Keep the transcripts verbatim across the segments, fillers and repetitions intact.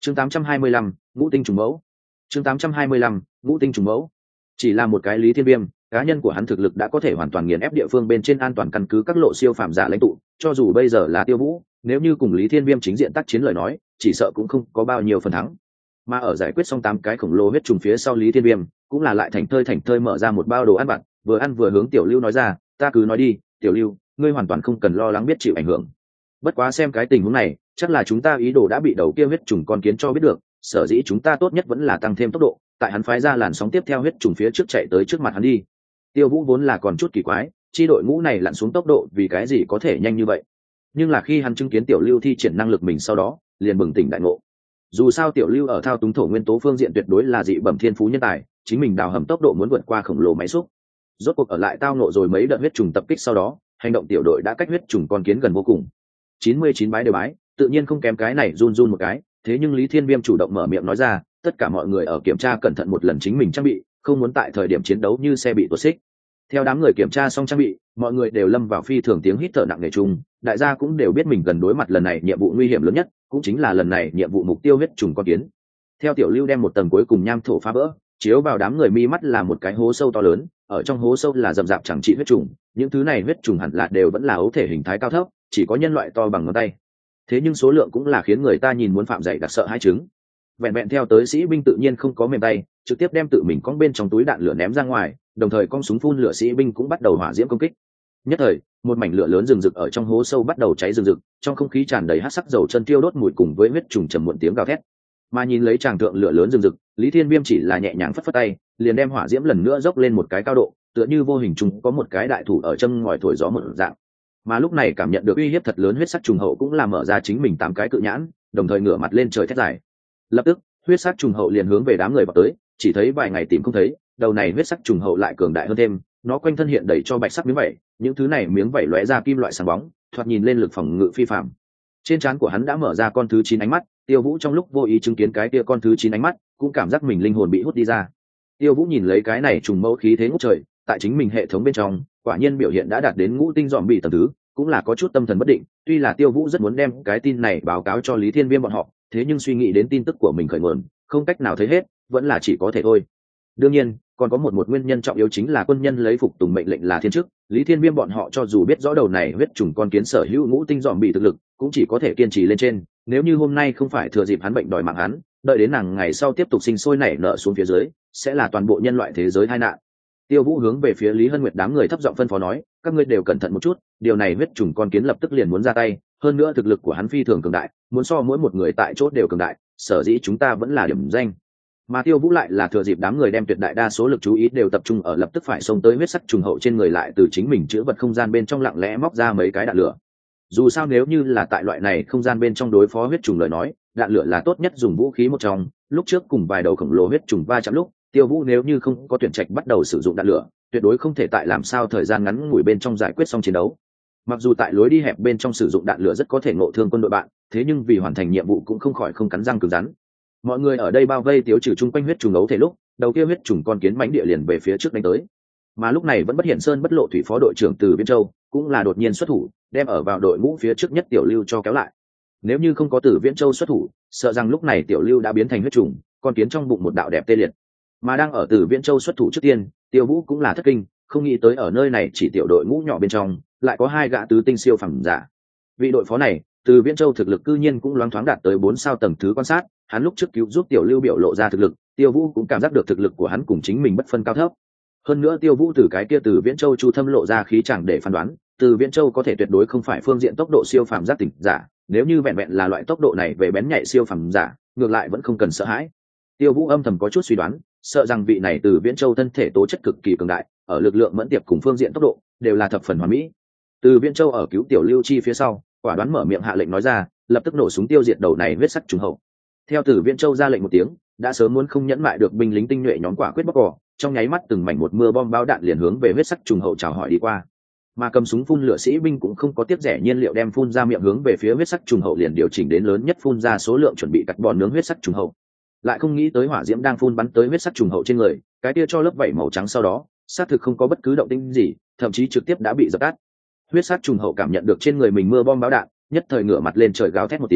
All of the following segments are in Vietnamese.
chương tám trăm hai mươi lăm, ngũ tinh trùng mẫu. chương tám trăm hai mươi lăm, ngũ tinh trùng mẫu. Chỉ là một cái Lý Thiên Viêm, cá nhân của hắn thực lực đã có thể hoàn toàn nghiền ép địa phương bên trên an toàn căn cứ các lộ siêu phàm giả lãnh tụ, cho dù bây giờ là Tiêu Vũ, nếu như cùng Lý Thiên Viêm chính diện tác chiến lời nói, chỉ sợ cũng không có bao nhiêu phần thắng. Mà ở giải quyết xong tám cái khổng lồ huyết trùng phía sau Lý Thiên Viêm, cũng là lại thành thơi thành thơi mở ra một bao đồ ăn vặt, vừa ăn vừa hướng Tiểu Lưu nói ra, ta cứ nói đi, Tiểu Lưu, ngươi hoàn toàn không cần lo lắng biết chịu ảnh hưởng. Bất quá xem cái tình huống này, chắc là chúng ta ý đồ đã bị đầu kia huyết trùng con kiến cho biết được, sở dĩ chúng ta tốt nhất vẫn là tăng thêm tốc độ, tại hắn phái ra làn sóng tiếp theo huyết trùng phía trước chạy tới trước mặt hắn đi. Tiêu Vũ vốn là còn chút kỳ quái, chi đội ngũ này lặn xuống tốc độ vì cái gì có thể nhanh như vậy. Nhưng là khi hắn chứng kiến Tiểu Lưu thi triển năng lực mình sau đó, liền bừng tỉnh đại ngộ. Dù sao Tiểu Lưu ở thao túng thổ nguyên tố phương diện tuyệt đối là dị bẩm thiên phú nhân tài, chính mình đào hầm tốc độ muốn vượt qua khổng lồ máy xúc. Rốt cuộc ở lại tao nộ rồi mấy đợt huyết trùng tập kích sau đó, hành động tiểu đội đã cách huyết trùng con kiến gần vô cùng. chín mươi chín bái đều bái, tự nhiên không kém cái này run run một cái, thế nhưng Lý Thiên Viêm chủ động mở miệng nói ra, tất cả mọi người ở kiểm tra cẩn thận một lần chính mình trang bị, không muốn tại thời điểm chiến đấu như xe bị tuột xích. Theo đám người kiểm tra xong trang bị, mọi người đều lâm vào phi thường tiếng hít thở nặng nề chung, đại gia cũng đều biết mình cần đối mặt lần này nhiệm vụ nguy hiểm lớn nhất, cũng chính là lần này nhiệm vụ mục tiêu huyết trùng con kiến. Theo Tiểu Lưu đem một tầng cuối cùng nham thổ phá vỡ, chiếu vào đám người mi mắt là một cái hố sâu to lớn, ở trong hố sâu là rậm rạp chẳng trị huyết trùng, những thứ này huyết trùng hẳn là đều vẫn là ấu thể hình thái cao thấp, chỉ có nhân loại to bằng ngón tay. Thế nhưng số lượng cũng là khiến người ta nhìn muốn phạm dậy đặc sợ hai chứng. Vẹn vẹn theo tới sĩ binh tự nhiên không có mềm tay, trực tiếp đem tự mình cong bên trong túi đạn lửa ném ra ngoài, đồng thời con súng phun lửa sĩ binh cũng bắt đầu hỏa diễm công kích. Nhất thời, một mảnh lửa lớn rừng rực ở trong hố sâu bắt đầu cháy rừng rực, trong không khí tràn đầy hắc sắc dầu chân tiêu đốt mùi cùng với huyết trùng trầm muộn tiếng gào thét. Mà nhìn lấy tràng thượng lửa lớn rừng rực, Lý Thiên Viêm chỉ là nhẹ nhàng phất phất tay, liền đem hỏa diễm lần nữa dốc lên một cái cao độ, tựa như vô hình trùng có một cái đại thủ ở châm ngòi thổi gió một dạng. Mà lúc này cảm nhận được uy hiếp thật lớn huyết sắc trùng hậu cũng là mở ra chính mình tám cái cự nhãn, đồng thời ngửa mặt lên trời thét dài. Lập tức, huyết sắc trùng hậu liền hướng về đám người vào tới, chỉ thấy vài ngày tìm không thấy, đầu này huyết sắc trùng hậu lại cường đại hơn thêm, nó quanh thân hiện đầy cho bạch sắc miếng vảy, những thứ này miếng vảy lóe ra kim loại sáng bóng, thoạt nhìn lên lực phòng ngự phi phàm. Trên trán của hắn đã mở ra con thứ chín ánh mắt, Tiêu Vũ trong lúc vô ý chứng kiến cái kia con thứ chín ánh mắt, cũng cảm giác mình linh hồn bị hút đi ra. Tiêu Vũ nhìn lấy cái này trùng mẫu khí thế ngút trời, tại chính mình hệ thống bên trong, quả nhiên biểu hiện đã đạt đến ngũ tinh dòm bị tầng thứ, cũng là có chút tâm thần bất định. Tuy là Tiêu Vũ rất muốn đem cái tin này báo cáo cho Lý Thiên Viêm bọn họ, thế nhưng suy nghĩ đến tin tức của mình khởi nguồn, không cách nào thấy hết, vẫn là chỉ có thể thôi. Đương nhiên, còn có một một nguyên nhân trọng yếu chính là quân nhân lấy phục tùng mệnh lệnh là thiên chức. Lý Thiên Viêm bọn họ cho dù biết rõ đầu này huyết trùng con kiến sở hữu ngũ tinh dòm bị thực lực, cũng chỉ có thể kiên trì lên trên. Nếu như hôm nay không phải thừa dịp hắn bệnh đòi mạng hắn, đợi đến nàng ngày sau tiếp tục sinh sôi nảy nở xuống phía dưới, sẽ là toàn bộ nhân loại thế giới tai nạn. Tiêu Vũ hướng về phía Lý Hân Nguyệt đám người thấp giọng phân phó nói, các ngươi đều cẩn thận một chút, điều này huyết trùng con kiến lập tức liền muốn ra tay, hơn nữa thực lực của hắn phi thường cường đại, muốn so mỗi một người tại chốt đều cường đại, sở dĩ chúng ta vẫn là điểm danh. Mà Tiêu Vũ lại là thừa dịp đám người đem tuyệt đại đa số lực chú ý đều tập trung ở lập tức phải xông tới huyết sắc trùng hậu trên người, lại từ chính mình chứa vật không gian bên trong lặng lẽ móc ra mấy cái đạn lửa. Dù sao nếu như là tại loại này không gian bên trong đối phó huyết trùng lời nói, đạn lửa là tốt nhất dùng vũ khí một trong. Lúc trước cùng vài đầu khổng lồ huyết trùng va chạm lúc, Tiêu Vũ nếu như không có tuyển trạch bắt đầu sử dụng đạn lửa, tuyệt đối không thể tại làm sao thời gian ngắn ngủi bên trong giải quyết xong chiến đấu. Mặc dù tại lối đi hẹp bên trong sử dụng đạn lửa rất có thể ngộ thương quân đội bạn, thế nhưng vì hoàn thành nhiệm vụ cũng không khỏi không cắn răng cứng rắn. Mọi người ở đây bao vây tiêu trừ chung quanh huyết trùng ấu thể lúc, đầu kia huyết trùng con kiến mãnh địa liền về phía trước đánh tới. Mà lúc này vẫn bất hiện sơn bất lộ thủy phó đội trưởng Từ Viễn Châu cũng là đột nhiên xuất thủ, đem ở vào đội ngũ phía trước nhất Tiểu Lưu cho kéo lại. Nếu như không có Từ Viễn Châu xuất thủ, sợ rằng lúc này Tiểu Lưu đã biến thành huyết trùng, con kiến trong bụng một đạo đẹp tê liệt. Mà đang ở Từ Viễn Châu xuất thủ trước tiên, Tiêu Vũ cũng là thất kinh, không nghĩ tới ở nơi này chỉ tiểu đội ngũ nhỏ bên trong, lại có hai gã tứ tinh siêu phẩm giả. Vị đội phó này, Từ Viễn Châu thực lực cư nhiên cũng loáng thoáng đạt tới bốn sao tầng thứ quan sát, hắn lúc trước cứu giúp Tiểu Lưu biểu lộ ra thực lực, Tiêu Vũ cũng cảm giác được thực lực của hắn cùng chính mình bất phân cao thấp. Hơn nữa Tiêu Vũ từ cái kia Từ Viễn Châu chu thâm lộ ra khí chẳng để phán đoán, Từ Viễn Châu có thể tuyệt đối không phải phương diện tốc độ siêu phàm giác tỉnh giả, nếu như vẹn vẹn là loại tốc độ này về bén nhạy siêu phàm giả, ngược lại vẫn không cần sợ hãi. Tiêu Vũ âm thầm có chút suy đoán, sợ rằng vị này Từ Viễn Châu thân thể tố chất cực kỳ cường đại, ở lực lượng mẫn tiệp cùng phương diện tốc độ đều là thập phần hoàn mỹ. Từ Viễn Châu ở cứu Tiểu Lưu chi phía sau, quả đoán mở miệng hạ lệnh nói ra, lập tức nổ súng tiêu diệt đầu này huyết sắc trùng hậu. Theo Từ Viễn Châu ra lệnh một tiếng, đã sớm muốn không nhẫn mại được binh lính tinh nhuệ nhóm quả quyết bóc cỏ, trong nháy mắt từng mảnh một mưa bom bao đạn liền hướng về huyết sắc trùng hậu chào hỏi đi qua. Mà cầm súng phun lửa sĩ binh cũng không có tiếc rẻ nhiên liệu đem phun ra miệng hướng về phía huyết sắc trùng hậu liền điều chỉnh đến lớn nhất phun ra số lượng chuẩn bị cắt bòn nướng huyết sắc trùng hậu. Lại không nghĩ tới hỏa diễm đang phun bắn tới huyết sắc trùng hậu trên người, cái kia cho lớp vảy màu trắng sau đó, xác thực không có bất cứ động tĩnh gì, thậm chí trực tiếp đã bị dập tắt. Huyết sắc trùng hậu cảm nhận được trên người mình mưa bom báo đạn, nhất thời ngửa mặt lên trời gào thét một tiếng,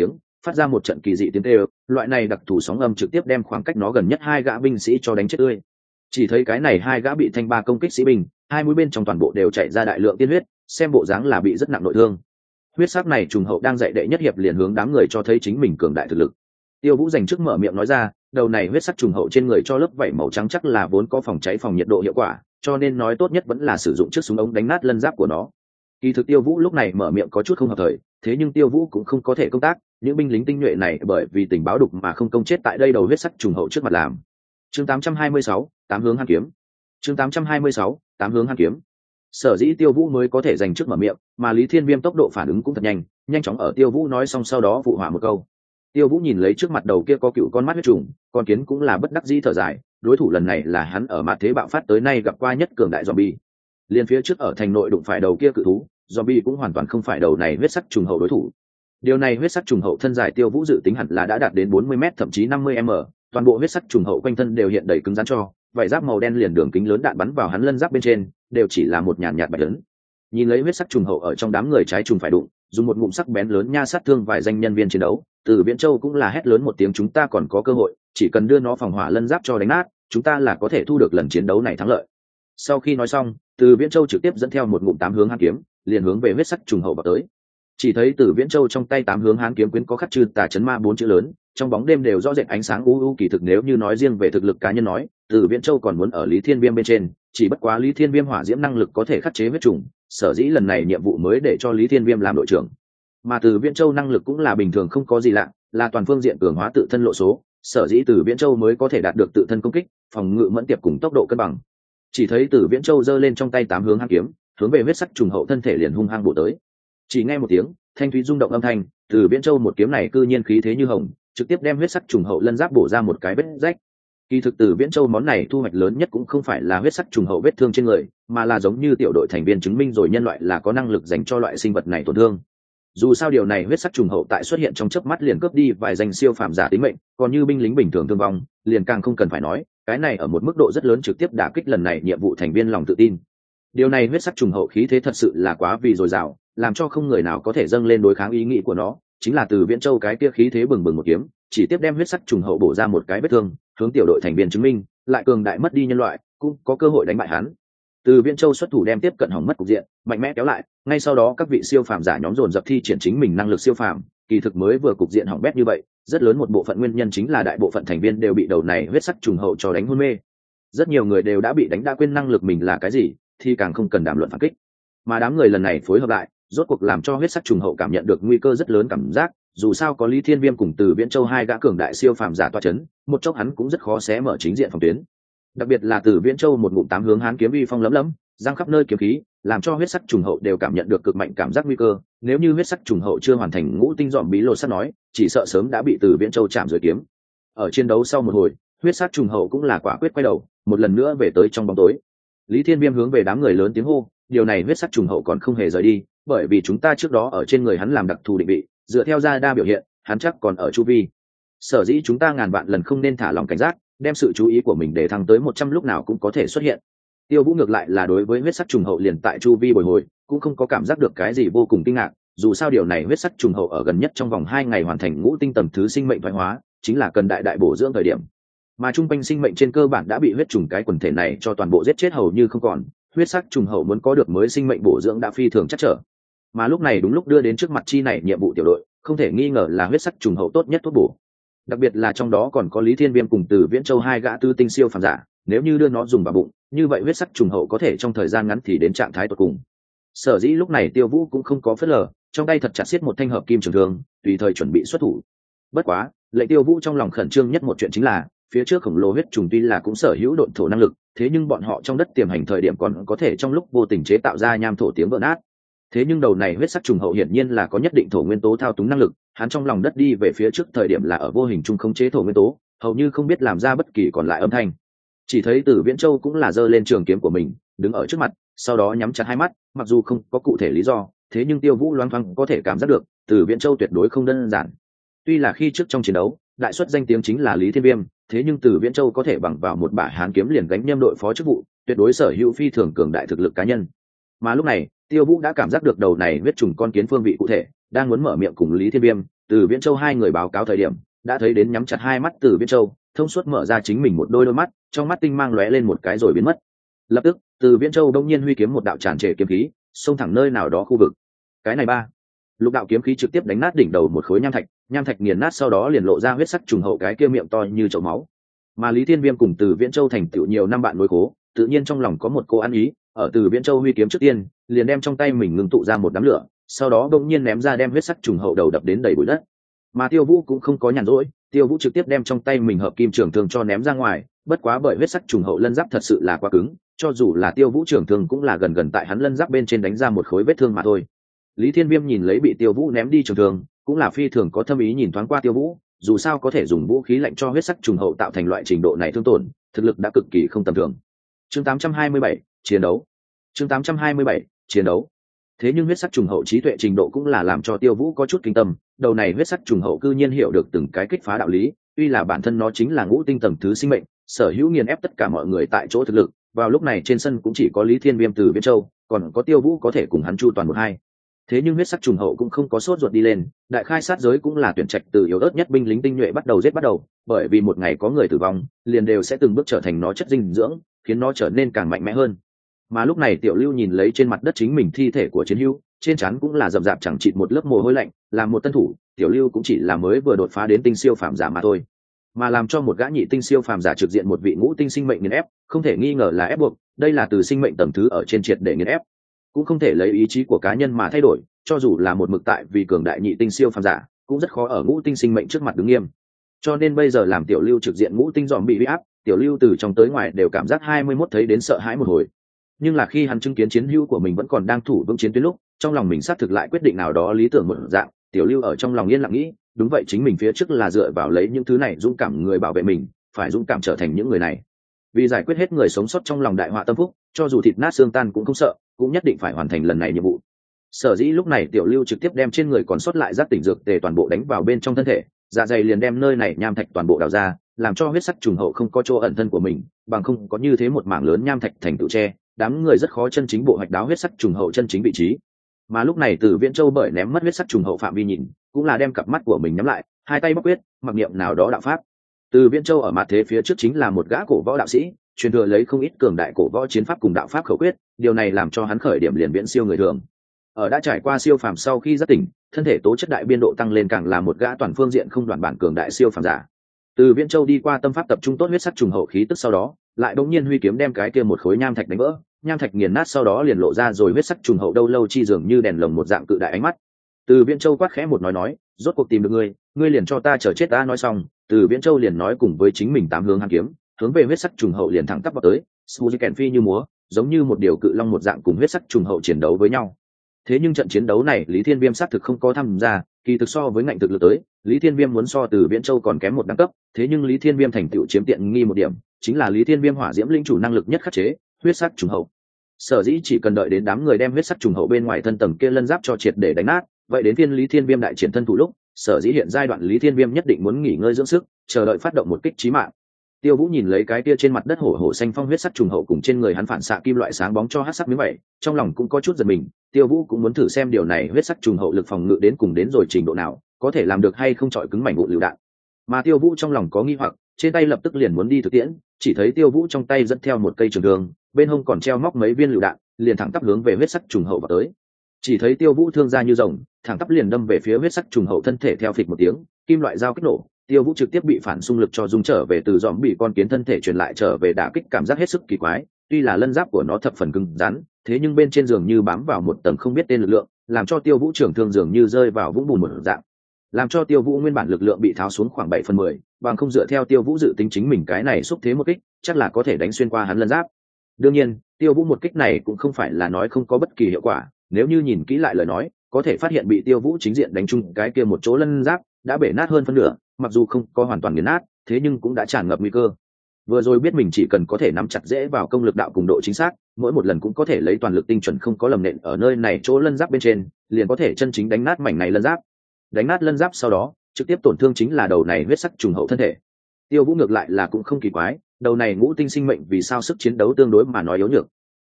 phát ra một trận kỳ dị tiếng kêu, loại này đặc thù sóng âm trực tiếp đem khoảng cách nó gần nhất hai gã binh sĩ cho đánh chết tươi. Chỉ thấy cái này hai gã bị thanh ba công kích sĩ binh, hai mũi bên trong toàn bộ đều chảy ra đại lượng tiên huyết, xem bộ dáng là bị rất nặng nội thương. Huyết sắc này trùng hậu đang dạy đệ nhất hiệp liền hướng đám người cho thấy chính mình cường đại thực lực. Tiêu Vũ dành trước mở miệng nói ra, đầu này huyết sắc trùng hậu trên người cho lớp vảy màu trắng chắc là vốn có phòng cháy phòng nhiệt độ hiệu quả, cho nên nói tốt nhất vẫn là sử dụng chiếc súng ống đánh nát lân giáp của nó. Kỳ thực Tiêu Vũ lúc này mở miệng có chút không hợp thời, thế nhưng Tiêu Vũ cũng không có thể công tác, những binh lính tinh nhuệ này bởi vì tình báo đục mà không công chết tại đây đầu huyết sắc trùng hậu trước mặt làm. Chương tám trăm hai mươi sáu, tám hướng hàn kiếm. Chương tám trăm hai mươi sáu, tám hướng hàn kiếm. Sở dĩ Tiêu Vũ mới có thể giành trước mở miệng, mà Lý Thiên Viêm tốc độ phản ứng cũng thật nhanh, nhanh chóng ở Tiêu Vũ nói xong sau đó phụ họa một câu. Tiêu Vũ nhìn lấy trước mặt đầu kia có cựu con mắt huyết trùng, con kiến cũng là bất đắc dĩ thở dài, đối thủ lần này là hắn ở mạt thế bạo phát tới nay gặp qua nhất cường đại zombie. Liên phía trước ở thành nội đụng phải đầu kia cự thú, zombie cũng hoàn toàn không phải đầu này huyết sắc trùng hậu đối thủ. Điều này huyết sắc trùng hậu thân dài Tiêu Vũ dự tính hẳn là đã đạt đến bốn mươi mét thậm chí năm mươi mét, toàn bộ huyết sắc trùng hậu quanh thân đều hiện đầy cứng rắn cho, vảy giáp màu đen liền đường kính lớn đạn bắn vào hắn lân giáp bên trên, đều chỉ là một nhàn nhạt bạch lớn. Nhìn lấy huyết sắc trùng hậu ở trong đám người trái trùng phải đụng, dùng một ngụm sắc bén lớn nha sát thương vài danh nhân viên chiến đấu, Từ Viễn Châu cũng là hét lớn một tiếng, chúng ta còn có cơ hội, chỉ cần đưa nó phòng hỏa lân giáp cho đánh nát, chúng ta là có thể thu được lần chiến đấu này thắng lợi. Sau khi nói xong, Từ Viễn Châu trực tiếp dẫn theo một ngụm tám hướng hàn kiếm, liền hướng về huyết sắc trùng hậu vào tới. Chỉ thấy Từ Viễn Châu trong tay tám hướng hàn kiếm quyến có khắc chư tà chấn ma bốn chữ lớn, trong bóng đêm đều rõ rệt ánh sáng u u, kỳ thực nếu như nói riêng về thực lực cá nhân nói, Từ Viễn Châu còn muốn ở Lý Thiên Viêm bên trên, chỉ bất quá Lý Thiên Viêm hỏa diễm năng lực có thể khắc chế huyết trùng, sở dĩ lần này nhiệm vụ mới để cho Lý Thiên Viêm làm đội trưởng. Mà Từ Viễn Châu năng lực cũng là bình thường không có gì lạ, là toàn phương diện cường hóa tự thân lộ số, sở dĩ Từ Viễn Châu mới có thể đạt được tự thân công kích, phòng ngự mẫn tiệp cùng tốc độ cân bằng. Chỉ thấy Từ Viễn Châu giơ lên trong tay tám hướng hàn kiếm, hướng về huyết sắc trùng hậu thân thể liền hung hăng bổ tới. Chỉ nghe một tiếng thanh thúy rung động âm thanh, Từ Viễn Châu một kiếm này cư nhiên khí thế như hồng, trực tiếp đem huyết sắc trùng hậu lân giáp bổ ra một cái vết rách. Kỳ thực Từ Viễn Châu món này thu hoạch lớn nhất cũng không phải là huyết sắc trùng hậu vết thương trên người, mà là giống như tiểu đội thành viên chứng minh rồi nhân loại là có năng lực dành cho loại sinh vật này tổn thương. Dù sao điều này huyết sắc trùng hậu tại xuất hiện trong chớp mắt liền cướp đi vài danh siêu phàm giả tính mệnh, còn như binh lính bình thường thương vong, liền càng không cần phải nói, cái này ở một mức độ rất lớn trực tiếp đả kích lần này nhiệm vụ thành viên lòng tự tin. Điều này huyết sắc trùng hậu khí thế thật sự là quá vì dồi dào, làm cho không người nào có thể dâng lên đối kháng ý nghĩ của nó, chính là Từ Viễn Châu cái kia khí thế bừng bừng một kiếm, chỉ tiếp đem huyết sắc trùng hậu bổ ra một cái vết thương, hướng tiểu đội thành viên chứng minh, lại cường đại mất đi nhân loại, cũng có cơ hội đánh bại hắn. Từ Viễn Châu xuất thủ đem tiếp cận hỏng mất cục diện, mạnh mẽ kéo lại, ngay sau đó các vị siêu phàm giả nhóm dồn dập thi triển chính mình năng lực siêu phàm, kỳ thực mới vừa cục diện hỏng bét như vậy, rất lớn một bộ phận nguyên nhân chính là đại bộ phận thành viên đều bị đầu này huyết sắc trùng hậu cho đánh hôn mê. Rất nhiều người đều đã bị đánh đã quên năng lực mình là cái gì, thì càng không cần đàm luận phản kích. Mà đám người lần này phối hợp lại, rốt cuộc làm cho huyết sắc trùng hậu cảm nhận được nguy cơ rất lớn cảm giác, dù sao có Lý Thiên Viêm cùng Từ Viễn Châu hai gã cường đại siêu phàm giả toa chấn, một chốc hắn cũng rất khó xé mở chính diện phòng tuyến. Đặc biệt là Từ Viễn Châu một ngụm tám hướng hán kiếm uy phong lấm lấm, giang khắp nơi kiếm khí, làm cho huyết sắc trùng hậu đều cảm nhận được cực mạnh cảm giác nguy cơ, nếu như huyết sắc trùng hậu chưa hoàn thành ngũ tinh dọn bí lô sắt nói, chỉ sợ sớm đã bị Từ Viễn Châu chạm dưới kiếm. Ở chiến đấu sau một hồi, huyết sắc trùng hậu cũng là quả quyết quay đầu, một lần nữa về tới trong bóng tối. Lý Thiên Viêm hướng về đám người lớn tiếng hô, điều này huyết sắc trùng hậu còn không hề rời đi, bởi vì chúng ta trước đó ở trên người hắn làm đặc thù định vị, dựa theo ra đa biểu hiện, hắn chắc còn ở chu vi. Sở dĩ chúng ta ngàn vạn lần không nên thả lòng cảnh giác, đem sự chú ý của mình để thăng tới một trăm lúc nào cũng có thể xuất hiện. Tiêu Vũ ngược lại là đối với huyết sắc trùng hậu liền tại chu vi bồi hồi, cũng không có cảm giác được cái gì vô cùng kinh ngạc, dù sao điều này huyết sắc trùng hậu ở gần nhất trong vòng hai ngày hoàn thành ngũ tinh tầng thứ sinh mệnh thoái hóa, chính là cần đại đại bổ dưỡng thời điểm. Mà trung quanh sinh mệnh trên cơ bản đã bị huyết trùng cái quần thể này cho toàn bộ giết chết hầu như không còn, huyết sắc trùng hậu muốn có được mới sinh mệnh bổ dưỡng đã phi thường chắc trở. Mà lúc này đúng lúc đưa đến trước mặt chi này nhiệm vụ tiểu đội, không thể nghi ngờ là huyết sắc trùng hậu tốt nhất thuốc bổ. Đặc biệt là trong đó còn có Lý Thiên Viêm cùng Từ Viễn Châu hai gã tư tinh siêu phàm giả, nếu như đưa nó dùng vào bụng, như vậy huyết sắc trùng hậu có thể trong thời gian ngắn thì đến trạng thái tột cùng. Sở dĩ lúc này Tiêu Vũ cũng không có phớt lờ, trong tay thật chặt siết một thanh hợp kim trường thương, tùy thời chuẩn bị xuất thủ. Bất quá, lệnh Tiêu Vũ trong lòng khẩn trương nhất một chuyện chính là, phía trước khổng lồ huyết trùng tuy là cũng sở hữu độn thổ năng lực, thế nhưng bọn họ trong đất tiềm hành thời điểm còn có thể trong lúc vô tình chế tạo ra nham thổ tiếng vỡ nát. Thế nhưng đầu này huyết sắc trùng hậu hiển nhiên là có nhất định thổ nguyên tố thao túng năng lực, hắn trong lòng đất đi về phía trước thời điểm là ở vô hình trung khống chế thổ nguyên tố, hầu như không biết làm ra bất kỳ còn lại âm thanh. Chỉ thấy Từ Viễn Châu cũng là giơ lên trường kiếm của mình, đứng ở trước mặt, sau đó nhắm chặt hai mắt, mặc dù không có cụ thể lý do, thế nhưng Tiêu Vũ loáng thoáng có thể cảm giác được, Từ Viễn Châu tuyệt đối không đơn giản. Tuy là khi trước trong chiến đấu, đại xuất danh tiếng chính là Lý Thiên Viêm, thế nhưng Từ Viễn Châu có thể bằng vào một bả hán kiếm liền gánh nhâm đội phó chức vụ, tuyệt đối sở hữu phi thường cường đại thực lực cá nhân. Mà lúc này, Tiêu Vũ đã cảm giác được đầu này huyết trùng con kiến phương vị cụ thể, đang muốn mở miệng cùng Lý Thiên Viêm, Từ Viễn Châu hai người báo cáo thời điểm đã thấy đến nhắm chặt hai mắt Từ Viễn Châu thông suốt mở ra chính mình một đôi đôi mắt, trong mắt tinh mang lóe lên một cái rồi biến mất. Lập tức Từ Viễn Châu đông nhiên huy kiếm một đạo tràn trề kiếm khí xông thẳng nơi nào đó khu vực. Cái này ba lục đạo kiếm khí trực tiếp đánh nát đỉnh đầu một khối nham thạch, nham thạch nghiền nát sau đó liền lộ ra huyết sắc trùng hậu cái kia miệng to như chậu máu. Mà Lý Thiên Viêm cùng Từ Viễn Châu thành tựu nhiều năm bạn nối cố, tự nhiên trong lòng có một cô ăn ý, ở Từ Viễn Châu huy kiếm trước tiên liền đem trong tay mình ngưng tụ ra một đám lửa, sau đó bỗng nhiên ném ra đem huyết sắc trùng hậu đầu đập đến đầy bụi đất. Mà Tiêu Vũ cũng không có nhàn rỗi, Tiêu Vũ trực tiếp đem trong tay mình hợp kim trường thương cho ném ra ngoài, bất quá bởi huyết sắc trùng hậu lân giáp thật sự là quá cứng, cho dù là Tiêu Vũ trường thương cũng là gần gần tại hắn lân giáp bên trên đánh ra một khối vết thương mà thôi. Lý Thiên Viêm nhìn lấy bị Tiêu Vũ ném đi trường thương, cũng là phi thường có thâm ý nhìn thoáng qua Tiêu Vũ, dù sao có thể dùng vũ khí lạnh cho huyết sắc trùng hậu tạo thành loại trình độ này thương tổn, thực lực đã cực kỳ không tầm thường. Chương tám trăm hai mươi bảy, chiến đấu. Chương tám trăm hai mươi bảy, chiến đấu. Thế nhưng huyết sắc trùng hậu trí tuệ trình độ cũng là làm cho Tiêu Vũ có chút kinh tâm, đầu này huyết sắc trùng hậu cư nhiên hiểu được từng cái kích phá đạo lý, tuy là bản thân nó chính là ngũ tinh tầng thứ sinh mệnh, sở hữu nghiền ép tất cả mọi người tại chỗ thực lực, vào lúc này trên sân cũng chỉ có Lý Thiên Viêm Từ Viễn Châu, còn có Tiêu Vũ có thể cùng hắn chu toàn một hai. Thế nhưng huyết sắc trùng hậu cũng không có sốt ruột đi lên, đại khai sát giới cũng là tuyển trạch từ yếu ớt nhất binh lính tinh nhuệ bắt đầu giết bắt đầu, bởi vì một ngày có người tử vong, liền đều sẽ từng bước trở thành nó chất dinh dưỡng, khiến nó trở nên càng mạnh mẽ hơn. Mà lúc này Tiểu Lưu nhìn lấy trên mặt đất chính mình thi thể của chiến hữu, trên trán cũng là rậm rạp chẳng chịt một lớp mồ hôi lạnh, làm một tân thủ, Tiểu Lưu cũng chỉ là mới vừa đột phá đến tinh siêu phàm giả mà thôi. Mà làm cho một gã nhị tinh siêu phàm giả trực diện một vị ngũ tinh sinh mệnh nghiền ép, không thể nghi ngờ là ép buộc, đây là từ sinh mệnh tầng thứ ở trên triệt để nghiền ép, cũng không thể lấy ý chí của cá nhân mà thay đổi, cho dù là một mực tại vì cường đại nhị tinh siêu phàm giả, cũng rất khó ở ngũ tinh sinh mệnh trước mặt đứng nghiêm. Cho nên bây giờ làm Tiểu Lưu trực diện ngũ tinh dòm bị uy áp, Tiểu Lưu từ trong tới ngoài đều cảm giác hai mươi mốt thấy đến sợ hãi một hồi. Nhưng là khi hắn chứng kiến chiến hữu của mình vẫn còn đang thủ vững chiến tuyến lúc, trong lòng mình xác thực lại quyết định nào đó lý tưởng một dạng, Tiểu Lưu ở trong lòng yên lặng nghĩ, đúng vậy, chính mình phía trước là dựa vào lấy những thứ này dũng cảm người bảo vệ mình, phải dũng cảm trở thành những người này. Vì giải quyết hết người sống sót trong lòng đại họa tâm phúc, cho dù thịt nát xương tan cũng không sợ, cũng nhất định phải hoàn thành lần này nhiệm vụ. Sở dĩ lúc này Tiểu Lưu trực tiếp đem trên người còn sót lại giác tỉnh dược tề toàn bộ đánh vào bên trong thân thể, dạ dày liền đem nơi này nham thạch toàn bộ đào ra, làm cho huyết sắc trùng hậu không có chỗ ẩn thân của mình, bằng không có như thế một mảng lớn nham thạch thành tựu tre, đám người rất khó chân chính bộ hoạch đáo huyết sắc trùng hậu chân chính vị trí. Mà lúc này Từ Viễn Châu bởi ném mất huyết sắc trùng hậu phạm vi nhìn, cũng là đem cặp mắt của mình nhắm lại, hai tay bóc quyết, mặc niệm nào đó đạo pháp. Từ Viễn Châu ở mặt thế phía trước chính là một gã cổ võ đạo sĩ, truyền thừa lấy không ít cường đại cổ võ chiến pháp cùng đạo pháp khẩu quyết, điều này làm cho hắn khởi điểm liền viễn siêu người thường. Ở đã trải qua siêu phàm sau khi giác tỉnh, thân thể tố chất đại biên độ tăng lên, càng là một gã toàn phương diện không đoạn bản cường đại siêu phàm giả. Từ Viễn Châu đi qua tâm pháp tập trung tốt huyết sắc trùng hậu khí tức sau đó, lại đột nhiên huy kiếm đem cái kia một khối nham thạch đánh vỡ, nham thạch nghiền nát sau đó liền lộ ra rồi huyết sắc trùng hậu đâu lâu chi dường như đèn lồng một dạng cự đại ánh mắt. Từ Viễn Châu quát khẽ một nói nói, rốt cuộc tìm được ngươi, ngươi liền cho ta chờ chết ta. Nói xong, Từ Viễn Châu liền nói cùng với chính mình tám hướng hàn kiếm, hướng về huyết sắc trùng hậu liền thẳng tắp vào tới, Suzuki phi như múa, giống như một điều cự long một dạng cùng huyết sắc trùng hậu chiến đấu với nhau. Thế nhưng trận chiến đấu này Lý Thiên Viêm xác thực không có tham gia, kỳ thực so với ngạnh thực lực tới, Lý Thiên Viêm muốn so Từ Viễn Châu còn kém một đẳng cấp, thế nhưng Lý Thiên Viêm thành tựu chiếm tiện nghi một điểm, chính là Lý Thiên Viêm hỏa diễm linh chủ năng lực nhất khắc chế huyết sắc trùng hậu. Sở dĩ chỉ cần đợi đến đám người đem huyết sắc trùng hậu bên ngoài thân tầng kia lân giáp cho triệt để đánh nát, vậy đến phiên Lý Thiên Viêm đại triển thân thủ lúc, sở dĩ hiện giai đoạn Lý Thiên Viêm nhất định muốn nghỉ ngơi dưỡng sức, chờ đợi phát động một kích chí mạng. Tiêu Vũ nhìn lấy cái kia trên mặt đất hổ hổ xanh phong huyết sắc trùng hậu cùng trên người hắn phản xạ kim loại sáng bóng cho hắc sắc miếng vậy, trong lòng cũng có chút giật mình. Tiêu Vũ cũng muốn thử xem điều này huyết sắc trùng hậu lực phòng ngự đến cùng đến rồi trình độ nào, có thể làm được hay không chọi cứng mảnh vụn lựu đạn. Mà Tiêu Vũ trong lòng có nghi hoặc, trên tay lập tức liền muốn đi thực tiễn, chỉ thấy Tiêu Vũ trong tay dẫn theo một cây trường thương, bên hông còn treo móc mấy viên lựu đạn, liền thẳng tắp hướng về huyết sắc trùng hậu vào tới. Chỉ thấy Tiêu Vũ thương ra như rồng, thẳng tắp liền đâm về phía huyết sắc trùng hậu thân thể, theo phịch một tiếng, kim loại dao kích nổ, Tiêu Vũ trực tiếp bị phản xung lực cho dung trở về, từ dòm bị con kiến thân thể truyền lại trở về, đả kích cảm giác hết sức kỳ quái. Tuy là lân giáp của nó thập phần cứng rắn, thế nhưng bên trên giường như bám vào một tầng không biết tên lực lượng, làm cho Tiêu Vũ trưởng thương dường như rơi vào vũng bùn một dạng, làm cho Tiêu Vũ nguyên bản lực lượng bị tháo xuống khoảng bảy phần mười, bằng không dựa theo Tiêu Vũ dự tính chính mình cái này xúc thế một kích, chắc là có thể đánh xuyên qua hắn lân giáp. Đương nhiên, Tiêu Vũ một kích này cũng không phải là nói không có bất kỳ hiệu quả, nếu như nhìn kỹ lại lời nói, có thể phát hiện bị Tiêu Vũ chính diện đánh trúng cái kia một chỗ lân giáp đã bể nát hơn phân nửa, mặc dù không có hoàn toàn nghiền nát, thế nhưng cũng đã tràn ngập nguy cơ. Vừa rồi biết mình chỉ cần có thể nắm chặt dễ vào công lực đạo cùng độ chính xác, mỗi một lần cũng có thể lấy toàn lực tinh chuẩn không có lầm nện ở nơi này chỗ lân giáp bên trên, liền có thể chân chính đánh nát mảnh này lân giáp. Đánh nát lân giáp sau đó, trực tiếp tổn thương chính là đầu này huyết sắc trùng hậu thân thể. Tiêu Vũ ngược lại là cũng không kỳ quái, đầu này ngũ tinh sinh mệnh vì sao sức chiến đấu tương đối mà nói yếu nhược.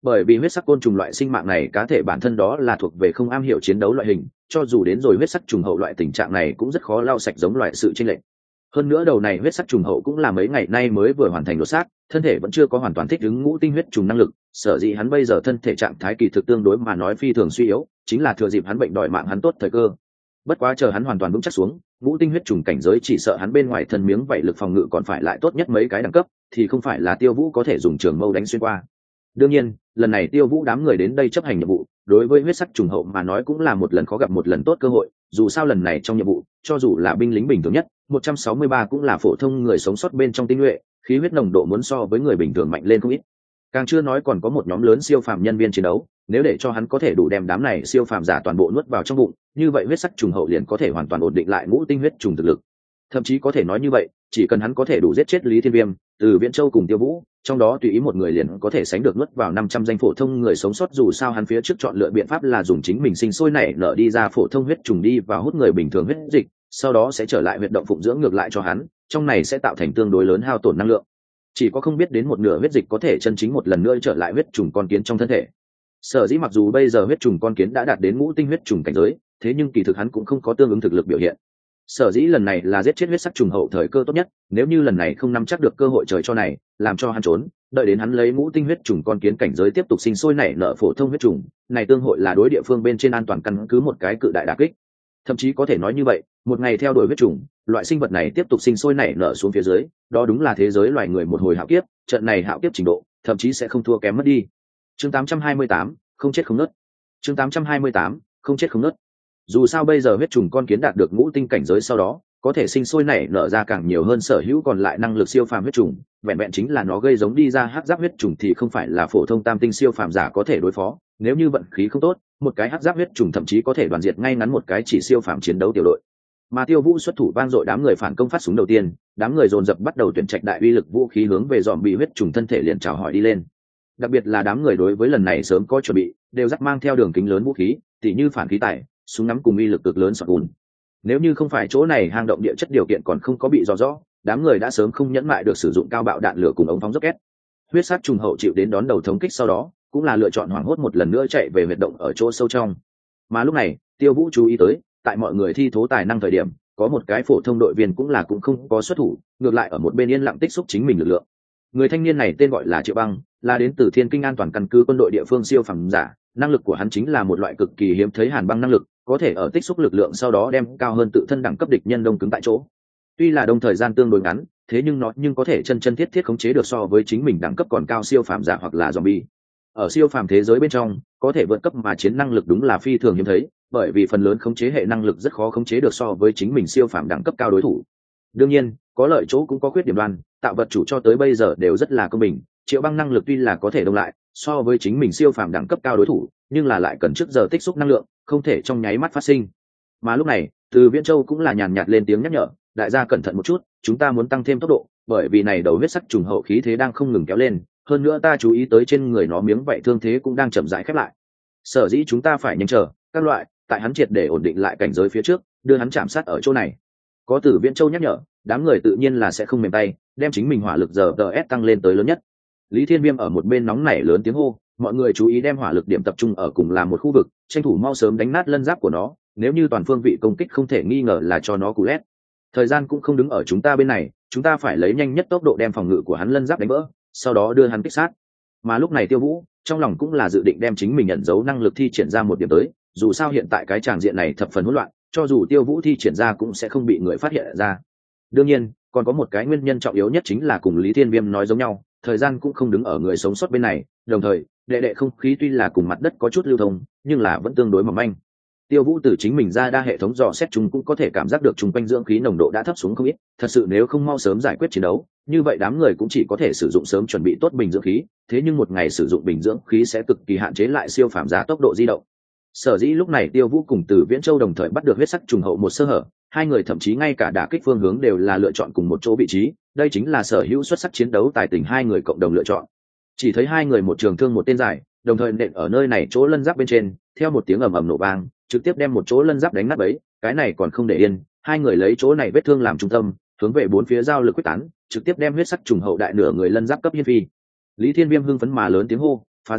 bởi vì huyết sắc côn trùng loại sinh mạng này cá thể bản thân đó là thuộc về không am hiểu chiến đấu loại hình, cho dù đến rồi huyết sắc trùng hậu loại tình trạng này cũng rất khó lau sạch giống loại sự chênh lệch. Hơn nữa đầu này huyết sắc trùng hậu cũng là mấy ngày nay mới vừa hoàn thành đột xác, thân thể vẫn chưa có hoàn toàn thích ứng ngũ tinh huyết trùng năng lực, sở dĩ hắn bây giờ thân thể trạng thái kỳ thực tương đối mà nói phi thường suy yếu, chính là thừa dịp hắn bệnh đòi mạng hắn tốt thời cơ. Bất quá chờ hắn hoàn toàn vững chắc xuống, ngũ tinh huyết trùng cảnh giới chỉ sợ hắn bên ngoài thân miếng vậy lực phòng ngự còn phải lại tốt nhất mấy cái đẳng cấp, thì không phải là Tiêu Vũ có thể dùng trường mâu đánh xuyên qua. Đương nhiên, lần này Tiêu Vũ đám người đến đây chấp hành nhiệm vụ, đối với huyết sắc trùng hậu mà nói cũng là một lần khó gặp một lần tốt cơ hội, dù sao lần này trong nhiệm vụ, cho dù là binh lính bình thường nhất, một trăm sáu mươi ba cũng là phổ thông người sống sót bên trong tinh nhuệ, khí huyết nồng độ muốn so với người bình thường mạnh lên không ít. Càng chưa nói còn có một nhóm lớn siêu phàm nhân viên chiến đấu, nếu để cho hắn có thể đủ đem đám này siêu phàm giả toàn bộ nuốt vào trong bụng, như vậy huyết sắc trùng hậu liền có thể hoàn toàn ổn định lại ngũ tinh huyết trùng thực lực. Thậm chí có thể nói như vậy, chỉ cần hắn có thể đủ giết chết Lý Thiên Viêm, Từ Viễn Châu cùng Tiêu Vũ, trong đó tùy ý một người liền có thể sánh được nuốt vào năm trăm danh phổ thông người sống sót, dù sao hắn phía trước chọn lựa biện pháp là dùng chính mình sinh sôi nảy nở đi ra phổ thông huyết trùng đi và hút người bình thường huyết dịch, sau đó sẽ trở lại huyệt động phụng dưỡng ngược lại cho hắn, trong này sẽ tạo thành tương đối lớn hao tổn năng lượng. Chỉ có không biết đến một nửa huyết dịch có thể chân chính một lần nữa trở lại huyết trùng con kiến trong thân thể. Sở dĩ mặc dù bây giờ huyết trùng con kiến đã đạt đến ngũ tinh huyết trùng cảnh giới, thế nhưng kỳ thực hắn cũng không có tương ứng thực lực biểu hiện. Sở dĩ lần này là giết chết huyết sắc trùng hậu thời cơ tốt nhất, nếu như lần này không nắm chắc được cơ hội trời cho này, làm cho hắn trốn, đợi đến hắn lấy ngũ tinh huyết trùng con kiến cảnh giới tiếp tục sinh sôi nảy nở phổ thông huyết trùng, này tương hội là đối địa phương bên trên an toàn căn cứ một cái cự đại đả kích. Thậm chí có thể nói như vậy, một ngày theo đuổi huyết trùng, loại sinh vật này tiếp tục sinh sôi nảy nở xuống phía dưới, đó đúng là thế giới loài người một hồi hạo kiếp, trận này hạo kiếp trình độ, thậm chí sẽ không thua kém mất đi. Chương tám trăm hai mươi tám, không chết không nứt. Chương tám trăm hai mươi tám, không chết không nứt. Dù sao bây giờ huyết trùng con kiến đạt được ngũ tinh cảnh giới sau đó, có thể sinh sôi nảy nở ra càng nhiều hơn sở hữu còn lại năng lực siêu phàm huyết trùng, vẹn vẹn chính là nó gây giống đi ra hắc giáp huyết trùng thì không phải là phổ thông tam tinh siêu phàm giả có thể đối phó, nếu như vận khí không tốt, một cái hắc giáp huyết trùng thậm chí có thể đoàn diệt ngay ngắn một cái chỉ siêu phàm chiến đấu tiểu đội. Mà Tiêu Vũ xuất thủ vang dội, đám người phản công phát súng đầu tiên, đám người dồn dập bắt đầu tuyển trạch đại uy lực vũ khí hướng về dòm bị huyết trùng thân thể liền chào hỏi đi lên. Đặc biệt là đám người đối với lần này sớm có chuẩn bị, đều dắt mang theo đường kính lớn vũ khí, tỉ như phản khí tải, súng ngắm cùng uy lực cực lớn sọt gùn. Nếu như không phải chỗ này hang động địa chất điều kiện còn không có bị dò rõ, đám người đã sớm không nhẫn mại được sử dụng cao bạo đạn lửa cùng ống phóng rocket. Huyết sát trùng hậu chịu đến đón đầu thống kích sau đó, cũng là lựa chọn hoảng hốt một lần nữa chạy về huyệt động ở chỗ sâu trong. Mà lúc này, Tiêu Vũ chú ý tới, tại mọi người thi thố tài năng thời điểm, có một cái phổ thông đội viên cũng là cũng không có xuất thủ, ngược lại ở một bên yên lặng tích xúc chính mình lực lượng. Người thanh niên này tên gọi là Triệu Băng, là đến từ Thiên Kinh An toàn căn cứ quân đội địa phương siêu phàm giả, năng lực của hắn chính là một loại cực kỳ hiếm thấy hàn băng năng lực, có thể ở tích xúc lực lượng sau đó đem cao hơn tự thân đẳng cấp địch nhân đông cứng tại chỗ. Tuy là đông thời gian tương đối ngắn, thế nhưng nó nhưng có thể chân chân thiết thiết khống chế được so với chính mình đẳng cấp còn cao siêu phàm giả hoặc là zombie. Ở siêu phàm thế giới bên trong, có thể vượt cấp mà chiến năng lực đúng là phi thường hiếm thấy, bởi vì phần lớn khống chế hệ năng lực rất khó khống chế được so với chính mình siêu phàm đẳng cấp cao đối thủ. Đương nhiên, có lợi chỗ cũng có khuyết điểm đoan, tạo vật chủ cho tới bây giờ đều rất là công bình. Triệu Băng năng lực tuy là có thể đông lại so với chính mình siêu phàm đẳng cấp cao đối thủ, nhưng là lại cần trước giờ tích xúc năng lượng, không thể trong nháy mắt phát sinh. Mà lúc này, Từ Viễn Châu cũng là nhàn nhạt lên tiếng nhắc nhở, đại gia cẩn thận một chút, chúng ta muốn tăng thêm tốc độ, bởi vì này đầu huyết sắc trùng hậu khí thế đang không ngừng kéo lên, hơn nữa ta chú ý tới trên người nó miếng vậy thương thế cũng đang chậm rãi khép lại. Sở dĩ chúng ta phải nhanh chờ, các loại, tại hắn triệt để ổn định lại cảnh giới phía trước, đưa hắn chạm sát ở chỗ này. Có Từ Viễn Châu nhắc nhở, đám người tự nhiên là sẽ không mềm tay, đem chính mình hỏa lực giờ tê ét tăng lên tới lớn nhất. Lý Thiên Viêm ở một bên nóng nảy lớn tiếng hô, mọi người chú ý đem hỏa lực điểm tập trung ở cùng là một khu vực, tranh thủ mau sớm đánh nát lân giáp của nó, nếu như toàn phương vị công kích không thể nghi ngờ là cho nó cú lét. Thời gian cũng không đứng ở chúng ta bên này, chúng ta phải lấy nhanh nhất tốc độ đem phòng ngự của hắn lân giáp đánh vỡ, sau đó đưa hắn kích sát. Mà lúc này Tiêu Vũ, trong lòng cũng là dự định đem chính mình nhận dấu năng lực thi triển ra một điểm tới, dù sao hiện tại cái tràng diện này thập phần hỗn loạn, cho dù Tiêu Vũ thi triển ra cũng sẽ không bị người phát hiện ra. Đương nhiên, còn có một cái nguyên nhân trọng yếu nhất chính là cùng Lý Thiên Viêm nói giống nhau, thời gian cũng không đứng ở người sống sót bên này, đồng thời đệ đệ không khí tuy là cùng mặt đất có chút lưu thông, nhưng là vẫn tương đối mỏng manh. Tiêu Vũ từ chính mình ra đa hệ thống dò xét chúng cũng có thể cảm giác được chung quanh dưỡng khí nồng độ đã thấp xuống không ít, thật sự nếu không mau sớm giải quyết chiến đấu, như vậy đám người cũng chỉ có thể sử dụng sớm chuẩn bị tốt bình dưỡng khí, thế nhưng một ngày sử dụng bình dưỡng khí sẽ cực kỳ hạn chế lại siêu phàm giả tốc độ di động. Sở dĩ lúc này Tiêu Vũ cùng Từ Viễn Châu đồng thời bắt được huyết sắc trùng hậu một sơ hở, hai người thậm chí ngay cả đả kích phương hướng đều là lựa chọn cùng một chỗ vị trí, đây chính là sở hữu xuất sắc chiến đấu tài tình hai người cộng đồng lựa chọn. Chỉ thấy hai người một trường thương một tên dài, đồng thời nện ở nơi này chỗ lân giáp bên trên, theo một tiếng ầm ầm nổ vang, trực tiếp đem một chỗ lân giáp đánh nát bấy, cái này còn không để yên, hai người lấy chỗ này vết thương làm trung tâm, hướng về bốn phía giao lực quyết tán, trực tiếp đem huyết sắc trùng hậu đại nửa người lân giáp cấp hiên phi. Lý Thiên Viêm hưng phấn mà lớn tiếng hô, phá giáp,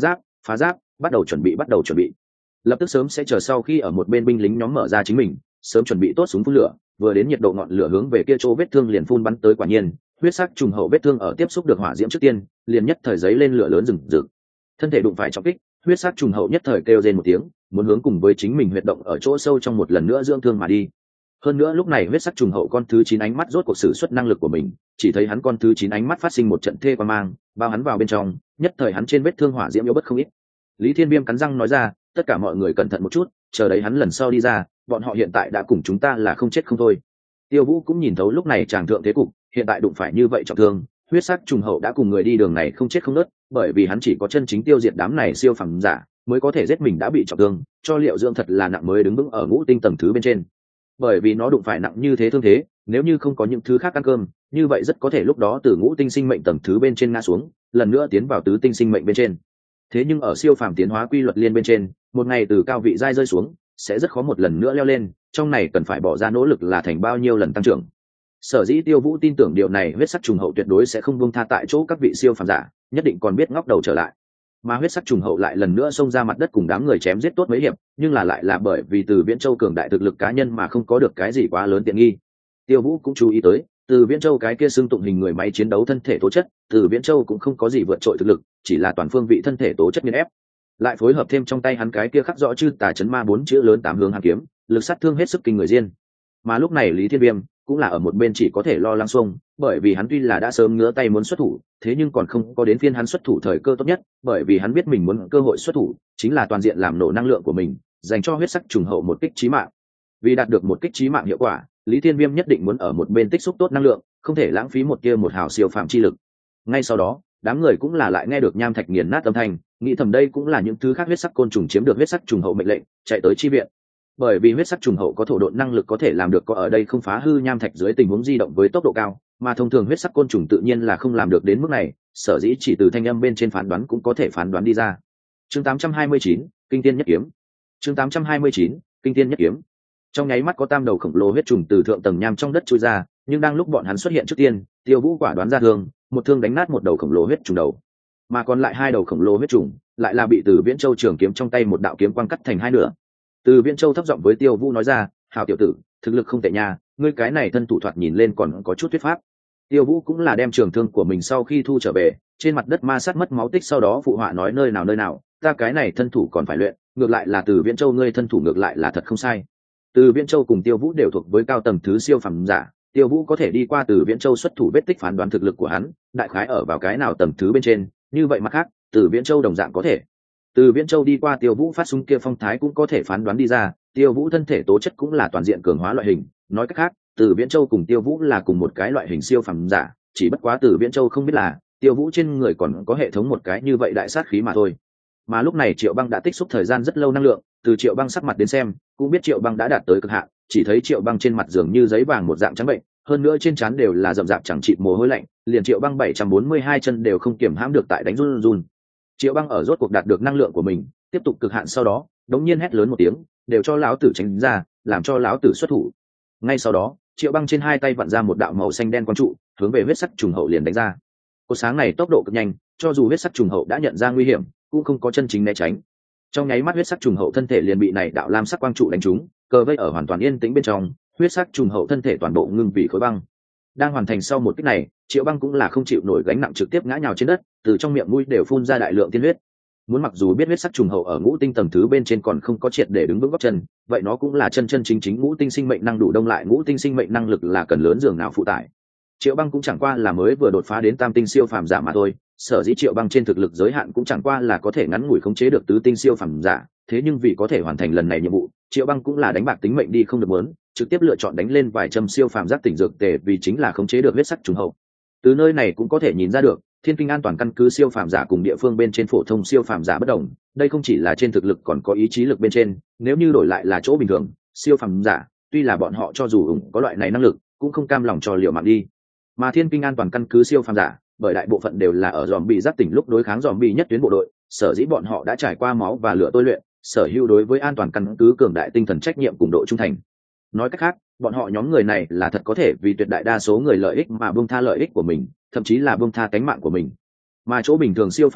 phá giáp, bắt đầu chuẩn bị bắt đầu chuẩn bị. Lập tức sớm sẽ chờ sau khi ở một bên binh lính nhóm mở ra chính mình, sớm chuẩn bị tốt súng phun lửa, vừa đến nhiệt độ ngọn lửa hướng về kia chỗ vết thương liền phun bắn tới. Quả nhiên, huyết sắc trùng hậu vết thương ở tiếp xúc được hỏa diễm trước tiên, liền nhất thời giấy lên lửa lớn rừng rực. Thân thể đụng phải trọng kích, huyết sắc trùng hậu nhất thời kêu rên một tiếng, muốn hướng cùng với chính mình huyệt động ở chỗ sâu trong một lần nữa dưỡng thương mà đi. Hơn nữa lúc này huyết sắc trùng hậu con thứ chín ánh mắt rốt cuộc sử xuất năng lực của mình, chỉ thấy hắn con thứ chín ánh mắt phát sinh một trận thê qua mang, bao hắn vào bên trong, nhất thời hắn trên vết thương hỏa diễm yếu bất không ít. Lý Thiên Viêm cắn răng nói ra, tất cả mọi người cẩn thận một chút, chờ đấy hắn lần sau đi ra, bọn họ hiện tại đã cùng chúng ta là không chết không thôi. Tiêu Vũ cũng nhìn thấu lúc này chàng thượng thế cục, hiện tại đụng phải như vậy trọng thương, huyết sắc trùng hậu đã cùng người đi đường này không chết không nứt, bởi vì hắn chỉ có chân chính tiêu diệt đám này siêu phẩm giả, mới có thể giết mình đã bị trọng thương, cho liệu dưỡng thật là nặng mới đứng vững ở ngũ tinh tầng thứ bên trên. Bởi vì nó đụng phải nặng như thế thương thế, nếu như không có những thứ khác ăn cơm, như vậy rất có thể lúc đó từ ngũ tinh sinh mệnh tầng thứ bên trên ngã xuống, lần nữa tiến vào tứ tinh sinh mệnh bên trên. Thế nhưng ở siêu phàm tiến hóa quy luật liên bên trên, một ngày từ cao vị giai rơi xuống, sẽ rất khó một lần nữa leo lên, trong này cần phải bỏ ra nỗ lực là thành bao nhiêu lần tăng trưởng. Sở dĩ Tiêu Vũ tin tưởng điều này, huyết sắc trùng hậu tuyệt đối sẽ không buông tha tại chỗ các vị siêu phàm giả, nhất định còn biết ngóc đầu trở lại. Mà huyết sắc trùng hậu lại lần nữa xông ra mặt đất cùng đám người chém giết tốt mấy hiệp, nhưng là lại là bởi vì Từ Viễn Châu cường đại thực lực cá nhân mà không có được cái gì quá lớn tiện nghi. Tiêu Vũ cũng chú ý tới, Từ Viễn Châu cái kia xưng tụng hình người máy chiến đấu thân thể tố chất, Từ Viễn Châu cũng không có gì vượt trội thực lực, chỉ là toàn phương vị thân thể tố chất nghiền ép. Lại phối hợp thêm trong tay hắn cái kia khắc rõ chư tà chấn ma bốn chữ lớn tám hướng hàn kiếm, lực sát thương hết sức kinh người diên. Mà lúc này Lý Thiên Viêm cũng là ở một bên chỉ có thể lo lắng xung, bởi vì hắn tuy là đã sớm ngứa tay muốn xuất thủ, thế nhưng còn không có đến phiên hắn xuất thủ thời cơ tốt nhất, bởi vì hắn biết mình muốn cơ hội xuất thủ chính là toàn diện làm nổ năng lượng của mình, dành cho huyết sắc trùng hậu một kích chí mạng. Vì đạt được một kích chí mạng hiệu quả, Lý Thiên Viêm nhất định muốn ở một bên tích xúc tốt năng lượng, không thể lãng phí một kia một hào siêu phàm chi lực. Ngay sau đó, đám người cũng là lại nghe được nham thạch nghiền nát âm thanh, nghĩ thầm đây cũng là những thứ khác huyết sắc côn trùng chiếm được huyết sắc trùng hậu mệnh lệnh, chạy tới chi viện. Bởi vì huyết sắc trùng hậu có thổ độn năng lực có thể làm được có ở đây không phá hư nham thạch dưới tình huống di động với tốc độ cao, mà thông thường huyết sắc côn trùng tự nhiên là không làm được đến mức này, sở dĩ chỉ từ thanh âm bên trên phán đoán cũng có thể phán đoán đi ra. Chương tám trăm hai mươi chín, Kinh Tiên Nhất Kiếm. Chương tám trăm hai mươi chín, Kinh Tiên Nhất Kiếm. Trong nháy mắt có tam đầu khổng lồ huyết trùng từ thượng tầng nham trong đất chui ra, nhưng đang lúc bọn hắn xuất hiện trước tiên, Tiêu Vũ quả đoán ra thương, một thương đánh nát một đầu khổng lồ huyết trùng đầu, mà còn lại hai đầu khổng lồ huyết trùng lại là bị Từ Viễn Châu trường kiếm trong tay một đạo kiếm quang cắt thành hai nửa. Từ Viễn Châu thấp giọng với Tiêu Vũ nói ra, hào tiểu tử, thực lực không tệ nha, ngươi cái này thân thủ thoạt nhìn lên còn có chút thuyết pháp. Tiêu Vũ cũng là đem trường thương của mình sau khi thu trở về, trên mặt đất ma sát mất máu tích, sau đó phụ họa nói nơi nào nơi nào, ta cái này thân thủ còn phải luyện, ngược lại là Từ Viễn Châu ngươi thân thủ ngược lại là thật không sai. Từ Viễn Châu cùng Tiêu Vũ đều thuộc với cao tầng thứ siêu phẩm giả, Tiêu Vũ có thể đi qua Từ Viễn Châu xuất thủ vết tích phán đoán thực lực của hắn, đại khái ở vào cái nào tầng thứ bên trên, như vậy mặt khác, Từ Viễn Châu đồng dạng có thể. Từ Viễn Châu đi qua Tiêu Vũ phát súng kia phong thái cũng có thể phán đoán đi ra, Tiêu Vũ thân thể tố chất cũng là toàn diện cường hóa loại hình, nói cách khác, Từ Viễn Châu cùng Tiêu Vũ là cùng một cái loại hình siêu phẩm giả, chỉ bất quá Từ Viễn Châu không biết là, Tiêu Vũ trên người còn có hệ thống một cái như vậy đại sát khí mà thôi. Mà lúc này Triệu Băng đã tích xúc thời gian rất lâu năng lượng, từ Triệu Băng sắc mặt đến xem, cũng biết Triệu Băng đã đạt tới cực hạn, chỉ thấy Triệu Băng trên mặt dường như giấy vàng một dạng trắng bệnh, hơn nữa trên trán đều là rậm rạp chẳng chịt mồ hôi lạnh, liền Triệu Băng bảy trăm bốn mươi hai chân đều không kiềm hãm được tại đánh run run. Triệu Băng ở rốt cuộc đạt được năng lượng của mình, tiếp tục cực hạn sau đó, đống nhiên hét lớn một tiếng, đều cho lão tử tránh ra, làm cho lão tử xuất thủ. Ngay sau đó, Triệu Băng trên hai tay vặn ra một đạo màu xanh đen quang trụ, hướng về huyết sắc trùng hậu liền đánh ra. Cột sáng này tốc độ cực nhanh, cho dù huyết sắc trùng hậu đã nhận ra nguy hiểm, cũng không có chân chính né tránh. Trong nháy mắt huyết sắc trùng hậu thân thể liền bị này đạo lam sắc quang trụ đánh trúng, cờ vây ở hoàn toàn yên tĩnh bên trong, huyết sắc trùng hậu thân thể toàn bộ ngưng vì khối băng. Đang hoàn thành sau một kích này, Triệu Băng cũng là không chịu nổi gánh nặng trực tiếp ngã nhào trên đất, từ trong miệng mũi đều phun ra đại lượng tiên huyết. Muốn mặc dù biết huyết sắc trùng hậu ở ngũ tinh tầng thứ bên trên còn không có triệt để đứng vững gót chân, vậy nó cũng là chân chân chính chính ngũ tinh sinh mệnh năng đủ đông lại ngũ tinh sinh mệnh năng lực là cần lớn dường nào phụ tải. Triệu Băng cũng chẳng qua là mới vừa đột phá đến tam tinh siêu phàm giả mà thôi, sở dĩ Triệu Băng trên thực lực giới hạn cũng chẳng qua là có thể ngắn ngủi khống chế được tứ tinh siêu phàm giả, thế nhưng vì có thể hoàn thành lần này nhiệm vụ, Triệu Băng cũng là đánh bạc tính mệnh đi không được muốn, trực tiếp lựa chọn đánh lên vài châm siêu phàm giác tỉnh dược tề vì chính là khống chế được huyết sắc trùng hậu. Từ nơi này cũng có thể nhìn ra được, Thiên Kinh an toàn căn cứ siêu phàm giả cùng địa phương bên trên phổ thông siêu phàm giả bất đồng, đây không chỉ là trên thực lực còn có ý chí lực bên trên, nếu như đổi lại là chỗ bình thường, siêu phàm giả, tuy là bọn họ cho dù ủng có loại này năng lực, cũng không cam lòng cho liều mạng đi. Mà Thiên Kinh an toàn căn cứ siêu phàm giả, bởi đại bộ phận đều là ở zombie giác tỉnh lúc đối kháng zombie nhất tuyến bộ đội, sở dĩ bọn họ đã trải qua máu và lửa tôi luyện, sở hữu đối với an toàn căn cứ cường đại tinh thần trách nhiệm cùng độ trung thành. Nói cách khác, bọn họ nhóm người này là thật có thể vì tuyệt đại đa số người lợi ích mà buông tha lợi ích của mình, thậm chí là buông tha cánh mạng của mình. Mà chỗ bình thường siêu phàm giả,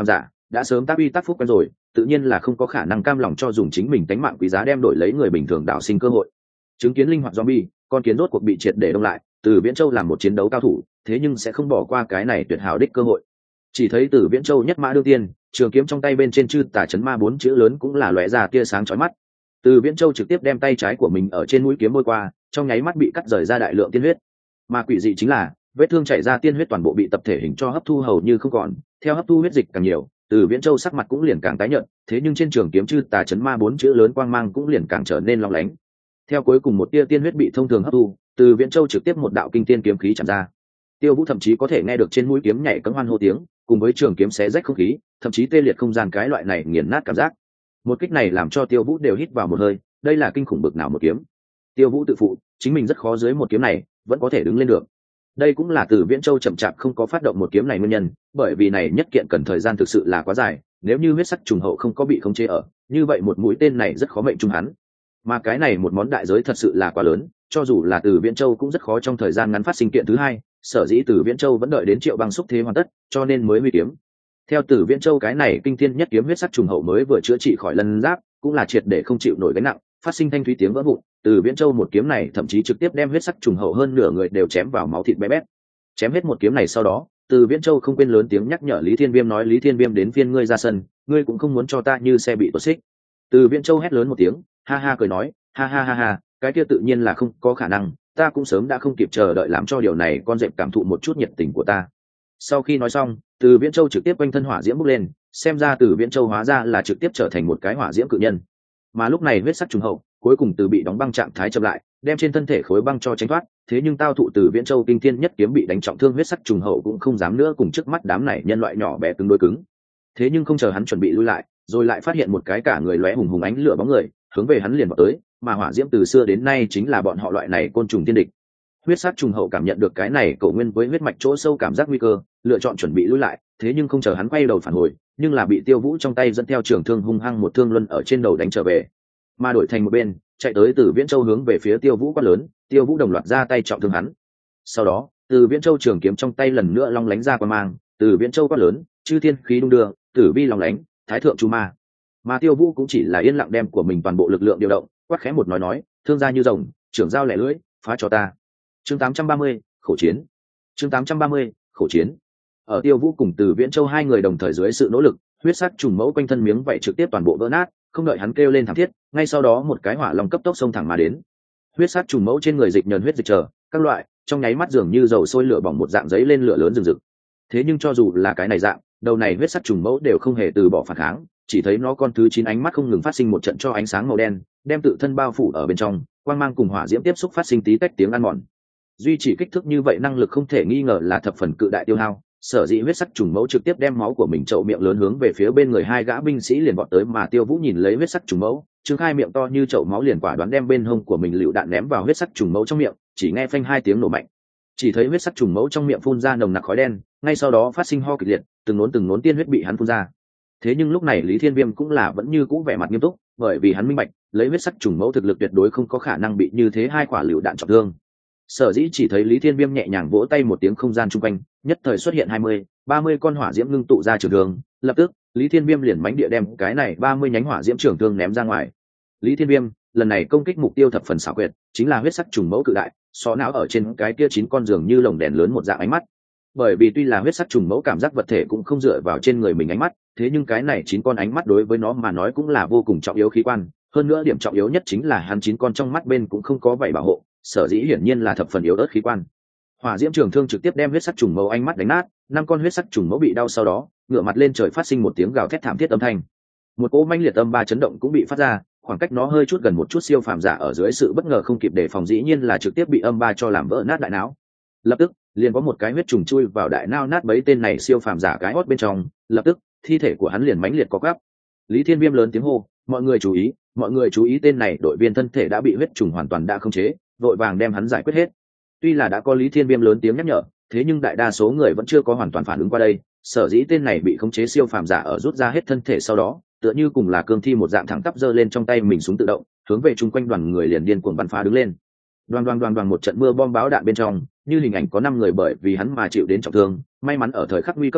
đã sớm tác uy tác phúc quen rồi, tự nhiên là không có khả năng cam lòng cho dùng chính mình tánh mạng quý giá đem đổi lấy người bình thường đảo sinh cơ hội. Chứng kiến linh hoạt zombie, con kiến rốt cuộc bị triệt để đông lại, Từ Viễn Châu làm một chiến đấu cao thủ, thế nhưng sẽ không bỏ qua cái này tuyệt hảo đích cơ hội. Chỉ thấy Từ Viễn Châu nhất mã đương tiên, trường kiếm trong tay bên trên chư tà chấn ma bốn chữ lớn cũng là lóe ra tia sáng chói mắt. Từ Viễn Châu trực tiếp đem tay trái của mình ở trên mũi kiếm bôi qua, trong nháy mắt bị cắt rời ra đại lượng tiên huyết. Mà quỷ dị chính là, vết thương chảy ra tiên huyết toàn bộ bị tập thể hình cho hấp thu hầu như không còn, theo hấp thu huyết dịch càng nhiều, Từ Viễn Châu sắc mặt cũng liền càng tái nhợt, thế nhưng trên trường kiếm chư tà chấn ma bốn chữ lớn quang mang cũng liền càng trở nên long lánh. Theo cuối cùng một tia tiên huyết bị thông thường hấp thu, Từ Viễn Châu trực tiếp một đạo kinh tiên kiếm khí chạm ra. Tiêu Vũ thậm chí có thể nghe được trên mũi kiếm nhảy cẫng hoan hô tiếng, cùng với trường kiếm xé rách không khí, thậm chí tê liệt không gian cái loại này nghiền nát cảm giác. Một kích này làm cho Tiêu Vũ đều hít vào một hơi, đây là kinh khủng bực nào một kiếm. Tiêu Vũ tự phụ, chính mình rất khó dưới một kiếm này, vẫn có thể đứng lên được. Đây cũng là Từ Viễn Châu chậm chạp không có phát động một kiếm này nguyên nhân, bởi vì này nhất kiện cần thời gian thực sự là quá dài, nếu như huyết sắc trùng hậu không có bị khống chế ở, như vậy một mũi tên này rất khó mệnh trung hắn. Mà cái này một món đại giới thật sự là quá lớn, cho dù là Từ Viễn Châu cũng rất khó trong thời gian ngắn phát sinh kiện thứ hai, sở dĩ Từ Viễn Châu vẫn đợi đến Triệu Băng xúc thế hoàn tất, cho nên mới huy kiếm. Theo Từ Viễn Châu cái này kinh thiên nhất kiếm huyết sắc trùng hậu mới vừa chữa trị khỏi lân giáp, cũng là triệt để không chịu nổi gánh nặng, phát sinh thanh thúy tiếng vỡ vụn, Từ Viễn Châu một kiếm này thậm chí trực tiếp đem huyết sắc trùng hậu hơn nửa người đều chém vào máu thịt bé bét. Chém hết một kiếm này sau đó, Từ Viễn Châu không quên lớn tiếng nhắc nhở Lý Thiên Viêm nói Lý Thiên Viêm đến phiên ngươi ra sân, ngươi cũng không muốn cho ta như xe bị tuột xích. Từ Viễn Châu hét lớn một tiếng, ha ha cười nói, ha ha ha ha, cái kia tự nhiên là không có khả năng, ta cũng sớm đã không kịp chờ đợi làm cho điều này con dẹp cảm thụ một chút nhiệt tình của ta. Sau khi nói xong, Từ Viễn Châu trực tiếp quanh thân hỏa diễm bốc lên, xem ra Từ Viễn Châu hóa ra là trực tiếp trở thành một cái hỏa diễm cự nhân. Mà lúc này huyết sắc trùng hậu cuối cùng từ bị đóng băng trạng thái chậm lại, đem trên thân thể khối băng cho tránh thoát, thế nhưng tao thụ Từ Viễn Châu kinh thiên nhất kiếm bị đánh trọng thương huyết sắc trùng hậu cũng không dám nữa cùng trước mắt đám này nhân loại nhỏ bé cứng đối cứng. Thế nhưng không chờ hắn chuẩn bị lui lại, rồi lại phát hiện một cái cả người lóe hùng hùng ánh lửa bóng người, hướng về hắn liền vào tới, mà hỏa diễm từ xưa đến nay chính là bọn họ loại này côn trùng tiên địch. Huyết sắc trùng hậu cảm nhận được cái này cổ nguyên với huyết mạch chỗ sâu cảm giác nguy cơ, lựa chọn chuẩn bị lui lại, thế nhưng không chờ hắn quay đầu phản hồi, nhưng là bị Tiêu Vũ trong tay dẫn theo trường thương hung hăng một thương luân ở trên đầu đánh trở về. Mà đổi thành một bên, chạy tới Từ Viễn Châu hướng về phía Tiêu Vũ quát lớn, Tiêu Vũ đồng loạt ra tay trọng thương hắn. Sau đó, Từ Viễn Châu trường kiếm trong tay lần nữa long lánh ra qua mang, Từ Viễn Châu quát lớn, chư thiên khí đung đưa, tử vi long lánh, thái thượng chu ma. Mà Tiêu Vũ cũng chỉ là yên lặng đem của mình toàn bộ lực lượng điều động, quát khẽ một nói nói, thương gia như rồng, trưởng dao lẻ lưỡi, phá cho ta. Chương tám trăm ba mươi, khổ chiến. Chương tám trăm ba mươi, khổ chiến. Ở Tiêu Vũ cùng Từ Viễn Châu hai người đồng thời dưới sự nỗ lực, huyết sắc trùng mẫu quanh thân miếng vậy trực tiếp toàn bộ vỡ nát, không đợi hắn kêu lên thảm thiết, ngay sau đó một cái hỏa long cấp tốc xông thẳng mà đến. Huyết sắc trùng mẫu trên người dịch nhờn huyết dịch chờ, các loại, trong nháy mắt dường như dầu sôi lửa bỏng một dạng giấy lên lửa lớn rừng rực. Thế nhưng cho dù là cái này dạng, đầu này huyết sắc trùng mẫu đều không hề từ bỏ phản kháng, chỉ thấy nó con thứ chín ánh mắt không ngừng phát sinh một trận cho ánh sáng màu đen, đem tự thân bao phủ ở bên trong, quang mang cùng hỏa diễm tiếp xúc phát sinh tí tách tiếng ăn mòn. Duy trì kích thước như vậy năng lực không thể nghi ngờ là thập phần cự đại tiêu hao, sở dĩ huyết sắc trùng mẫu trực tiếp đem máu của mình chậu miệng lớn hướng về phía bên người hai gã binh sĩ liền vọt tới, mà Tiêu Vũ nhìn lấy huyết sắc trùng mẫu, trương khai miệng to như chậu máu liền quả đoán đem bên hông của mình lựu đạn ném vào huyết sắc trùng mẫu trong miệng, chỉ nghe phanh hai tiếng nổ mạnh. Chỉ thấy huyết sắc trùng mẫu trong miệng phun ra nồng nặc khói đen, ngay sau đó phát sinh ho kịch liệt, từng nốn từng nốn tiên huyết bị hắn phun ra. Thế nhưng lúc này Lý Thiên Viêm cũng là vẫn như cũ vẻ mặt nghiêm túc, bởi vì hắn minh bạch, lấy huyết sắc trùng mẫu thực lực tuyệt đối không có khả năng bị như thế hai quả lựu đạn trọng thương. Sở dĩ chỉ thấy Lý Thiên Viêm nhẹ nhàng vỗ tay một tiếng, không gian chung quanh nhất thời xuất hiện hai mươi, ba mươi con hỏa diễm ngưng tụ ra trường thương, lập tức Lý Thiên Viêm liền mánh địa đem cái này ba mươi nhánh hỏa diễm trường thương ném ra ngoài. Lý Thiên Viêm lần này công kích mục tiêu thập phần xảo quyệt, chính là huyết sắc trùng mẫu cự đại, xó não ở trên cái kia chín con giường như lồng đèn lớn một dạng ánh mắt. Bởi vì tuy là huyết sắc trùng mẫu cảm giác vật thể cũng không dựa vào trên người mình ánh mắt, thế nhưng cái này chín con ánh mắt đối với nó mà nói cũng là vô cùng trọng yếu khí quan, hơn nữa điểm trọng yếu nhất chính là hắn chín con trong mắt bên cũng không có vảy bảo hộ, sở dĩ hiển nhiên là thập phần yếu ớt khí quan. Hỏa diễm trường thương trực tiếp đem huyết sắc trùng mẫu ánh mắt đánh nát, năm con huyết sắc trùng mẫu bị đau, sau đó ngửa mặt lên trời phát sinh một tiếng gào thét thảm thiết âm thanh. Một cỗ manh liệt âm ba chấn động cũng bị phát ra, khoảng cách nó hơi chút gần một chút siêu phàm giả ở dưới sự bất ngờ không kịp đề phòng dĩ nhiên là trực tiếp bị âm ba cho làm vỡ nát đại não. Lập tức liền có một cái huyết trùng chui vào đại não nát bấy tên này siêu phàm giả cái hót bên trong, lập tức thi thể của hắn liền mãnh liệt co quắp. Lý Thiên Viêm lớn tiếng hô, mọi người chú ý, mọi người chú ý, tên này đội viên thân thể đã bị huyết trùng hoàn toàn đã khống chế, vội vàng đem hắn giải quyết hết. Tuy là đã có Lý Thiên Viêm lớn tiếng nhắc nhở, thế nhưng đại đa số người vẫn chưa có hoàn toàn phản ứng qua đây, sở dĩ tên này bị khống chế siêu phàm giả ở rút ra hết thân thể sau đó, tựa như cùng là cương thi một dạng thẳng tắp giơ lên trong tay mình súng tự động, hướng về chung quanh đoàn người liền điên cuồng bắn phá đứng lên. Đoàn đoàn đoàn đoàn một trận mưa bom báo đạn bên trong, như hình ảnh có năm người bởi vì hắn mà chịu đến trọng thương, may mắn ở thời khắc nguy cấp này,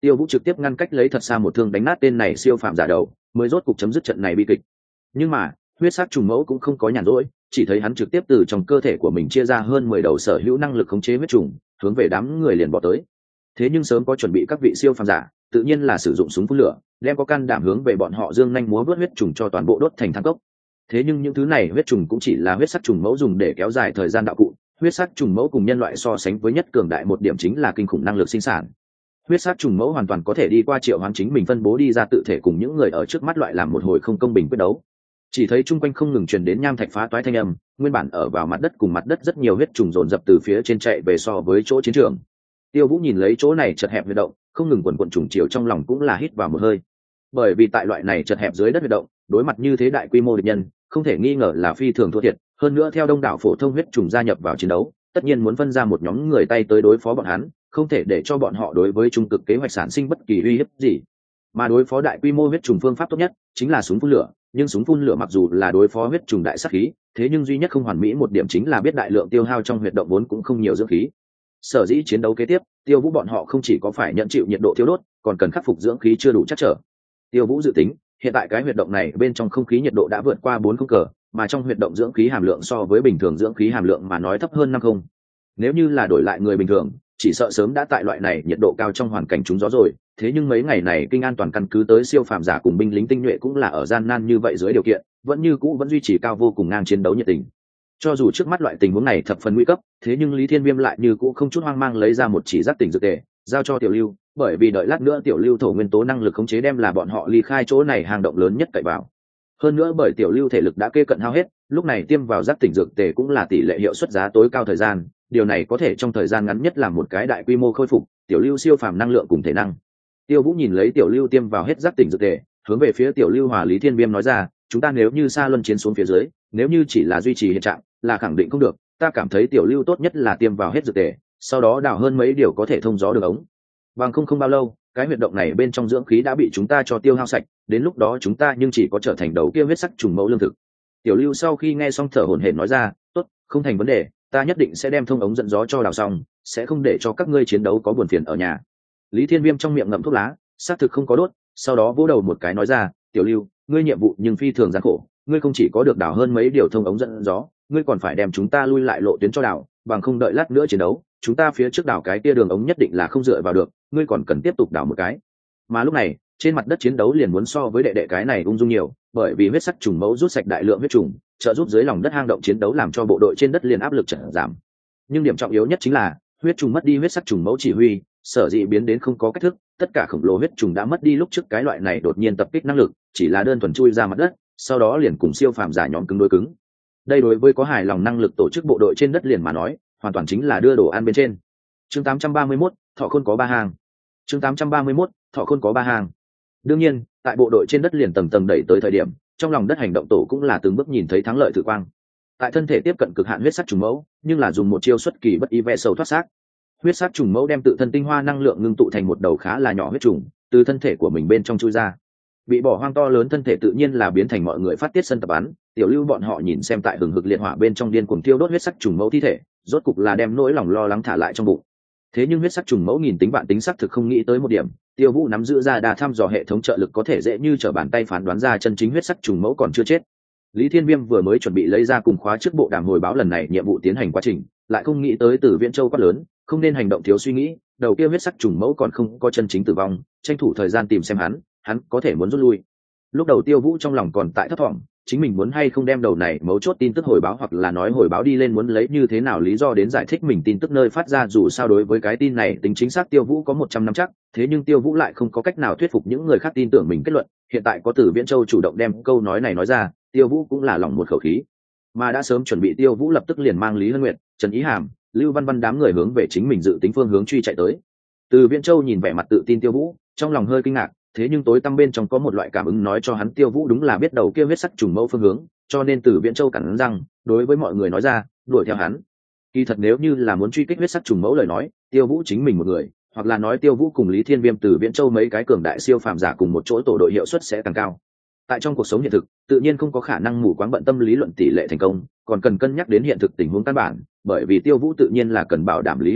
Tiêu Vũ trực tiếp ngăn cách lấy thật xa một thương đánh nát tên này siêu phàm giả đầu, mới rốt cục chấm dứt trận này bi kịch. Nhưng mà huyết sắc trùng mẫu cũng không có nhàn rỗi, chỉ thấy hắn trực tiếp từ trong cơ thể của mình chia ra hơn mười đầu sở hữu năng lực khống chế huyết trùng, hướng về đám người liền bỏ tới. Thế nhưng sớm có chuẩn bị các vị siêu phàm giả, tự nhiên là sử dụng súng phun lửa, đem có can đảm hướng về bọn họ dương nhanh múa vớt huyết trùng cho toàn bộ đốt thành than cốc. Thế nhưng những thứ này huyết trùng cũng chỉ là huyết sắc trùng mẫu dùng để kéo dài thời gian đạo cụ. Huyết sắc trùng mẫu cùng nhân loại so sánh với nhất cường đại một điểm chính là kinh khủng năng lực sinh sản. Huyết sắc trùng mẫu hoàn toàn có thể đi qua triệu hoán chính mình phân bố đi ra tự thể cùng những người ở trước mắt loại làm một hồi không công bình quyết đấu. Chỉ thấy chung quanh không ngừng truyền đến nham thạch phá toái thanh âm, nguyên bản ở vào mặt đất cùng mặt đất rất nhiều huyết trùng dồn dập từ phía trên chạy về so với chỗ chiến trường. Tiêu Vũ nhìn lấy chỗ này chật hẹp huyệt động, không ngừng quần quần trùng chiều trong lòng cũng là hít vào một hơi. Bởi vì tại loại này chật hẹp dưới đất huyệt động, đối mặt như thế đại quy mô địch nhân, không thể nghi ngờ là phi thường thua thiệt, hơn nữa theo đông đảo phổ thông huyết trùng gia nhập vào chiến đấu, tất nhiên muốn phân ra một nhóm người tay tới đối phó bọn hắn, không thể để cho bọn họ đối với trung cực kế hoạch sản sinh bất kỳ uy hiếp gì. Mà đối phó đại quy mô huyết trùng phương pháp tốt nhất chính là súng phun lửa, nhưng súng phun lửa mặc dù là đối phó huyết trùng đại sát khí, thế nhưng duy nhất không hoàn mỹ một điểm chính là biết đại lượng tiêu hao trong huyệt động vốn cũng không nhiều dưỡng khí. Sở dĩ chiến đấu kế tiếp, Tiêu Vũ bọn họ không chỉ có phải nhận chịu nhiệt độ thiêu đốt, còn cần khắc phục dưỡng khí chưa đủ chắc trở. Tiêu Vũ dự tính, hiện tại cái huyệt động này bên trong không khí nhiệt độ đã vượt qua bốn không cờ, mà trong huyệt động dưỡng khí hàm lượng so với bình thường dưỡng khí hàm lượng mà nói thấp hơn năm không. Nếu như là đổi lại người bình thường, chỉ sợ sớm đã tại loại này nhiệt độ cao trong hoàn cảnh trúng gió rồi. Thế nhưng mấy ngày này kinh an toàn căn cứ tới siêu phàm giả cùng binh lính tinh nhuệ cũng là ở gian nan như vậy dưới điều kiện, vẫn như cũ vẫn duy trì cao vô cùng ngang chiến đấu nhiệt tình. Cho dù trước mắt loại tình huống này thập phần nguy cấp, thế nhưng Lý Thiên Viêm lại như cũ không chút hoang mang lấy ra một chỉ giác tỉnh dược tề, giao cho Tiểu Lưu, bởi vì đợi lát nữa Tiểu Lưu thổ nguyên tố năng lực khống chế đem là bọn họ ly khai chỗ này hang động lớn nhất cậy vào. Hơn nữa bởi Tiểu Lưu thể lực đã kê cận hao hết, lúc này tiêm vào giác tỉnh dược tề cũng là tỷ lệ hiệu suất giá tối cao thời gian, điều này có thể trong thời gian ngắn nhất làm một cái đại quy mô khôi phục Tiểu Lưu siêu phàm năng lượng cùng thể năng. Tiêu Vũ nhìn lấy Tiểu Lưu tiêm vào hết giác tỉnh dược tề, hướng về phía Tiểu Lưu hòa Lý Thiên Viêm nói ra, chúng ta nếu như xa luân chiến xuống phía dưới, nếu như chỉ là duy trì hiện trạng là khẳng định không được, ta cảm thấy Tiểu Lưu tốt nhất là tiêm vào hết dược tề, sau đó đào hơn mấy điều có thể thông gió đường ống. Bằng không không bao lâu, cái huyệt động này bên trong dưỡng khí đã bị chúng ta cho tiêu hao sạch, đến lúc đó chúng ta nhưng chỉ có trở thành đầu kia huyết sắc trùng mẫu lương thực. Tiểu Lưu sau khi nghe xong thở hổn hển nói ra, tốt, không thành vấn đề, ta nhất định sẽ đem thông ống dẫn gió cho đào xong, sẽ không để cho các ngươi chiến đấu có buồn phiền ở nhà. Lý Thiên Viêm trong miệng ngậm thuốc lá, xác thực không có đốt, sau đó vỗ đầu một cái nói ra, Tiểu Lưu, ngươi nhiệm vụ nhưng phi thường gian khổ, ngươi không chỉ có được đào hơn mấy điều thông ống dẫn gió, ngươi còn phải đem chúng ta lui lại lộ tuyến cho đào, bằng không đợi lát nữa chiến đấu, chúng ta phía trước đào cái kia đường ống nhất định là không dựa vào được, ngươi còn cần tiếp tục đào một cái. Mà lúc này, trên mặt đất chiến đấu liền muốn so với đệ đệ cái này ung dung nhiều, bởi vì huyết sắc trùng mẫu rút sạch đại lượng huyết trùng, trợ giúp dưới lòng đất hang động chiến đấu làm cho bộ đội trên đất liền áp lực chợt giảm. Nhưng điểm trọng yếu nhất chính là huyết trùng mất đi huyết sắc trùng mẫu chỉ huy, sở dĩ biến đến không có cách thức, tất cả khổng lồ huyết trùng đã mất đi lúc trước cái loại này đột nhiên tập kích năng lực, chỉ là đơn thuần chui ra mặt đất, sau đó liền cùng siêu phàm giả nhóm cứng đối cứng. Đây đối với có hài lòng năng lực tổ chức bộ đội trên đất liền mà nói, hoàn toàn chính là đưa đồ ăn bên trên. Chương tám trăm ba mươi mốt, Thọ Khôn có ba hàng. Chương tám trăm ba mươi mốt, Thọ Khôn có ba hàng. Đương nhiên, tại bộ đội trên đất liền tầng tầng đẩy tới thời điểm, trong lòng đất hành động tổ cũng là từng bước nhìn thấy thắng lợi thử quang. Tại thân thể tiếp cận cực hạn huyết sắc trùng mẫu, nhưng là dùng một chiêu xuất kỳ bất ý vẽ sâu thoát xác. Huyết sắc trùng mẫu đem tự thân tinh hoa năng lượng ngưng tụ thành một đầu khá là nhỏ huyết trùng, từ thân thể của mình bên trong chui ra. Bị bỏ hoang to lớn thân thể tự nhiên là biến thành mọi người phát tiết sân tập bắn. Tiểu Lưu bọn họ nhìn xem tại hừng hực liệt hỏa bên trong điên cuồng thiêu đốt huyết sắc trùng mẫu thi thể, rốt cục là đem nỗi lòng lo lắng thả lại trong bụng. Thế nhưng huyết sắc trùng mẫu nghìn tính vạn tính sắc thực không nghĩ tới một điểm, Tiêu Vũ nắm giữ ra đà thăm dò hệ thống trợ lực có thể dễ như trở bàn tay phán đoán ra chân chính huyết sắc trùng mẫu còn chưa chết. Lý Thiên Viêm vừa mới chuẩn bị lấy ra cùng khóa trước bộ đàm hồi báo lần này nhiệm vụ tiến hành quá trình, lại không nghĩ tới từ Viễn Châu quát lớn, không nên hành động thiếu suy nghĩ, đầu kia huyết sắc trùng mẫu còn không có chân chính tử vong, tranh thủ thời gian tìm xem hắn, hắn có thể muốn rút lui. Lúc đầu Tiêu Vũ trong lòng còn tại thấp thỏm, chính mình muốn hay không đem đầu này mấu chốt tin tức hồi báo hoặc là nói hồi báo đi lên muốn lấy như thế nào lý do đến giải thích mình tin tức nơi phát ra, dù sao đối với cái tin này tính chính xác Tiêu Vũ có một trăm năm chắc, thế nhưng Tiêu Vũ lại không có cách nào thuyết phục những người khác tin tưởng mình kết luận, hiện tại có Từ Viễn Châu chủ động đem câu nói này nói ra, Tiêu Vũ cũng là lòng một khẩu khí. Mà đã sớm chuẩn bị Tiêu Vũ lập tức liền mang Lý Hân Nguyệt, Trần Ý Hàm, Lưu Văn Văn đám người hướng về chính mình dự tính phương hướng truy chạy tới. Từ Viễn Châu nhìn vẻ mặt tự tin Tiêu Vũ, trong lòng hơi kinh ngạc, thế nhưng tối tăm bên trong có một loại cảm ứng nói cho hắn Tiêu Vũ đúng là biết đầu kia huyết sắc trùng mẫu phương hướng, cho nên Từ Viễn Châu cắn răng, đối với mọi người nói ra, đuổi theo hắn. Kỳ thật nếu như là muốn truy kích huyết sắc trùng mẫu lời nói, Tiêu Vũ chính mình một người, hoặc là nói Tiêu Vũ cùng Lý Thiên Viêm, Từ Viễn Châu mấy cái cường đại siêu phàm giả cùng một chỗ tổ đội hiệu suất sẽ càng cao. Tại trong cuộc sống hiện thực, tự nhiên không có khả năng mù quáng bận tâm lý luận tỷ lệ thành công, còn cần cân nhắc đến hiện thực tình huống căn bản, bởi vì Tiêu Vũ tự nhiên là cần bảo đảm Lý Hân Nguyệt,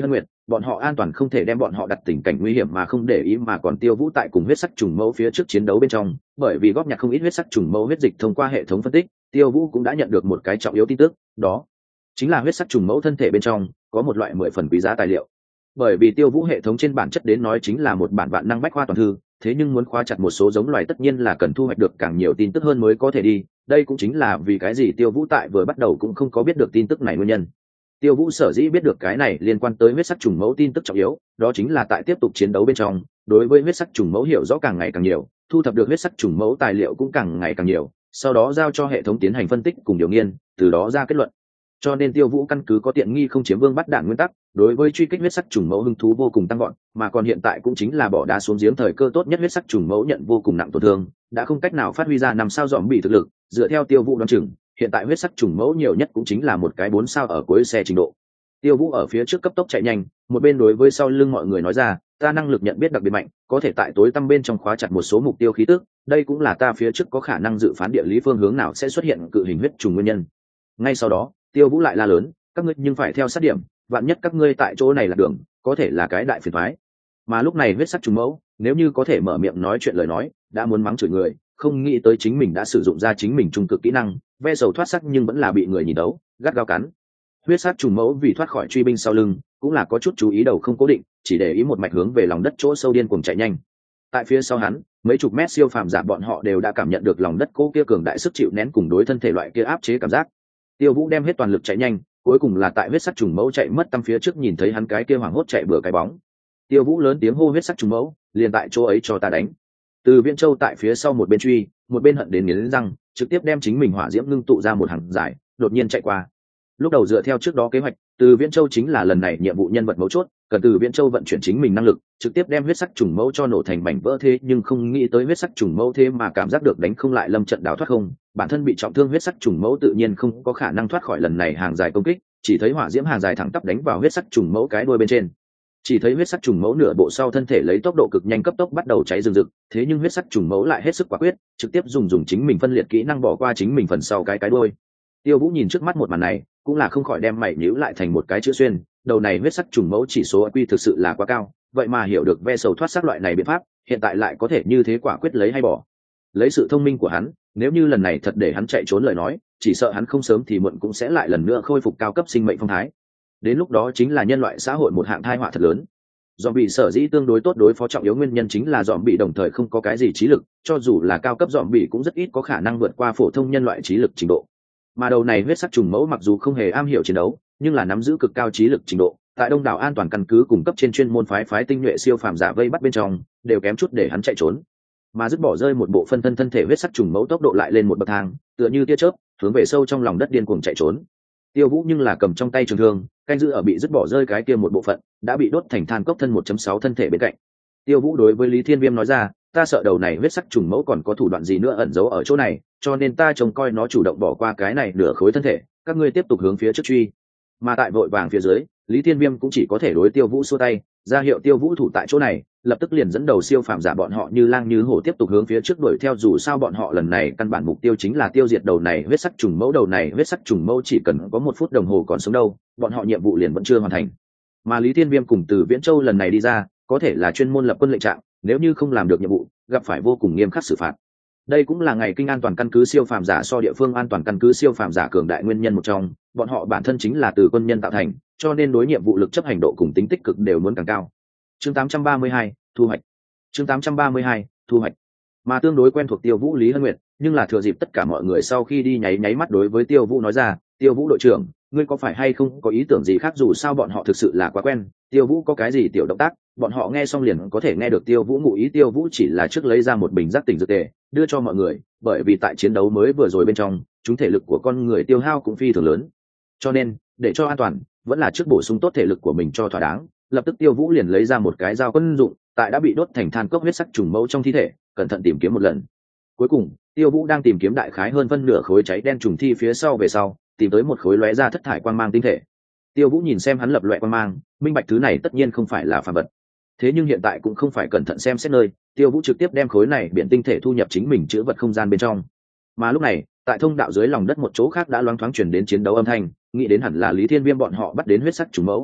bọn họ an toàn không thể đem bọn họ đặt tình cảnh nguy hiểm mà không để ý, mà còn Tiêu Vũ tại cùng huyết sắc trùng mẫu phía trước chiến đấu bên trong, bởi vì góp nhặt không ít huyết sắc trùng mẫu huyết dịch thông qua hệ thống phân tích, Tiêu Vũ cũng đã nhận được một cái trọng yếu tin tức, đó chính là huyết sắc trùng mẫu thân thể bên trong có một loại mười phần quý giá tài liệu. Bởi vì Tiêu Vũ hệ thống trên bản chất đến nói chính là một bản vạn năng bách khoa toàn thư, thế nhưng muốn khóa chặt một số giống loài tất nhiên là cần thu hoạch được càng nhiều tin tức hơn mới có thể đi, đây cũng chính là vì cái gì Tiêu Vũ tại vừa bắt đầu cũng không có biết được tin tức này nguyên nhân. Tiêu Vũ sở dĩ biết được cái này liên quan tới huyết sắc trùng mẫu tin tức trọng yếu, đó chính là tại tiếp tục chiến đấu bên trong, đối với huyết sắc trùng mẫu hiểu rõ càng ngày càng nhiều, thu thập được huyết sắc trùng mẫu tài liệu cũng càng ngày càng nhiều, sau đó giao cho hệ thống tiến hành phân tích cùng điều nghiên, từ đó ra kết luận. Cho nên Tiêu Vũ căn cứ có tiện nghi không chiếm vương bắt đạn nguyên tắc, đối với truy kích huyết sắc trùng mẫu hứng thú vô cùng tăng gọn, mà còn hiện tại cũng chính là bỏ đá xuống giếng thời cơ tốt nhất, huyết sắc trùng mẫu nhận vô cùng nặng tổn thương, đã không cách nào phát huy ra năm sao dòm bị thực lực, dựa theo Tiêu Vũ đoán chừng, hiện tại huyết sắc trùng mẫu nhiều nhất cũng chính là một cái bốn sao ở cuối xe trình độ. Tiêu Vũ ở phía trước cấp tốc chạy nhanh, một bên đối với sau lưng mọi người nói ra, ta năng lực nhận biết đặc biệt mạnh, có thể tại tối tăm bên trong khóa chặt một số mục tiêu khí tức, đây cũng là ta phía trước có khả năng dự phán địa lý phương hướng nào sẽ xuất hiện cự hình huyết trùng nguyên nhân. Ngay sau đó, Tiêu Vũ lại la lớn, các ngươi nhưng phải theo sát điểm, vạn nhất các ngươi tại chỗ này là đường, có thể là cái đại phiền toái. Mà lúc này huyết sắc trùng mẫu, nếu như có thể mở miệng nói chuyện lời nói, đã muốn mắng chửi người, không nghĩ tới chính mình đã sử dụng ra chính mình trung cực kỹ năng, ve sầu thoát sắc nhưng vẫn là bị người nhìn đấu, gắt gao cắn. Huyết sắc trùng mẫu vì thoát khỏi truy binh sau lưng, cũng là có chút chú ý đầu không cố định, chỉ để ý một mạch hướng về lòng đất chỗ sâu điên cuồng chạy nhanh. Tại phía sau hắn, mấy chục mét siêu phàm giả bọn họ đều đã cảm nhận được lòng đất cố kia cường đại sức chịu nén cùng đối thân thể loại kia áp chế cảm giác. Tiêu Vũ đem hết toàn lực chạy nhanh, cuối cùng là tại huyết sắc trùng mẫu chạy mất tăm phía trước nhìn thấy hắn cái kia hoảng hốt chạy bừa cái bóng. Tiêu Vũ lớn tiếng hô huyết sắc trùng mẫu, liền tại chỗ ấy cho ta đánh. Từ Viễn Châu tại phía sau một bên truy, một bên hận đến nghiến răng, trực tiếp đem chính mình hỏa diễm ngưng tụ ra một hàng dài, đột nhiên chạy qua. Lúc đầu dựa theo trước đó kế hoạch, Từ Viễn Châu chính là lần này nhiệm vụ nhân vật mấu chốt, cần Từ Viễn Châu vận chuyển chính mình năng lực, trực tiếp đem huyết sắc trùng mẫu cho nổ thành mảnh vỡ, thế nhưng không nghĩ tới huyết sắc trùng mẫu thế mà cảm giác được đánh không lại lâm trận đào thoát không, bản thân bị trọng thương huyết sắc trùng mẫu tự nhiên không có khả năng thoát khỏi lần này hàng dài công kích, chỉ thấy hỏa diễm hàng dài thẳng tắp đánh vào huyết sắc trùng mẫu cái đuôi bên trên. Chỉ thấy huyết sắc trùng mẫu nửa bộ sau thân thể lấy tốc độ cực nhanh cấp tốc bắt đầu cháy rừng rực, thế nhưng huyết sắc trùng mẫu lại hết sức quả quyết, trực tiếp dùng dùng chính mình phân liệt kỹ năng bỏ qua chính mình phần sau cái cái đuôi. Tiêu Vũ nhìn trước mắt một màn này, cũng là không khỏi đem mày nhíu lại thành một cái chữ xuyên, đầu này huyết sắc trùng mẫu chỉ số i kiu thực sự là quá cao, vậy mà hiểu được ve sầu thoát sắc loại này biện pháp, hiện tại lại có thể như thế quả quyết lấy hay bỏ. Lấy sự thông minh của hắn, nếu như lần này thật để hắn chạy trốn lời nói, chỉ sợ hắn không sớm thì muộn cũng sẽ lại lần nữa khôi phục cao cấp sinh mệnh phong thái. Đến lúc đó chính là nhân loại xã hội một hạng tai họa thật lớn. Zombie sở dĩ tương đối tốt đối phó trọng yếu nguyên nhân chính là zombie đồng thời không có cái gì trí lực, cho dù là cao cấp zombie cũng rất ít có khả năng vượt qua phổ thông nhân loại trí lực trình độ. Mà đầu này huyết sắc trùng mẫu mặc dù không hề am hiểu chiến đấu, nhưng là nắm giữ cực cao trí lực trình độ, tại đông đảo an toàn căn cứ cung cấp trên chuyên môn phái phái tinh nhuệ siêu phàm giả vây bắt bên trong, đều kém chút để hắn chạy trốn. Mà dứt bỏ rơi một bộ phân thân thân thể huyết sắc trùng mẫu tốc độ lại lên một bậc thang, tựa như tia chớp, hướng về sâu trong lòng đất điên cuồng chạy trốn. Tiêu Vũ nhưng là cầm trong tay trường thương, canh giữ ở bị dứt bỏ rơi cái kia một bộ phận, đã bị đốt thành than cốc thân một chấm sáu thân thể bên cạnh. Tiêu Vũ đối với Lý Thiên Viêm nói ra, ta sợ đầu này huyết sắc trùng mẫu còn có thủ đoạn gì nữa ẩn giấu ở chỗ này, cho nên ta trông coi nó chủ động bỏ qua cái này nửa khối thân thể, các ngươi tiếp tục hướng phía trước truy. Mà tại vội vàng phía dưới, Lý Thiên Viêm cũng chỉ có thể đối Tiêu Vũ xua tay, ra hiệu Tiêu Vũ thủ tại chỗ này, lập tức liền dẫn đầu siêu phàm giả bọn họ như lang như hổ tiếp tục hướng phía trước đuổi theo, dù sao bọn họ lần này căn bản mục tiêu chính là tiêu diệt đầu này huyết sắc trùng mẫu, đầu này huyết sắc trùng mẫu chỉ cần có một phút đồng hồ còn sống đâu, bọn họ nhiệm vụ liền vẫn chưa hoàn thành. Mà Lý Thiên Viêm cùng Từ Viễn Châu lần này đi ra, có thể là chuyên môn lập quân lệnh trạng, nếu như không làm được nhiệm vụ, gặp phải vô cùng nghiêm khắc xử phạt. Đây cũng là ngày kinh an toàn căn cứ siêu phàm giả so địa phương an toàn căn cứ siêu phàm giả cường đại nguyên nhân một trong, bọn họ bản thân chính là từ quân nhân tạo thành, cho nên đối nhiệm vụ lực chấp hành độ cùng tính tích cực đều muốn càng cao. Chương tám trăm ba mươi hai, thu hoạch. Chương tám trăm ba mươi hai, thu hoạch. Mà tương đối quen thuộc Tiêu Vũ Lý Hân Nguyệt, nhưng là thừa dịp tất cả mọi người sau khi đi nháy nháy mắt đối với Tiêu Vũ nói ra, Tiêu Vũ đội trưởng, ngươi có phải hay không có ý tưởng gì khác, dù sao bọn họ thực sự là quá quen, Tiêu Vũ có cái gì tiểu động tác, bọn họ nghe xong liền có thể nghe được Tiêu Vũ ngụ ý. Tiêu Vũ chỉ là trước lấy ra một bình giác tỉnh dược tề, đưa cho mọi người, bởi vì tại chiến đấu mới vừa rồi bên trong, chúng thể lực của con người tiêu hao cũng phi thường lớn. Cho nên, để cho an toàn, vẫn là trước bổ sung tốt thể lực của mình cho thỏa đáng. Lập tức Tiêu Vũ liền lấy ra một cái dao quân dụng, tại đã bị đốt thành than cốc huyết sắc trùng mẫu trong thi thể, cẩn thận tìm kiếm một lần. Cuối cùng, Tiêu Vũ đang tìm kiếm đại khái hơn phân nửa khối cháy đen trùng thi phía sau về sau, tìm tới một khối lóe ra thất thải quang mang tinh thể. Tiêu Vũ nhìn xem hắn lập loè quang mang, minh bạch thứ này tất nhiên không phải là phàm vật. Thế nhưng hiện tại cũng không phải cẩn thận xem xét nơi, Tiêu Vũ trực tiếp đem khối này biển tinh thể thu nhập chính mình chứa vật không gian bên trong. Mà lúc này, tại thông đạo dưới lòng đất một chỗ khác đã loáng thoáng truyền đến chiến đấu âm thanh, nghĩ đến hẳn là Lý Thiên Viêm bọn họ bắt đến huyết sắc trùng mẫu.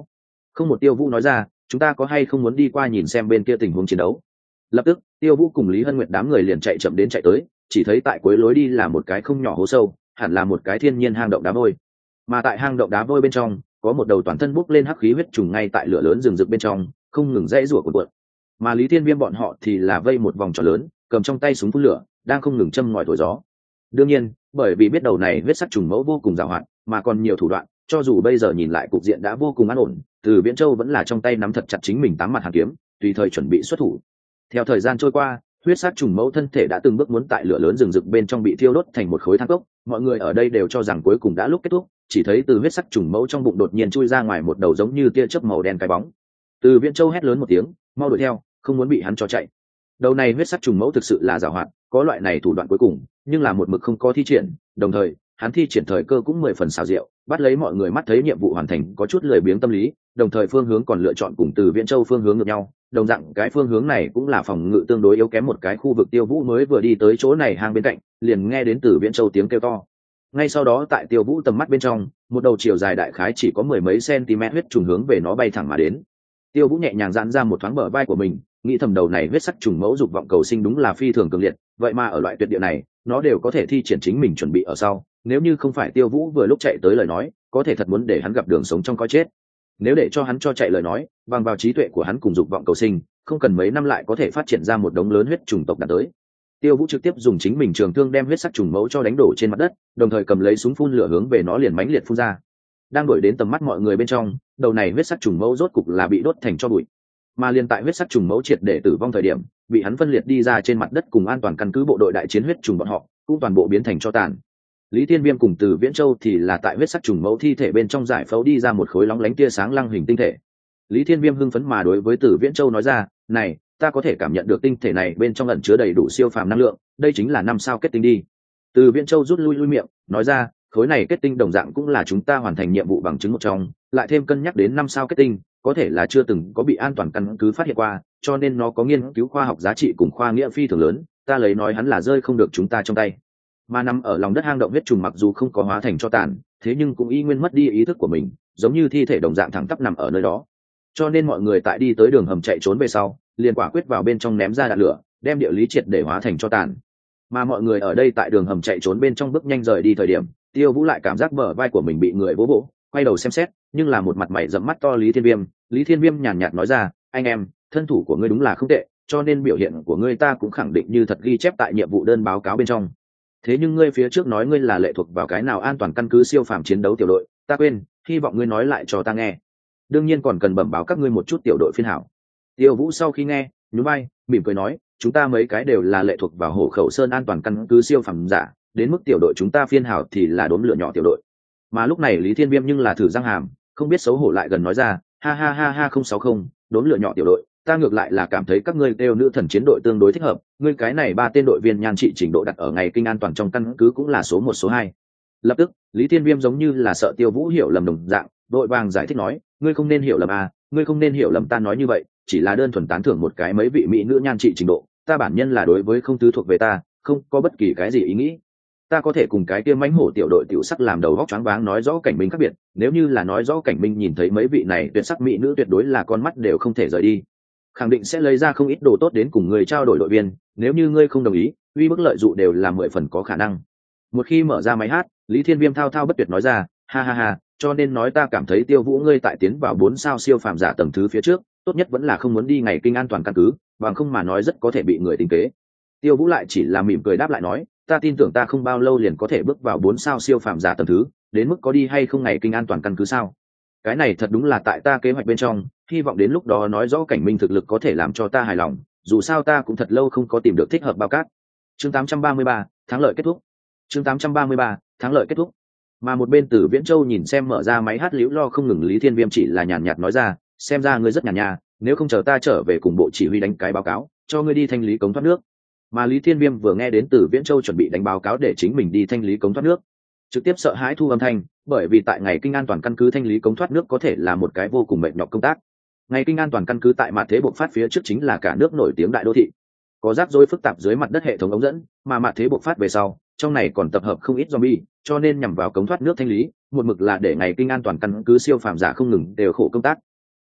Không một Tiêu Vũ nói ra, chúng ta có hay không muốn đi qua nhìn xem bên kia tình huống chiến đấu. Lập tức Tiêu Vũ cùng Lý Hân Nguyệt đám người liền chạy chậm đến chạy tới, chỉ thấy tại cuối lối đi là một cái không nhỏ hố sâu, hẳn là một cái thiên nhiên hang động đá vôi. Mà tại hang động đá vôi bên trong có một đầu toàn thân bốc lên hắc khí huyết trùng ngay tại lửa lớn rừng rực bên trong không ngừng dãy rủa cuộn cuộn. Mà Lý Thiên Viêm bọn họ thì là vây một vòng tròn lớn, cầm trong tay súng phun lửa đang không ngừng châm ngòi thổi gió. Đương nhiên bởi vì biết đầu này huyết sắc trùng mẫu vô cùng giàu hoạt, mà còn nhiều thủ đoạn, cho dù bây giờ nhìn lại cục diện đã vô cùng an ổn, Từ Viễn Châu vẫn là trong tay nắm thật chặt chính mình tám mặt hàn kiếm, tùy thời chuẩn bị xuất thủ. Theo thời gian trôi qua, huyết sắc trùng mẫu thân thể đã từng bước muốn tại lửa lớn rừng rực bên trong bị thiêu đốt thành một khối than cốc. Mọi người ở đây đều cho rằng cuối cùng đã lúc kết thúc, chỉ thấy từ huyết sắc trùng mẫu trong bụng đột nhiên chui ra ngoài một đầu giống như tia chớp màu đen cái bóng. Từ Viễn Châu hét lớn một tiếng, mau đuổi theo, không muốn bị hắn cho chạy. Đầu này huyết sắc trùng mẫu thực sự là giàu hoạt, có loại này thủ đoạn cuối cùng, nhưng là một mực không có thi triển, đồng thời hắn thi triển thời cơ cũng mười phần xảo diệu, bắt lấy mọi người mắt thấy nhiệm vụ hoàn thành có chút lười biếng tâm lý, đồng thời phương hướng còn lựa chọn cùng Từ Viễn Châu phương hướng ngược nhau. Đồng dạng cái phương hướng này cũng là phòng ngự tương đối yếu kém một cái khu vực. Tiêu Vũ mới vừa đi tới chỗ này hang bên cạnh, liền nghe đến Từ Viễn Châu tiếng kêu to. Ngay sau đó tại Tiêu Vũ tầm mắt bên trong, một đầu chiều dài đại khái chỉ có mười mấy cm huyết trùng hướng về nó bay thẳng mà đến. Tiêu Vũ nhẹ nhàng giãn ra một thoáng bờ vai của mình, nghĩ thầm đầu này huyết sắc trùng mẫu dục vọng cầu sinh đúng là phi thường cường liệt, vậy mà ở loại tuyệt địa này, nó đều có thể thi triển chính mình chuẩn bị ở sau, nếu như không phải Tiêu Vũ vừa lúc chạy tới lời nói, có thể thật muốn để hắn gặp đường sống trong coi chết. Nếu để cho hắn cho chạy lời nói, bằng vào trí tuệ của hắn cùng dục vọng cầu sinh, không cần mấy năm lại có thể phát triển ra một đống lớn huyết trùng tộc đạt tới. Tiêu Vũ trực tiếp dùng chính mình trường thương đem huyết sắc trùng mẫu cho đánh đổ trên mặt đất, đồng thời cầm lấy súng phun lửa hướng về nó liền mãnh liệt phun ra. Đang đuổi đến tầm mắt mọi người bên trong, đầu này huyết sắc trùng mẫu rốt cục là bị đốt thành tro bụi. Mà liên tại huyết sắc trùng mẫu triệt để tử vong thời điểm, bị hắn phân liệt đi ra trên mặt đất cùng an toàn căn cứ bộ đội đại chiến huyết trùng bọn họ, cũng toàn bộ biến thành tro tàn. Lý Thiên Viêm cùng Từ Viễn Châu thì là tại huyết sắc trùng mẫu thi thể bên trong giải phẫu đi ra một khối lóng lánh tia sáng lăng hình tinh thể. Lý Thiên Viêm hưng phấn mà đối với Từ Viễn Châu nói ra, "Này, ta có thể cảm nhận được tinh thể này bên trong ẩn chứa đầy đủ siêu phàm năng lượng, đây chính là năm sao kết tinh đi." Từ Viễn Châu rút lui lui miệng, nói ra, "Khối này kết tinh đồng dạng cũng là chúng ta hoàn thành nhiệm vụ bằng chứng một trong, lại thêm cân nhắc đến năm sao kết tinh, có thể là chưa từng có bị an toàn căn cứ phát hiện qua, cho nên nó có nghiên cứu khoa học giá trị cùng khoa nghĩa phi thường lớn, ta lấy nói hắn là rơi không được chúng ta trong tay." Mà nằm ở lòng đất hang động huyết trùng mặc dù không có hóa thành cho tàn, thế nhưng cũng y nguyên mất đi ý thức của mình, giống như thi thể đồng dạng thẳng tắp nằm ở nơi đó. Cho nên mọi người tại đi tới đường hầm chạy trốn về sau, liền quả quyết vào bên trong ném ra đạn lửa, đem địa lý triệt để hóa thành cho tàn. Mà mọi người ở đây tại đường hầm chạy trốn bên trong bước nhanh rời đi thời điểm, Tiêu Vũ lại cảm giác bờ vai của mình bị người vỗ vỗ, quay đầu xem xét, nhưng là một mặt mày rậm mắt to Lý Thiên Viêm. Lý Thiên Viêm nhàn nhạt nói ra, "Anh em, thân thủ của ngươi đúng là không tệ, cho nên biểu hiện của ngươi ta cũng khẳng định như thật ghi chép tại nhiệm vụ đơn báo cáo bên trong. Thế nhưng ngươi phía trước nói ngươi là lệ thuộc vào cái nào an toàn căn cứ siêu phàm chiến đấu tiểu đội, ta quên, hy vọng ngươi nói lại cho ta nghe. Đương nhiên còn cần bẩm báo các ngươi một chút tiểu đội phiên hảo." Tiêu Vũ sau khi nghe, nhún vai, mỉm cười nói, "Chúng ta mấy cái đều là lệ thuộc vào Hổ Khẩu Sơn an toàn căn cứ siêu phàm giả, đến mức tiểu đội chúng ta phiên hảo thì là đốm lửa nhỏ tiểu đội." Mà lúc này Lý Thiên Viêm nhưng là thử răng hàm, không biết xấu hổ lại gần nói ra, "Ha ha ha ha không sáu không, đốm lửa nhỏ tiểu đội, ta ngược lại là cảm thấy các ngươi kêu nữ thần chiến đội tương đối thích hợp, ngươi cái này ba tên đội viên nhan trị trình độ đặt ở ngày kinh an toàn trong căn cứ cũng là số một số hai." Lập tức Lý Thiên Viêm giống như là sợ Tiêu Vũ hiểu lầm đồng dạng, đội vàng giải thích nói, "Ngươi không nên hiểu lầm à, ngươi không nên hiểu lầm ta nói như vậy, chỉ là đơn thuần tán thưởng một cái mấy vị mỹ nữ nhan trị trình độ, ta bản nhân là đối với không tứ thuộc về ta, không có bất kỳ cái gì ý nghĩ. Ta có thể cùng cái kia mãnh hổ tiểu đội tiểu sắc làm đầu góc choáng váng nói rõ Cảnh Minh khác biệt, nếu như là nói rõ Cảnh Minh nhìn thấy mấy vị này tuyệt sắc mỹ nữ tuyệt đối là con mắt đều không thể rời đi, khẳng định sẽ lấy ra không ít đồ tốt đến cùng người trao đổi đội viên, nếu như ngươi không đồng ý, uy bức lợi dụ đều là mười phần có khả năng." Một khi mở ra máy hát, Lý Thiên Viêm thao thao bất tuyệt nói ra, "Ha ha ha, cho nên nói ta cảm thấy Tiêu Vũ ngươi tại tiến vào bốn sao siêu phàm giả tầng thứ phía trước, tốt nhất vẫn là không muốn đi ngày kinh an toàn căn cứ, bằng không mà nói rất có thể bị người tính kế." Tiêu Vũ lại chỉ là mỉm cười đáp lại nói, "Ta tin tưởng ta không bao lâu liền có thể bước vào bốn sao siêu phàm giả tầng thứ, đến mức có đi hay không ngày kinh an toàn căn cứ sao? Cái này thật đúng là tại ta kế hoạch bên trong, hy vọng đến lúc đó nói rõ Cảnh Minh thực lực có thể làm cho ta hài lòng, dù sao ta cũng thật lâu không có tìm được thích hợp bao cát." Chương tám trăm ba mươi ba, thắng lợi kết thúc. Chương tám trăm ba mươi ba, thắng lợi kết thúc. Mà một bên Từ Viễn Châu nhìn xem mở ra máy hát liễu lo không ngừng Lý Thiên Viêm chỉ là nhàn nhạt nói ra, "Xem ra ngươi rất nhàn nhã, nếu không chờ ta trở về cùng bộ chỉ huy đánh cái báo cáo, cho ngươi đi thanh lý cống thoát nước." Mà Lý Thiên Viêm vừa nghe đến Từ Viễn Châu chuẩn bị đánh báo cáo để chính mình đi thanh lý cống thoát nước, trực tiếp sợ hãi thu âm thanh, bởi vì tại ngày kinh an toàn căn cứ thanh lý cống thoát nước có thể là một cái vô cùng mệt nhọc công tác. Ngày kinh an toàn căn cứ tại mặt thế bộc phát phía trước chính là cả nước nổi tiếng đại đô thị, có rắc rối phức tạp dưới mặt đất hệ thống ống dẫn, mà mặt thế bộc phát về sau, trong này còn tập hợp không ít zombie, cho nên nhằm vào cống thoát nước thanh lý, một mực là để ngày kinh an toàn căn cứ siêu phàm giả không ngừng đều khổ công tác.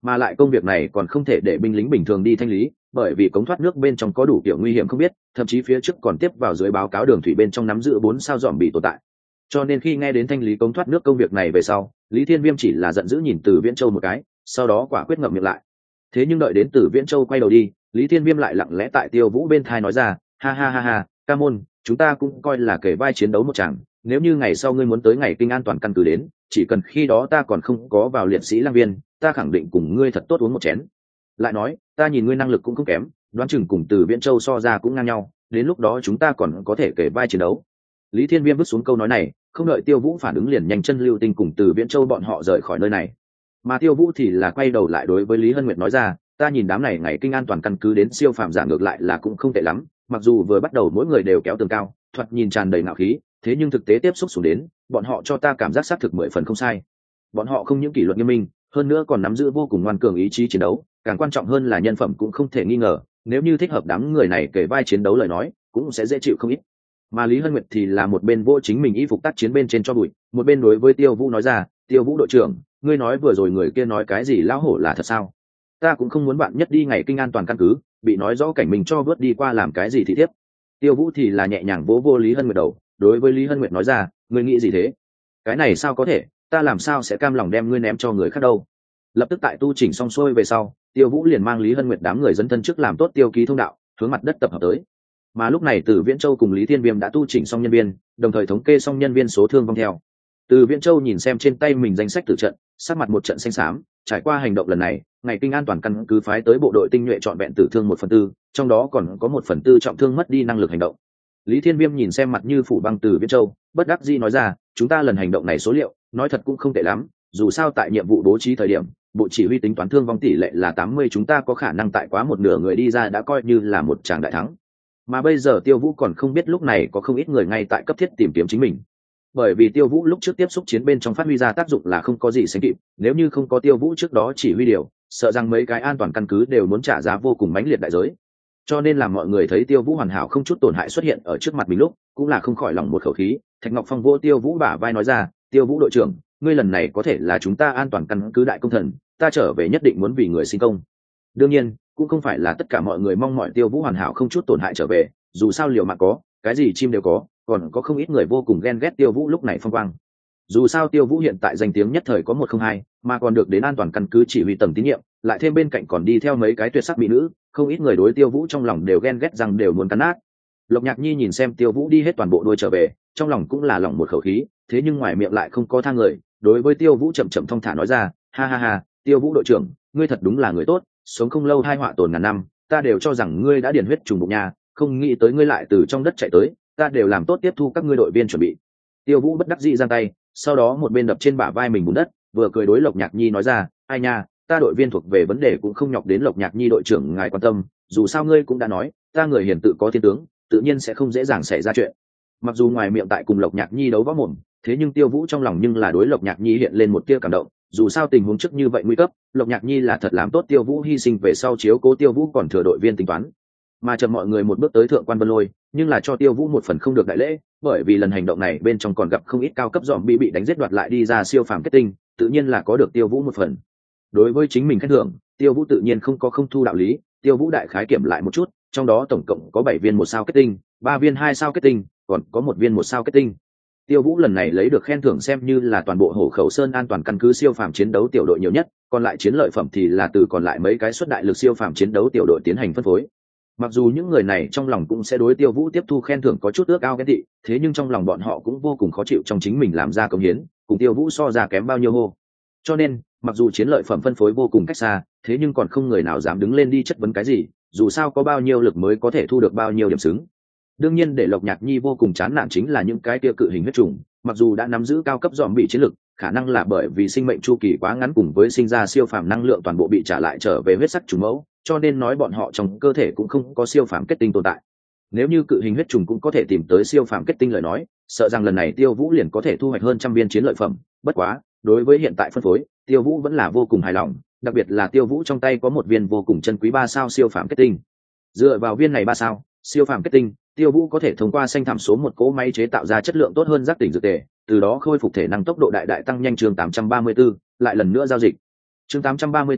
mà lại công việc này còn không thể để binh lính bình thường đi thanh lý, bởi vì cống thoát nước bên trong có đủ kiểu nguy hiểm không biết, thậm chí phía trước còn tiếp vào dưới báo cáo đường thủy bên trong nắm giữ bốn sao dòm bị tồn tại. Cho nên khi nghe đến thanh lý cống thoát nước công việc này về sau, Lý Thiên Viêm chỉ là giận dữ nhìn Từ Viễn Châu một cái, sau đó quả quyết ngậm miệng lại. Thế nhưng đợi đến Từ Viễn Châu quay đầu đi, Lý Thiên Viêm lại lặng lẽ tại Tiêu Vũ bên thai nói ra, ha ha ha ha, ca môn, chúng ta cũng coi là kể vai chiến đấu một chàng, nếu như ngày sau ngươi muốn tới ngày kinh an toàn căn cứ đến, chỉ cần khi đó ta còn không có vào liệt sĩ lang viên, ta khẳng định cùng ngươi thật tốt uống một chén. Lại nói, ta nhìn ngươi năng lực cũng không kém, đoán chừng cùng Từ Viễn Châu so ra cũng ngang nhau, đến lúc đó chúng ta còn có thể kể vai chiến đấu. Lý Thiên Viêm vứt xuống câu nói này, không đợi Tiêu Vũ phản ứng liền nhanh chân lưu tinh cùng Từ Viễn Châu bọn họ rời khỏi nơi này. Mà Tiêu Vũ thì là quay đầu lại đối với Lý Hân Nguyệt nói ra, ta nhìn đám này ngày kinh an toàn căn cứ đến siêu phàm giả ngược lại là cũng không tệ lắm, mặc dù vừa bắt đầu mỗi người đều kéo tường cao, thoạt nhìn tràn đầy ngạo khí, thế nhưng thực tế tiếp xúc xuống đến, bọn họ cho ta cảm giác xác thực mười phần không sai. Bọn họ không những kỷ luật nghiêm minh, hơn nữa còn nắm giữ vô cùng ngoan cường ý chí chiến đấu, càng quan trọng hơn là nhân phẩm cũng không thể nghi ngờ, nếu như thích hợp đám người này kể vai chiến đấu lời nói, cũng sẽ dễ chịu không ít. Mà Lý Hân Nguyệt thì là một bên vô chính mình y phục tác chiến bên trên cho bụi, một bên đối với Tiêu Vũ nói ra, Tiêu Vũ đội trưởng, ngươi nói vừa rồi người kia nói cái gì lão hổ là thật sao? Ta cũng không muốn bạn nhất đi ngày kinh an toàn căn cứ, bị nói rõ cảnh mình cho vớt đi qua làm cái gì thì tiếp. Tiêu Vũ thì là nhẹ nhàng vỗ vô Lý Hân Nguyệt đầu, đối với Lý Hân Nguyệt nói ra, ngươi nghĩ gì thế? Cái này sao có thể, ta làm sao sẽ cam lòng đem ngươi ném cho người khác đâu? Lập tức tại tu chỉnh xong xuôi về sau, Tiêu Vũ liền mang Lý Hân Nguyệt đám người dẫn thân trước làm tốt tiêu ký thông đạo, hướng mặt đất tập hợp tới. Mà lúc này Từ Viễn Châu cùng Lý Thiên Viêm đã tu chỉnh xong nhân viên, đồng thời thống kê xong nhân viên số thương vong theo. Từ Viễn Châu nhìn xem trên tay mình danh sách tử trận, sắc mặt một trận xanh xám, trải qua hành động lần này, ngày kinh an toàn căn cứ phái tới bộ đội tinh nhuệ trọn vẹn tử thương một phần tư, trong đó còn có một phần tư trọng thương mất đi năng lực hành động. Lý Thiên Viêm nhìn xem mặt như phủ băng Từ Viễn Châu, bất đắc dĩ nói ra, chúng ta lần hành động này số liệu, nói thật cũng không tệ lắm, dù sao tại nhiệm vụ bố trí thời điểm, bộ chỉ huy tính toán thương vong tỷ lệ là tám mươi, chúng ta có khả năng tại quá một nửa người đi ra đã coi như là một tràng đại thắng. Mà bây giờ Tiêu Vũ còn không biết lúc này có không ít người ngay tại cấp thiết tìm kiếm chính mình, bởi vì Tiêu Vũ lúc trước tiếp xúc chiến bên trong phát huy ra tác dụng là không có gì sánh kịp, nếu như không có Tiêu Vũ trước đó chỉ huy điều, sợ rằng mấy cái an toàn căn cứ đều muốn trả giá vô cùng mãnh liệt đại giới. Cho nên là mọi người thấy Tiêu Vũ hoàn hảo không chút tổn hại xuất hiện ở trước mặt mình lúc, cũng là không khỏi lòng một khẩu khí. Thạch Ngọc Phong vỗ Tiêu Vũ bả vai nói ra, Tiêu Vũ đội trưởng, ngươi lần này có thể là chúng ta an toàn căn cứ đại công thần, ta trở về nhất định muốn vì người sinh công. Đương nhiên, cũng không phải là tất cả mọi người mong mọi Tiêu Vũ hoàn hảo không chút tổn hại trở về, dù sao liều mạng có, cái gì chim đều có, còn có không ít người vô cùng ghen ghét Tiêu Vũ lúc này phong quang. Dù sao Tiêu Vũ hiện tại danh tiếng nhất thời có một không hai, mà còn được đến an toàn căn cứ chỉ huy tầng tín nhiệm, lại thêm bên cạnh còn đi theo mấy cái tuyệt sắc mỹ nữ, không ít người đối Tiêu Vũ trong lòng đều ghen ghét rằng đều muốn cắn nát. Lộc Nhạc Nhi nhìn xem Tiêu Vũ đi hết toàn bộ đuôi trở về, trong lòng cũng là lòng một khẩu khí, thế nhưng ngoài miệng lại không có tha người, đối với Tiêu Vũ chậm chậm thong thả nói ra, ha ha ha, Tiêu Vũ đội trưởng, ngươi thật đúng là người tốt, sống không lâu hai họa tồn ngàn năm, ta đều cho rằng ngươi đã điền huyết trùng bụng nhà, không nghĩ tới ngươi lại từ trong đất chạy tới, ta đều làm tốt tiếp thu các ngươi đội viên chuẩn bị. Tiêu Vũ bất đắc dĩ giang tay, sau đó một bên đập trên bả vai mình bùn đất, vừa cười đối Lộc Nhạc Nhi nói ra, ai nha, ta đội viên thuộc về vấn đề cũng không nhọc đến Lộc Nhạc Nhi đội trưởng ngài quan tâm, dù sao ngươi cũng đã nói, ta người hiền tự có thiên tướng, tự nhiên sẽ không dễ dàng xảy ra chuyện. Mặc dù ngoài miệng tại cùng Lộc Nhạc Nhi đấu võ mồm, thế nhưng Tiêu Vũ trong lòng nhưng là đối Lộc Nhạc Nhi hiện lên một tia cảm động, dù sao tình huống trước như vậy nguy cấp, Lộc Nhạc Nhi là thật làm tốt Tiêu Vũ hy sinh về sau chiếu cố Tiêu Vũ còn thừa đội viên tính toán. Mà chậm mọi người một bước tới thượng quan Vân Lôi, nhưng là cho Tiêu Vũ một phần không được đại lễ, bởi vì lần hành động này bên trong còn gặp không ít cao cấp dòm bị bị đánh giết đoạt lại đi ra siêu phàm kết tinh, tự nhiên là có được Tiêu Vũ một phần. Đối với chính mình khen thưởng, Tiêu Vũ tự nhiên không có không thu đạo lý, Tiêu Vũ đại khái kiểm lại một chút, trong đó tổng cộng có bảy viên một sao kết tinh, ba viên hai sao kết tinh, còn có một viên một sao kết tinh. Tiêu Vũ lần này lấy được khen thưởng xem như là toàn bộ Hổ Khẩu Sơn an toàn căn cứ siêu phàm chiến đấu tiểu đội nhiều nhất, còn lại chiến lợi phẩm thì là từ còn lại mấy cái xuất đại lực siêu phàm chiến đấu tiểu đội tiến hành phân phối. Mặc dù những người này trong lòng cũng sẽ đối Tiêu Vũ tiếp thu khen thưởng có chút ước ao ghen tị, thế nhưng trong lòng bọn họ cũng vô cùng khó chịu trong chính mình làm ra công hiến, cùng Tiêu Vũ so ra kém bao nhiêu hô. Cho nên, mặc dù chiến lợi phẩm phân phối vô cùng cách xa, thế nhưng còn không người nào dám đứng lên đi chất vấn cái gì, dù sao có bao nhiêu lực mới có thể thu được bao nhiêu điểm xứng. Đương nhiên để Lộc Nhạc Nhi vô cùng chán nản chính là những cái kia cự hình huyết trùng, mặc dù đã nắm giữ cao cấp dòm bị chiến lực, khả năng là bởi vì sinh mệnh chu kỳ quá ngắn cùng với sinh ra siêu phàm năng lượng toàn bộ bị trả lại trở về huyết sắc trùng mẫu, cho nên nói bọn họ trong cơ thể cũng không có siêu phàm kết tinh tồn tại. Nếu như cự hình huyết trùng cũng có thể tìm tới siêu phàm kết tinh lời nói, sợ rằng lần này Tiêu Vũ liền có thể thu hoạch hơn trăm viên chiến lợi phẩm, bất quá, đối với hiện tại phân phối, Tiêu Vũ vẫn là vô cùng hài lòng, đặc biệt là Tiêu Vũ trong tay có một viên vô cùng chân quý ba sao siêu phàm kết tinh. Dựa vào viên này ba sao siêu phàm kết tinh, Tiêu Vũ có thể thông qua xanh thảm số một cỗ máy chế tạo ra chất lượng tốt hơn giác tỉnh dược tề, từ đó khôi phục thể năng tốc độ đại đại tăng nhanh. Chương tám trăm ba mươi tư, lại lần nữa giao dịch. Chương tám trăm ba mươi tư,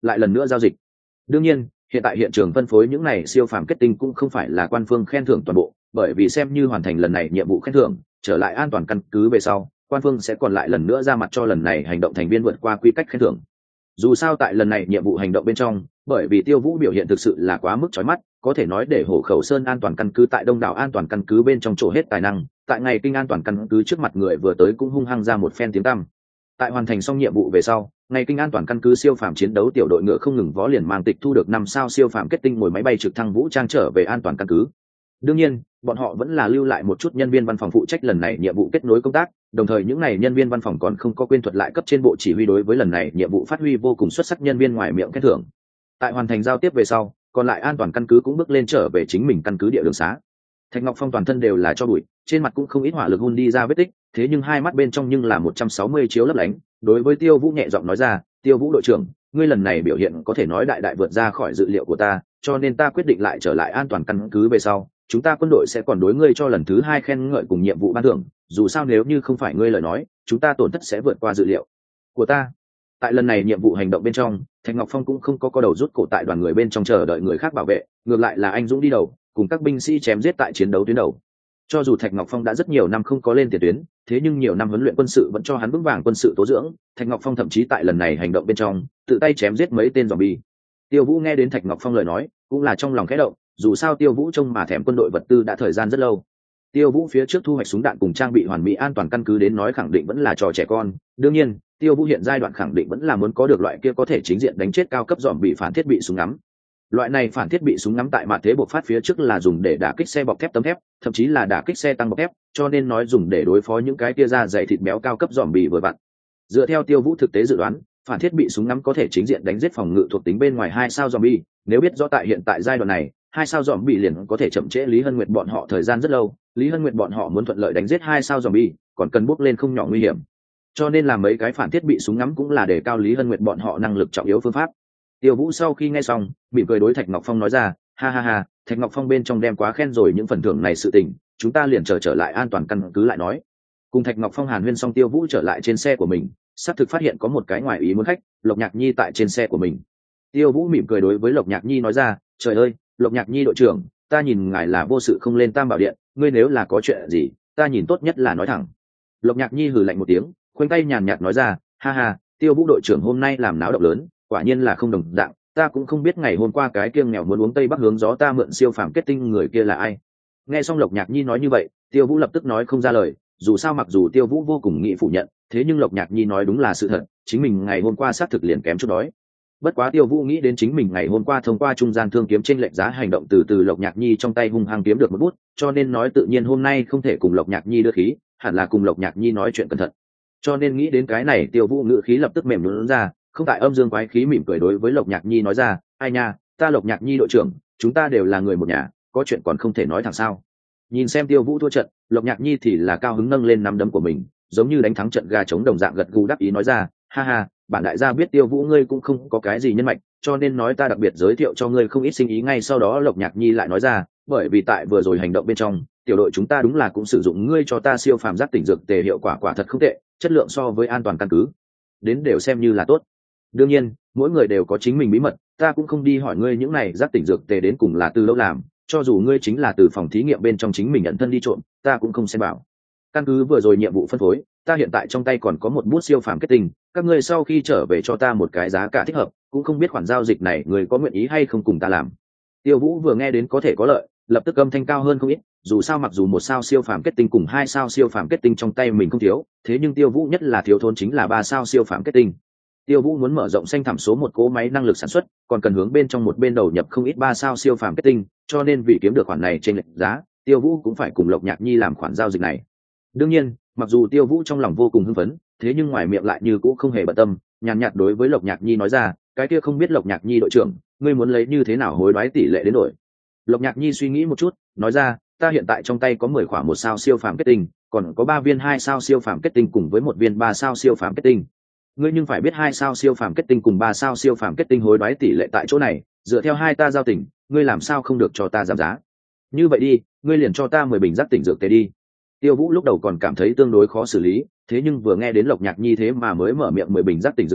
lại lần nữa giao dịch. Đương nhiên hiện tại hiện trường phân phối những này siêu phàm kết tinh cũng không phải là quan phương khen thưởng toàn bộ, bởi vì xem như hoàn thành lần này nhiệm vụ khen thưởng trở lại an toàn căn cứ về sau, quan phương sẽ còn lại lần nữa ra mặt cho lần này hành động thành viên vượt qua quy cách khen thưởng. Dù sao tại lần này nhiệm vụ hành động bên trong, bởi vì Tiêu Vũ biểu hiện thực sự là quá mức chói mắt, có thể nói để Hổ Khẩu Sơn an toàn căn cứ tại đông đảo an toàn căn cứ bên trong chỗ hết tài năng, tại ngày kinh an toàn căn cứ trước mặt người vừa tới cũng hung hăng ra một phen tiếng tăm. Tại hoàn thành xong nhiệm vụ về sau, ngày kinh an toàn căn cứ siêu phàm chiến đấu tiểu đội ngựa không ngừng vó liền mang tịch thu được năm sao siêu phàm kết tinh ngồi máy bay trực thăng vũ trang trở về an toàn căn cứ. Đương nhiên bọn họ vẫn là lưu lại một chút nhân viên văn phòng phụ trách lần này nhiệm vụ kết nối công tác, đồng thời những này nhân viên văn phòng còn không có quên thuật lại cấp trên bộ chỉ huy đối với lần này nhiệm vụ phát huy vô cùng xuất sắc nhân viên ngoài miệng khen thưởng. Tại hoàn thành giao tiếp về sau, còn lại an toàn căn cứ cũng bước lên trở về chính mình căn cứ địa đường xá. Thạch Ngọc Phong toàn thân đều là cho bụi, trên mặt cũng không ít hỏa lực hun đi ra vết tích, thế nhưng hai mắt bên trong nhưng là một trăm sáu mươi chiếu lấp lánh. Đối với Tiêu Vũ nhẹ giọng nói ra, Tiêu Vũ đội trưởng, ngươi lần này biểu hiện có thể nói đại đại vượt ra khỏi dự liệu của ta, cho nên ta quyết định lại trở lại an toàn căn cứ về sau, chúng ta quân đội sẽ còn đối ngươi cho lần thứ hai khen ngợi cùng nhiệm vụ ban thưởng, dù sao nếu như không phải ngươi lời nói, chúng ta tổn thất sẽ vượt qua dự liệu của ta. Tại lần này nhiệm vụ hành động bên trong, Thạch Ngọc Phong cũng không có co đầu rút cổ tại đoàn người bên trong chờ đợi người khác bảo vệ, ngược lại là anh dũng đi đầu, cùng các binh sĩ chém giết tại chiến đấu tuyến đầu. Cho dù Thạch Ngọc Phong đã rất nhiều năm không có lên tiền tuyến, thế nhưng nhiều năm huấn luyện quân sự vẫn cho hắn vững vàng quân sự tố dưỡng. Thạch Ngọc Phong thậm chí tại lần này hành động bên trong, tự tay chém giết mấy tên zombie. Tiêu Vũ nghe đến Thạch Ngọc Phong lời nói, cũng là trong lòng khẽ động, dù sao Tiêu Vũ trông mà thèm quân đội vật tư đã thời gian rất lâu. Tiêu Vũ phía trước thu hoạch súng đạn cùng trang bị hoàn mỹ an toàn căn cứ đến nói khẳng định vẫn là trò trẻ con. Đương nhiên, Tiêu Vũ hiện giai đoạn khẳng định vẫn là muốn có được loại kia có thể chính diện đánh chết cao cấp zombie phản thiết bị súng ngắm. Loại này phản thiết bị súng ngắm tại mạn thế bộc phát phía trước là dùng để đả kích xe bọc thép tấm thép, thậm chí là đả kích xe tăng bọc thép, cho nên nói dùng để đối phó những cái kia da dày thịt béo cao cấp zombie vừa vặn. Dựa theo Tiêu Vũ thực tế dự đoán, phản thiết bị súng ngắm có thể chính diện đánh giết phòng ngự thuộc tính bên ngoài hai sao zombie, nếu biết rõ tại hiện tại giai đoạn này, hai sao zombie liền có thể chậm trễ Lý Hân Nguyệt bọn họ thời gian rất lâu, Lý Hân Nguyệt bọn họ muốn thuận lợi đánh giết hai sao zombie, còn cần bước lên không nhỏ nguy hiểm. Cho nên làm mấy cái phản thiết bị súng ngắm cũng là để cao Lý Hân Nguyệt bọn họ năng lực trọng yếu phương pháp. Tiêu Vũ sau khi nghe xong, mỉm cười đối Thạch Ngọc Phong nói ra, ha ha ha, Thạch Ngọc Phong bên trong đem quá khen rồi những phần thưởng này sự tình, chúng ta liền chờ trở, trở lại an toàn căn cứ lại nói. Cùng Thạch Ngọc Phong hàn huyên xong, Tiêu Vũ trở lại trên xe của mình, xác thực phát hiện có một cái ngoài ý muốn khách, Lộc Nhạc Nhi tại trên xe của mình. Tiêu Vũ mỉm cười đối với Lộc Nhạc Nhi nói ra, trời ơi, Lộc Nhạc Nhi đội trưởng, ta nhìn ngài là vô sự không lên Tam Bảo Điện, ngươi nếu là có chuyện gì, ta nhìn tốt nhất là nói thẳng. Lộc Nhạc Nhi hừ lạnh một tiếng, khoanh tay nhàn nhạt nói ra, ha ha, Tiêu Vũ đội trưởng hôm nay làm náo động lớn, quả nhiên là không đồng dạng, ta cũng không biết ngày hôm qua cái kiêng nghèo muốn uống tây bắc hướng gió ta mượn siêu phàm kết tinh người kia là ai. Nghe xong Lộc Nhạc Nhi nói như vậy, Tiêu Vũ lập tức nói không ra lời, dù sao mặc dù Tiêu Vũ vô cùng nghĩ phủ nhận, thế nhưng Lộc Nhạc Nhi nói đúng là sự thật, chính mình ngày hôm qua xác thực liền kém chút đói. Bất quá Tiêu Vũ nghĩ đến chính mình ngày hôm qua thông qua trung gian thương kiếm trên lệch giá hành động từ từ Lộc Nhạc Nhi trong tay hung hăng kiếm được một bút, cho nên nói tự nhiên hôm nay không thể cùng Lộc Nhạc Nhi đưa khí, hẳn là cùng Lộc Nhạc Nhi nói chuyện cẩn thận. Cho nên nghĩ đến cái này, Tiêu Vũ ngữ khí lập tức mềm nhũn ra, không tại âm dương quái khí mỉm cười đối với Lộc Nhạc Nhi nói ra, ai nha, ta Lộc Nhạc Nhi đội trưởng, chúng ta đều là người một nhà, có chuyện còn không thể nói thẳng sao? Nhìn xem Tiêu Vũ thua trận, Lộc Nhạc Nhi thì là cao hứng nâng lên nắm đấm của mình, giống như đánh thắng trận gà trống đồng dạng gật gù đáp ý nói ra, ha ha, bản đại gia biết Tiêu Vũ ngươi cũng không có cái gì nhân mạch, cho nên nói ta đặc biệt giới thiệu cho ngươi không ít sinh ý. Ngay sau đó Lộc Nhạc Nhi lại nói ra, bởi vì tại vừa rồi hành động bên trong, tiểu đội chúng ta đúng là cũng sử dụng ngươi cho ta siêu phàm giác tỉnh dược tề, hiệu quả quả thật không tệ, chất lượng so với an toàn căn cứ đến đều xem như là tốt. Đương nhiên, mỗi người đều có chính mình bí mật, ta cũng không đi hỏi ngươi những này giác tỉnh dược tề đến cùng là từ lâu làm, cho dù ngươi chính là từ phòng thí nghiệm bên trong chính mình nhận thân đi trộm, ta cũng không xem bảo. Căn cứ vừa rồi nhiệm vụ phân phối, ta hiện tại trong tay còn có một bút siêu phàm kết tinh, các ngươi sau khi trở về cho ta một cái giá cả thích hợp, cũng không biết khoản giao dịch này người có nguyện ý hay không cùng ta làm. Tiêu Vũ vừa nghe đến có thể có lợi, lập tức âm thanh cao hơn không ít, dù sao mặc dù một sao siêu phàm kết tinh cùng hai sao siêu phàm kết tinh trong tay mình không thiếu, thế nhưng Tiêu Vũ nhất là thiếu thốn chính là ba sao siêu phàm kết tinh. Tiêu Vũ muốn mở rộng xanh thảm số một cỗ máy năng lực sản xuất, còn cần hướng bên trong một bên đầu nhập không ít ba sao siêu phàm kết tinh, cho nên vì kiếm được khoản này trên lệch giá, Tiêu Vũ cũng phải cùng Lộc Nhạc Nhi làm khoản giao dịch này. Đương nhiên, mặc dù Tiêu Vũ trong lòng vô cùng hưng phấn, thế nhưng ngoài miệng lại như cũ không hề bận tâm, nhàn nhạt đối với Lộc Nhạc Nhi nói ra, cái kia không biết Lộc Nhạc Nhi đội trưởng, ngươi muốn lấy như thế nào hối đoái tỷ lệ đến đổi? Lộc Nhạc Nhi suy nghĩ một chút, nói ra, ta hiện tại trong tay có mười khỏa một sao siêu phàm kết tinh, còn có ba viên hai sao siêu phàm kết tinh cùng với một viên ba sao siêu phàm kết tinh. Ngươi nhưng phải biết hai sao siêu phàm kết tinh cùng ba sao siêu phàm kết tinh hối đoái tỷ lệ tại chỗ này, dựa theo hai ta giao tình, ngươi làm sao không được cho ta giảm giá? Như vậy đi, ngươi liền cho ta mười bình giác tỉnh dược tề đi. Tiêu Vũ lúc đầu còn cảm thấy tương đối khó xử lý, thế nhưng vừa nghe đến Lộc Nhạc Nhi thế mà mới mở miệng mười bình giác tỉnh dược tề,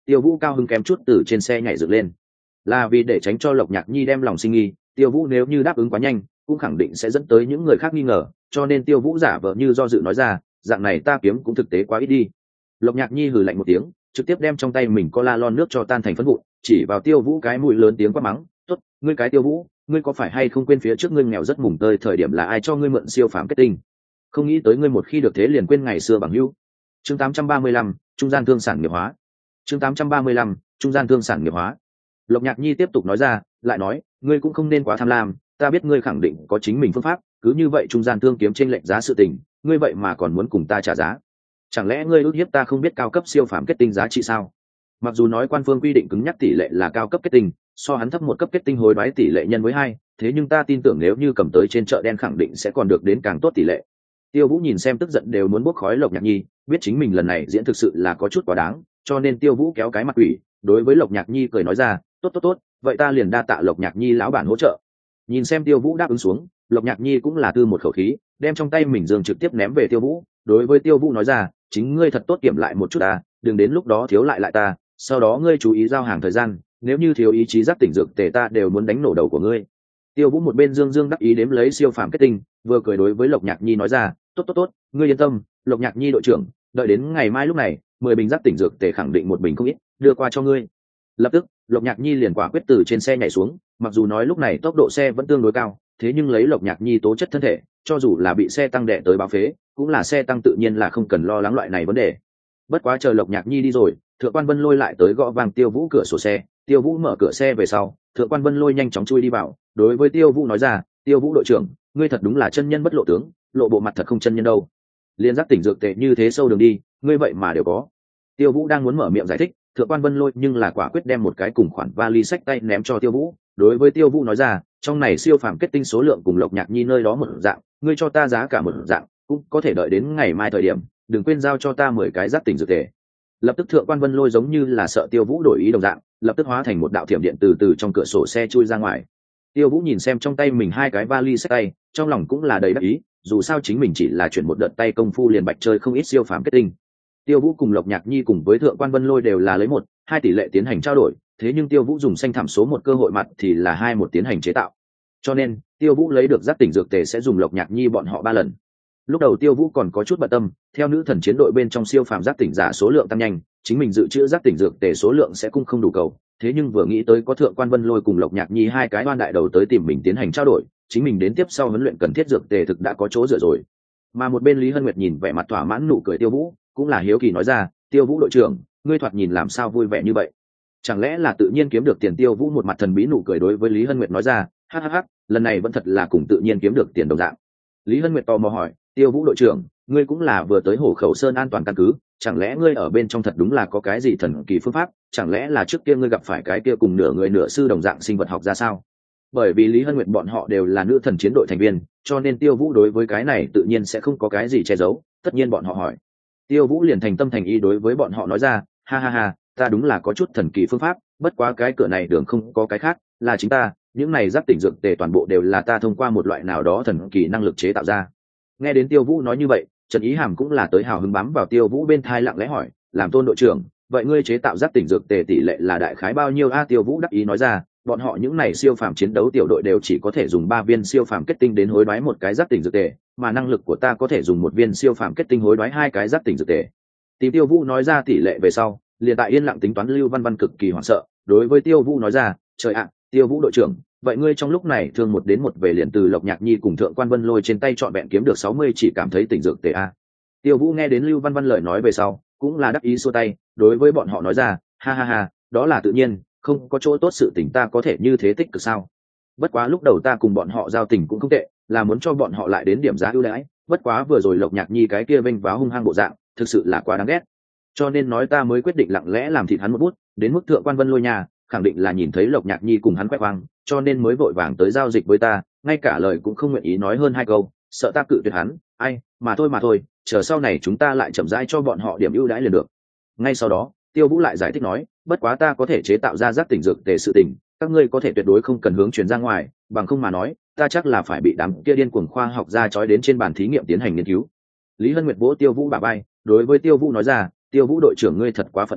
Tiêu Vũ cao hứng kém chút từ trên xe nhảy dựng lên. Là vì để tránh cho Lộc Nhạc Nhi đem lòng sinh nghi, Tiêu Vũ nếu như đáp ứng quá nhanh cũng khẳng định sẽ dẫn tới những người khác nghi ngờ, cho nên Tiêu Vũ giả vờ như do dự nói ra, dạng này ta kiếm cũng thực tế quá ít đi. Lộc Nhạc Nhi hừ lạnh một tiếng, trực tiếp đem trong tay mình cola lon nước cho tan thành phấn vụn, chỉ vào Tiêu Vũ cái mũi lớn tiếng quát mắng, "Tốt, ngươi cái Tiêu Vũ, ngươi có phải hay không quên phía trước ngươi nghèo rất mùng tơi thời điểm là ai cho ngươi mượn siêu phàm kết tinh? Không nghĩ tới ngươi một khi được thế liền quên ngày xưa bằng hữu." Chương tám trăm ba mươi lăm, trung gian thương sản nghiệp hóa. Chương tám trăm ba mươi lăm, trung gian thương sản nghiệp hóa. Lộc Nhạc Nhi tiếp tục nói ra, lại nói, ngươi cũng không nên quá tham lam, ta biết ngươi khẳng định có chính mình phương pháp, cứ như vậy trung gian thương kiếm trên lệnh giá sự tình, ngươi vậy mà còn muốn cùng ta trả giá. Chẳng lẽ ngươi ước hiếp ta không biết cao cấp siêu phàm kết tinh giá trị sao? Mặc dù nói quan phương quy định cứng nhắc tỷ lệ là cao cấp kết tinh, so hắn thấp một cấp kết tinh hối đoái tỷ lệ nhân với hai, thế nhưng ta tin tưởng nếu như cầm tới trên chợ đen khẳng định sẽ còn được đến càng tốt tỷ lệ. Tiêu Vũ nhìn xem tức giận đều muốn bốc khói Lộc Nhạc Nhi, biết chính mình lần này diễn thực sự là có chút quá đáng, cho nên Tiêu Vũ kéo cái mặt quỷ, đối với Lộc Nhạc Nhi cười nói ra, tốt tốt tốt, vậy ta liền đa tạ Lộc Nhạc Nhi lão bản hỗ trợ. Nhìn xem Tiêu Vũ đáp ứng xuống, Lộc Nhạc Nhi cũng là tư một khẩu khí, đem trong tay mình dương trực tiếp ném về Tiêu Vũ, đối với Tiêu Vũ nói ra, chính ngươi thật tốt kiểm lại một chút ta, đừng đến lúc đó thiếu lại lại ta, sau đó ngươi chú ý giao hàng thời gian, nếu như thiếu ý chí giác tỉnh dược tề ta đều muốn đánh nổ đầu của ngươi. Tiêu Vũ một bên dương dương đắc ý đếm lấy siêu phàm kết tinh, vừa cười đối với Lộc Nhạc Nhi nói ra, tốt tốt tốt, ngươi yên tâm, Lộc Nhạc Nhi đội trưởng, đợi đến ngày mai lúc này, mười bình giác tỉnh dược tề khẳng định một bình không ít, đưa qua cho ngươi. Lập tức, Lộc Nhạc Nhi liền quả quyết từ trên xe nhảy xuống, mặc dù nói lúc này tốc độ xe vẫn tương đối cao, thế nhưng lấy Lộc Nhạc Nhi tố chất thân thể, cho dù là bị xe tăng đè tới báo phế, cũng là xe tăng tự nhiên là không cần lo lắng loại này vấn đề. Bất quá chờ Lộc Nhạc Nhi đi rồi, Thượng quan Vân Lôi lại tới gõ vang Tiêu Vũ cửa sổ xe. Tiêu Vũ mở cửa xe về sau, Thượng quan Vân Lôi nhanh chóng chui đi vào, đối với Tiêu Vũ nói ra, Tiêu Vũ đội trưởng, ngươi thật đúng là chân nhân bất lộ tướng, lộ bộ mặt thật không chân nhân đâu. Liên giác tỉnh dược tệ như thế sâu đường đi, ngươi vậy mà đều có. Tiêu Vũ đang muốn mở miệng giải thích, Thượng quan Vân Lôi nhưng là quả quyết đem một cái cùng khoản vali sách tay ném cho Tiêu Vũ, đối với Tiêu Vũ nói ra, trong này siêu phàm kết tinh số lượng cùng Lộc Nhạc Nhi nơi đó một dạng, ngươi cho ta giá cả một dạng, cũng có thể đợi đến ngày mai thời điểm, đừng quên giao cho ta mười cái giác tỉnh dược tệ. Lập tức Thượng quan Vân Lôi giống như là sợ Tiêu Vũ đổi ý đồng dạng, lập tức hóa thành một đạo thiểm điện từ từ trong cửa sổ xe chui ra ngoài. Tiêu Vũ nhìn xem trong tay mình hai cái vali sách tay, trong lòng cũng là đầy đắc ý, dù sao chính mình chỉ là chuyển một đợt tay công phu liền bạch chơi không ít siêu phàm kết tinh. Tiêu Vũ cùng Lộc Nhạc Nhi cùng với Thượng quan Vân Lôi đều là lấy một, hai tỷ lệ tiến hành trao đổi, thế nhưng Tiêu Vũ dùng xanh thảm số một cơ hội mặt thì là hai một tiến hành chế tạo. Cho nên, Tiêu Vũ lấy được giác tỉnh dược tề sẽ dùng Lộc Nhạc Nhi bọn họ ba lần. Lúc đầu Tiêu Vũ còn có chút bận tâm, theo nữ thần chiến đội bên trong siêu phàm giác tỉnh giả số lượng tăng nhanh, chính mình dự trữ giác tỉnh dược tề số lượng sẽ cung không đủ cầu, thế nhưng vừa nghĩ tới có Thượng quan Vân Lôi cùng Lộc Nhạc Nhi hai cái oan đại đầu tới tìm mình tiến hành trao đổi, chính mình đến tiếp sau huấn luyện cần thiết dược tề thực đã có chỗ dựa rồi. Mà một bên Lý Hân Nguyệt nhìn vẻ mặt thỏa mãn nụ cười Tiêu Vũ, cũng là hiếu kỳ nói ra, Tiêu Vũ đội trưởng, ngươi thoạt nhìn làm sao vui vẻ như vậy? Chẳng lẽ là tự nhiên kiếm được tiền? Tiêu Vũ một mặt thần bí nụ cười đối với Lý Hân Nguyệt nói ra, hắc hắc hắc, lần này vẫn thật là cùng tự nhiên kiếm được tiền đồng dạng. Lý Hân Nguyệt tò mò hỏi, Tiêu Vũ đội trưởng, ngươi cũng là vừa tới Hổ Khẩu Sơn an toàn căn cứ, chẳng lẽ ngươi ở bên trong thật đúng là có cái gì thần kỳ phương pháp? Chẳng lẽ là trước kia ngươi gặp phải cái kia cùng nửa người nửa sư đồng dạng sinh vật học ra sao? Bởi vì Lý Hân Nguyệt bọn họ đều là nữ thần chiến đội thành viên, cho nên Tiêu Vũ đối với cái này tự nhiên sẽ không có cái gì che giấu, tất nhiên bọn họ hỏi. Tiêu Vũ liền thành tâm thành ý đối với bọn họ nói ra, ha ha ha, ta đúng là có chút thần kỳ phương pháp, bất quá cái cửa này đường không có cái khác, là chính ta, những này giác tỉnh dược tề toàn bộ đều là ta thông qua một loại nào đó thần kỳ năng lực chế tạo ra. Nghe đến Tiêu Vũ nói như vậy, Trần Ý Hàm cũng là tới hào hứng bám vào Tiêu Vũ bên thai lặng lẽ hỏi, làm Tôn đội trưởng, vậy ngươi chế tạo giác tỉnh dược tề tỷ lệ là đại khái bao nhiêu a? Tiêu Vũ đắc ý nói ra, bọn họ những này siêu phàm chiến đấu tiểu đội đều chỉ có thể dùng ba viên siêu phàm kết tinh đến hối đoái một cái giác tỉnh dược tề, mà năng lực của ta có thể dùng một viên siêu phàm kết tinh hối đoái hai cái giác tỉnh dược tề. Tìm Tiêu Vũ nói ra tỷ lệ về sau, liền tại yên lặng tính toán Lưu Văn Văn cực kỳ hoảng sợ, đối với Tiêu Vũ nói ra, trời ạ, Tiêu Vũ đội trưởng, vậy ngươi trong lúc này thương một đến một về liền từ Lộc Nhạc Nhi cùng Thượng quan Vân Lôi trên tay chọn vẹn kiếm được sáu mươi chỉ cảm thấy tỉnh dược tề a. Tiêu Vũ nghe đến Lưu Văn Văn lời nói về sau, cũng là đắc ý xua tay, đối với bọn họ nói ra, ha ha ha, đó là tự nhiên, không có chỗ tốt sự tình ta có thể như thế tích cực sao? Bất quá lúc đầu ta cùng bọn họ giao tình cũng không tệ, là muốn cho bọn họ lại đến điểm giá ưu đãi, bất quá vừa rồi Lộc Nhạc Nhi cái kia vênh váo hung hăng bộ dạng, thực sự là quá đáng ghét. Cho nên nói ta mới quyết định lặng lẽ làm thịt hắn một bút, đến mức Thượng quan Vân Lôi nhà, khẳng định là nhìn thấy Lộc Nhạc Nhi cùng hắn quét quang, cho nên mới vội vàng tới giao dịch với ta, ngay cả lời cũng không nguyện ý nói hơn hai câu, sợ ta cự tuyệt hắn, ai, mà thôi mà thôi, chờ sau này chúng ta lại chậm rãi cho bọn họ điểm ưu đãi liền được. Ngay sau đó, Tiêu Vũ lại giải thích nói, bất quá ta có thể chế tạo ra giác tỉnh dược tề sự tình, các ngươi có thể tuyệt đối không cần hướng truyền ra ngoài, bằng không mà nói, ta chắc là phải bị đám kia điên cuồng khoa học gia trói đến trên bàn thí nghiệm tiến hành nghiên cứu. Lý Hân Nguyệt vỗ Tiêu Vũ bả vai, đối với Tiêu Vũ nói ra, Tiêu Vũ đội trưởng ngươi thật quá phận a,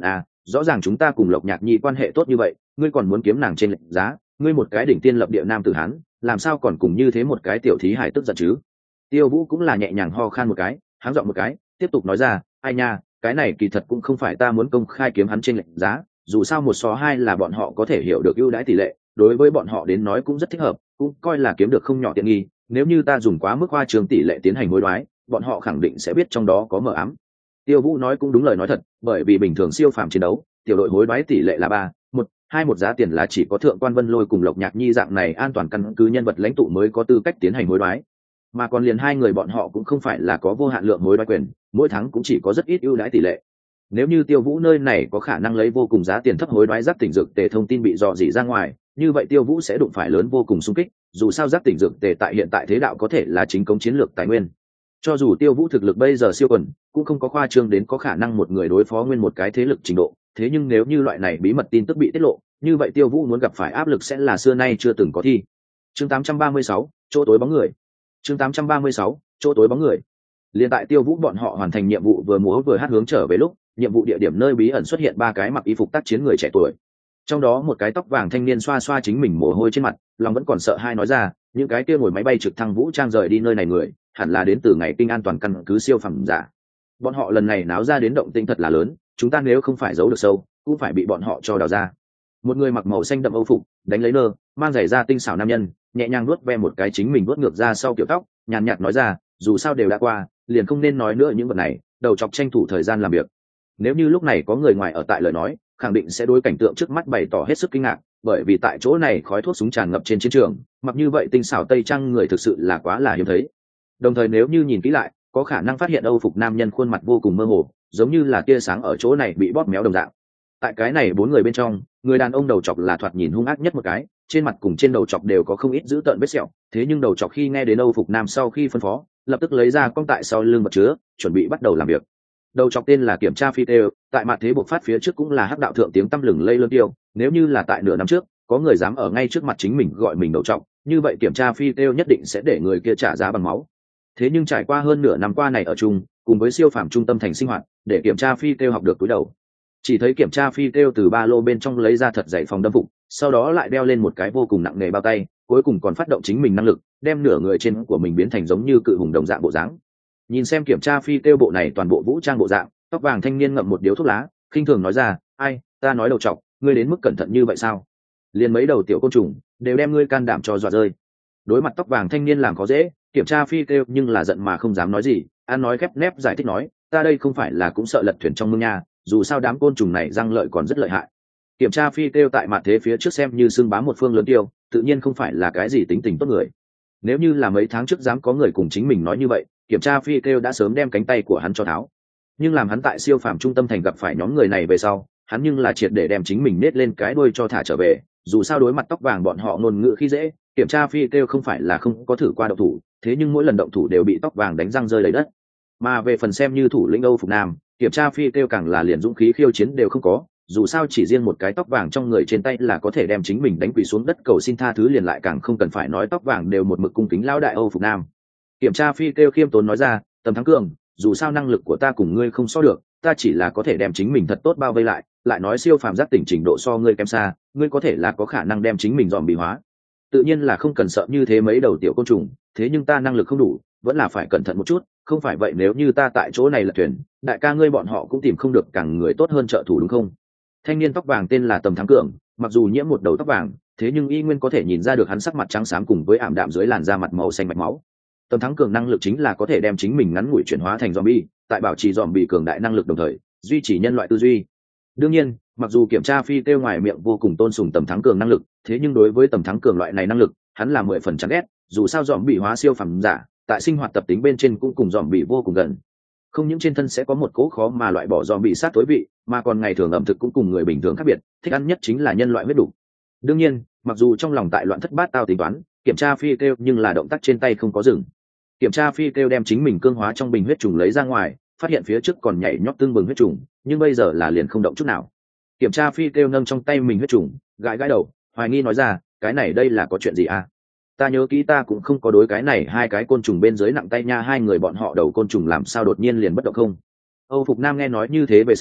rõ ràng chúng ta cùng Lộc Nhạc Nhi quan hệ tốt như vậy, ngươi còn muốn kiếm nàng trên lệnh giá, ngươi một cái đỉnh tiên lập địa nam tử hán, làm sao còn cùng như thế một cái tiểu thí hải tức giận chứ? Tiêu Vũ cũng là nhẹ nhàng ho khan một cái, háng giọng một cái, tiếp tục nói ra, ai nha, cái này kỳ thật cũng không phải ta muốn công khai kiếm hắn trên lệnh giá, dù sao một so hai là bọn họ có thể hiểu được ưu đãi tỷ lệ, đối với bọn họ đến nói cũng rất thích hợp, cũng coi là kiếm được không nhỏ tiện nghi. Nếu như ta dùng quá mức hoa trường tỷ lệ tiến hành hối đoái, bọn họ khẳng định sẽ biết trong đó có mờ ám. Tiêu Vũ nói cũng đúng lời nói thật, bởi vì bình thường siêu phàm chiến đấu, tiểu đội hối đoái tỷ lệ là ba một hai, một giá tiền là chỉ có thượng quan Vân Lôi cùng Lộc Nhạc Nhi dạng này an toàn căn cứ nhân vật lãnh tụ mới có tư cách tiến hành hối đoái, mà còn liền hai người bọn họ cũng không phải là có vô hạn lượng hối đoái quyền, mỗi tháng cũng chỉ có rất ít ưu đãi tỷ lệ. Nếu như Tiêu Vũ nơi này có khả năng lấy vô cùng giá tiền thấp hối đoái giác tỉnh dược tề thông tin bị dò dỉ ra ngoài, như vậy Tiêu Vũ sẽ đụng phải lớn vô cùng xung kích, dù sao giác tỉnh dược tề tại hiện tại thế đạo có thể là chính cống chiến lược tài nguyên. Cho dù Tiêu Vũ thực lực bây giờ siêu quần, cũng không có khoa trương đến có khả năng một người đối phó nguyên một cái thế lực trình độ, thế nhưng nếu như loại này bí mật tin tức bị tiết lộ, như vậy Tiêu Vũ muốn gặp phải áp lực sẽ là xưa nay chưa từng có thi. Chương tám trăm ba mươi sáu, chỗ tối bóng người. Chương tám trăm ba mươi sáu, chỗ tối bóng người. Liên tại Tiêu Vũ bọn họ hoàn thành nhiệm vụ vừa múa vừa hát hướng trở về lúc, nhiệm vụ địa điểm nơi bí ẩn xuất hiện ba cái mặc y phục tác chiến người trẻ tuổi. Trong đó một cái tóc vàng thanh niên xoa xoa chính mình mồ hôi trên mặt, lòng vẫn còn sợ hai nói ra, những cái kia ngồi máy bay trực thăng vũ trang rời đi nơi này người, hẳn là đến từ ngày kinh an toàn căn cứ siêu phẩm giả. Bọn họ lần này náo ra đến động tĩnh thật là lớn, chúng ta nếu không phải giấu được sâu, cũng phải bị bọn họ cho đào ra. Một người mặc màu xanh đậm âu phục, đánh lấy nơ, mang giày da tinh xảo nam nhân, nhẹ nhàng nuốt ve một cái chính mình nuốt ngược ra sau kiểu tóc, nhàn nhạt nói ra, dù sao đều đã qua, liền không nên nói nữa những vật này, đầu chọc tranh thủ thời gian làm việc. Nếu như lúc này có người ngoài ở tại lời nói, khẳng định sẽ đối cảnh tượng trước mắt bày tỏ hết sức kinh ngạc, bởi vì tại chỗ này khói thuốc súng tràn ngập trên chiến trường, mặc như vậy tinh xảo tây trang người thực sự là quá là hiếm thấy. Đồng thời nếu như nhìn kỹ lại, có khả năng phát hiện âu phục nam nhân khuôn mặt vô cùng mơ hồ, giống như là tia sáng ở chỗ này bị bóp méo đồng dạng. Tại cái này bốn người bên trong, người đàn ông đầu chọc là thoạt nhìn hung ác nhất một cái, trên mặt cùng trên đầu chọc đều có không ít dữ tợn vết sẹo, thế nhưng đầu chọc khi nghe đến âu phục nam sau khi phân phó, lập tức lấy ra con tại sau lưng vật chứa, chuẩn bị bắt đầu làm việc. Đầu chọc tên là Kiểm tra Phi Têu, tại mặt thế bộc phát phía trước cũng là hắc đạo thượng tiếng tăm lừng lây lớn tiêu, nếu như là tại nửa năm trước, có người dám ở ngay trước mặt chính mình gọi mình đầu chọc, như vậy Kiểm tra Phi Têu nhất định sẽ để người kia trả giá bằng máu. Thế nhưng trải qua hơn nửa năm qua này ở chung, cùng với siêu phàm trung tâm thành sinh hoạt, để Kiểm tra Phi Têu học được túi đầu. Chỉ thấy Kiểm tra Phi Têu từ ba lô bên trong lấy ra thật dày phòng đâm phục, sau đó lại đeo lên một cái vô cùng nặng nề bao tay, cuối cùng còn phát động chính mình năng lực, đem nửa người trên của mình biến thành giống như cự hùng đồng dạng bộ dáng. Nhìn xem Kiểm tra Phi Têu bộ này toàn bộ vũ trang bộ dạng, tóc vàng thanh niên ngậm một điếu thuốc lá, khinh thường nói ra, ai, ta nói đầu trọc, ngươi đến mức cẩn thận như vậy sao? Liền mấy đầu tiểu côn trùng đều đem ngươi can đảm cho dọa rơi. Đối mặt tóc vàng thanh niên làm khó dễ, Kiểm tra Phi Têu nhưng là giận mà không dám nói gì, ăn nói khép nép giải thích nói, ta đây không phải là cũng sợ lật thuyền trong mương nha, dù sao đám côn trùng này răng lợi còn rất lợi hại. Kiểm tra Phi Têu tại mặt thế phía trước xem như xưng bám một phương lớn tiêu, tự nhiên không phải là cái gì tính tình tốt người. Nếu như là mấy tháng trước dám có người cùng chính mình nói như vậy, Kiểm tra Phi Têu đã sớm đem cánh tay của hắn cho tháo. Nhưng làm hắn tại siêu phàm trung tâm thành gặp phải nhóm người này về sau, hắn nhưng là triệt để đem chính mình nết lên cái đuôi cho thả trở về, dù sao đối mặt tóc vàng bọn họ ngôn ngữ khi dễ, Kiểm tra Phi Têu không phải là không có thử qua động thủ, thế nhưng mỗi lần động thủ đều bị tóc vàng đánh răng rơi lấy đất. Mà về phần xem như thủ lĩnh Âu Phục Nam, Kiểm tra Phi Têu càng là liền dũng khí khiêu chiến đều không có, dù sao chỉ riêng một cái tóc vàng trong người trên tay là có thể đem chính mình đánh quỳ xuống đất cầu xin tha thứ, liền lại càng không cần phải nói tóc vàng đều một mực cung kính lão đại Âu Phục Nam. Kiểm tra Phi Têu khiêm tốn nói ra, Tầm Thắng Cường, dù sao năng lực của ta cùng ngươi không so được, ta chỉ là có thể đem chính mình thật tốt bao vây lại, lại nói siêu phàm giác tỉnh trình độ so ngươi kém xa, ngươi có thể là có khả năng đem chính mình dòm bị hóa, tự nhiên là không cần sợ như thế mấy đầu tiểu côn trùng, thế nhưng ta năng lực không đủ, vẫn là phải cẩn thận một chút, không phải vậy nếu như ta tại chỗ này là thuyền, đại ca ngươi bọn họ cũng tìm không được càng người tốt hơn trợ thủ đúng không? Thanh niên tóc vàng tên là Tầm Thắng Cường, mặc dù nhiễm một đầu tóc vàng, thế nhưng y nguyên có thể nhìn ra được hắn sắc mặt trắng xám cùng với ảm đạm dưới làn da mặt màu xanh mạch máu. Tầm Thắng Cường năng lực chính là có thể đem chính mình ngắn ngủi chuyển hóa thành zombie, tại bảo trì zombie cường đại năng lực đồng thời duy trì nhân loại tư duy. Đương nhiên, mặc dù Kiểm tra Phi Têu ngoài miệng vô cùng tôn sùng Tầm Thắng Cường năng lực, thế nhưng đối với Tầm Thắng Cường loại này năng lực, hắn là mười phần chán ghét, dù sao zombie hóa siêu phàm giả, tại sinh hoạt tập tính bên trên cũng cùng zombie vô cùng gần. Không những trên thân sẽ có một cỗ khó mà loại bỏ zombie sát tối vị, mà còn ngày thường ẩm thực cũng cùng người bình thường khác biệt, thích ăn nhất chính là nhân loại huyết đủ. Đương nhiên, mặc dù trong lòng tại loạn thất bát tao tính toán, Kiểm tra Phi Têu nhưng là động tác trên tay không có dừng. Kiểm tra Phi Têu đem chính mình cương hóa trong bình huyết trùng lấy ra ngoài, phát hiện phía trước còn nhảy nhót tương bừng huyết trùng, nhưng bây giờ là liền không động chút nào. Kiểm tra Phi Têu nâng trong tay mình huyết trùng, gãi gãi đầu, hoài nghi nói ra, cái này đây là có chuyện gì à? Ta nhớ kỹ ta cũng không có đối cái này hai cái côn trùng bên dưới nặng tay nha, hai người bọn họ đầu côn trùng làm sao đột nhiên liền bất động không? Âu Phục Nam nghe nói như thế về sau,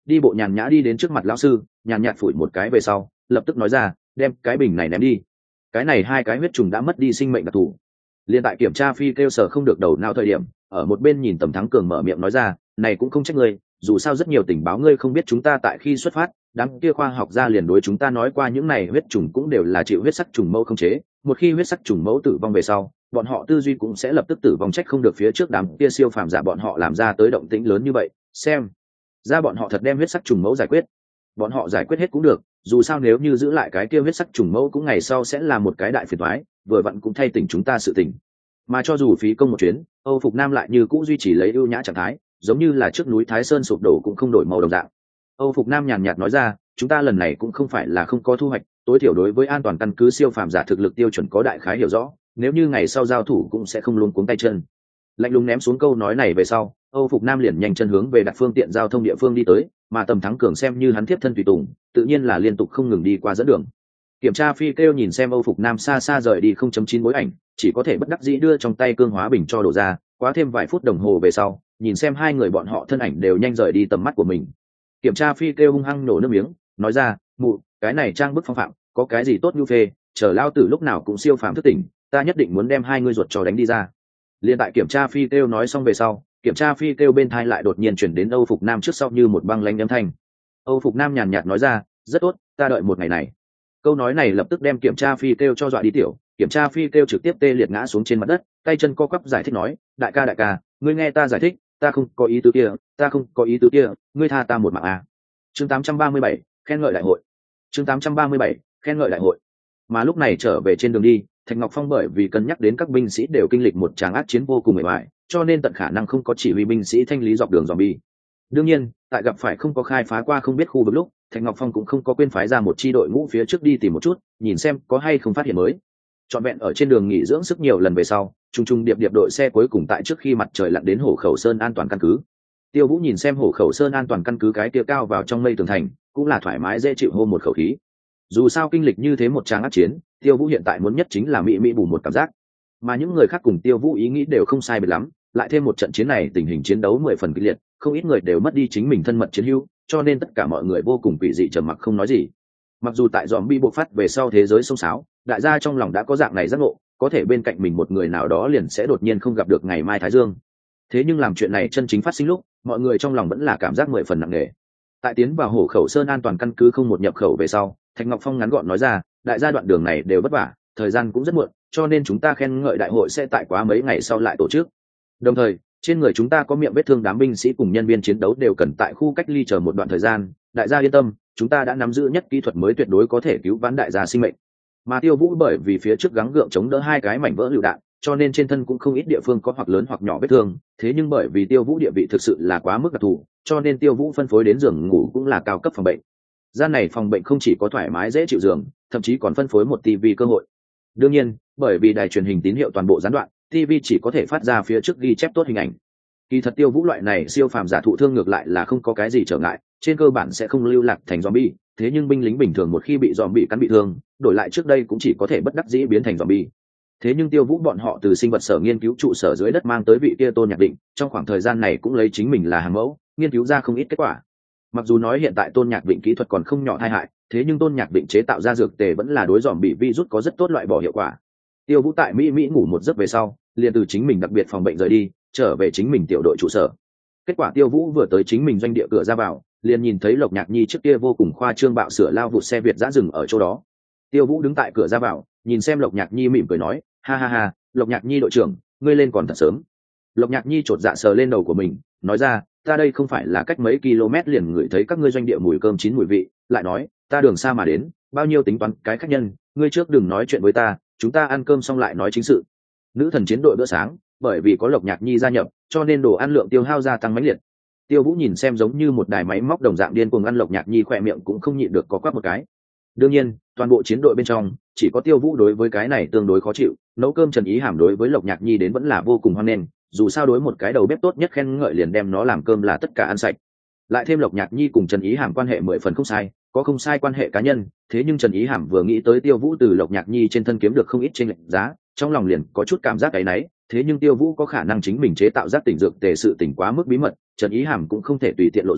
đi bộ nhàn nhã đi đến trước mặt lão sư, nhàn nhạt phủi một cái về sau lập tức nói ra, đem cái bình này ném đi. Cái này hai cái huyết trùng đã mất đi sinh mệnh đặc thù. Liên tại kiểm tra phi kêu sở không được đầu nào thời điểm, ở một bên nhìn Tầm Thắng Cường mở miệng nói ra, này cũng không trách ngươi, dù sao rất nhiều tình báo ngươi không biết, chúng ta tại khi xuất phát đám kia khoa học gia liền đối chúng ta nói qua, những này huyết trùng cũng đều là chịu huyết sắc trùng mẫu không chế, một khi huyết sắc trùng mẫu tử vong về sau, bọn họ tư duy cũng sẽ lập tức tử vong, trách không được phía trước đám kia siêu phàm giả bọn họ làm ra tới động tĩnh lớn như vậy, xem ra bọn họ thật đem huyết sắc trùng mẫu giải quyết. Bọn họ giải quyết hết cũng được, dù sao nếu như giữ lại cái kia huyết sắc trùng mẫu cũng ngày sau sẽ là một cái đại phiền toái, vừa vặn cũng thay tỉnh chúng ta sự tỉnh. Mà cho dù phí công một chuyến, Âu Phục Nam lại như cũ duy trì lấy ưu nhã trạng thái, giống như là trước núi Thái Sơn sụp đổ cũng không đổi màu đồng dạng. Âu Phục Nam nhàn nhạt nói ra, chúng ta lần này cũng không phải là không có thu hoạch, tối thiểu đối với an toàn căn cứ siêu phàm giả thực lực tiêu chuẩn có đại khái hiểu rõ, nếu như ngày sau giao thủ cũng sẽ không luống cuống tay chân. Lạnh lùng ném xuống câu nói này về sau, Âu Phục Nam liền nhanh chân hướng về đặt phương tiện giao thông địa phương đi tới, mà Tầm Thắng Cường xem như hắn tiếp thân tùy tùng, tự nhiên là liên tục không ngừng đi qua dẫn đường. Kiểm tra phi kêu nhìn xem Âu Phục Nam xa xa rời đi không chấm chín bối ảnh, chỉ có thể bất đắc dĩ đưa trong tay cương hóa bình cho đổ ra, quá thêm vài phút đồng hồ về sau, nhìn xem hai người bọn họ thân ảnh đều nhanh rời đi tầm mắt của mình. Kiểm tra phi kêu hung hăng nổ nước miếng, nói ra, mụ, cái này trang bức phong phạm, có cái gì tốt như phê, chờ lao tử lúc nào cũng siêu phàm thức tỉnh, ta nhất định muốn đem hai ngươi ruột cho đánh đi ra. Liên tại kiểm tra phi kêu nói xong về sau, kiểm tra phi kêu bên thai lại đột nhiên chuyển đến Âu Phục Nam trước sau như một băng lanh âm thanh. Âu Phục Nam nhàn nhạt nói ra, rất tốt, ta đợi một ngày này. Câu nói này lập tức đem kiểm tra phi kêu cho dọa đi tiểu, kiểm tra phi kêu trực tiếp tê liệt ngã xuống trên mặt đất, tay chân co quắp giải thích nói, đại ca đại ca, ngươi nghe ta giải thích, ta không có ý tứ kia, ta không có ý tứ kia, ngươi tha ta một mạng à. Chương tám trăm ba mươi bảy, khen ngợi đại hội. Chương tám trăm ba mươi bảy, khen ngợi đại hội. Mà lúc này trở về trên đường đi, Thạch Ngọc Phong bởi vì cân nhắc đến các binh sĩ đều kinh lịch một tràng ác chiến vô cùng mệt mỏi, cho nên tận khả năng không có chỉ huy binh sĩ thanh lý dọc đường zombie. Đương nhiên, tại gặp phải không có khai phá qua không biết khu vực lúc, Thạch Ngọc Phong cũng không có quên phái ra một chi đội ngũ phía trước đi tìm một chút, nhìn xem có hay không phát hiện mới. Trọn vẹn ở trên đường nghỉ dưỡng sức nhiều lần về sau, trung trung điệp điệp đội xe cuối cùng tại trước khi mặt trời lặn đến Hổ Khẩu Sơn an toàn căn cứ. Tiêu Vũ nhìn xem Hổ Khẩu Sơn an toàn căn cứ cái kia cao vào trong mây tường thành, cũng là thoải mái dễ chịu hô một khẩu khí. Dù sao kinh lịch như thế một tràng ác chiến, Tiêu Vũ hiện tại muốn nhất chính là mỹ mỹ bù một cảm giác. Mà những người khác cùng Tiêu Vũ ý nghĩ đều không sai biệt lắm, lại thêm một trận chiến này tình hình chiến đấu mười phần kịch liệt, không ít người đều mất đi chính mình thân mật chiến hữu, cho nên tất cả mọi người vô cùng quỷ dị trầm mặc không nói gì. Mặc dù tại zombie bộc phát về sau thế giới xông xáo, đại gia trong lòng đã có dạng này giác ngộ, có thể bên cạnh mình một người nào đó liền sẽ đột nhiên không gặp được ngày mai thái dương. Thế nhưng làm chuyện này chân chính phát sinh lúc, mọi người trong lòng vẫn là cảm giác mười phần nặng nề. Tại tiến vào Hổ Khẩu Sơn an toàn căn cứ không một nhập khẩu về sau, Thạch Ngọc Phong ngắn gọn nói ra, đại gia đoạn đường này đều vất vả, thời gian cũng rất muộn, cho nên chúng ta khen ngợi đại hội sẽ tại quá mấy ngày sau lại tổ chức. Đồng thời, trên người chúng ta có miệng vết thương đám binh sĩ cùng nhân viên chiến đấu đều cần tại khu cách ly chờ một đoạn thời gian, đại gia yên tâm, chúng ta đã nắm giữ nhất kỹ thuật mới tuyệt đối có thể cứu vãn đại gia sinh mệnh. Mà Tiêu Vũ bởi vì phía trước gắng gượng chống đỡ hai cái mảnh vỡ lựu đạn, cho nên trên thân cũng không ít địa phương có hoặc lớn hoặc nhỏ vết thương, thế nhưng bởi vì Tiêu Vũ địa vị thực sự là quá mức đặc thù, cho nên Tiêu Vũ phân phối đến giường ngủ cũng là cao cấp phòng bệnh. Gian này phòng bệnh không chỉ có thoải mái dễ chịu giường, thậm chí còn phân phối một tivi cơ hội. Đương nhiên, bởi vì đài truyền hình tín hiệu toàn bộ gián đoạn, tivi chỉ có thể phát ra phía trước ghi chép tốt hình ảnh. Kỳ thật Tiêu Vũ loại này siêu phàm giả thụ thương ngược lại là không có cái gì trở ngại, trên cơ bản sẽ không lưu lạc thành zombie, thế nhưng binh lính bình thường một khi bị zombie cắn bị thương, đổi lại trước đây cũng chỉ có thể bất đắc dĩ biến thành zombie. Thế nhưng Tiêu Vũ bọn họ từ sinh vật sở nghiên cứu trụ sở dưới đất mang tới vị kia Tôn Nhạc Định, trong khoảng thời gian này cũng lấy chính mình là hàng mẫu, nghiên cứu ra không ít kết quả. Mặc dù nói hiện tại Tôn Nhạc Định kỹ thuật còn không nhỏ tai hại, thế nhưng Tôn Nhạc Định chế tạo ra dược tề vẫn là đối zombie virus có rất tốt loại bỏ hiệu quả. Tiêu Vũ tại Mỹ Mỹ ngủ một giấc về sau, liền từ chính mình đặc biệt phòng bệnh rời đi, trở về chính mình tiểu đội trụ sở. Kết quả Tiêu Vũ vừa tới chính mình doanh địa cửa ra vào, liền nhìn thấy Lộc Nhạc Nhi trước kia vô cùng khoa trương bạo sửa lao vụt xe Việt dã dừng ở chỗ đó. Tiêu Vũ đứng tại cửa ra vào, nhìn xem Lộc Nhạc Nhi mỉm cười nói, ha ha ha, Lộc Nhạc Nhi đội trưởng, ngươi lên còn thật sớm. Lộc Nhạc Nhi chột dạ sờ lên đầu của mình, nói ra, ta đây không phải là cách mấy km liền ngửi thấy các ngươi doanh địa mùi cơm chín mùi vị, lại nói, ta đường xa mà đến, bao nhiêu tính toán cái khách nhân, ngươi trước đừng nói chuyện với ta, chúng ta ăn cơm xong lại nói chính sự. Nữ thần chiến đội bữa sáng, bởi vì có Lộc Nhạc Nhi gia nhập, cho nên đồ ăn lượng tiêu hao gia tăng mãnh liệt. Tiêu Vũ nhìn xem giống như một đài máy móc đồng dạng điên cuồng ăn Lộc Nhạc Nhi, khỏe miệng cũng không nhịn được có quắc một cái. Đương nhiên, toàn bộ chiến đội bên trong, chỉ có Tiêu Vũ đối với cái này tương đối khó chịu, nấu cơm Trần Ý Hàm đối với Lộc Nhạc Nhi đến vẫn là vô cùng hoan nghênh, dù sao đối một cái đầu bếp tốt nhất khen ngợi liền đem nó làm cơm là tất cả ăn sạch. Lại thêm Lộc Nhạc Nhi cùng Trần Ý Hàm quan hệ mười phần không sai, có không sai quan hệ cá nhân, thế nhưng Trần Ý Hàm vừa nghĩ tới Tiêu Vũ từ Lộc Nhạc Nhi trên thân kiếm được không ít chênh lệch giá, trong lòng liền có chút cảm giác cái nấy. Thế nhưng Tiêu Vũ có khả năng chính mình chế tạo giác tỉnh dược tề sự tỉnh quá mức bí mật, Trần Ý Hàm cũng không thể tùy tiện lộ ra,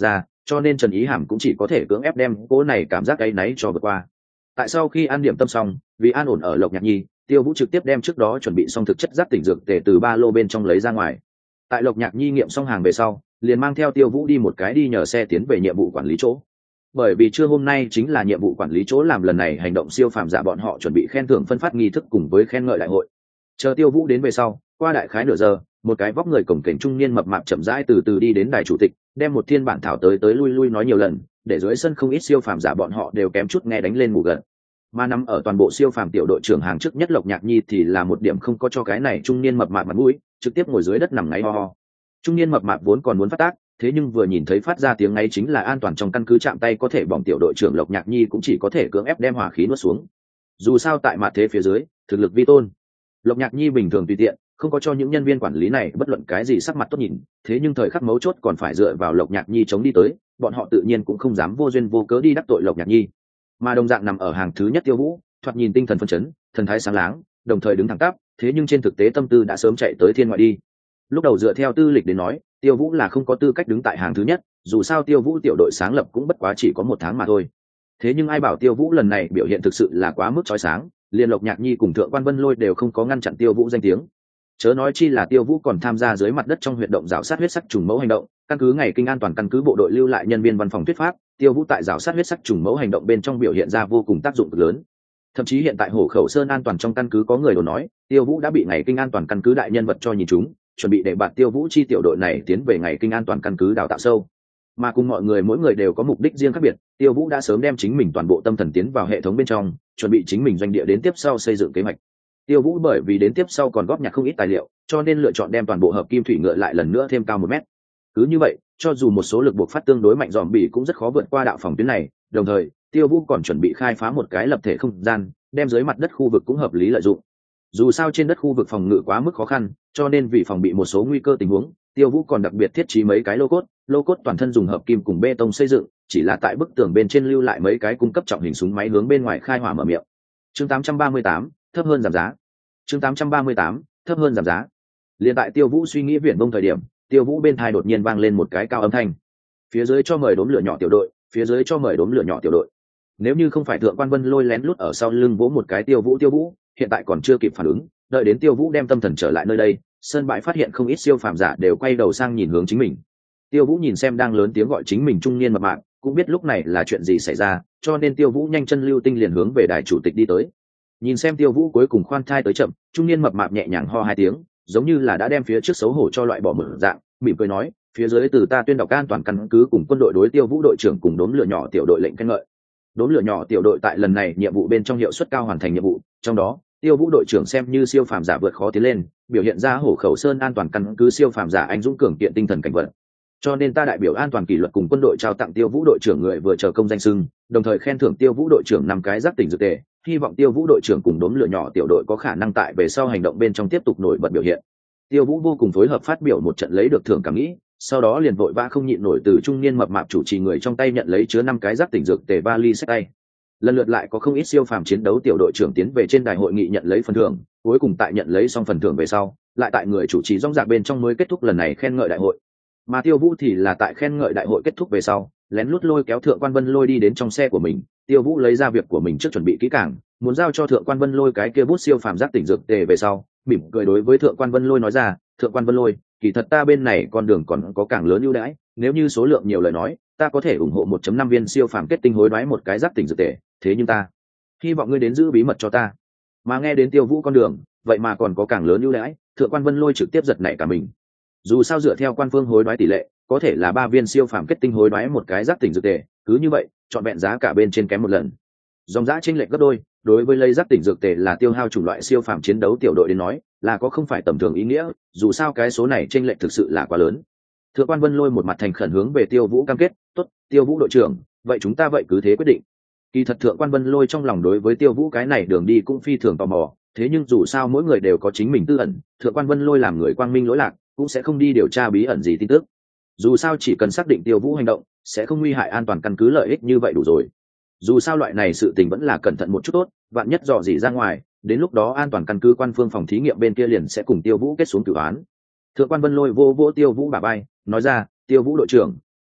cho nên Trần Ý Hàm cũng chỉ có thể cưỡng ép đem cố này cảm giác áy náy cho vượt qua. Tại sau khi ăn điểm tâm xong, vì an ổn ở Lộc Nhạc Nhi, Tiêu Vũ trực tiếp đem trước đó chuẩn bị xong thực chất giác tỉnh dược tề từ ba lô bên trong lấy ra ngoài. Tại Lộc Nhạc Nhi nghiệm xong hàng về sau, liền mang theo Tiêu Vũ đi một cái đi nhờ xe tiến về nhiệm vụ quản lý chỗ. Bởi vì trưa hôm nay chính là nhiệm vụ quản lý chỗ làm lần này hành động siêu phàm giả bọn họ chuẩn bị khen thưởng phân phát nghi thức cùng với khen ngợi đại hội. Chờ Tiêu Vũ đến về sau, qua đại khái nửa giờ, một cái vóc người cổng kềnh trung niên mập mạp chậm rãi từ từ đi đến đài chủ tịch, đem một thiên bản thảo tới tới lui lui nói nhiều lần, để dưới sân không ít siêu phàm giả bọn họ đều kém chút nghe đánh lên ngủ gần. Mà nằm ở toàn bộ siêu phàm tiểu đội trưởng hàng trước nhất Lộc Nhạc Nhi thì là một điểm không có cho cái này trung niên mập mạp mặt mũi, trực tiếp ngồi dưới đất nằm ngáy ho ho. Trung niên mập mạp vốn còn muốn phát tác, thế nhưng vừa nhìn thấy phát ra tiếng ngáy chính là an toàn trong căn cứ chạm tay có thể bỏng tiểu đội trưởng Lộc Nhạc Nhi cũng chỉ có thể cưỡng ép đem hỏa khí nuốt xuống. Dù sao tại mặt thế phía dưới, thực lực vi tôn. Lộc Nhạc Nhi bình thường tùy tiện, không có cho những nhân viên quản lý này bất luận cái gì sắc mặt tốt nhìn, thế nhưng thời khắc mấu chốt còn phải dựa vào Lộc Nhạc Nhi chống đi tới, bọn họ tự nhiên cũng không dám vô duyên vô cớ đi đắc tội Lộc Nhạc Nhi. Mà đồng dạng nằm ở hàng thứ nhất Tiêu Vũ, thoạt nhìn tinh thần phấn chấn, thần thái sáng láng, đồng thời đứng thẳng tắp, thế nhưng trên thực tế tâm tư đã sớm chạy tới thiên ngoại đi. Lúc đầu dựa theo tư lịch đến nói, Tiêu Vũ là không có tư cách đứng tại hàng thứ nhất, dù sao Tiêu Vũ tiểu đội sáng lập cũng bất quá chỉ có một tháng mà thôi. Thế nhưng ai bảo Tiêu Vũ lần này biểu hiện thực sự là quá mức chói sáng, liền Lộc Nhạc Nhi cùng Thượng Quan Vân Lôi đều không có ngăn chặn Tiêu Vũ danh tiếng. Chớ nói chi là Tiêu Vũ còn tham gia dưới mặt đất trong huyệt động rào sát huyết sắc trùng mẫu hành động, căn cứ ngày kinh an toàn căn cứ bộ đội lưu lại nhân viên văn phòng thuyết pháp, Tiêu Vũ tại rào sát huyết sắc trùng mẫu hành động bên trong biểu hiện ra vô cùng tác dụng cực lớn. Thậm chí hiện tại Hổ Khẩu Sơn an toàn trong căn cứ có người đồn nói, Tiêu Vũ đã bị ngày kinh an toàn căn cứ đại nhân vật cho nhìn chúng, chuẩn bị để bạt Tiêu Vũ chi tiểu đội này tiến về ngày kinh an toàn căn cứ đào tạo sâu. Mà cùng mọi người mỗi người đều có mục đích riêng khác biệt, Tiêu Vũ đã sớm đem chính mình toàn bộ tâm thần tiến vào hệ thống bên trong, chuẩn bị chính mình doanh địa đến tiếp sau xây dựng kế hoạch. Tiêu Vũ bởi vì đến tiếp sau còn góp nhặt không ít tài liệu, cho nên lựa chọn đem toàn bộ hợp kim thủy ngựa lại lần nữa thêm cao một mét. Cứ như vậy, cho dù một số lực buộc phát tương đối mạnh dòm bỉ cũng rất khó vượt qua đạo phòng tuyến này, đồng thời, Tiêu Vũ còn chuẩn bị khai phá một cái lập thể không gian, đem dưới mặt đất khu vực cũng hợp lý lợi dụng. Dù sao trên đất khu vực phòng ngự quá mức khó khăn, cho nên vì phòng bị một số nguy cơ tình huống, Tiêu Vũ còn đặc biệt thiết trí mấy cái lô cốt, lô cốt toàn thân dùng hợp kim cùng bê tông xây dựng, chỉ là tại bức tường bên trên lưu lại mấy cái cung cấp trọng hình súng máy hướng bên ngoài khai hỏa mở miệng. Chương tám trăm ba mươi tám, thấp hơn giảm giá. Chương tám trăm ba mươi tám, thấp hơn giảm giá. Liên tại Tiêu Vũ suy nghĩ viển vông thời điểm, Tiêu Vũ bên tai đột nhiên vang lên một cái cao âm thanh. Phía dưới cho mời đốm lửa nhỏ tiểu đội, phía dưới cho mời đốm lửa nhỏ tiểu đội. Nếu như không phải Thượng Quan Vân Lôi lén lút ở sau lưng vỗ một cái Tiêu Vũ, Tiêu Vũ hiện tại còn chưa kịp phản ứng, đợi đến Tiêu Vũ đem tâm thần trở lại nơi đây, sân bãi phát hiện không ít siêu phàm giả đều quay đầu sang nhìn hướng chính mình. Tiêu Vũ nhìn xem đang lớn tiếng gọi chính mình trung niên mập mạp, cũng biết lúc này là chuyện gì xảy ra, cho nên Tiêu Vũ nhanh chân lưu tinh liền hướng về đài chủ tịch đi tới. Nhìn xem Tiêu Vũ cuối cùng khoan thai tới chậm, trung niên mập mạp nhẹ nhàng ho hai tiếng, giống như là đã đem phía trước xấu hổ cho loại bỏ mở dạng, mỉm cười nói, phía dưới từ ta tuyên đọc an toàn căn cứ cùng quân đội đối Tiêu Vũ đội trưởng cùng đốm lửa nhỏ tiểu đội lệnh khen ngợi. Đốm lửa nhỏ tiểu đội tại lần này nhiệm vụ bên trong hiệu suất cao hoàn thành nhiệm vụ, trong đó Tiêu Vũ đội trưởng xem như siêu phàm giả vượt khó tiến lên, biểu hiện ra Hổ Khẩu Sơn an toàn căn cứ siêu phàm giả anh dũng cường kiện tinh thần cảnh vật. Cho nên ta đại biểu an toàn kỷ luật cùng quân đội trao tặng Tiêu Vũ đội trưởng người vừa chờ công danh xưng, đồng thời khen thưởng Tiêu Vũ đội trưởng năm cái giác tỉnh dược tề, hy vọng Tiêu Vũ đội trưởng cùng đốm lửa nhỏ tiểu đội có khả năng tại về sau hành động bên trong tiếp tục nổi bật biểu hiện. Tiêu Vũ vô cùng phối hợp phát biểu một trận lấy được thưởng cảm nghĩ, sau đó liền vội vã không nhịn nổi từ trung niên mập mạp chủ trì người trong tay nhận lấy chứa năm cái giác tỉnh dược tề vali xách tay. Lần lượt lại có không ít siêu phàm chiến đấu tiểu đội trưởng tiến về trên đài hội nghị nhận lấy phần thưởng, cuối cùng tại nhận lấy xong phần thưởng về sau, lại tại người chủ trì rong rạc bên trong mới kết thúc lần này khen ngợi đại hội. Mà Tiêu Vũ thì là tại khen ngợi đại hội kết thúc về sau, lén lút lôi kéo Thượng Quan Vân Lôi đi đến trong xe của mình. Tiêu Vũ lấy ra việc của mình trước chuẩn bị kỹ càng, muốn giao cho Thượng Quan Vân Lôi cái kia bút siêu phàm giác tỉnh dược tề về sau, mỉm cười đối với Thượng Quan Vân Lôi nói ra, Thượng Quan Vân Lôi, kỳ thật ta bên này con đường còn có càng lớn ưu đãi, nếu như số lượng nhiều lời nói, ta có thể ủng hộ một phẩy năm viên siêu phàm kết tinh hối đoái một cái giác tỉnh dược tề, thế nhưng ta hy vọng ngươi đến giữ bí mật cho ta. Mà nghe đến Tiêu Vũ con đường, vậy mà còn có càng lớn ưu đãi, Thượng Quan Vân Lôi trực tiếp giật nảy cả mình. Dù sao dựa theo quan phương hối đoái tỷ lệ, có thể là ba viên siêu phàm kết tinh hối đoái một cái giác tỉnh dược tề, cứ như vậy, chọn vẹn giá cả bên trên kém một lần. Dòng giá chênh lệch gấp đôi, đối với lấy giác tỉnh dược tề là tiêu hao chủng loại siêu phàm chiến đấu tiểu đội đến nói, là có không phải tầm thường ý nghĩa, dù sao cái số này chênh lệch thực sự là quá lớn. Thượng Quan Vân Lôi một mặt thành khẩn hướng về Tiêu Vũ cam kết, "Tốt, Tiêu Vũ đội trưởng, vậy chúng ta vậy cứ thế quyết định." Kỳ thật Thượng Quan Vân Lôi trong lòng đối với Tiêu Vũ cái này đường đi cũng phi thường tò mò, thế nhưng dù sao mỗi người đều có chính mình tư ẩn, Thượng Quan Vân Lôi làm người quang minh lỗi lạc, cũng sẽ không đi điều tra bí ẩn gì tin tức. Dù sao chỉ cần xác định Tiêu Vũ hành động, sẽ không nguy hại an toàn căn cứ lợi ích như vậy đủ rồi. Dù sao loại này sự tình vẫn là cẩn thận một chút tốt, vạn nhất dò dỉ ra ngoài, đến lúc đó an toàn căn cứ quan phương phòng thí nghiệm bên kia liền sẽ cùng Tiêu Vũ kết xuống cửu án. Thượng Quan Vân Lôi vô vô Tiêu Vũ bả vai, nói ra, "Tiêu Vũ đội trưởng,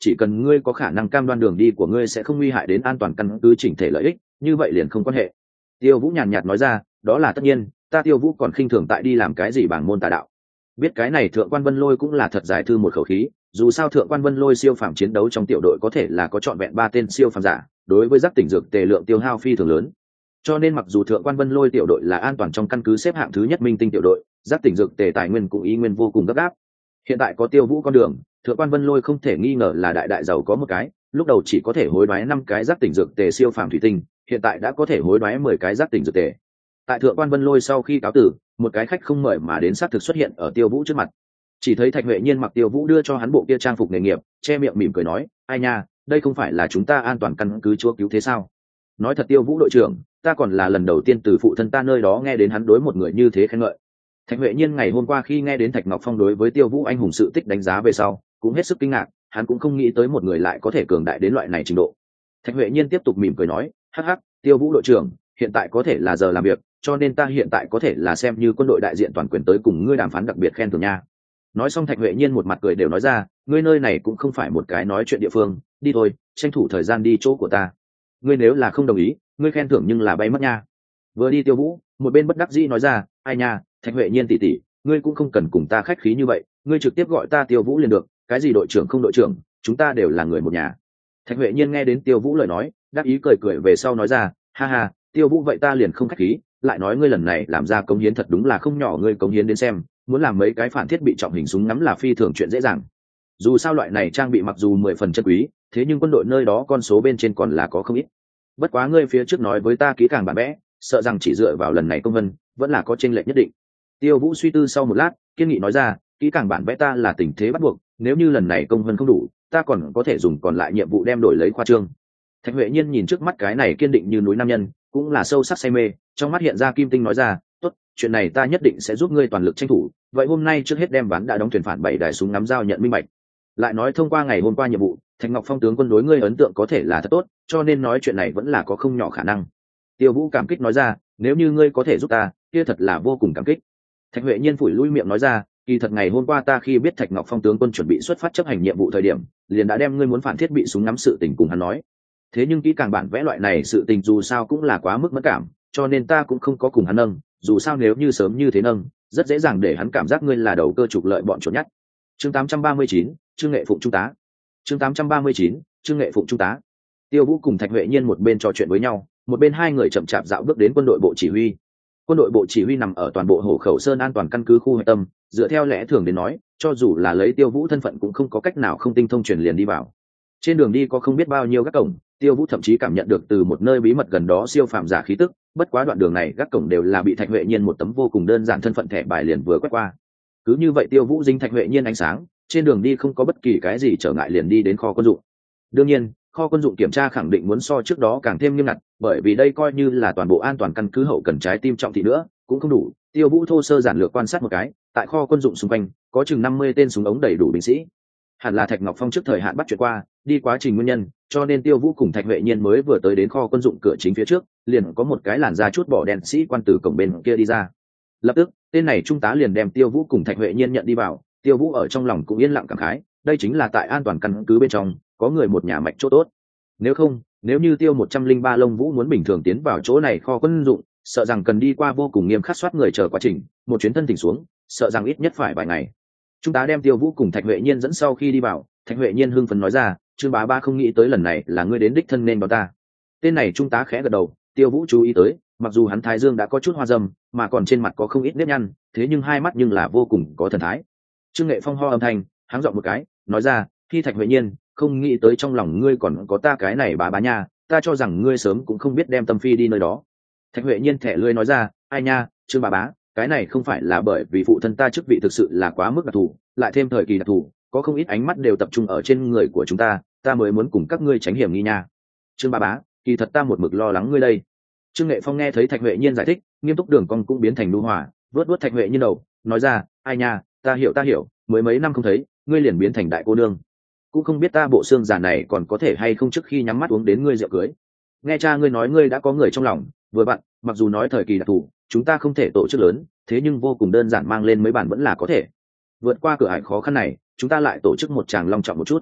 chỉ cần ngươi có khả năng cam đoan đường đi của ngươi sẽ không nguy hại đến an toàn căn cứ chỉnh thể lợi ích, như vậy liền không quan hệ. Tiêu Vũ nhàn nhạt nói ra, đó là tất nhiên, ta Tiêu Vũ còn khinh thường tại đi làm cái gì bảng môn tà đạo. Biết cái này Thượng quan Vân Lôi cũng là thật giải thư một khẩu khí, dù sao Thượng quan Vân Lôi siêu phàm chiến đấu trong tiểu đội có thể là có trọn vẹn ba tên siêu phàm giả, đối với giác tỉnh dược tề lượng tiêu hao phi thường lớn. Cho nên mặc dù Thượng quan Vân Lôi tiểu đội là an toàn trong căn cứ xếp hạng thứ nhất minh tinh tiểu đội, giác tỉnh dược tề tài nguyên cũng ý nguyên vô cùng gấp gáp. Hiện tại có Tiêu Vũ con đường, Thượng quan Vân Lôi không thể nghi ngờ là đại đại giàu có một cái, lúc đầu chỉ có thể hối đoái năm cái giác tỉnh dược tề siêu phàm thủy tinh, hiện tại đã có thể hối đoái mười cái giác tỉnh dược tề. Tại Thượng quan Vân Lôi sau khi cáo tử, một cái khách không mời mà đến xác thực xuất hiện ở Tiêu Vũ trước mặt. Chỉ thấy Thạch Huệ Nhiên mặc Tiêu Vũ đưa cho hắn bộ kia trang phục nghề nghiệp, che miệng mỉm cười nói, ai nha, đây không phải là chúng ta an toàn căn cứ chúa cứu thế sao? Nói thật Tiêu Vũ đội trưởng, ta còn là lần đầu tiên từ phụ thân ta nơi đó nghe đến hắn đối một người như thế khen ngợi. Thạch Huệ Nhiên ngày hôm qua khi nghe đến Thạch Ngọc Phong đối với Tiêu Vũ anh hùng sự tích đánh giá về sau, cũng hết sức kinh ngạc, hắn cũng không nghĩ tới một người lại có thể cường đại đến loại này trình độ. Thạch Huệ Nhiên tiếp tục mỉm cười nói, hắc hắc, Tiêu Vũ đội trưởng, hiện tại có thể là giờ làm việc, cho nên ta hiện tại có thể là xem như quân đội đại diện toàn quyền tới cùng ngươi đàm phán đặc biệt khen thưởng nha. Nói xong Thạch Huệ Nhiên một mặt cười đều nói ra, ngươi nơi này cũng không phải một cái nói chuyện địa phương, đi thôi, tranh thủ thời gian đi chỗ của ta. Ngươi nếu là không đồng ý, ngươi khen thưởng nhưng là bay mất nha. Vừa đi Tiêu Vũ, một bên bất đắc dĩ nói ra, ai nha, Thạch Huệ Nhiên tỷ tỷ, ngươi cũng không cần cùng ta khách khí như vậy, ngươi trực tiếp gọi ta Tiêu Vũ liền được, cái gì đội trưởng không đội trưởng, chúng ta đều là người một nhà. Thạch Huệ Nhiên nghe đến Tiêu Vũ lời nói, đáp ý cười cười về sau nói ra, ha ha, Tiêu Vũ vậy ta liền không khách khí, lại nói ngươi lần này làm ra cống hiến thật đúng là không nhỏ, ngươi cống hiến đến xem, muốn làm mấy cái phản thiết bị trọng hình súng ngắm là phi thường chuyện dễ dàng. Dù sao loại này trang bị mặc dù mười phần chân quý, thế nhưng quân đội nơi đó con số bên trên còn là có không ít. Bất quá ngươi phía trước nói với ta kỹ càng bản vẽ, sợ rằng chỉ dựa vào lần này công vân vẫn là có chênh lệch nhất định. Tiêu Vũ suy tư sau một lát, kiên nghị nói ra, kỹ càng bản vẽ ta là tình thế bắt buộc, nếu như lần này công vân không đủ, ta còn có thể dùng còn lại nhiệm vụ đem đổi lấy khoa trương. Thạch Huệ Nhiên nhìn trước mắt cái này kiên định như núi nam nhân, cũng là sâu sắc say mê, trong mắt hiện ra kim tinh nói ra, tốt, chuyện này ta nhất định sẽ giúp ngươi toàn lực tranh thủ, vậy hôm nay trước hết đem ván đã đóng thuyền phản bảy đài súng ngắm giao nhận minh bạch. Lại nói thông qua ngày hôm qua nhiệm vụ, Thạch Ngọc Phong tướng quân đối ngươi ấn tượng có thể là thật tốt, cho nên nói chuyện này vẫn là có không nhỏ khả năng. Tiêu Vũ cảm kích nói ra, nếu như ngươi có thể giúp ta, kia thật là vô cùng cảm kích. Thạch Huệ Nhiên phủi lui miệng nói ra, kỳ thật ngày hôm qua ta khi biết Thạch Ngọc Phong tướng quân chuẩn bị xuất phát chấp hành nhiệm vụ thời điểm, liền đã đem ngươi muốn phản thiết bị súng ngắm sự tình cùng hắn nói. Thế nhưng kỹ càng bản vẽ loại này sự tình dù sao cũng là quá mức mất cảm, cho nên ta cũng không có cùng hắn nâng, dù sao nếu như sớm như thế nâng, rất dễ dàng để hắn cảm giác ngươi là đầu cơ trục lợi bọn chuột nhắt. Chương tám trăm ba mươi chín, Trương Nghệ Phụng trung tá. Chương tám trăm ba mươi chín, Trương Nghệ Phụng trung tá. Tiêu Vũ cùng Thạch Huệ Nhiên một bên trò chuyện với nhau, một bên hai người chậm chạp dạo bước đến quân đội bộ chỉ huy. Quân đội bộ chỉ huy nằm ở toàn bộ Hổ Khẩu Sơn an toàn căn cứ khu hạch tâm, dựa theo lẽ thường đến nói, cho dù là lấy Tiêu Vũ thân phận cũng không có cách nào không tinh thông truyền liền đi vào. Trên đường đi có không biết bao nhiêu gác cổng, Tiêu Vũ thậm chí cảm nhận được từ một nơi bí mật gần đó siêu phàm giả khí tức, bất quá đoạn đường này gác cổng đều là bị Thạch Huệ Nhiên một tấm vô cùng đơn giản thân phận thẻ bài liền vừa quét qua. Cứ như vậy Tiêu Vũ dính Thạch Huệ Nhiên ánh sáng, trên đường đi không có bất kỳ cái gì trở ngại liền đi đến kho quân dụng. Đương nhiên, kho quân dụng kiểm tra khẳng định muốn so trước đó càng thêm nghiêm ngặt, bởi vì đây coi như là toàn bộ an toàn căn cứ hậu cần trái tim trọng thị nữa, cũng không đủ. Tiêu Vũ thô sơ giản lược quan sát một cái, tại kho quân dụng xung quanh có chừng năm mươi tên súng ống đầy đủ binh sĩ. Hẳn là Thạch Ngọc Phong trước thời hạn bắt chuyện qua, đi quá trình nguyên nhân, cho nên Tiêu Vũ cùng Thạch Huệ Nhiên mới vừa tới đến kho quân dụng cửa chính phía trước, liền có một cái làn da chút bỏ đèn sĩ quan từ cổng bên kia đi ra. Lập tức, tên này trung tá liền đem Tiêu Vũ cùng Thạch Huệ Nhiên nhận đi vào. Tiêu Vũ ở trong lòng cũng yên lặng cảm khái, đây chính là tại an toàn căn cứ bên trong, có người một nhà mạch chỗ tốt. Nếu không, nếu như Tiêu một trăm linh ba Long Vũ muốn bình thường tiến vào chỗ này kho quân dụng, sợ rằng cần đi qua vô cùng nghiêm khắc soát người chờ quá trình, một chuyến thân thỉnh xuống, sợ rằng ít nhất phải vài ngày. Chúng ta đem Tiêu Vũ cùng Thạch Huệ Nhiên dẫn sau khi đi vào, Thạch Huệ Nhiên hưng phấn nói ra, Trương bá ba không nghĩ tới lần này là ngươi đến đích thân nên đón ta. Tên này trung tá khẽ gật đầu, Tiêu Vũ chú ý tới, mặc dù hắn thái dương đã có chút hoa râm, mà còn trên mặt có không ít nếp nhăn, thế nhưng hai mắt nhưng là vô cùng có thần thái. Trương Nghệ Phong ho âm thanh, háng giọng một cái, nói ra, khi Thạch Huệ Nhiên, không nghĩ tới trong lòng ngươi còn có ta cái này bá bá nha, ta cho rằng ngươi sớm cũng không biết đem tâm phi đi nơi đó. Thạch Huệ Nhiên thẻ lưỡi nói ra, ai nha, Trương bá bá, cái này không phải là bởi vì phụ thân ta chức vị thực sự là quá mức đặc thù, lại thêm thời kỳ đặc thù, có không ít ánh mắt đều tập trung ở trên người của chúng ta, ta mới muốn cùng các ngươi tránh hiểm nghi nha. Trương bá bá, kỳ thật ta một mực lo lắng ngươi đây. Trương Nghệ Phong nghe thấy Thạch Huệ Nhiên giải thích, nghiêm túc đường cong cũng biến thành nhu hòa, vớt vớt Thạch Huệ Nhiên đầu, nói ra, ai nha, ta hiểu ta hiểu, mới mấy năm không thấy, ngươi liền biến thành đại cô nương, cũng không biết ta bộ xương già này còn có thể hay không trước khi nhắm mắt uống đến ngươi rượu cưới. Nghe cha ngươi nói ngươi đã có người trong lòng, vừa vặn, mặc dù nói thời kỳ đặc thù, chúng ta không thể tổ chức lớn, thế nhưng vô cùng đơn giản mang lên mấy bản vẫn là có thể. Vượt qua cửa ải khó khăn này, chúng ta lại tổ chức một tràng long trọng một chút.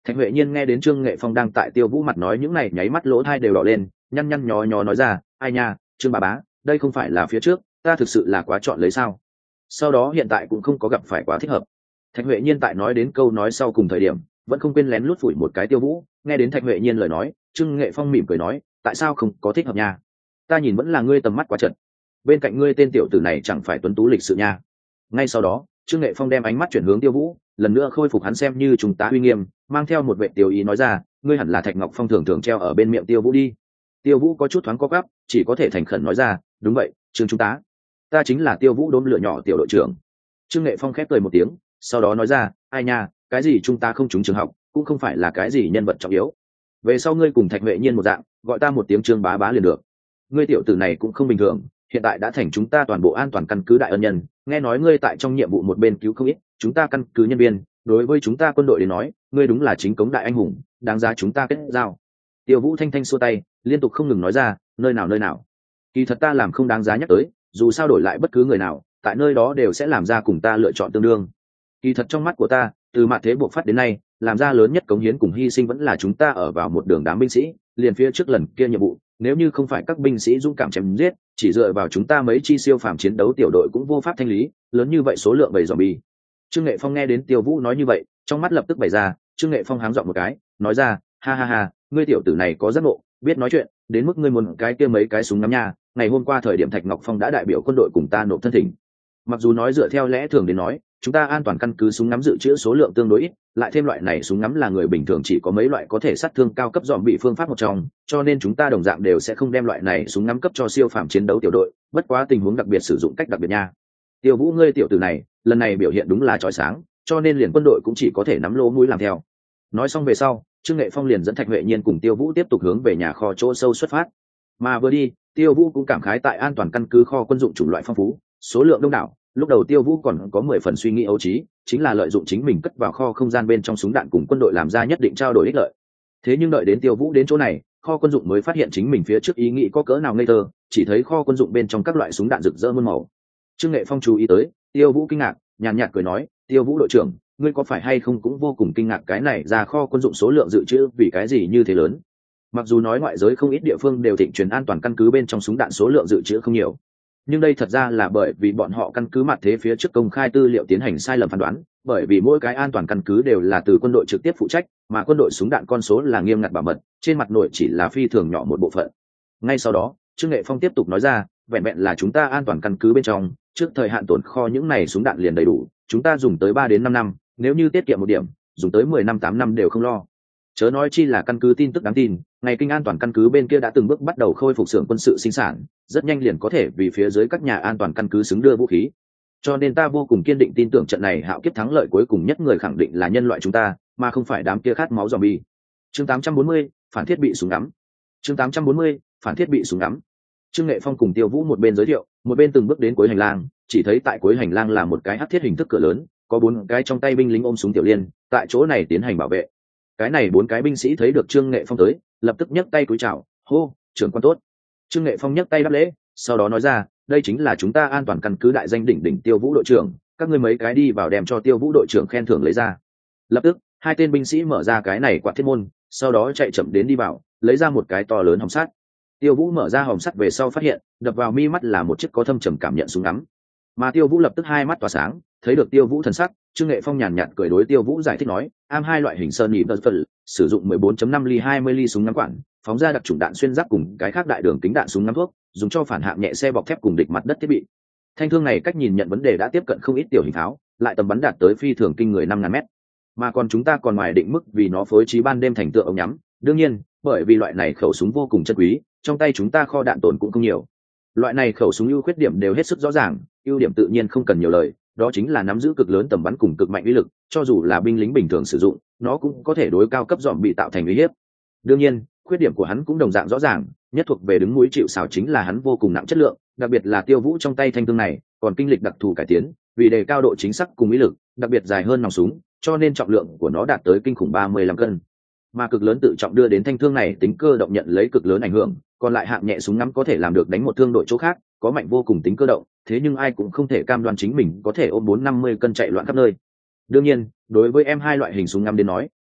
Thạch Huệ Nhiên nghe đến Trương Nghệ Phong đang tại Tiêu Vũ mặt nói những này, nháy mắt lỗ tai đều đỏ lên, nhăn nhăn nhó nhó nói ra, ai nha, Trương bà bá, đây không phải là phía trước ta thực sự là quá chọn lấy sao? Sau đó hiện tại cũng không có gặp phải quá thích hợp. Thạch Huệ Nhiên tại nói đến câu nói sau cùng thời điểm, vẫn không quên lén lút phủi một cái Tiêu Vũ. Nghe đến Thạch Huệ Nhiên lời nói, Trương Nghệ Phong mỉm cười nói, tại sao không có thích hợp nha? Ta nhìn vẫn là ngươi tầm mắt quá chật, bên cạnh ngươi tên tiểu tử này chẳng phải tuấn tú lịch sự nha. Ngay sau đó, Trương Nghệ Phong đem ánh mắt chuyển hướng Tiêu Vũ, lần nữa khôi phục hắn xem như chúng ta uy nghiêm, mang theo một vệ tiểu ý nói ra, ngươi hẳn là Thạch Ngọc Phong thường thường treo ở bên miệng Tiêu Vũ đi. Tiêu Vũ có chút thoáng co quắp, chỉ có thể thành khẩn nói ra, đúng vậy, Trương chúng ta, ta chính là Tiêu Vũ đốm lửa nhỏ tiểu đội trưởng. Trương Nghệ Phong khép cười một tiếng, sau đó nói ra, ai nha, cái gì chúng ta không trúng trường học, cũng không phải là cái gì nhân vật trọng yếu. Về sau ngươi cùng Thạch Huệ Nhiên một dạng, gọi ta một tiếng Trương bá bá liền được. Ngươi tiểu tử này cũng không bình thường, hiện tại đã thành chúng ta toàn bộ an toàn căn cứ đại ân nhân. Nghe nói ngươi tại trong nhiệm vụ một bên cứu không ít chúng ta căn cứ nhân viên, đối với chúng ta quân đội đến nói, ngươi đúng là chính cống đại anh hùng, đáng giá chúng ta kết giao. Tiêu Vũ thanh thanh xua tay, liên tục không ngừng nói ra, nơi nào nơi nào, kỳ thật ta làm không đáng giá nhắc tới, dù sao đổi lại bất cứ người nào tại nơi đó đều sẽ làm ra cùng ta lựa chọn tương đương. Kỳ thật trong mắt của ta, từ mặt thế buộc phát đến nay, làm ra lớn nhất cống hiến cùng hy sinh vẫn là chúng ta ở vào một đường đám binh sĩ, liền phía trước lần kia nhiệm vụ, nếu như không phải các binh sĩ dũng cảm chém giết, chỉ dựa vào chúng ta mấy chi siêu phàm chiến đấu tiểu đội cũng vô pháp thanh lý lớn như vậy số lượng bầy zombie. Trương Nghệ Phong nghe đến Tiêu Vũ nói như vậy, trong mắt lập tức bày ra. Trương Nghệ Phong háng giọng một cái, nói ra, ha ha ha, ngươi tiểu tử này có giác ngộ, biết nói chuyện, đến mức ngươi muốn cái kia mấy cái súng ngắm nha. Ngày hôm qua thời điểm Thạch Ngọc Phong đã đại biểu quân đội cùng ta nộp thân thỉnh. Mặc dù nói dựa theo lẽ thường đến nói, chúng ta an toàn căn cứ súng ngắm dự trữ số lượng tương đối ít, lại thêm loại này súng ngắm là người bình thường chỉ có mấy loại có thể sát thương cao cấp dòm bị phương pháp một trong, cho nên chúng ta đồng dạng đều sẽ không đem loại này súng ngắm cấp cho siêu phàm chiến đấu tiểu đội, bất quá tình huống đặc biệt sử dụng cách đặc biệt nha. Tiêu Vũ ngươi tiểu tử này, lần này biểu hiện đúng là chói sáng, cho nên liền quân đội cũng chỉ có thể nắm lỗ mũi làm theo. Nói xong về sau, Trương Nghệ Phong liền dẫn Thạch Huệ Nhiên cùng Tiêu Vũ tiếp tục hướng về nhà kho chỗ sâu xuất phát. Mà vừa đi, Tiêu Vũ cũng cảm khái tại an toàn căn cứ kho quân dụng chủng loại phong phú, số lượng đông đảo. Lúc đầu Tiêu Vũ còn có mười phần suy nghĩ ấu trí, chính là lợi dụng chính mình cất vào kho không gian bên trong súng đạn cùng quân đội làm ra nhất định trao đổi ích lợi. Thế nhưng đợi đến Tiêu Vũ đến chỗ này, kho quân dụng mới phát hiện chính mình phía trước ý nghĩ có cỡ nào ngây thơ, chỉ thấy kho quân dụng bên trong các loại súng đạn rực rỡ muôn màu. Trương Nghệ Phong chú ý tới, Tiêu Vũ kinh ngạc, nhàn nhạt cười nói, Tiêu Vũ đội trưởng, ngươi có phải hay không cũng vô cùng kinh ngạc cái này ra kho quân dụng số lượng dự trữ vì cái gì như thế lớn? Mặc dù nói ngoại giới không ít địa phương đều thịnh truyền an toàn căn cứ bên trong súng đạn số lượng dự trữ không nhiều, nhưng đây thật ra là bởi vì bọn họ căn cứ mặt thế phía trước công khai tư liệu tiến hành sai lầm phán đoán, bởi vì mỗi cái an toàn căn cứ đều là từ quân đội trực tiếp phụ trách, mà quân đội súng đạn con số là nghiêm ngặt bảo mật, trên mặt nội chỉ là phi thường nhỏ một bộ phận. Ngay sau đó, Trương Nghệ Phong tiếp tục nói ra, vẹn vẹn là chúng ta an toàn căn cứ bên trong, trước thời hạn tồn kho những này súng đạn liền đầy đủ, chúng ta dùng tới ba đến năm năm, nếu như tiết kiệm một điểm, dùng tới mười năm tám năm đều không lo. Chớ nói chi là căn cứ tin tức đáng tin, ngày kinh an toàn căn cứ bên kia đã từng bước bắt đầu khôi phục xưởng quân sự sinh sản, rất nhanh liền có thể vì phía dưới các nhà an toàn căn cứ xứng đưa vũ khí. Cho nên ta vô cùng kiên định tin tưởng trận này hạo kiếp thắng lợi cuối cùng nhất người khẳng định là nhân loại chúng ta, mà không phải đám kia khát máu zombie. Chương tám trăm bốn mươi, phản thiết bị súng ngắm. Chương tám trăm bốn mươi, phản thiết bị súng ngắm. Trương Nghệ Phong cùng Tiêu Vũ một bên giới thiệu, một bên từng bước đến cuối hành lang, chỉ thấy tại cuối hành lang là một cái hắc thiết hình thức cửa lớn, có bốn cái trong tay binh lính ôm súng tiểu liên, tại chỗ này tiến hành bảo vệ. Cái này bốn cái binh sĩ thấy được Trương Nghệ Phong tới, lập tức nhấc tay cúi chào, hô, trưởng quan tốt. Trương Nghệ Phong nhấc tay đáp lễ, sau đó nói ra, đây chính là chúng ta an toàn căn cứ đại danh đỉnh đỉnh Tiêu Vũ đội trưởng, các ngươi mấy cái đi vào đem cho Tiêu Vũ đội trưởng khen thưởng lấy ra. Lập tức, hai tên binh sĩ mở ra cái này quạt thiết môn, sau đó chạy chậm đến đi vào, lấy ra một cái to lớn hòm sắt. Tiêu Vũ mở ra hòm sắt về sau phát hiện, đập vào mi mắt là một chiếc có thâm trầm cảm nhận súng ngắm. Mà Tiêu Vũ lập tức hai mắt tỏa sáng, thấy được Tiêu Vũ thần sắc, Trương Nghệ Phong nhàn nhạt cười đối Tiêu Vũ giải thích nói, am hai loại hình sơn nhị vật phần, sử dụng mười bốn chấm năm ly hai mươi ly súng ngắm quản, phóng ra đặc chủng đạn xuyên giáp cùng cái khác đại đường kính đạn súng ngắm thuốc, dùng cho phản hạng nhẹ xe bọc thép cùng địch mặt đất thiết bị. Thanh thương này cách nhìn nhận vấn đề đã tiếp cận không ít tiểu hình pháo, lại tầm bắn đạt tới phi thường kinh người năm ngàn mét. Mà còn chúng ta còn ngoài định mức vì nó phối trí ban đêm thành tượng ống nhắm, đương nhiên, bởi vì loại này khẩu súng vô cùng chân quý, trong tay chúng ta kho đạn tồn cũng không nhiều. Loại này khẩu súng ưu khuyết điểm đều hết sức rõ ràng, ưu điểm tự nhiên không cần nhiều lời, đó chính là nắm giữ cực lớn tầm bắn cùng cực mạnh uy lực, cho dù là binh lính bình thường sử dụng, nó cũng có thể đối cao cấp dòm bị tạo thành uy hiếp. Đương nhiên, khuyết điểm của hắn cũng đồng dạng rõ ràng, nhất thuộc về đứng mũi chịu sào chính là hắn vô cùng nặng chất lượng, đặc biệt là Tiêu Vũ trong tay thanh thương này, còn kinh lịch đặc thù cải tiến, vì đề cao độ chính xác cùng uy lực, đặc biệt dài hơn nòng súng, cho nên trọng lượng của nó đạt tới kinh khủng ba mươi lăm cân. Mà cực lớn tự trọng đưa đến thanh thương này tính cơ động nhận lấy cực lớn ảnh hưởng, còn lại hạng nhẹ súng ngắm có thể làm được đánh một thương đội chỗ khác, có mạnh vô cùng tính cơ động, thế nhưng ai cũng không thể cam đoan chính mình có thể ôm bốn năm mươi cân chạy loạn khắp nơi. Đương nhiên, đối với em hai loại hình súng ngắm đến nói,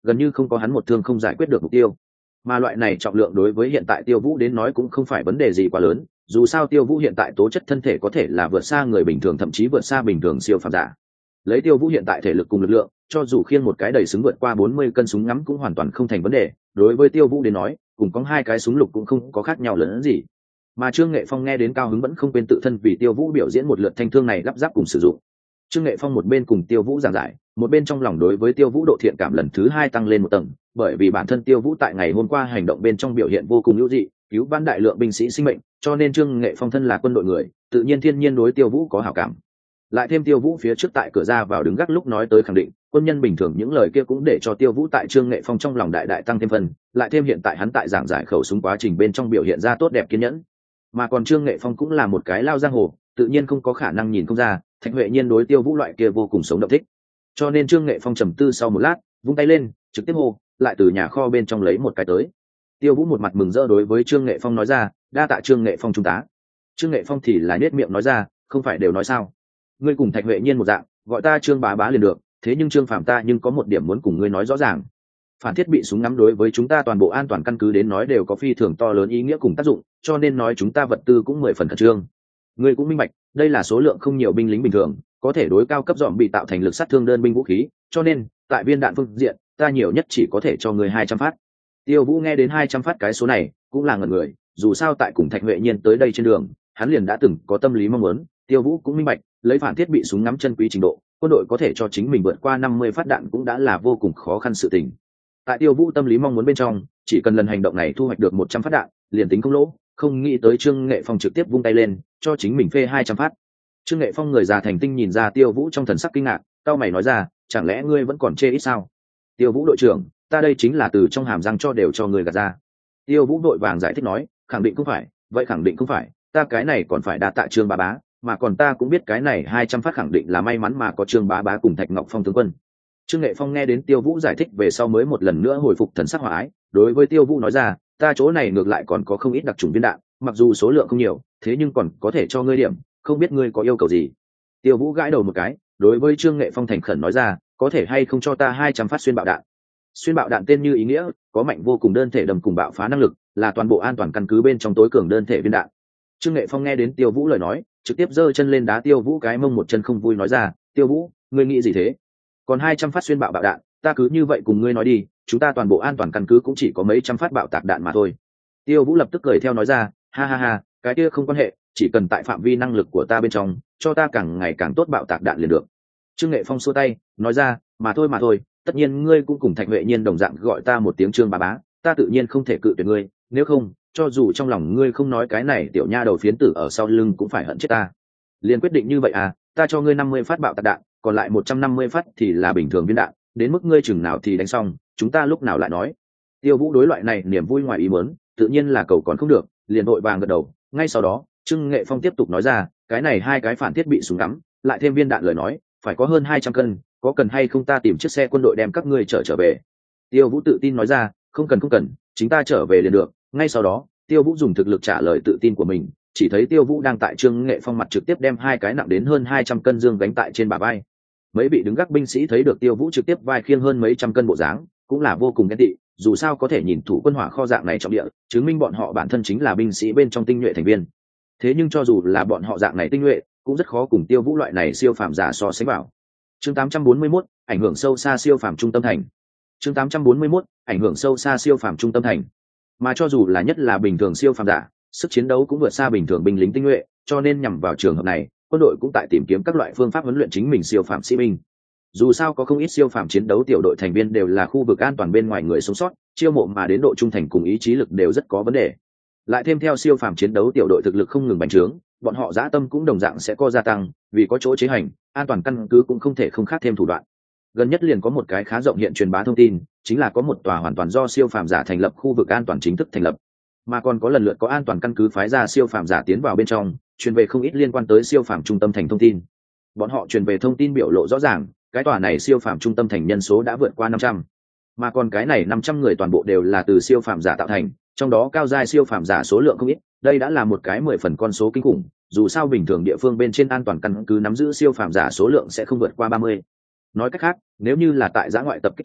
gần như không có hắn một thương không giải quyết được mục tiêu. Mà loại này trọng lượng đối với hiện tại Tiêu Vũ đến nói cũng không phải vấn đề gì quá lớn, dù sao Tiêu Vũ hiện tại tố chất thân thể có thể là vượt xa người bình thường, thậm chí vượt xa bình thường siêu phàm giả. Lấy Tiêu Vũ hiện tại thể lực cùng lực lượng, cho dù khiêng một cái đầy súng vượt qua bốn mươi cân súng ngắm cũng hoàn toàn không thành vấn đề, đối với Tiêu Vũ đến nói, cùng có hai cái súng lục cũng không có khác nhau lớn hơn gì. Mà Trương Nghệ Phong nghe đến cao hứng vẫn không quên tự thân vì Tiêu Vũ biểu diễn một lượt thanh thương này lắp ráp cùng sử dụng. Trương Nghệ Phong một bên cùng Tiêu Vũ giảng giải, một bên trong lòng đối với Tiêu Vũ độ thiện cảm lần thứ hai tăng lên một tầng, bởi vì bản thân Tiêu Vũ tại ngày hôm qua hành động bên trong biểu hiện vô cùng hữu dị, cứu vãn đại lượng binh sĩ sinh mệnh, cho nên Trương Nghệ Phong thân là quân đội người, tự nhiên thiên nhiên đối Tiêu Vũ có hảo cảm. Lại thêm Tiêu Vũ phía trước tại cửa ra vào đứng gác lúc nói tới khẳng định, quân nhân bình thường những lời kia cũng để cho Tiêu Vũ tại Trương Nghệ Phong trong lòng đại đại tăng thêm phần, lại thêm hiện tại hắn tại giảng giải khẩu súng quá trình bên trong biểu hiện ra tốt đẹp kiên nhẫn. Mà còn Trương Nghệ Phong cũng là một cái lao giang hồ, tự nhiên không có khả năng nhìn không ra, Thạch Huệ Nhiên đối Tiêu Vũ loại kia vô cùng sống động thích. Cho nên Trương Nghệ Phong trầm tư sau một lát, vung tay lên, trực tiếp hô, lại từ nhà kho bên trong lấy một cái tới. Tiêu Vũ một mặt mừng rỡ đối với Trương Nghệ Phong nói ra, đa tạ Trương Nghệ Phong trung tá. Trương Nghệ Phong thì là nhếch miệng nói ra, không phải đều nói sao, ngươi cùng Thạch Huệ Nhiên một dạng, gọi ta Trương bá bá liền được, thế nhưng Trương Phạm ta nhưng có một điểm muốn cùng ngươi nói rõ ràng. Phản thiết bị súng ngắm đối với chúng ta toàn bộ an toàn căn cứ đến nói đều có phi thường to lớn ý nghĩa cùng tác dụng, cho nên nói chúng ta vật tư cũng mười phần khẩn trương. Ngươi cũng minh bạch, đây là số lượng không nhiều binh lính bình thường, có thể đối cao cấp dòm bị tạo thành lực sát thương đơn binh vũ khí, cho nên tại viên đạn phương diện, ta nhiều nhất chỉ có thể cho ngươi hai trăm phát. Tiêu Vũ nghe đến hai trăm phát cái số này, cũng là ngẩn người, dù sao tại cùng Thạch Huệ Nhiên tới đây trên đường, hắn liền đã từng có tâm lý mong muốn, Tiêu Vũ cũng minh bạch, lấy phản thiết bị súng ngắm chân quý trình độ, quân đội có thể cho chính mình vượt qua năm mươi phát đạn cũng đã là vô cùng khó khăn sự tình. Tại Tiêu Vũ tâm lý mong muốn bên trong, chỉ cần lần hành động này thu hoạch được một trăm phát đạn, liền tính không lỗ, không nghĩ tới Trương Nghệ Phong trực tiếp vung tay lên, cho chính mình phê hai trăm phát. Trương Nghệ Phong người già thành tinh nhìn ra Tiêu Vũ trong thần sắc kinh ngạc, cao mày nói ra, chẳng lẽ ngươi vẫn còn chê ít sao? Tiêu Vũ đội trưởng, ta đây chính là từ trong hàm răng cho đều cho người gạt ra. Tiêu Vũ đội vàng giải thích nói, khẳng định không phải, vậy khẳng định không phải, ta cái này còn phải đa tạ Trương bá bá, mà còn ta cũng biết cái này hai trăm phát khẳng định là may mắn mà có Trương bá bá cùng Thạch Ngọc Phong tướng quân. Trương Nghệ Phong nghe đến Tiêu Vũ giải thích về sau mới một lần nữa hồi phục thần sắc hòa ái, đối với Tiêu Vũ nói ra, ta chỗ này ngược lại còn có không ít đặc trùng viên đạn, mặc dù số lượng không nhiều, thế nhưng còn có thể cho ngươi điểm, không biết ngươi có yêu cầu gì. Tiêu Vũ gãi đầu một cái, đối với Trương Nghệ Phong thành khẩn nói ra, có thể hay không cho ta hai trăm phát xuyên bạo đạn. Xuyên bạo đạn tên như ý nghĩa, có mạnh vô cùng đơn thể đầm cùng bạo phá năng lực, là toàn bộ an toàn căn cứ bên trong tối cường đơn thể viên đạn. Trương Nghệ Phong nghe đến Tiêu Vũ lời nói, trực tiếp giơ chân lên đá Tiêu Vũ cái mông một chân không vui nói ra, Tiêu Vũ, ngươi nghĩ gì thế? Còn hai trăm phát xuyên bạo bạo đạn, ta cứ như vậy cùng ngươi nói đi, chúng ta toàn bộ an toàn căn cứ cũng chỉ có mấy trăm phát bạo tạc đạn mà thôi. Tiêu Vũ lập tức cười theo nói ra, ha ha ha, cái kia không quan hệ, chỉ cần tại phạm vi năng lực của ta bên trong, cho ta càng ngày càng tốt bạo tạc đạn liền được. Trương Nghệ Phong xua tay, nói ra, mà thôi mà thôi, tất nhiên ngươi cũng cùng Thạch Huệ Nhiên đồng dạng gọi ta một tiếng Trương bá bá, ta tự nhiên không thể cự tuyệt ngươi, nếu không, cho dù trong lòng ngươi không nói cái này tiểu nha đầu phiến tử ở sau lưng cũng phải hận chết ta. Liền quyết định như vậy à, ta cho ngươi năm mươi phát bạo tạc đạn, còn lại một trăm năm mươi phát thì là bình thường viên đạn, đến mức ngươi chừng nào thì đánh xong, chúng ta lúc nào lại nói. Tiêu Vũ đối loại này niềm vui ngoài ý muốn, tự nhiên là cầu còn không được, liền vội vàng gật đầu. Ngay sau đó, Trương Nghệ Phong tiếp tục nói ra, cái này hai cái phản thiết bị súng ngắm, lại thêm viên đạn lời nói, phải có hơn hai trăm cân, có cần hay không ta tìm chiếc xe quân đội đem các ngươi chở trở về. Tiêu Vũ tự tin nói ra, không cần không cần, chính ta trở về liền được. Ngay sau đó, Tiêu Vũ dùng thực lực trả lời tự tin của mình, chỉ thấy Tiêu Vũ đang tại Trương Nghệ Phong mặt trực tiếp đem hai cái nặng đến hơn hai trăm cân dương gánh tại trên bả vai. Mấy bị đứng gác binh sĩ thấy được Tiêu Vũ trực tiếp vai khiêng hơn mấy trăm cân bộ dáng, cũng là vô cùng ghen tị, dù sao có thể nhìn thủ quân hỏa kho dạng này trọng địa, chứng minh bọn họ bản thân chính là binh sĩ bên trong tinh nhuệ thành viên. Thế nhưng cho dù là bọn họ dạng này tinh nhuệ, cũng rất khó cùng Tiêu Vũ loại này siêu phàm giả so sánh vào. Chương tám trăm bốn mươi mốt, ảnh hưởng sâu xa siêu phàm trung tâm thành. Chương tám trăm bốn mươi mốt, ảnh hưởng sâu xa siêu phàm trung tâm thành. Mà cho dù là nhất là bình thường siêu phàm giả, sức chiến đấu cũng vượt xa bình thường binh lính tinh nhuệ, cho nên nhằm vào trường hợp này, quân đội cũng tại tìm kiếm các loại phương pháp huấn luyện chính mình siêu phàm sĩ binh. Dù sao có không ít siêu phàm chiến đấu tiểu đội thành viên đều là khu vực an toàn bên ngoài người sống sót, chiêu mộ mà đến độ trung thành cùng ý chí lực đều rất có vấn đề. Lại thêm theo siêu phàm chiến đấu tiểu đội thực lực không ngừng bành trướng, bọn họ dã tâm cũng đồng dạng sẽ có gia tăng, vì có chỗ chế hành, an toàn căn cứ cũng không thể không khác thêm thủ đoạn. Gần nhất liền có một cái khá rộng hiện truyền bá thông tin, chính là có một tòa hoàn toàn do siêu phàm giả thành lập khu vực an toàn chính thức thành lập, mà còn có lần lượt có an toàn căn cứ phái ra siêu phàm giả tiến vào bên trong, truyền về không ít liên quan tới siêu phàm trung tâm thành thông tin. Bọn họ truyền về thông tin biểu lộ rõ ràng, cái tòa này siêu phàm trung tâm thành nhân số đã vượt qua năm trăm, mà còn cái này năm trăm người toàn bộ đều là từ siêu phàm giả tạo thành, trong đó cao giai siêu phàm giả số lượng không ít, đây đã là một cái mười phần con số kinh khủng, dù sao bình thường địa phương bên trên an toàn căn cứ nắm giữ siêu phàm giả số lượng sẽ không vượt qua ba mươi. Nói cách khác, nếu như là tại giã ngoại tập kích chiến,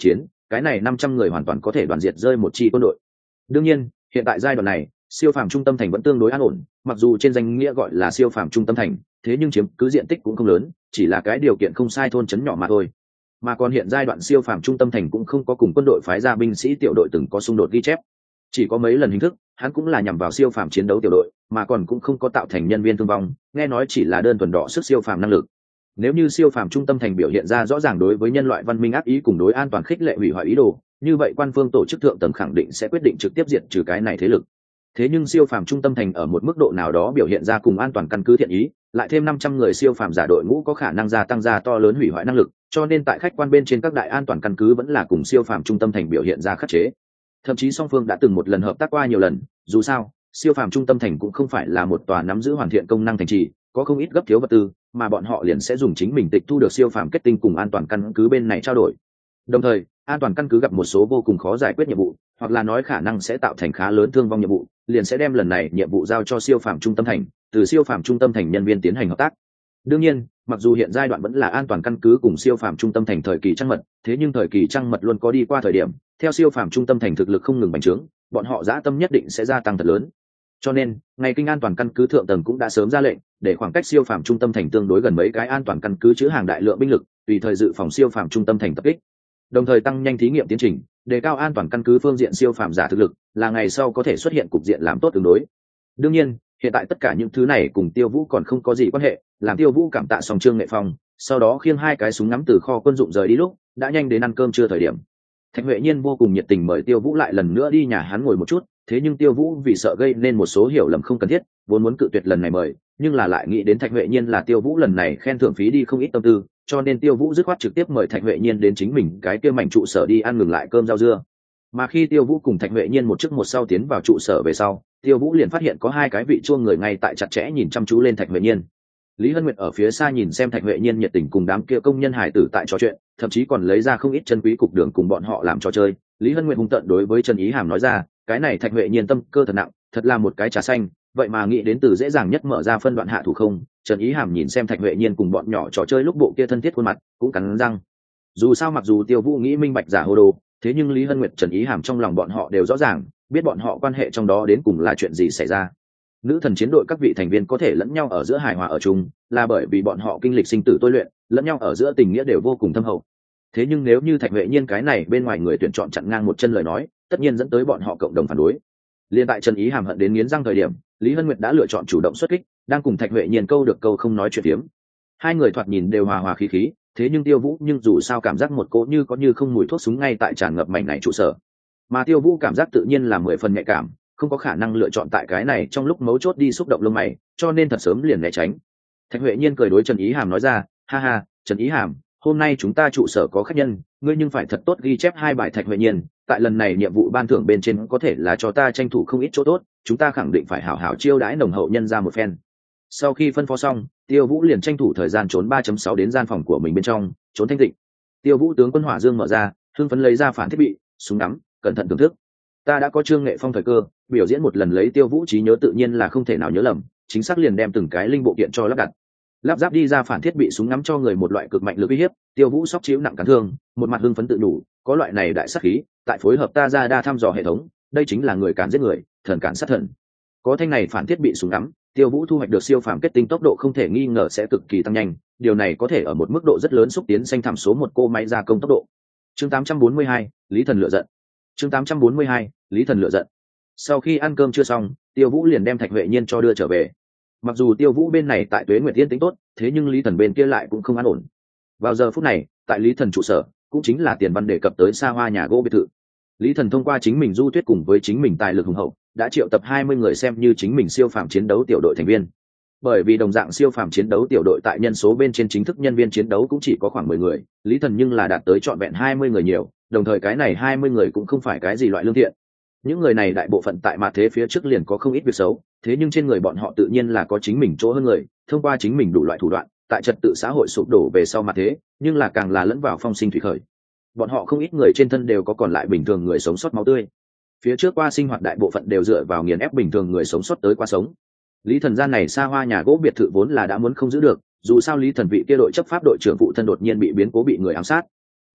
cái này năm trăm người hoàn toàn có thể đoàn diệt rơi một chi quân đội. Đương nhiên hiện tại giai đoạn này siêu phàm trung tâm thành vẫn tương đối an ổn, mặc dù trên danh nghĩa gọi là siêu phàm trung tâm thành, thế nhưng chiếm cứ diện tích cũng không lớn, chỉ là cái điều kiện không sai thôn trấn nhỏ mà thôi. Mà còn hiện giai đoạn siêu phàm trung tâm thành cũng không có cùng quân đội phái ra binh sĩ tiểu đội từng có xung đột ghi chép, chỉ có mấy lần hình thức, hắn cũng là nhằm vào siêu phàm chiến đấu tiểu đội, mà còn cũng không có tạo thành nhân viên thương vong, nghe nói chỉ là đơn thuần đọ sức siêu phàm năng lực. Nếu như siêu phàm trung tâm thành biểu hiện ra rõ ràng đối với nhân loại văn minh ác ý cùng đối an toàn khích lệ hủy hoại ý đồ, như vậy quan phương tổ chức thượng tầng khẳng định sẽ quyết định trực tiếp diệt trừ cái này thế lực. Thế nhưng siêu phàm trung tâm thành ở một mức độ nào đó biểu hiện ra cùng an toàn căn cứ thiện ý, lại thêm năm trăm người siêu phàm giả đội ngũ có khả năng gia tăng ra to lớn hủy hoại năng lực, cho nên tại khách quan bên trên các đại an toàn căn cứ vẫn là cùng siêu phàm trung tâm thành biểu hiện ra khắc chế. Thậm chí song phương đã từng một lần hợp tác qua nhiều lần, dù sao siêu phàm trung tâm thành cũng không phải là một tòa nắm giữ hoàn thiện công năng thành trì, có không ít gấp thiếu vật tư, mà bọn họ liền sẽ dùng chính mình tịch thu được siêu phàm kết tinh cùng an toàn căn cứ bên này trao đổi. Đồng thời an toàn căn cứ gặp một số vô cùng khó giải quyết nhiệm vụ, hoặc là nói khả năng sẽ tạo thành khá lớn thương vong nhiệm vụ, liền sẽ đem lần này nhiệm vụ giao cho siêu phàm trung tâm thành, từ siêu phàm trung tâm thành nhân viên tiến hành hợp tác. Đương nhiên mặc dù hiện giai đoạn vẫn là an toàn căn cứ cùng siêu phàm trung tâm thành thời kỳ trăng mật, thế nhưng thời kỳ trăng mật luôn có đi qua thời điểm, theo siêu phàm trung tâm thành thực lực không ngừng bành trướng, bọn họ dã tâm nhất định sẽ gia tăng thật lớn. Cho nên ngày kinh an toàn căn cứ thượng tầng cũng đã sớm ra lệnh để khoảng cách siêu phàm trung tâm thành tương đối gần mấy cái an toàn căn cứ chứa hàng đại lượng binh lực, tùy thời dự phòng siêu phàm trung tâm thành tập kích, đồng thời tăng nhanh thí nghiệm tiến trình, đề cao an toàn căn cứ phương diện siêu phàm giả thực lực, là ngày sau có thể xuất hiện cục diện làm tốt tương đối. Đương nhiên hiện tại tất cả những thứ này cùng Tiêu Vũ còn không có gì quan hệ, làm Tiêu Vũ cảm tạ xong Trương Nghệ Phong, sau đó khiêng hai cái súng ngắm từ kho quân dụng rời đi lúc đã nhanh đến ăn cơm trưa thời điểm. Thạch Huệ Nhiên vô cùng nhiệt tình mời Tiêu Vũ lại lần nữa đi nhà hắn ngồi một chút, thế nhưng Tiêu Vũ vì sợ gây nên một số hiểu lầm không cần thiết, vốn muốn cự tuyệt lần này mời, nhưng là lại nghĩ đến Thạch Huệ Nhiên là Tiêu Vũ lần này khen thưởng phí đi không ít tâm tư, cho nên Tiêu Vũ dứt khoát trực tiếp mời Thạch Huệ Nhiên đến chính mình cái kia mảnh trụ sở đi ăn ngừng lại cơm rau dưa. Mà khi Tiêu Vũ cùng Thạch Huệ Nhiên một trước một sau tiến vào trụ sở về sau, Tiêu Vũ liền phát hiện có hai cái vị chuông người ngay tại chặt chẽ nhìn chăm chú lên Thạch Huệ Nhiên. Lý Hân Nguyệt ở phía xa nhìn xem Thạch Huệ Nhiên nhiệt tình cùng đám kia công nhân hải tử tại trò chuyện, thậm chí còn lấy ra không ít chân quý cục đường cùng bọn họ làm trò chơi. Lý Hân Nguyệt hung tợn đối với Trần Ý Hàm nói ra, cái này Thạch Huệ Nhiên tâm cơ thật nặng, thật là một cái trà xanh, vậy mà nghĩ đến từ dễ dàng nhất mở ra phân đoạn hạ thủ không. Trần Ý Hàm nhìn xem Thạch Huệ Nhiên cùng bọn nhỏ trò chơi lúc bộ kia thân thiết khuôn mặt, cũng cắn răng. Dù sao mặc dù Tiêu Vũ nghĩ minh bạch giả hồ đồ, thế nhưng Lý Hân Nguyệt, Trần Ý Hàm trong lòng bọn họ đều rõ ràng, biết bọn họ quan hệ trong đó đến cùng là chuyện gì xảy ra. Nữ thần chiến đội các vị thành viên có thể lẫn nhau ở giữa hài hòa ở chung, là bởi vì bọn họ kinh lịch sinh tử tôi luyện, lẫn nhau ở giữa tình nghĩa đều vô cùng thâm hậu. Thế nhưng nếu như Thạch Huệ Nhiên cái này bên ngoài người tuyển chọn chặn ngang một chân lời nói, tất nhiên dẫn tới bọn họ cộng đồng phản đối. Liên tại Trần Ý Hàm hận đến nghiến răng thời điểm, Lý Hân Nguyệt đã lựa chọn chủ động xuất kích, đang cùng Thạch Huệ Nhiên câu được câu không nói chuyện phiếm. Hai người thoạt nhìn đều hòa hòa khí khí, thế nhưng Tiêu Vũ nhưng dù sao cảm giác một cỗ như có như không mùi thuốc súng ngay tại tràn ngập mảnh này trụ sở. Mà Tiêu Vũ cảm giác tự nhiên là mười phần nhạy cảm, không có khả năng lựa chọn tại cái này trong lúc mấu chốt đi xúc động lông mày, cho nên thật sớm liền né tránh. Thạch Huệ Nhiên cười đối Trần Ý Hàm nói ra, ha ha, Trần Ý Hàm, hôm nay chúng ta trụ sở có khách nhân, ngươi nhưng phải thật tốt ghi chép hai bài. Thạch Huệ Nhiên, tại lần này nhiệm vụ ban thưởng bên trên có thể là cho ta tranh thủ không ít chỗ tốt, chúng ta khẳng định phải hảo hảo chiêu đãi nồng hậu nhân ra một phen. Sau khi phân phó xong, Tiêu Vũ liền tranh thủ thời gian trốn ba chấm sáu đến gian phòng của mình bên trong, trốn thanh tịnh. Tiêu Vũ tướng quân hỏa dương mở ra, hưng phấn lấy ra phản thiết bị, súng ngắm, cẩn thận thưởng thức. Ta đã có Trương Nghệ Phong thời cơ, biểu diễn một lần lấy Tiêu Vũ trí nhớ tự nhiên là không thể nào nhớ lầm, chính xác liền đem từng cái linh bộ kiện cho lắp đặt. Lắp ráp đi ra phản thiết bị súng ngắm cho người một loại cực mạnh lực uy hiếp, Tiêu Vũ sóc chiếu nặng cắn thương, một mặt hưng phấn tự đủ, có loại này đại sát khí, tại phối hợp ta ra đa thăm dò hệ thống, đây chính là người cản giết người, thần cản sát thần. Có thanh này phản thiết bị súng ngắm, Tiêu Vũ thu hoạch được siêu phàm kết tinh tốc độ không thể nghi ngờ sẽ cực kỳ tăng nhanh, điều này có thể ở một mức độ rất lớn xúc tiến xanh thảm số một cô máy gia công tốc độ. Chương tám trăm bốn mươi hai, Lý Thần lựa giận. Chương tám trăm bốn mươi hai, Lý Thần lựa giận. Sau khi ăn cơm chưa xong, Tiêu Vũ liền đem Thạch Huệ Nhiên cho đưa trở về. Mặc dù Tiêu Vũ bên này tại Tuế Nguyệt Tiên tính tốt, thế nhưng Lý Thần bên kia lại cũng không an ổn. Vào giờ phút này, tại Lý Thần trụ sở, cũng chính là Tiền Văn đề cập tới xa hoa nhà gỗ biệt thự. Lý Thần thông qua chính mình du thuyết cùng với chính mình tài lực hùng hậu, đã triệu tập hai mươi người xem như chính mình siêu phàm chiến đấu tiểu đội thành viên. Bởi vì đồng dạng siêu phàm chiến đấu tiểu đội tại nhân số bên trên chính thức nhân viên chiến đấu cũng chỉ có khoảng mười người, Lý Thần nhưng là đạt tới trọn vẹn hai mươi người nhiều, đồng thời cái này hai mươi người cũng không phải cái gì loại lương thiện. Những người này đại bộ phận tại mặt thế phía trước liền có không ít việc xấu, thế nhưng trên người bọn họ tự nhiên là có chính mình chỗ hơn người, thông qua chính mình đủ loại thủ đoạn, tại trật tự xã hội sụp đổ về sau mặt thế, nhưng là càng là lẫn vào phong sinh thủy khởi. Bọn họ không ít người trên thân đều có còn lại bình thường người sống sót máu tươi. Phía trước qua sinh hoạt đại bộ phận đều dựa vào nghiền ép bình thường người sống sót tới qua sống. Lý Thần gian này xa hoa nhà gỗ biệt thự vốn là đã muốn không giữ được, dù sao Lý Thần vị kia đội chấp pháp đội trưởng phụ thân đột nhiên bị biến cố bị người ám sát.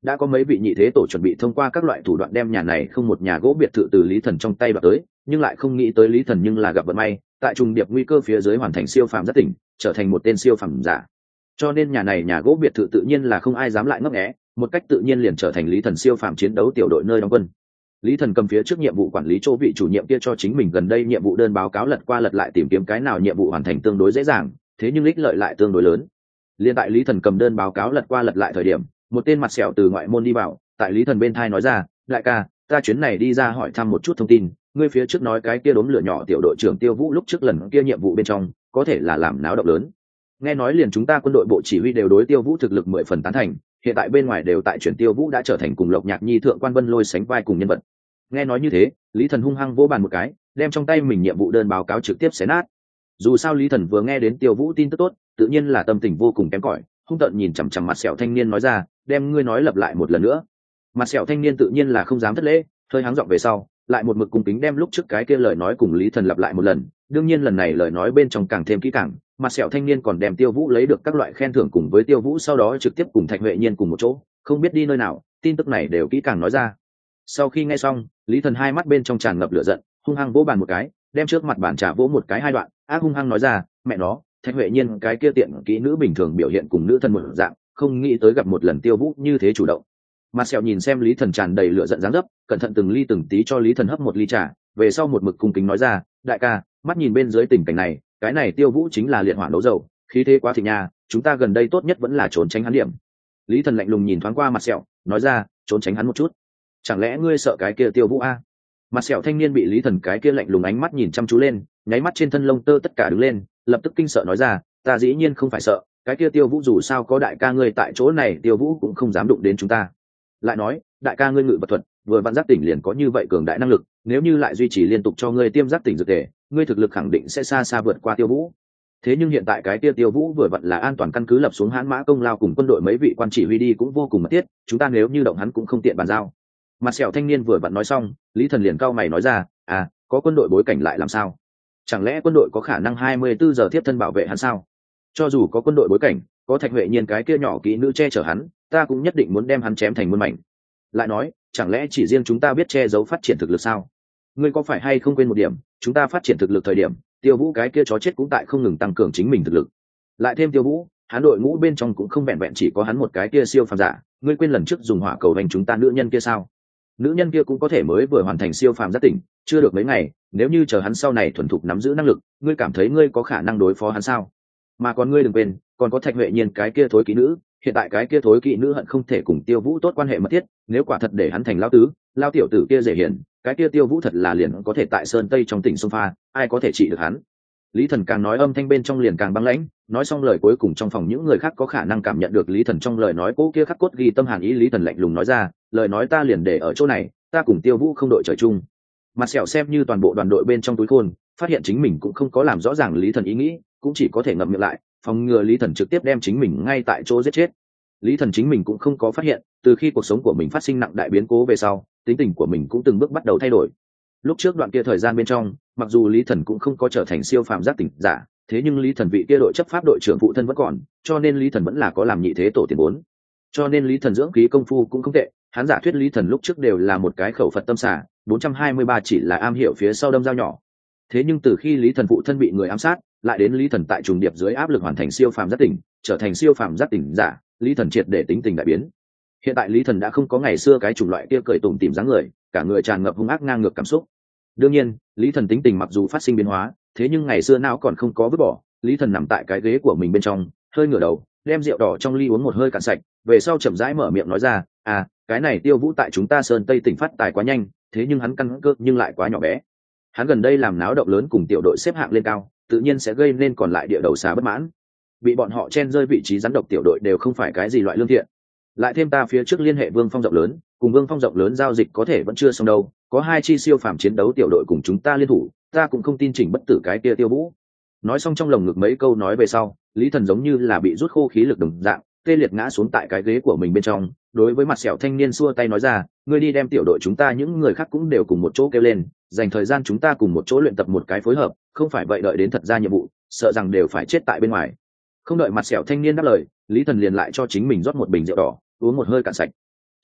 đã có mấy vị nhị thế tổ chuẩn bị thông qua các loại thủ đoạn đem nhà này không một nhà gỗ biệt thự từ Lý Thần trong tay đoạt tới, nhưng lại không nghĩ tới Lý Thần nhưng là gặp vận may, tại trùng điệp nguy cơ phía dưới hoàn thành siêu phàm giác tỉnh, trở thành một tên siêu phàm giả. Cho nên nhà này nhà gỗ biệt thự tự nhiên là không ai dám lại ngấp nghé, một cách tự nhiên liền trở thành Lý Thần siêu phàm chiến đấu tiểu đội nơi đóng quân. Lý Thần cầm phía trước nhiệm vụ quản lý chỗ vị chủ nhiệm kia cho chính mình gần đây nhiệm vụ đơn báo cáo lật qua lật lại tìm kiếm cái nào nhiệm vụ hoàn thành tương đối dễ dàng, thế nhưng ích lợi lại tương đối lớn. Liên tại Lý Thần cầm đơn báo cáo lật qua lật lại thời điểm, một tên mặt sẹo từ ngoại môn đi vào, tại Lý Thần bên thai nói ra, đại ca, ta chuyến này đi ra hỏi thăm một chút thông tin, ngươi phía trước nói cái kia đốm lửa nhỏ tiểu đội trưởng Tiêu Vũ lúc trước lần kia nhiệm vụ bên trong, có thể là làm náo động lớn. Nghe nói liền chúng ta quân đội bộ chỉ huy đều đối Tiêu Vũ thực lực mười phần tán thành, hiện tại bên ngoài đều tại chuyển Tiêu Vũ đã trở thành cùng Lộc Nhạc Nhi thượng quan Vân Lôi sánh vai cùng nhân vật. Nghe nói như thế, Lý Thần hung hăng vỗ bàn một cái, đem trong tay mình nhiệm vụ đơn báo cáo trực tiếp xé nát. Dù sao Lý Thần vừa nghe đến Tiêu Vũ tin tức tốt, tự nhiên là tâm tình vô cùng kém cỏi, hung tợn nhìn chằm chằm mặt sẹo thanh niên nói ra, đem ngươi nói lặp lại một lần nữa. Mặt sẹo thanh niên tự nhiên là không dám thất lễ, hơi háng giọng về sau, lại một mực cung kính đem lúc trước cái kia lời nói cùng Lý Thần lặp lại một lần. Đương nhiên lần này lời nói bên trong càng thêm kỹ càng, mặt sẹo thanh niên còn đem Tiêu Vũ lấy được các loại khen thưởng cùng với Tiêu Vũ sau đó trực tiếp cùng Thạch Huệ Nhiên cùng một chỗ, không biết đi nơi nào, tin tức này đều kỹ càng nói ra. Sau khi nghe xong, Lý Thần hai mắt bên trong tràn ngập lửa giận, hung hăng vỗ bàn một cái, đem trước mặt bàn trà vỗ một cái hai đoạn, ác hung hăng nói ra, mẹ nó, Thạch Huệ Nhiên cái kia tiện kỹ nữ bình thường biểu hiện cùng nữ thân một dạng, không nghĩ tới gặp một lần Tiêu Vũ như thế chủ động. Mặt sẹo nhìn xem Lý Thần tràn đầy lửa giận dáng dấp, cẩn thận từng ly từng tí cho Lý Thần hấp một ly trà, về sau một mực cung kính nói ra, đại ca, mắt nhìn bên dưới tình cảnh này, cái này Tiêu Vũ chính là liệt hỏa đấu dầu, khí thế quá thịnh nha, chúng ta gần đây tốt nhất vẫn là trốn tránh hắn điểm. Lý Thần lạnh lùng nhìn thoáng qua mặt sẹo, nói ra, trốn tránh hắn một chút. Chẳng lẽ ngươi sợ cái kia Tiêu Vũ a? Mặt sẹo thanh niên bị Lý Thần cái kia lạnh lùng ánh mắt nhìn chăm chú lên, nháy mắt trên thân lông tơ tất cả đứng lên, lập tức kinh sợ nói ra, ta dĩ nhiên không phải sợ, cái kia Tiêu Vũ dù sao có đại ca ngươi tại chỗ này, Tiêu Vũ cũng không dám đụng đến chúng ta. Lại nói, đại ca ngươi ngự vật thuật vừa vặn giác tỉnh liền có như vậy cường đại năng lực, nếu như lại duy trì liên tục cho ngươi tiêm giác tỉnh dược thể, ngươi thực lực khẳng định sẽ xa xa vượt qua Tiêu Vũ. Thế nhưng hiện tại cái kia Tiêu Vũ vừa vặn là an toàn căn cứ lập xuống hãn mã công lao cùng quân đội mấy vị quan chỉ huy đi cũng vô cùng mật thiết, chúng ta nếu như động hắn cũng không tiện bàn giao. Mặt sẹo thanh niên vừa vặn nói xong, Lý Thần liền cau mày nói ra, à, có quân đội bối cảnh lại làm sao? Chẳng lẽ quân đội có khả năng hai mươi bốn giờ tiếp thân bảo vệ hắn sao? Cho dù có quân đội bối cảnh, có Thạch Huệ Nhiên cái kia nhỏ kỹ nữ che chở hắn, ta cũng nhất định muốn đem hắn chém thành muôn mảnh. Lại nói, chẳng lẽ chỉ riêng chúng ta biết che giấu phát triển thực lực sao? Ngươi có phải hay không quên một điểm, chúng ta phát triển thực lực thời điểm, Tiêu Vũ cái kia chó chết cũng tại không ngừng tăng cường chính mình thực lực. Lại thêm Tiêu Vũ, hắn đội ngũ bên trong cũng không vẹn vẹn chỉ có hắn một cái kia siêu phàm giả, ngươi quên lần trước dùng hỏa cầu đánh chúng ta nữ nhân kia sao? Nữ nhân kia cũng có thể mới vừa hoàn thành siêu phàm giác tỉnh, chưa được mấy ngày, nếu như chờ hắn sau này thuần thục nắm giữ năng lực, ngươi cảm thấy ngươi có khả năng đối phó hắn sao? Mà còn ngươi đừng quên, còn có Thạch Huệ Nhiên cái kia thối kỹ nữ, hiện tại cái kia thối kỹ nữ hận không thể cùng Tiêu Vũ tốt quan hệ mật thiết, nếu quả thật để hắn thành lão tứ, lao tiểu tử kia dễ hiển, cái kia Tiêu Vũ thật là liền có thể tại sơn tây trong tỉnh sông pha, ai có thể trị được hắn? Lý Thần càng nói âm thanh bên trong liền càng băng lãnh, nói xong lời cuối cùng trong phòng những người khác có khả năng cảm nhận được Lý Thần trong lời nói cố kia khắc cốt ghi tâm hàn ý. Lý Thần lạnh lùng nói ra, lời nói ta liền để ở chỗ này, ta cùng Tiêu Vũ không đội trời chung. Mặt sẹo xem như toàn bộ đoàn đội bên trong túi khôn, phát hiện chính mình cũng không có làm rõ ràng Lý Thần ý nghĩ, cũng chỉ có thể ngậm miệng lại, phòng ngừa Lý Thần trực tiếp đem chính mình ngay tại chỗ giết chết. Lý Thần chính mình cũng không có phát hiện, từ khi cuộc sống của mình phát sinh nặng đại biến cố về sau, tính tình của mình cũng từng bước bắt đầu thay đổi. Lúc trước đoạn kia thời gian bên trong, mặc dù Lý Thần cũng không có trở thành siêu phàm giác tỉnh giả, thế nhưng Lý Thần vị kia đội chấp pháp đội trưởng phụ thân vẫn còn, cho nên Lý Thần vẫn là có làm nhị thế tổ tiền vốn. Cho nên Lý Thần dưỡng khí công phu cũng không tệ, hắn giả thuyết Lý Thần lúc trước đều là một cái khẩu Phật tâm xả, bốn trăm hai mươi ba chỉ là am hiểu phía sau đâm dao nhỏ. Thế nhưng từ khi Lý Thần phụ thân bị người ám sát, lại đến Lý Thần tại trùng điệp dưới áp lực hoàn thành siêu phàm giác tỉnh, trở thành siêu phàm giác tỉnh giả, Lý Thần triệt để tính tình đại biến. Hiện tại Lý Thần đã không có ngày xưa cái chủng loại kia cười tủm tỉm dáng người, cả người tràn ngập hung ác ngang ngược cảm xúc. Đương nhiên, Lý Thần tính tình mặc dù phát sinh biến hóa, thế nhưng ngày xưa não còn không có vứt bỏ. Lý Thần nằm tại cái ghế của mình bên trong, hơi ngửa đầu, đem rượu đỏ trong ly uống một hơi cạn sạch, về sau chậm rãi mở miệng nói ra, à, cái này Tiêu Vũ tại chúng ta Sơn Tây tỉnh phát tài quá nhanh, thế nhưng hắn căn cơ nhưng lại quá nhỏ bé. Hắn gần đây làm náo động lớn cùng tiểu đội xếp hạng lên cao, tự nhiên sẽ gây nên còn lại địa đầu xà bất mãn. Bị bọn họ chen rơi vị trí rắn độc tiểu đội đều không phải cái gì loại lương thiện. Lại thêm ta phía trước liên hệ Vương Phong rộng lớn, cùng Vương Phong rộng lớn giao dịch có thể vẫn chưa xong đâu, có hai chi siêu phàm chiến đấu tiểu đội cùng chúng ta liên thủ, ta cũng không tin chỉnh bất tử cái kia Tiêu Vũ. Nói xong trong lồng ngực mấy câu nói về sau, Lý Thần giống như là bị rút khô khí lực đồng dạng, tê liệt ngã xuống tại cái ghế của mình bên trong, đối với mặt sẹo thanh niên xua tay nói ra, ngươi đi đem tiểu đội chúng ta những người khác cũng đều cùng một chỗ kêu lên, dành thời gian chúng ta cùng một chỗ luyện tập một cái phối hợp, không phải vậy đợi đến thật ra nhiệm vụ, sợ rằng đều phải chết tại bên ngoài. Không đợi mặt sẹo thanh niên đáp lời, Lý Thần liền lại cho chính mình rót một bình rượu đỏ, uống một hơi cạn sạch.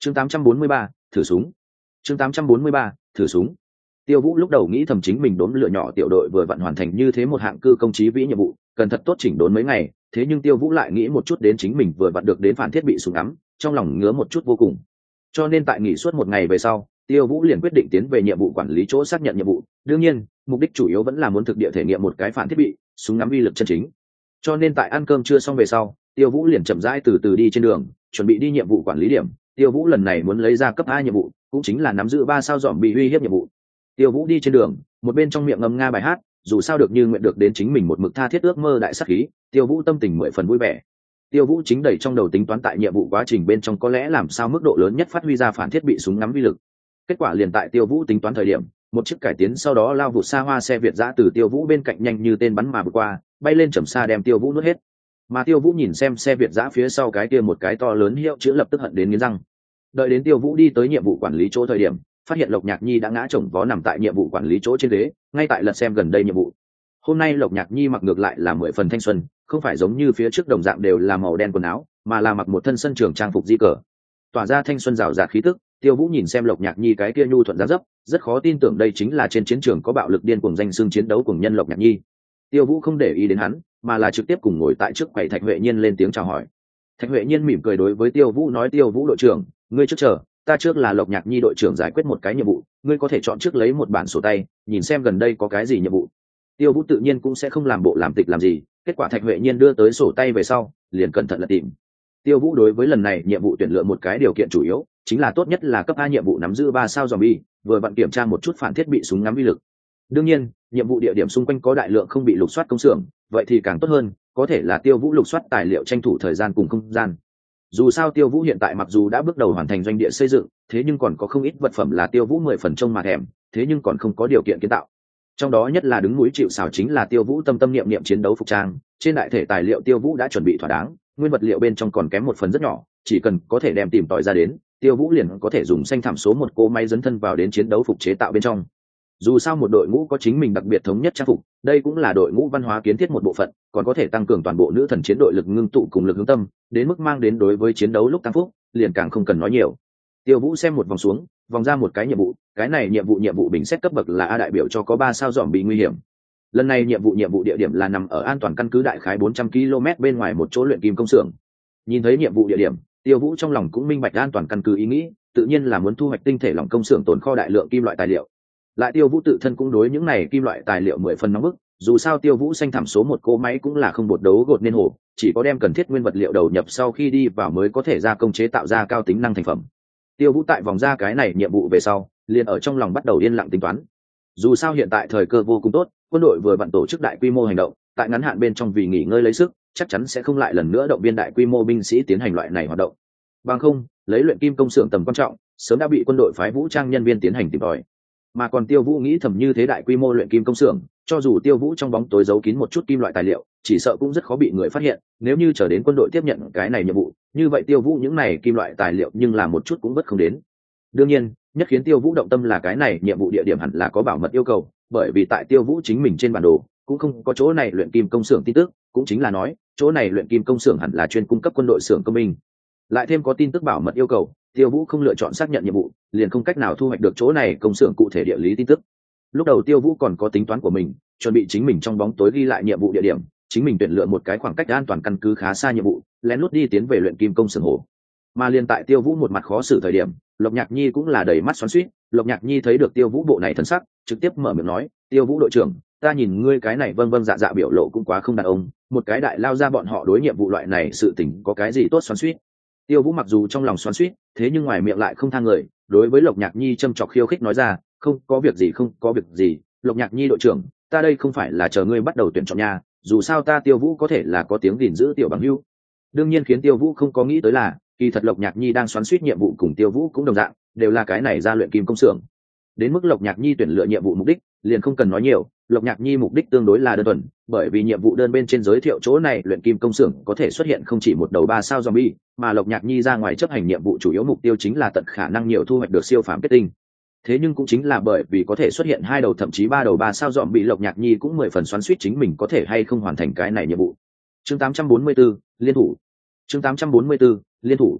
chương tám trăm bốn mươi ba, thử súng. chương tám trăm bốn mươi ba, thử súng. Tiêu Vũ lúc đầu nghĩ thầm chính mình đốn lửa nhỏ tiểu đội vừa vặn hoàn thành như thế một hạng cư công chí vĩ nhiệm vụ, cần thật tốt chỉnh đốn mấy ngày, thế nhưng Tiêu Vũ lại nghĩ một chút đến chính mình vừa vặn được đến phản thiết bị súng ngắm, trong lòng ngứa một chút vô cùng. Cho nên tại nghỉ suốt một ngày về sau, Tiêu Vũ liền quyết định tiến về nhiệm vụ quản lý chỗ xác nhận nhiệm vụ, đương nhiên, mục đích chủ yếu vẫn là muốn thực địa thể nghiệm một cái phản thiết bị, súng ngắm uy lực chân chính. Cho nên tại ăn cơm trưa xong về sau, Tiêu Vũ liền chậm rãi từ từ đi trên đường, chuẩn bị đi nhiệm vụ quản lý điểm. Tiêu Vũ lần này muốn lấy ra cấp hai nhiệm vụ, cũng chính là nắm giữ ba sao dòm bị uy hiếp nhiệm vụ. Tiêu Vũ đi trên đường, một bên trong miệng ngâm nga bài hát, dù sao được như nguyện được đến chính mình một mực tha thiết ước mơ đại sắc khí, Tiêu Vũ tâm tình mười phần vui vẻ. Tiêu Vũ chính đầy trong đầu tính toán tại nhiệm vụ quá trình bên trong có lẽ làm sao mức độ lớn nhất phát huy ra phản thiết bị súng ngắm uy lực. Kết quả liền tại Tiêu Vũ tính toán thời điểm, một chiếc cải tiến sau đó lao vụt xa hoa xe Việt dã từ Tiêu Vũ bên cạnh nhanh như tên bắn mà vượt qua, bay lên trầm xa đem Tiêu Vũ nuốt hết. Mà Tiêu Vũ nhìn xem xe Việt dã phía sau cái kia một cái to lớn hiệu chữ lập tức hận đến nghiến răng. Đợi đến Tiêu Vũ đi tới nhiệm vụ quản lý chỗ thời điểm, phát hiện Lộc Nhạc Nhi đã ngã chồng vó nằm tại nhiệm vụ quản lý chỗ trên ghế, ngay tại lật xem gần đây nhiệm vụ. Hôm nay Lộc Nhạc Nhi mặc ngược lại là mười phần thanh xuân, không phải giống như phía trước đồng dạng đều là màu đen quần áo, mà là mặc một thân sân trường trang phục di cờ, tỏa ra thanh xuân rào rạt khí tức. Tiêu Vũ nhìn xem Lộc Nhạc Nhi cái kia nhu thuận dáng dấp, rất khó tin tưởng đây chính là trên chiến trường có bạo lực điên cuồng danh xưng chiến đấu cùng nhân Lộc Nhạc Nhi. Tiêu Vũ không để ý đến hắn, mà là trực tiếp cùng ngồi tại trước quầy Thạch Huệ Nhiên lên tiếng chào hỏi. Thạch Huệ Nhiên mỉm cười đối với Tiêu Vũ nói: "Tiêu Vũ đội trưởng, ngươi trước chờ, ta trước là Lộc Nhạc Nhi đội trưởng giải quyết một cái nhiệm vụ, ngươi có thể chọn trước lấy một bản sổ tay, nhìn xem gần đây có cái gì nhiệm vụ." Tiêu Vũ tự nhiên cũng sẽ không làm bộ làm tịch làm gì, kết quả Thạch Huệ Nhiên đưa tới sổ tay về sau, liền cẩn thận là tìm. Tiêu Vũ đối với lần này nhiệm vụ tuyển lựa một cái điều kiện chủ yếu, chính là tốt nhất là cấp hai nhiệm vụ nắm giữ ba sao zombie, vừa vặn kiểm tra một chút phản thiết bị súng ngắm uy lực. Đương nhiên, nhiệm vụ địa điểm xung quanh có đại lượng không bị lục soát công xưởng, vậy thì càng tốt hơn, có thể là Tiêu Vũ lục soát tài liệu tranh thủ thời gian cùng không gian. Dù sao Tiêu Vũ hiện tại mặc dù đã bước đầu hoàn thành doanh địa xây dựng, thế nhưng còn có không ít vật phẩm là Tiêu Vũ mười phần trông mà thèm, thế nhưng còn không có điều kiện kiến tạo. Trong đó nhất là đứng núi chịu sào chính là Tiêu Vũ tâm tâm niệm niệm chiến đấu phục trang, trên đại thể tài liệu Tiêu Vũ đã chuẩn bị thỏa đáng, nguyên vật liệu bên trong còn kém một phần rất nhỏ, chỉ cần có thể đem tìm tòi ra đến, Tiêu Vũ liền có thể dùng xanh thảm số một cỗ máy dấn thân vào đến chiến đấu phục chế tạo bên trong. Dù sao một đội ngũ có chính mình đặc biệt thống nhất trang phục, đây cũng là đội ngũ văn hóa kiến thiết một bộ phận, còn có thể tăng cường toàn bộ nữ thần chiến đội lực ngưng tụ cùng lực hướng tâm, đến mức mang đến đối với chiến đấu lúc tăng phúc, liền càng không cần nói nhiều. Tiêu Vũ xem một vòng xuống, vòng ra một cái nhiệm vụ, cái này nhiệm vụ nhiệm vụ bình xét cấp bậc là A, đại biểu cho có ba sao dòm bị nguy hiểm. Lần này nhiệm vụ nhiệm vụ địa điểm là nằm ở an toàn căn cứ đại khái bốn trăm ki lô mét bên ngoài một chỗ luyện kim công xưởng. Nhìn thấy nhiệm vụ địa điểm, Tiêu Vũ trong lòng cũng minh bạch an toàn căn cứ ý nghĩ, tự nhiên là muốn thu hoạch tinh thể lỏng công xưởng tồn kho đại lượng kim loại tài liệu. Lại Tiêu Vũ tự thân cũng đối những này kim loại tài liệu mười phần nóng bức, dù sao Tiêu Vũ xanh thảm số một cỗ máy cũng là không bột đấu gột nên hổ, chỉ có đem cần thiết nguyên vật liệu đầu nhập sau khi đi vào mới có thể gia công chế tạo ra cao tính năng thành phẩm. Tiêu Vũ tại vòng ra cái này nhiệm vụ về sau, liền ở trong lòng bắt đầu yên lặng tính toán. Dù sao hiện tại thời cơ vô cùng tốt, quân đội vừa vặn tổ chức đại quy mô hành động, tại ngắn hạn bên trong vì nghỉ ngơi lấy sức, chắc chắn sẽ không lại lần nữa động viên đại quy mô binh sĩ tiến hành loại này hoạt động. Bằng không, lấy luyện kim công xưởng tầm quan trọng, sớm đã bị quân đội phái vũ trang nhân viên tiến hành tìm tòi. Mà còn Tiêu Vũ nghĩ thầm như thế đại quy mô luyện kim công xưởng, cho dù Tiêu Vũ trong bóng tối giấu kín một chút kim loại tài liệu, chỉ sợ cũng rất khó bị người phát hiện, nếu như chờ đến quân đội tiếp nhận cái này nhiệm vụ, như vậy Tiêu Vũ những này kim loại tài liệu nhưng là một chút cũng bất không đến. Đương nhiên, nhất khiến Tiêu Vũ động tâm là cái này nhiệm vụ địa điểm hẳn là có bảo mật yêu cầu, bởi vì tại Tiêu Vũ chính mình trên bản đồ cũng không có chỗ này luyện kim công xưởng tin tức, cũng chính là nói, chỗ này luyện kim công xưởng hẳn là chuyên cung cấp quân đội xưởng công binh. Lại thêm có tin tức bảo mật yêu cầu, Tiêu Vũ không lựa chọn xác nhận nhiệm vụ, liền không cách nào thu hoạch được chỗ này công xưởng cụ thể địa lý tin tức. Lúc đầu Tiêu Vũ còn có tính toán của mình, chuẩn bị chính mình trong bóng tối ghi lại nhiệm vụ địa điểm, chính mình tuyển lựa một cái khoảng cách an toàn căn cứ khá xa nhiệm vụ, lén lút đi tiến về luyện kim công xưởng hồ. Mà liền tại Tiêu Vũ một mặt khó xử thời điểm, Lộc Nhạc Nhi cũng là đầy mắt xoắn xuýt. Lộc Nhạc Nhi thấy được Tiêu Vũ bộ này thân sắc, trực tiếp mở miệng nói: "Tiêu Vũ đội trưởng, ta nhìn ngươi cái này vâng vâng dạ dạ biểu lộ cũng quá không đàn ông, một cái đại lao ra bọn họ đối nhiệm vụ loại này sự tình có cái gì tốt xoắn xuýt?" Tiêu Vũ mặc dù trong lòng xoắn xuýt, thế nhưng ngoài miệng lại không tha người, đối với Lộc Nhạc Nhi châm chọc khiêu khích nói ra: "Không có việc gì, không có việc gì, Lộc Nhạc Nhi đội trưởng, ta đây không phải là chờ ngươi bắt đầu tuyển chọn nha, dù sao ta Tiêu Vũ có thể là có tiếng gìn giữ tiểu bằng hữu." Đương nhiên khiến Tiêu Vũ không có nghĩ tới là, kỳ thật Lộc Nhạc Nhi đang xoắn xuýt nhiệm vụ cùng Tiêu Vũ cũng đồng dạng, đều là cái này ra luyện kim công xưởng. Đến mức Lộc Nhạc Nhi tuyển lựa nhiệm vụ mục đích, liền không cần nói nhiều, Lộc Nhạc Nhi mục đích tương đối là đơn thuần, bởi vì nhiệm vụ đơn bên trên giới thiệu chỗ này luyện kim công xưởng có thể xuất hiện không chỉ một đầu ba sao zombie, mà Lộc Nhạc Nhi ra ngoài chấp hành nhiệm vụ chủ yếu mục tiêu chính là tận khả năng nhiều thu hoạch được siêu phàm kết tinh. Thế nhưng cũng chính là bởi vì có thể xuất hiện hai đầu thậm chí ba đầu ba sao zombie, Lộc Nhạc Nhi cũng mười phần xoắn xuýt chính mình có thể hay không hoàn thành cái này nhiệm vụ. Chương tám trăm bốn mươi tư, liên thủ. Chương tám trăm bốn mươi tư, liên thủ.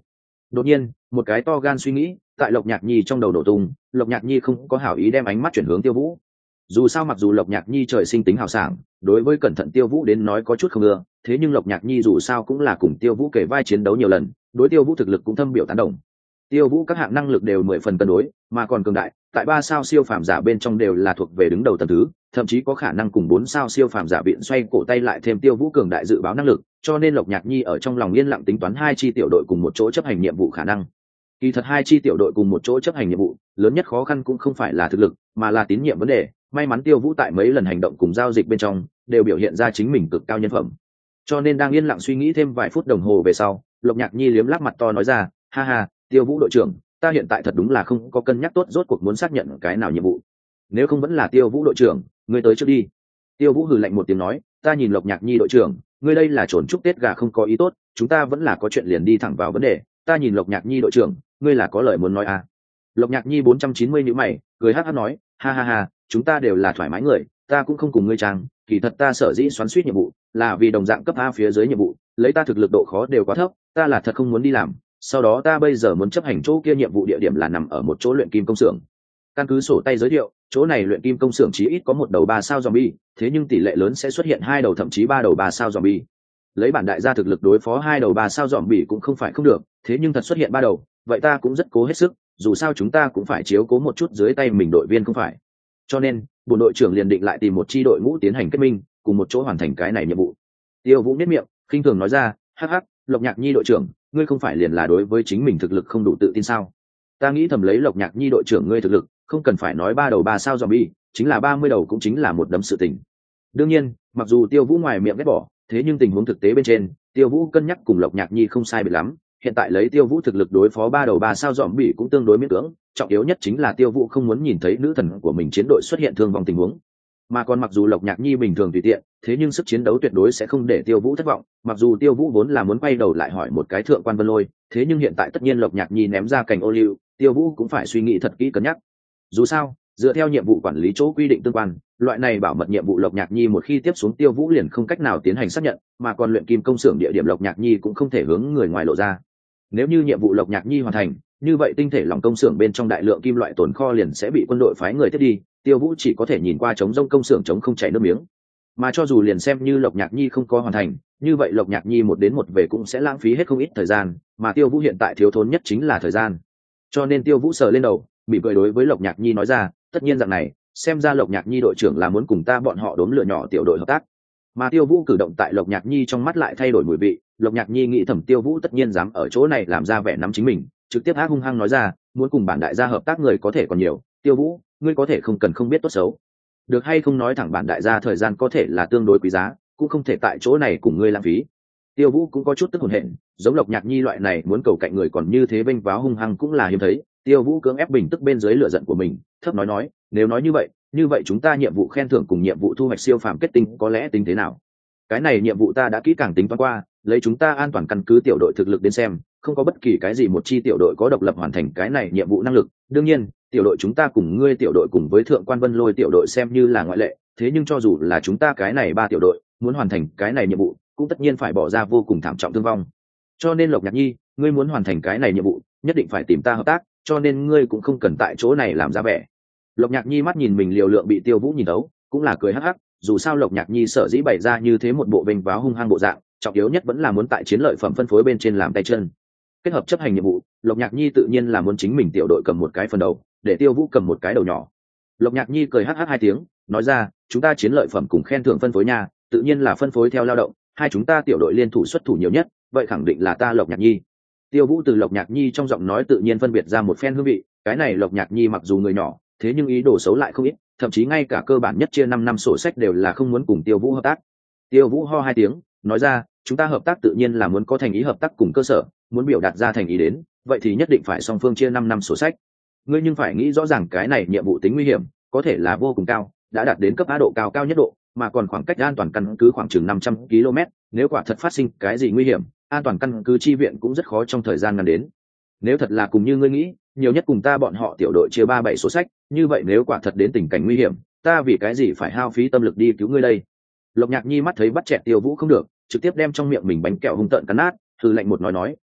Đột nhiên một cái to gan suy nghĩ tại Lộc Nhạc Nhi trong đầu nổ tung. Lộc Nhạc Nhi không có hảo ý đem ánh mắt chuyển hướng Tiêu Vũ. Dù sao mặc dù Lộc Nhạc Nhi trời sinh tính hào sảng, đối với cẩn thận Tiêu Vũ đến nói có chút không ưa, thế nhưng Lộc Nhạc Nhi dù sao cũng là cùng Tiêu Vũ kể vai chiến đấu nhiều lần, đối Tiêu Vũ thực lực cũng thâm biểu tán đồng. Tiêu Vũ các hạng năng lực đều mười phần cân đối, mà còn cường đại, tại ba sao siêu phàm giả bên trong đều là thuộc về đứng đầu tầng thứ, thậm chí có khả năng cùng bốn sao siêu phàm giả viện xoay cổ tay lại thêm Tiêu Vũ cường đại dự báo năng lực, cho nên Lộc Nhạc Nhi ở trong lòng yên lặng tính toán hai chi tiểu đội cùng một chỗ chấp hành nhiệm vụ khả năng. Kỳ thật hai chi tiểu đội cùng một chỗ chấp hành nhiệm vụ, lớn nhất khó khăn cũng không phải là thực lực, mà là tín nhiệm vấn đề. May mắn Tiêu Vũ tại mấy lần hành động cùng giao dịch bên trong đều biểu hiện ra chính mình cực cao nhân phẩm. Cho nên đang yên lặng suy nghĩ thêm vài phút đồng hồ về sau, Lộc Nhạc Nhi liếm láp mặt to nói ra, ha ha, Tiêu Vũ đội trưởng, ta hiện tại thật đúng là không có cân nhắc tốt rốt cuộc muốn xác nhận cái nào nhiệm vụ. Nếu không vẫn là Tiêu Vũ đội trưởng, ngươi tới trước đi. Tiêu Vũ hừ lạnh một tiếng nói, ta nhìn Lộc Nhạc Nhi đội trưởng, ngươi đây là trốn chúc Tết gà không có ý tốt, chúng ta vẫn là có chuyện liền đi thẳng vào vấn đề. Ta nhìn Lộc Nhạc Nhi đội trưởng, ngươi là có lời muốn nói à? Lộc Nhạc Nhi bốn trăm chín mươi nhíu mày, cười hắc hắc nói, ha ha ha, chúng ta đều là thoải mái người, ta cũng không cùng ngươi trang, kỳ thật ta sở dĩ xoắn suýt nhiệm vụ, là vì đồng dạng cấp A phía dưới nhiệm vụ, lấy ta thực lực độ khó đều quá thấp, ta là thật không muốn đi làm. Sau đó ta bây giờ muốn chấp hành chỗ kia nhiệm vụ địa điểm là nằm ở một chỗ luyện kim công xưởng. Căn cứ sổ tay giới thiệu, chỗ này luyện kim công xưởng chí ít có một đầu ba sao zombie, thế nhưng tỷ lệ lớn sẽ xuất hiện hai đầu thậm chí ba đầu ba sao zombie. Lấy bản đại gia thực lực đối phó hai đầu ba sao zombie cũng không phải không được, thế nhưng thật xuất hiện ba đầu, vậy ta cũng rất cố hết sức, dù sao chúng ta cũng phải chiếu cố một chút dưới tay mình đội viên không phải. Cho nên, bộ đội trưởng liền định lại tìm một chi đội ngũ tiến hành kết minh, cùng một chỗ hoàn thành cái này nhiệm vụ. Tiêu Vũ nhếch miệng, khinh thường nói ra, hắc hắc, Lộc Nhạc Nhi đội trưởng, ngươi không phải liền là đối với chính mình thực lực không đủ tự tin sao? Ta nghĩ thầm lấy Lộc Nhạc Nhi đội trưởng ngươi thực lực, không cần phải nói ba đầu ba sao zombie, chính là ba mươi đầu cũng chính là một đấm sự tình. Đương nhiên, mặc dù Tiêu Vũ ngoài miệng ghét bỏ, thế nhưng tình huống thực tế bên trên, Tiêu Vũ cân nhắc cùng Lộc Nhạc Nhi không sai biệt lắm. Hiện tại lấy Tiêu Vũ thực lực đối phó ba đầu ba sao zombie cũng tương đối miễn cưỡng, trọng yếu nhất chính là Tiêu Vũ không muốn nhìn thấy nữ thần của mình chiến đội xuất hiện thương vong tình huống. Mà còn mặc dù Lộc Nhạc Nhi bình thường tùy tiện, thế nhưng sức chiến đấu tuyệt đối sẽ không để Tiêu Vũ thất vọng. Mặc dù Tiêu Vũ vốn là muốn quay đầu lại hỏi một cái thượng quan Vân Lôi, thế nhưng hiện tại tất nhiên Lộc Nhạc Nhi ném ra cành ô liu, Tiêu Vũ cũng phải suy nghĩ thật kỹ cân nhắc. Dù sao, dựa theo nhiệm vụ quản lý chỗ quy định tương quan, loại này bảo mật nhiệm vụ Lộc Nhạc Nhi một khi tiếp xuống Tiêu Vũ liền không cách nào tiến hành xác nhận, mà còn luyện kim công xưởng địa điểm Lộc Nhạc Nhi cũng không thể hướng người ngoài lộ ra. Nếu như nhiệm vụ Lộc Nhạc Nhi hoàn thành, như vậy tinh thể lỏng công xưởng bên trong đại lượng kim loại tồn kho liền sẽ bị quân đội phái người tiếp đi, Tiêu Vũ chỉ có thể nhìn qua trống rông công xưởng trống không chảy nước miếng. Mà cho dù liền xem như Lộc Nhạc Nhi không có hoàn thành, như vậy Lộc Nhạc Nhi một đến một về cũng sẽ lãng phí hết không ít thời gian, mà Tiêu Vũ hiện tại thiếu thốn nhất chính là thời gian. Cho nên Tiêu Vũ sờ lên đầu, mỉm cười đối với Lộc Nhạc Nhi nói ra, tất nhiên dạng này, xem ra Lộc Nhạc Nhi đội trưởng là muốn cùng ta bọn họ đốn lửa nhỏ tiểu đội hợp tác. Mà Tiêu Vũ cử động tại Lộc Nhạc Nhi trong mắt lại thay đổi mùi vị, Lộc Nhạc Nhi nghĩ thầm Tiêu Vũ tất nhiên dám ở chỗ này làm ra vẻ nắm chính mình, trực tiếp ác hung hăng nói ra, muốn cùng bản đại gia hợp tác người có thể còn nhiều, Tiêu Vũ, ngươi có thể không cần không biết tốt xấu. Được hay không nói thẳng bản đại gia thời gian có thể là tương đối quý giá, cũng không thể tại chỗ này cùng ngươi lãng phí. Tiêu Vũ cũng có chút tức hồn hện, giống Lộc Nhạc Nhi loại này muốn cầu cạnh người còn như thế vênh váo hung hăng cũng là hiếm thấy. Tiêu Vũ cưỡng ép bình tức bên dưới lửa giận của mình, thấp nói nói, nếu nói như vậy, như vậy chúng ta nhiệm vụ khen thưởng cùng nhiệm vụ thu hoạch siêu phàm kết tinh có lẽ tính thế nào? Cái này nhiệm vụ ta đã kỹ càng tính toán qua, lấy chúng ta an toàn căn cứ tiểu đội thực lực đến xem, không có bất kỳ cái gì một chi tiểu đội có độc lập hoàn thành cái này nhiệm vụ năng lực. Đương nhiên, tiểu đội chúng ta cùng ngươi tiểu đội cùng với thượng quan Vân Lôi tiểu đội xem như là ngoại lệ, thế nhưng cho dù là chúng ta cái này ba tiểu đội muốn hoàn thành cái này nhiệm vụ, cũng tất nhiên phải bỏ ra vô cùng thảm trọng thương vong. Cho nên Lộc Nhạc Nhi, ngươi muốn hoàn thành cái này nhiệm vụ, nhất định phải tìm ta hợp tác, cho nên ngươi cũng không cần tại chỗ này làm ra vẻ. Lộc Nhạc Nhi mắt nhìn mình liều lượng bị Tiêu Vũ nhìn thấu, cũng là cười hắc hắc, dù sao Lộc Nhạc Nhi sở dĩ bày ra như thế một bộ vênh váo hung hăng bộ dạng, trọng yếu nhất vẫn là muốn tại chiến lợi phẩm phân phối bên trên làm tay chân. Kết hợp chấp hành nhiệm vụ, Lộc Nhạc Nhi tự nhiên là muốn chính mình tiểu đội cầm một cái phần đầu, để Tiêu Vũ cầm một cái đầu nhỏ. Lộc Nhạc Nhi cười hắc hắc hai tiếng, nói ra, chúng ta chiến lợi phẩm cùng khen thưởng phân phối nha, tự nhiên là phân phối theo lao động, hai chúng ta tiểu đội liên thủ xuất thủ nhiều nhất, vậy khẳng định là ta Lộc Nhạc Nhi. Tiêu Vũ từ Lộc Nhạc Nhi trong giọng nói tự nhiên phân biệt ra một phen hương vị, cái này Lộc Nhạc Nhi mặc dù người nhỏ, thế nhưng ý đồ xấu lại không ít, thậm chí ngay cả cơ bản nhất chia năm năm sổ sách đều là không muốn cùng Tiêu Vũ hợp tác. Tiêu Vũ ho hai tiếng, nói ra, chúng ta hợp tác tự nhiên là muốn có thành ý hợp tác cùng cơ sở, muốn biểu đạt ra thành ý đến, vậy thì nhất định phải song phương chia năm năm sổ sách. Ngươi nhưng phải nghĩ rõ ràng cái này nhiệm vụ tính nguy hiểm, có thể là vô cùng cao, đã đạt đến cấp á độ cao cao nhất độ, mà còn khoảng cách an toàn căn cứ khoảng chừng năm trăm ki lô mét, nếu quả thật phát sinh cái gì nguy hiểm, an toàn căn cứ chi viện cũng rất khó trong thời gian ngắn đến. Nếu thật là cùng như ngươi nghĩ, nhiều nhất cùng ta bọn họ tiểu đội chia ba bảy số sách, như vậy nếu quả thật đến tình cảnh nguy hiểm, ta vì cái gì phải hao phí tâm lực đi cứu ngươi đây? Lộc Nhạc Nhi mắt thấy bắt chẹt Tiêu Vũ không được, trực tiếp đem trong miệng mình bánh kẹo hung tợn cắn nát, hừ lạnh một nói nói, tốt,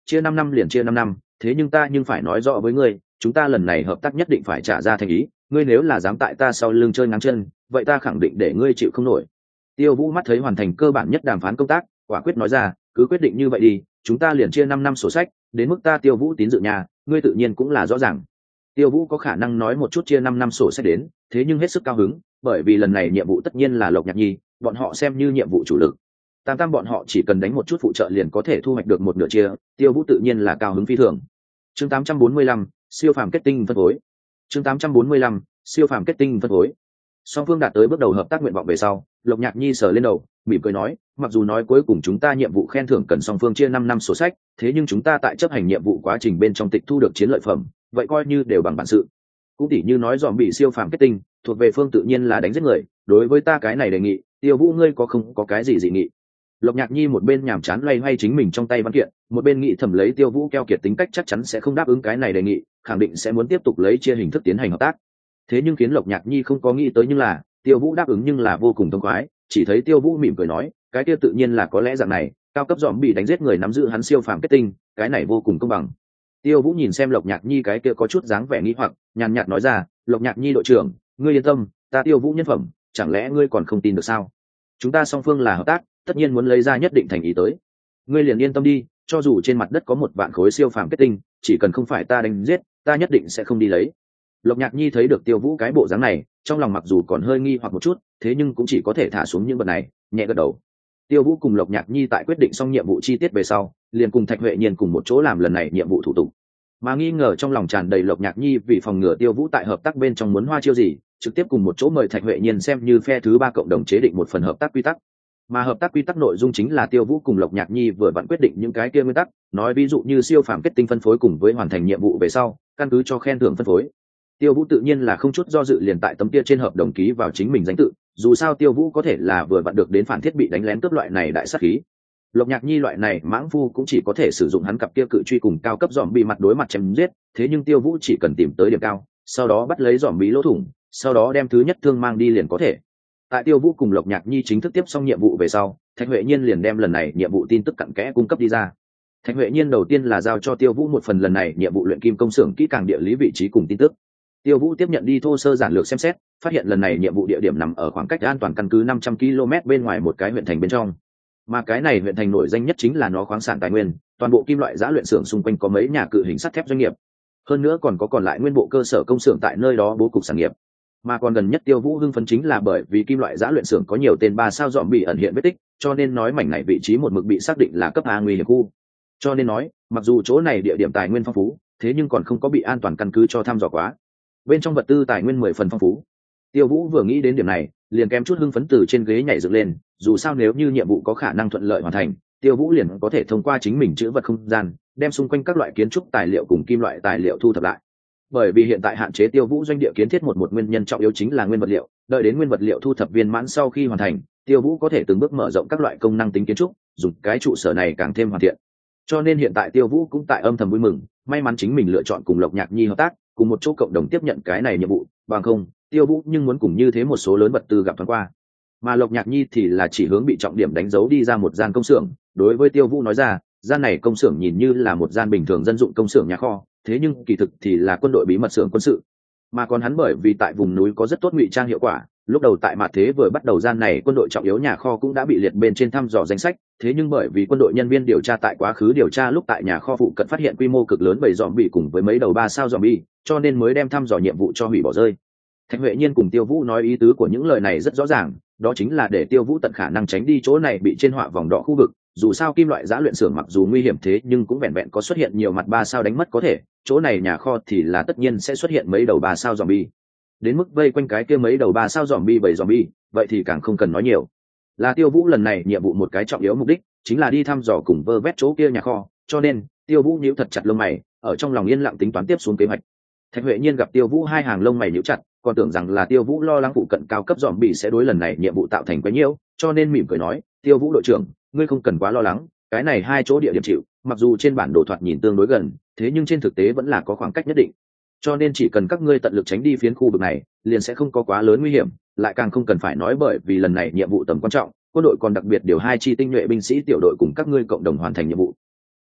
chia năm năm liền chia năm năm, thế nhưng ta nhưng phải nói rõ với ngươi, chúng ta lần này hợp tác nhất định phải trả ra thành ý, ngươi nếu là dám tại ta sau lưng chơi ngang chân, vậy ta khẳng định để ngươi chịu không nổi. Tiêu Vũ mắt thấy hoàn thành cơ bản nhất đàm phán công tác, quả quyết nói ra, cứ quyết định như vậy đi, chúng ta liền chia năm năm sổ sách, đến mức ta Tiêu Vũ tín dự nhà, ngươi tự nhiên cũng là rõ ràng. Tiêu Vũ có khả năng nói một chút chia năm năm sổ sách đến, thế nhưng hết sức cao hứng, bởi vì lần này nhiệm vụ tất nhiên là Lộc Nhạc Nhi, bọn họ xem như nhiệm vụ chủ lực. Tam tam bọn họ chỉ cần đánh một chút phụ trợ liền có thể thu hoạch được một nửa chia, Tiêu Vũ tự nhiên là cao hứng phi thường. Chương tám trăm bốn mươi lăm, siêu phàm kết tinh phân phối. Chương tám trăm bốn mươi lăm, siêu phàm kết tinh phân phối. Song phương đạt tới bước đầu hợp tác nguyện vọng về sau, Lộc Nhạc Nhi sờ lên đầu, mỉm cười nói, mặc dù nói cuối cùng chúng ta nhiệm vụ khen thưởng cần song phương chia năm năm sổ sách, thế nhưng chúng ta tại chấp hành nhiệm vụ quá trình bên trong tịch thu được chiến lợi phẩm, vậy coi như đều bằng bản sự. Cũng tỉ như nói dòm bị siêu phàm kết tinh, thuộc về phương tự nhiên là đánh giết người, đối với ta cái này đề nghị, Tiêu Vũ ngươi có không có cái gì dị nghị? Lộc Nhạc Nhi một bên nhàm chán loay hoay chính mình trong tay văn kiện, một bên nghĩ thầm lấy Tiêu Vũ keo kiệt tính cách chắc chắn sẽ không đáp ứng cái này đề nghị, khẳng định sẽ muốn tiếp tục lấy chia hình thức tiến hành hợp tác. Thế nhưng khiến Lộc Nhạc Nhi không có nghĩ tới nhưng là, Tiêu Vũ đáp ứng nhưng là vô cùng thông khoái, chỉ thấy Tiêu Vũ mỉm cười nói, cái kia tự nhiên là có lẽ dạng này, cao cấp dòm bị đánh giết người nắm giữ hắn siêu phàm kết tinh, cái này vô cùng công bằng. Tiêu Vũ nhìn xem Lộc Nhạc Nhi cái kia có chút dáng vẻ nghi hoặc, nhàn nhạt nói ra, Lộc Nhạc Nhi đội trưởng, ngươi yên tâm, ta Tiêu Vũ nhân phẩm, chẳng lẽ ngươi còn không tin được sao? Chúng ta song phương là hợp tác, tất nhiên muốn lấy ra nhất định thành ý tới. Ngươi liền yên tâm đi, cho dù trên mặt đất có một vạn khối siêu phàm kết tinh, chỉ cần không phải ta đánh giết, ta nhất định sẽ không đi lấy. Lộc Nhạc Nhi thấy được Tiêu Vũ cái bộ dáng này, trong lòng mặc dù còn hơi nghi hoặc một chút, thế nhưng cũng chỉ có thể thả xuống những vật này, nhẹ gật đầu. Tiêu Vũ cùng Lộc Nhạc Nhi tại quyết định xong nhiệm vụ chi tiết về sau, liền cùng Thạch Huệ Nhiên cùng một chỗ làm lần này nhiệm vụ thủ tục. Mà nghi ngờ trong lòng tràn đầy Lộc Nhạc Nhi vì phòng ngừa Tiêu Vũ tại hợp tác bên trong muốn hoa chiêu gì, trực tiếp cùng một chỗ mời Thạch Huệ Nhiên xem như phe thứ ba cộng đồng chế định một phần hợp tác quy tắc. Mà hợp tác quy tắc nội dung chính là Tiêu Vũ cùng Lộc Nhạc Nhi vừa vặn quyết định những cái kia nguyên tắc, nói ví dụ như siêu phàm kết tinh phân phối cùng với hoàn thành nhiệm vụ về sau, căn cứ cho khen thưởng phân phối. Tiêu Vũ tự nhiên là không chút do dự liền tại tấm kia trên hợp đồng ký vào chính mình danh tự, dù sao Tiêu Vũ có thể là vừa vặn được đến phản thiết bị đánh lén cướp loại này đại sát khí. Lộc Nhạc Nhi loại này mãng phu cũng chỉ có thể sử dụng hắn cặp kia cự truy cùng cao cấp dòm bị mặt đối mặt chém giết, thế nhưng Tiêu Vũ chỉ cần tìm tới điểm cao, sau đó bắt lấy dòm bị lỗ thủng, sau đó đem thứ nhất thương mang đi liền có thể. Tại Tiêu Vũ cùng Lộc Nhạc Nhi chính thức tiếp xong nhiệm vụ về sau, Thạch Huệ Nhiên liền đem lần này nhiệm vụ tin tức cặn kẽ cung cấp đi ra. Thạch Huệ Nhiên đầu tiên là giao cho Tiêu Vũ một phần lần này nhiệm vụ luyện kim công xưởng kỹ càng địa lý vị trí cùng tin tức. Tiêu Vũ tiếp nhận đi thô sơ giản lược xem xét, phát hiện lần này nhiệm vụ địa điểm nằm ở khoảng cách an toàn căn cứ năm trăm ki lô mét bên ngoài một cái huyện thành bên trong. Mà cái này huyện thành nổi danh nhất chính là nó khoáng sản tài nguyên, toàn bộ kim loại giã luyện xưởng xung quanh có mấy nhà cự hình sắt thép doanh nghiệp. Hơn nữa còn có còn lại nguyên bộ cơ sở công xưởng tại nơi đó bố cục sản nghiệp. Mà còn gần nhất Tiêu Vũ hưng phấn chính là bởi vì kim loại giã luyện xưởng có nhiều tên ba sao dòm bị ẩn hiện vết tích, cho nên nói mảnh này vị trí một mực bị xác định là cấp A nguy hiểm khu. Cho nên nói, mặc dù chỗ này địa điểm tài nguyên phong phú, thế nhưng còn không có bị an toàn căn cứ cho thăm dò quá. Bên trong vật tư tài nguyên mười phần phong phú. Tiêu Vũ vừa nghĩ đến điểm này, liền kém chút hưng phấn từ trên ghế nhảy dựng lên, dù sao nếu như nhiệm vụ có khả năng thuận lợi hoàn thành, Tiêu Vũ liền có thể thông qua chính mình chữ vật không gian, đem xung quanh các loại kiến trúc tài liệu cùng kim loại tài liệu thu thập lại. Bởi vì hiện tại hạn chế Tiêu Vũ doanh địa kiến thiết một một nguyên nhân trọng yếu chính là nguyên vật liệu, đợi đến nguyên vật liệu thu thập viên mãn sau khi hoàn thành, Tiêu Vũ có thể từng bước mở rộng các loại công năng tính kiến trúc, dùng cái trụ sở này càng thêm hoàn thiện. Cho nên hiện tại Tiêu Vũ cũng tại âm thầm vui mừng, may mắn chính mình lựa chọn cùng Lộc Nhạc Nhi hợp tác, cùng một chỗ cộng đồng tiếp nhận cái này nhiệm vụ, bằng không, Tiêu Vũ nhưng muốn cùng như thế một số lớn vật tư gặp thoáng qua. Mà Lộc Nhạc Nhi thì là chỉ hướng bị trọng điểm đánh dấu đi ra một gian công xưởng, đối với Tiêu Vũ nói ra, gian này công xưởng nhìn như là một gian bình thường dân dụng công xưởng nhà kho, thế nhưng kỳ thực thì là quân đội bí mật xưởng quân sự. Mà còn hắn bởi vì tại vùng núi có rất tốt ngụy trang hiệu quả, lúc đầu tại Mạt Thế vừa bắt đầu gian này quân đội trọng yếu nhà kho cũng đã bị liệt bên trên thăm dò danh sách, thế nhưng bởi vì quân đội nhân viên điều tra tại quá khứ điều tra lúc tại nhà kho phụ cận phát hiện quy mô cực lớn bầy dòm bị cùng với mấy đầu ba sao dòm bi, cho nên mới đem thăm dò nhiệm vụ cho hủy bỏ rơi. Thạch Huệ Nhiên cùng Tiêu Vũ nói ý tứ của những lời này rất rõ ràng, đó chính là để Tiêu Vũ tận khả năng tránh đi chỗ này bị trên họa vòng đỏ khu vực, dù sao kim loại giã luyện xưởng mặc dù nguy hiểm thế nhưng cũng vẹn vẹn có xuất hiện nhiều mặt ba sao đánh mất có thể, chỗ này nhà kho thì là tất nhiên sẽ xuất hiện mấy đầu ba sao zombie. Đến mức vây quanh cái kia mấy đầu ba sao zombie bảy zombie, vậy thì càng không cần nói nhiều. Là Tiêu Vũ lần này nhiệm vụ một cái trọng yếu mục đích, chính là đi thăm dò cùng vơ vét chỗ kia nhà kho, cho nên Tiêu Vũ nhíu thật chặt lông mày, ở trong lòng yên lặng tính toán tiếp xuống kế hoạch. Thạch Huệ Nhiên gặp Tiêu Vũ hai hàng lông mày nhíu chặt, còn tưởng rằng là Tiêu Vũ lo lắng phụ cận cao cấp zombie sẽ đối lần này nhiệm vụ tạo thành quá nhiễu, cho nên mỉm cười nói, Tiêu Vũ đội trưởng, ngươi không cần quá lo lắng, cái này hai chỗ địa điểm chịu, mặc dù trên bản đồ thoạt nhìn tương đối gần, thế nhưng trên thực tế vẫn là có khoảng cách nhất định. Cho nên chỉ cần các ngươi tận lực tránh đi phiến khu vực này, liền sẽ không có quá lớn nguy hiểm, lại càng không cần phải nói bởi vì lần này nhiệm vụ tầm quan trọng, quân đội còn đặc biệt điều hai chi tinh nhuệ binh sĩ tiểu đội cùng các ngươi cộng đồng hoàn thành nhiệm vụ.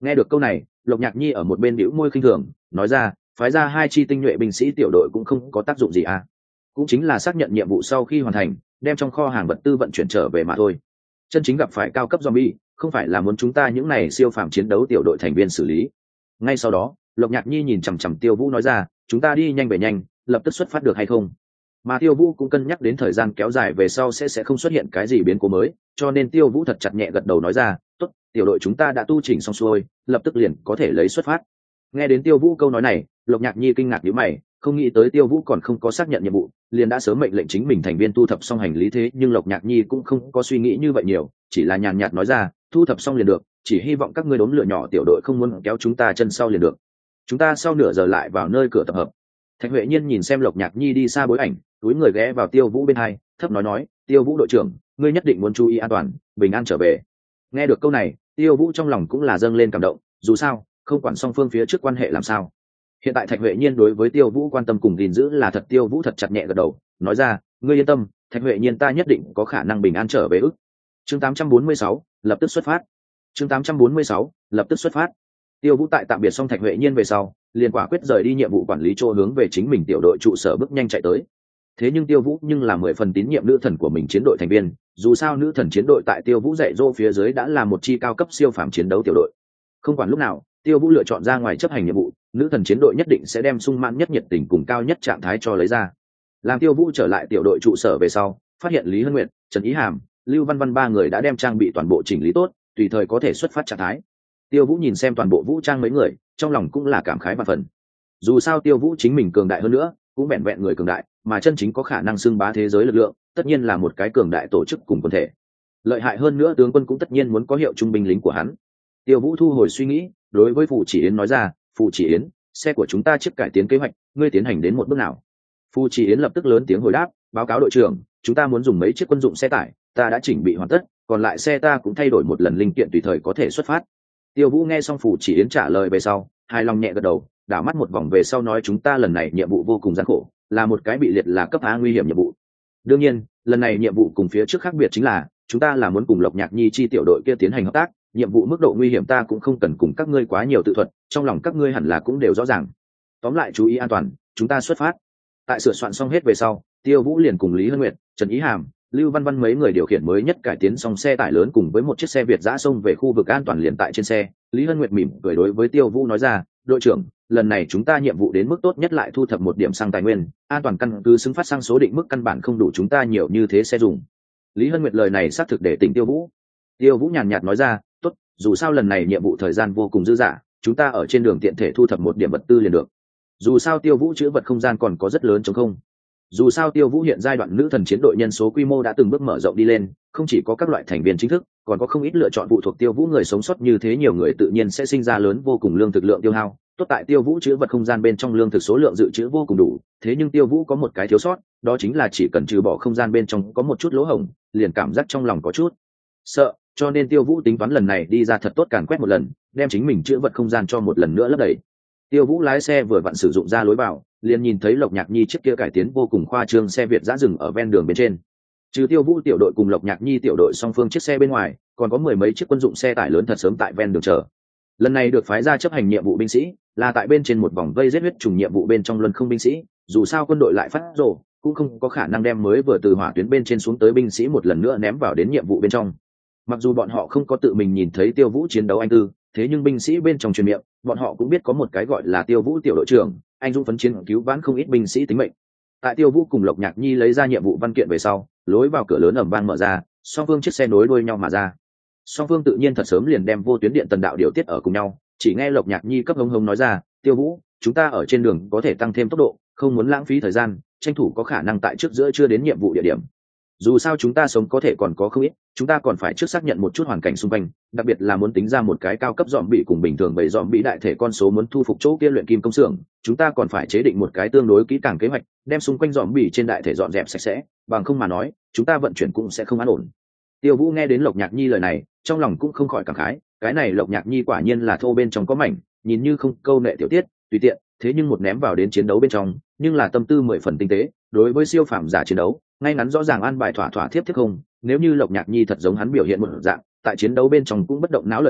Nghe được câu này, Lộc Nhạc Nhi ở một bên bĩu môi khinh thường nói ra, phái ra hai chi tinh nhuệ binh sĩ tiểu đội cũng không có tác dụng gì à, cũng chính là xác nhận nhiệm vụ sau khi hoàn thành đem trong kho hàng vật tư vận chuyển trở về mà thôi. Chân chính gặp phải cao cấp zombie không phải là muốn chúng ta những này siêu phàm chiến đấu tiểu đội thành viên xử lý. Ngay sau đó, Lộc Nhạc Nhi nhìn chằm chằm Tiêu Vũ nói ra, chúng ta đi nhanh về nhanh, lập tức xuất phát được hay không? Mà Tiêu Vũ cũng cân nhắc đến thời gian kéo dài về sau sẽ sẽ không xuất hiện cái gì biến cố mới, cho nên Tiêu Vũ thật chặt nhẹ gật đầu nói ra, tốt, tiểu đội chúng ta đã tu chỉnh xong xuôi, lập tức liền có thể lấy xuất phát. Nghe đến Tiêu Vũ câu nói này, Lộc Nhạc Nhi kinh ngạc nhíu mày, không nghĩ tới Tiêu Vũ còn không có xác nhận nhiệm vụ, liền đã sớm mệnh lệnh chính mình thành viên thu thập xong hành lý thế, nhưng Lộc Nhạc Nhi cũng không có suy nghĩ như vậy nhiều, chỉ là nhàn nhạt nói ra, thu thập xong liền được, chỉ hy vọng các ngươi đốn lửa nhỏ tiểu đội không muốn kéo chúng ta chân sau liền được. Chúng ta sau nửa giờ lại vào nơi cửa tập hợp. Thạch Huệ Nhiên nhìn xem Lộc Nhạc Nhi đi xa bối ảnh, túi người ghé vào Tiêu Vũ bên hai, thấp nói nói, Tiêu Vũ đội trưởng, ngươi nhất định muốn chú ý an toàn, bình an trở về. Nghe được câu này, Tiêu Vũ trong lòng cũng là dâng lên cảm động, dù sao không quản song phương phía trước quan hệ làm sao, hiện tại Thạch Huệ Nhiên đối với Tiêu Vũ quan tâm cùng gìn giữ là thật. Tiêu Vũ thật chặt nhẹ gật đầu nói ra, ngươi yên tâm, Thạch Huệ Nhiên ta nhất định có khả năng bình an trở về. Ức chương tám trăm bốn mươi sáu, lập tức xuất phát. chương tám trăm bốn mươi sáu, lập tức xuất phát. Tiêu Vũ tại tạm biệt xong Thạch Huệ Nhiên về sau, liền quả quyết rời đi nhiệm vụ quản lý chỗ hướng về chính mình tiểu đội trụ sở bước nhanh chạy tới. Thế nhưng Tiêu Vũ nhưng là mười phần tín nhiệm nữ thần của mình chiến đội thành viên, dù sao nữ thần chiến đội tại Tiêu Vũ dạy dỗ phía dưới đã là một chi cao cấp siêu phàm chiến đấu tiểu đội. Không quản lúc nào, Tiêu Vũ lựa chọn ra ngoài chấp hành nhiệm vụ, nữ thần chiến đội nhất định sẽ đem sung mãn nhất nhiệt tình cùng cao nhất trạng thái cho lấy ra. Làm Tiêu Vũ trở lại tiểu đội trụ sở về sau, phát hiện Lý Hân Nguyệt, Trần Ý Hàm, Lưu Văn Văn ba người đã đem trang bị toàn bộ chỉnh lý tốt, tùy thời có thể xuất phát trạng thái. Tiêu Vũ nhìn xem toàn bộ vũ trang mấy người, trong lòng cũng là cảm khái và phần. Dù sao Tiêu Vũ chính mình cường đại hơn nữa, cũng vẹn vẹn người cường đại, mà chân chính có khả năng xưng bá thế giới lực lượng, tất nhiên là một cái cường đại tổ chức cùng quân thể. Lợi hại hơn nữa tướng quân cũng tất nhiên muốn có hiệu trung binh lính của hắn. Tiêu Vũ thu hồi suy nghĩ, đối với Phù Chỉ Yến nói ra, Phù Chỉ Yến, xe của chúng ta trước cải tiến kế hoạch, ngươi tiến hành đến một bước nào? Phù Chỉ Yến lập tức lớn tiếng hồi đáp, báo cáo đội trưởng, chúng ta muốn dùng mấy chiếc quân dụng xe tải, ta đã chỉnh bị hoàn tất, còn lại xe ta cũng thay đổi một lần linh kiện tùy thời có thể xuất phát. Tiêu Vũ nghe xong Phù Chỉ Yến trả lời về sau, hài lòng nhẹ gật đầu, đảo mắt một vòng về sau nói, chúng ta lần này nhiệm vụ vô cùng gian khổ, là một cái bị liệt là cấp A nguy hiểm nhiệm vụ. Đương nhiên, lần này nhiệm vụ cùng phía trước khác biệt chính là, chúng ta là muốn cùng Lộc Nhạc Nhi chi tiểu đội kia tiến hành hợp tác, nhiệm vụ mức độ nguy hiểm ta cũng không cần cùng các ngươi quá nhiều tự thuật, trong lòng các ngươi hẳn là cũng đều rõ ràng. Tóm lại chú ý an toàn, chúng ta xuất phát. Tại sửa soạn xong hết về sau, Tiêu Vũ liền cùng Lý Hân Nguyệt, Trần Ý Hàm, Lưu Văn Văn mấy người điều khiển mới nhất cải tiến xong xe tải lớn cùng với một chiếc xe Việt giã xông về khu vực an toàn. Liền tại trên xe, Lý Hân Nguyệt mỉm cười đối với Tiêu Vũ nói ra, đội trưởng, lần này chúng ta nhiệm vụ đến mức tốt nhất lại thu thập một điểm sang tài nguyên, an toàn căn cứ xứng phát sang số định mức căn bản không đủ chúng ta nhiều như thế xe dùng. Lý Hân Nguyệt lời này xác thực để tỉnh Tiêu Vũ. Tiêu Vũ nhàn nhạt nói ra, tốt, dù sao lần này nhiệm vụ thời gian vô cùng dư dả, chúng ta ở trên đường tiện thể thu thập một điểm vật tư liền được. Dù sao Tiêu Vũ chữ vật không gian còn có rất lớn trống không. Dù sao Tiêu Vũ hiện giai đoạn nữ thần chiến đội nhân số quy mô đã từng bước mở rộng đi lên, không chỉ có các loại thành viên chính thức, còn có không ít lựa chọn phụ thuộc Tiêu Vũ người sống sót, như thế nhiều người tự nhiên sẽ sinh ra lớn vô cùng lương thực lượng tiêu hao. Tốt tại Tiêu Vũ chữ vật không gian bên trong lương thực số lượng dự trữ vô cùng đủ, thế nhưng Tiêu Vũ có một cái thiếu sót, đó chính là chỉ cần trừ bỏ không gian bên trong có một chút lỗ hổng, liền cảm giác trong lòng có chút sợ, cho nên Tiêu Vũ tính toán lần này đi ra thật tốt càn quét một lần, đem chính mình chữ vật không gian cho một lần nữa lấp đầy. Tiêu Vũ lái xe vừa vặn sử dụng ra lối vào, liền nhìn thấy Lộc Nhạc Nhi chiếc kia cải tiến vô cùng khoa trương xe Việt giã dừng ở ven đường bên trên. Trừ Tiêu Vũ tiểu đội cùng Lộc Nhạc Nhi tiểu đội song phương chiếc xe bên ngoài, còn có mười mấy chiếc quân dụng xe tải lớn thật sớm tại ven đường chờ. Lần này được phái ra chấp hành nhiệm vụ binh sĩ, là tại bên trên một vòng vây giết huyết trùng nhiệm vụ bên trong luân không binh sĩ, dù sao quân đội lại phát rồ, cũng không có khả năng đem mới vừa từ hỏa tuyến bên trên xuống tới binh sĩ một lần nữa ném vào đến nhiệm vụ bên trong. Mặc dù bọn họ không có tự mình nhìn thấy Tiêu Vũ chiến đấu anh tư, thế nhưng binh sĩ bên trong truyền miệng, bọn họ cũng biết có một cái gọi là Tiêu Vũ tiểu đội trưởng, anh dũng phấn chiến cứu vãn không ít binh sĩ tính mệnh. Tại Tiêu Vũ cùng Lộc Nhạc Nhi lấy ra nhiệm vụ văn kiện về sau, lối vào cửa lớn ầm vang mở ra, song phương chiếc xe nối đuôi nhau mà ra. Song phương tự nhiên thật sớm liền đem vô tuyến điện tần đạo điều tiết ở cùng nhau, chỉ nghe Lộc Nhạc Nhi cấp hống hống nói ra, Tiêu Vũ, chúng ta ở trên đường có thể tăng thêm tốc độ, không muốn lãng phí thời gian, tranh thủ có khả năng tại trước giữa chưa đến nhiệm vụ địa điểm. Dù sao chúng ta sống có thể còn có không ít, chúng ta còn phải trước xác nhận một chút hoàn cảnh xung quanh, đặc biệt là muốn tính ra một cái cao cấp dòm bị cùng bình thường bầy dòm bị đại thể con số muốn thu phục chỗ kia luyện kim công xưởng, chúng ta còn phải chế định một cái tương đối kỹ càng kế hoạch, đem xung quanh dòm bị trên đại thể dọn dẹp sạch sẽ, bằng không mà nói, chúng ta vận chuyển cũng sẽ không an ổn. Tiêu Vũ nghe đến Lộc Nhạc Nhi lời này, trong lòng cũng không khỏi cảm khái, cái này Lộc Nhạc Nhi quả nhiên là thô bên trong có mảnh, nhìn như không câu nệ tiểu tiết, tùy tiện, thế nhưng một ném vào đến chiến đấu bên trong, nhưng là tâm tư mười phần tinh tế, đối với siêu phàm giả chiến đấu, ngay ngắn rõ ràng an bài thỏa thỏa thiếp thiết không, nếu như Lộc Nhạc Nhi thật giống hắn biểu hiện một dạng, tại chiến đấu bên trong cũng bất động não lời nói,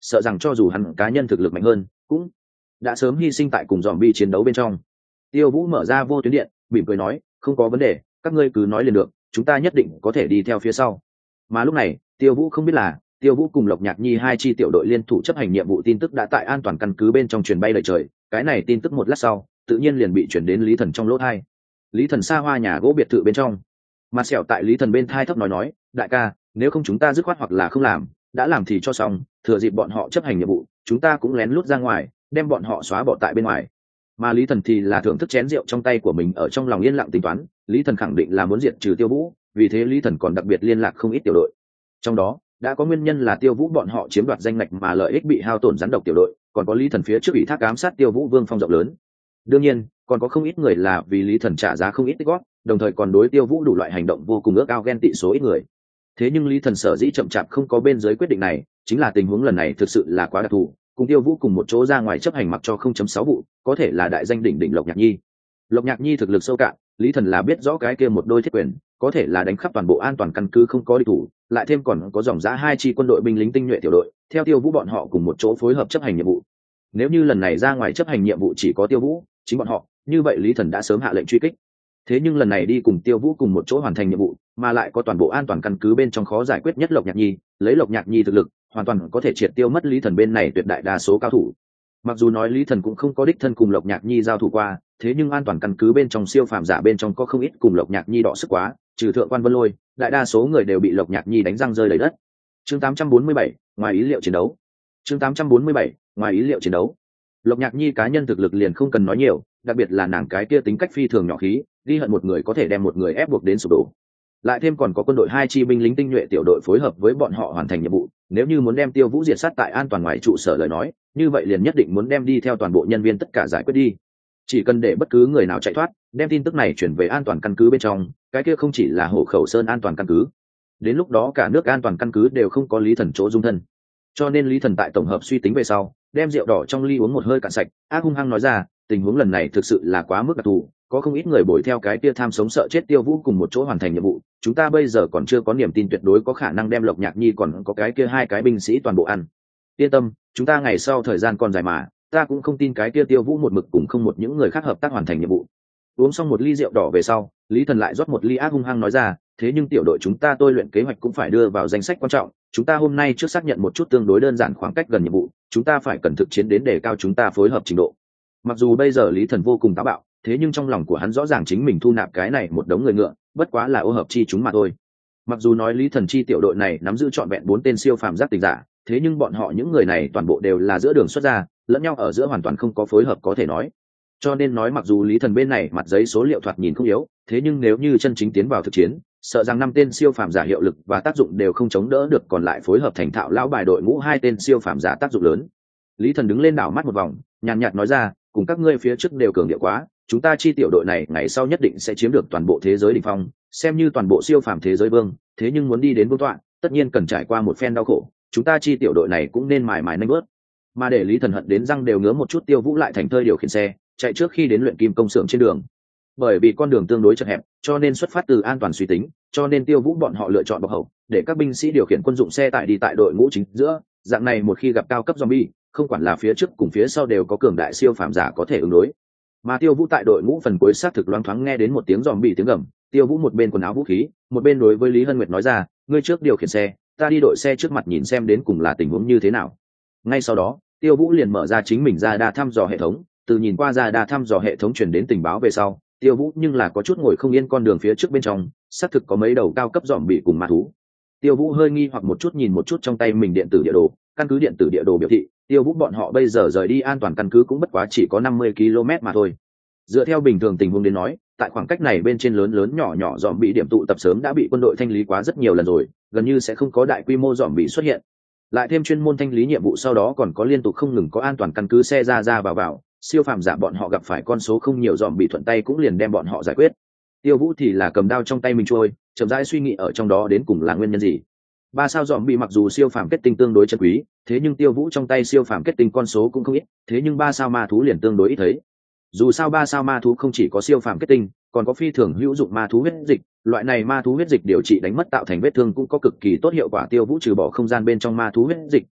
sợ rằng cho dù hắn cá nhân thực lực mạnh hơn cũng đã sớm hy sinh tại cùng zombie chiến đấu bên trong. Tiêu Vũ mở ra vô tuyến điện, mỉm cười nói, không có vấn đề, các ngươi cứ nói liền được, chúng ta nhất định có thể đi theo phía sau. Mà lúc này, Tiêu Vũ không biết là, Tiêu Vũ cùng Lộc Nhạc Nhi hai chi tiểu đội liên thủ chấp hành nhiệm vụ tin tức đã tại an toàn căn cứ bên trong truyền bay lời trời, cái này tin tức một lát sau, tự nhiên liền bị chuyển đến Lý Thần trong lỗ tai. Lý Thần xa hoa nhà gỗ biệt thự bên trong, mà sẹo tại Lý Thần bên thai thấp nói nói, đại ca, nếu không chúng ta dứt khoát hoặc là không làm, đã làm thì cho xong, thừa dịp bọn họ chấp hành nhiệm vụ, chúng ta cũng lén lút ra ngoài, đem bọn họ xóa bỏ tại bên ngoài. Mà Lý Thần thì là thưởng thức chén rượu trong tay của mình, ở trong lòng yên lặng tính toán, Lý Thần khẳng định là muốn diệt trừ Tiêu Vũ, vì thế Lý Thần còn đặc biệt liên lạc không ít tiểu đội. Trong đó, đã có nguyên nhân là Tiêu Vũ bọn họ chiếm đoạt danh ngạch mà lợi ích bị hao tổn rắn độc tiểu đội, còn có Lý Thần phía trước ủy thác ám sát Tiêu Vũ Vương phong rộng lớn. Đương nhiên, còn có không ít người là vì Lý Thần trả giá không ít tích góp, đồng thời còn đối Tiêu Vũ đủ loại hành động vô cùng ước ao ghen tị số ít người. Thế nhưng Lý Thần sở dĩ chậm chạp không có bên dưới quyết định này, chính là tình huống lần này thực sự là quá đặc thù, cùng Tiêu Vũ cùng một chỗ ra ngoài chấp hành mặc cho không chấm sáu vụ, có thể là đại danh đỉnh đỉnh Lộc Nhạc Nhi. Lộc Nhạc Nhi thực lực sâu cạn, Lý Thần là biết rõ cái kia một đôi thiết quyền, có thể là đánh khắp toàn bộ an toàn căn cứ không có địch thủ, lại thêm còn có dòng dã hai chi quân đội binh lính tinh nhuệ tiểu đội, theo Tiêu Vũ bọn họ cùng một chỗ phối hợp chấp hành nhiệm vụ. Nếu như lần này ra ngoài chấp hành nhiệm vụ chỉ có Tiêu Vũ, chính bọn họ, như vậy Lý Thần đã sớm hạ lệnh truy kích. Thế nhưng lần này đi cùng Tiêu Vũ cùng một chỗ hoàn thành nhiệm vụ, mà lại có toàn bộ an toàn căn cứ bên trong khó giải quyết nhất Lộc Nhạc Nhi, lấy Lộc Nhạc Nhi thực lực, hoàn toàn có thể triệt tiêu mất Lý Thần bên này tuyệt đại đa số cao thủ. Mặc dù nói Lý Thần cũng không có đích thân cùng Lộc Nhạc Nhi giao thủ qua, thế nhưng an toàn căn cứ bên trong siêu phàm giả bên trong có không ít cùng Lộc Nhạc Nhi đọ sức quá, trừ thượng quan Vân Lôi, đại đa số người đều bị Lộc Nhạc Nhi đánh răng rơi đầy đất. Chương tám trăm bốn mươi bảy, ngoài ý liệu chiến đấu. Chương tám trăm bốn mươi bảy, ngoài ý liệu chiến đấu. Lộc Nhạc Nhi cá nhân thực lực liền không cần nói nhiều, đặc biệt là nàng cái kia tính cách phi thường nhỏ khí, ghi hận một người có thể đem một người ép buộc đến sụp đổ. Lại thêm còn có quân đội hai chi binh lính tinh nhuệ tiểu đội phối hợp với bọn họ hoàn thành nhiệm vụ, nếu như muốn đem Tiêu Vũ diệt sát tại an toàn ngoài trụ sở lời nói, như vậy liền nhất định muốn đem đi theo toàn bộ nhân viên tất cả giải quyết đi. Chỉ cần để bất cứ người nào chạy thoát, đem tin tức này chuyển về an toàn căn cứ bên trong, cái kia không chỉ là Hổ Khẩu Sơn an toàn căn cứ, đến lúc đó cả nước an toàn căn cứ đều không có Lý Thần chỗ dung thân. Cho nên Lý Thần tại tổng hợp suy tính về sau, đem rượu đỏ trong ly uống một hơi cạn sạch, ác hung hăng nói ra, tình huống lần này thực sự là quá mức đặc thù, có không ít người bồi theo cái kia tham sống sợ chết Tiêu Vũ cùng một chỗ hoàn thành nhiệm vụ, chúng ta bây giờ còn chưa có niềm tin tuyệt đối có khả năng đem Lộc Nhạc Nhi còn có cái kia hai cái binh sĩ toàn bộ ăn. Yên tâm, chúng ta ngày sau thời gian còn dài mà, ta cũng không tin cái kia Tiêu Vũ một mực cùng không một những người khác hợp tác hoàn thành nhiệm vụ. Uống xong một ly rượu đỏ về sau, Lý Thần lại rót một ly ác hung hăng nói ra, thế nhưng tiểu đội chúng ta tôi luyện kế hoạch cũng phải đưa vào danh sách quan trọng, chúng ta hôm nay trước xác nhận một chút tương đối đơn giản khoảng cách gần nhiệm vụ, chúng ta phải cần thực chiến đến đề cao chúng ta phối hợp trình độ. Mặc dù bây giờ Lý Thần vô cùng táo bạo, thế nhưng trong lòng của hắn rõ ràng chính mình thu nạp cái này một đống người ngựa, bất quá là ô hợp chi chúng mà thôi. Mặc dù nói Lý Thần chi tiểu đội này nắm giữ trọn vẹn bốn tên siêu phàm giác tỉnh giả, thế nhưng bọn họ những người này toàn bộ đều là giữa đường xuất ra, lẫn nhau ở giữa hoàn toàn không có phối hợp có thể nói. Cho nên nói mặc dù Lý Thần bên này mặt giấy số liệu thoạt nhìn không yếu, thế nhưng nếu như chân chính tiến vào thực chiến, sợ rằng năm tên siêu phàm giả hiệu lực và tác dụng đều không chống đỡ được còn lại phối hợp thành thạo lão bài đội ngũ hai tên siêu phàm giả tác dụng lớn. Lý Thần đứng lên đảo mắt một vòng, nhàn nhạt nói ra, cùng các ngươi phía trước đều cường điệu quá, chúng ta chi tiểu đội này ngày sau nhất định sẽ chiếm được toàn bộ thế giới đỉnh phong, xem như toàn bộ siêu phàm thế giới vương, thế nhưng muốn đi đến vương tọa, tất nhiên cần trải qua một phen đau khổ, chúng ta chi tiểu đội này cũng nên mài mài nanh bớt. Mà để Lý Thần hận đến răng đều ngứa một chút, Tiêu Vũ lại thành thơi điều khiển xe, chạy trước khi đến luyện kim công xưởng trên đường. Bởi vì con đường tương đối chật hẹp, cho nên xuất phát từ an toàn suy tính, cho nên Tiêu Vũ bọn họ lựa chọn bọc hậu, để các binh sĩ điều khiển quân dụng xe tải đi tại đội ngũ chính giữa, dạng này một khi gặp cao cấp zombie, không quản là phía trước cùng phía sau đều có cường đại siêu phàm giả có thể ứng đối. Mà Tiêu Vũ tại đội ngũ phần cuối xác thực loáng thoáng nghe đến một tiếng zombie tiếng gầm, Tiêu Vũ một bên quần áo vũ khí, một bên đối với Lý Hân Nguyệt nói ra, ngươi trước điều khiển xe, ta đi đội xe trước mặt nhìn xem đến cùng là tình huống như thế nào. Ngay sau đó, Tiêu Vũ liền mở ra chính mình ra đa thăm dò hệ thống, từ nhìn qua ra đa thăm dò hệ thống truyền đến tình báo về sau, Tiêu Vũ nhưng là có chút ngồi không yên con đường phía trước bên trong, xác thực có mấy đầu cao cấp zombie cùng ma thú. Tiêu Vũ hơi nghi hoặc một chút nhìn một chút trong tay mình điện tử địa đồ, căn cứ điện tử địa đồ biểu thị, Tiêu Vũ bọn họ bây giờ rời đi an toàn căn cứ cũng bất quá chỉ có năm mươi ki lô mét mà thôi. Dựa theo bình thường tình huống đến nói, tại khoảng cách này bên trên lớn lớn nhỏ nhỏ zombie điểm tụ tập sớm đã bị quân đội thanh lý quá rất nhiều lần rồi, gần như sẽ không có đại quy mô zombie xuất hiện. Lại thêm chuyên môn thanh lý nhiệm vụ sau đó còn có liên tục không ngừng có an toàn căn cứ xe ra ra vào vào, siêu phàm giả bọn họ gặp phải con số không nhiều zombie thuận tay cũng liền đem bọn họ giải quyết. Tiêu Vũ thì là cầm đao trong tay mình trôi, chậm rãi suy nghĩ ở trong đó đến cùng là nguyên nhân gì. Ba sao zombie mặc dù siêu phàm kết tinh tương đối chân quý, thế nhưng Tiêu Vũ trong tay siêu phàm kết tinh con số cũng không ít, thế nhưng ba sao ma thú liền tương đối ít thấy. Dù sao ba sao ma thú không chỉ có siêu phàm kết tinh, còn có phi thường hữu dụng ma thú huyết dịch, loại này ma thú huyết dịch điều trị đánh mất tạo thành vết thương cũng có cực kỳ tốt hiệu quả. Tiêu Vũ trừ bỏ không gian bên trong ma thú huyết dịch,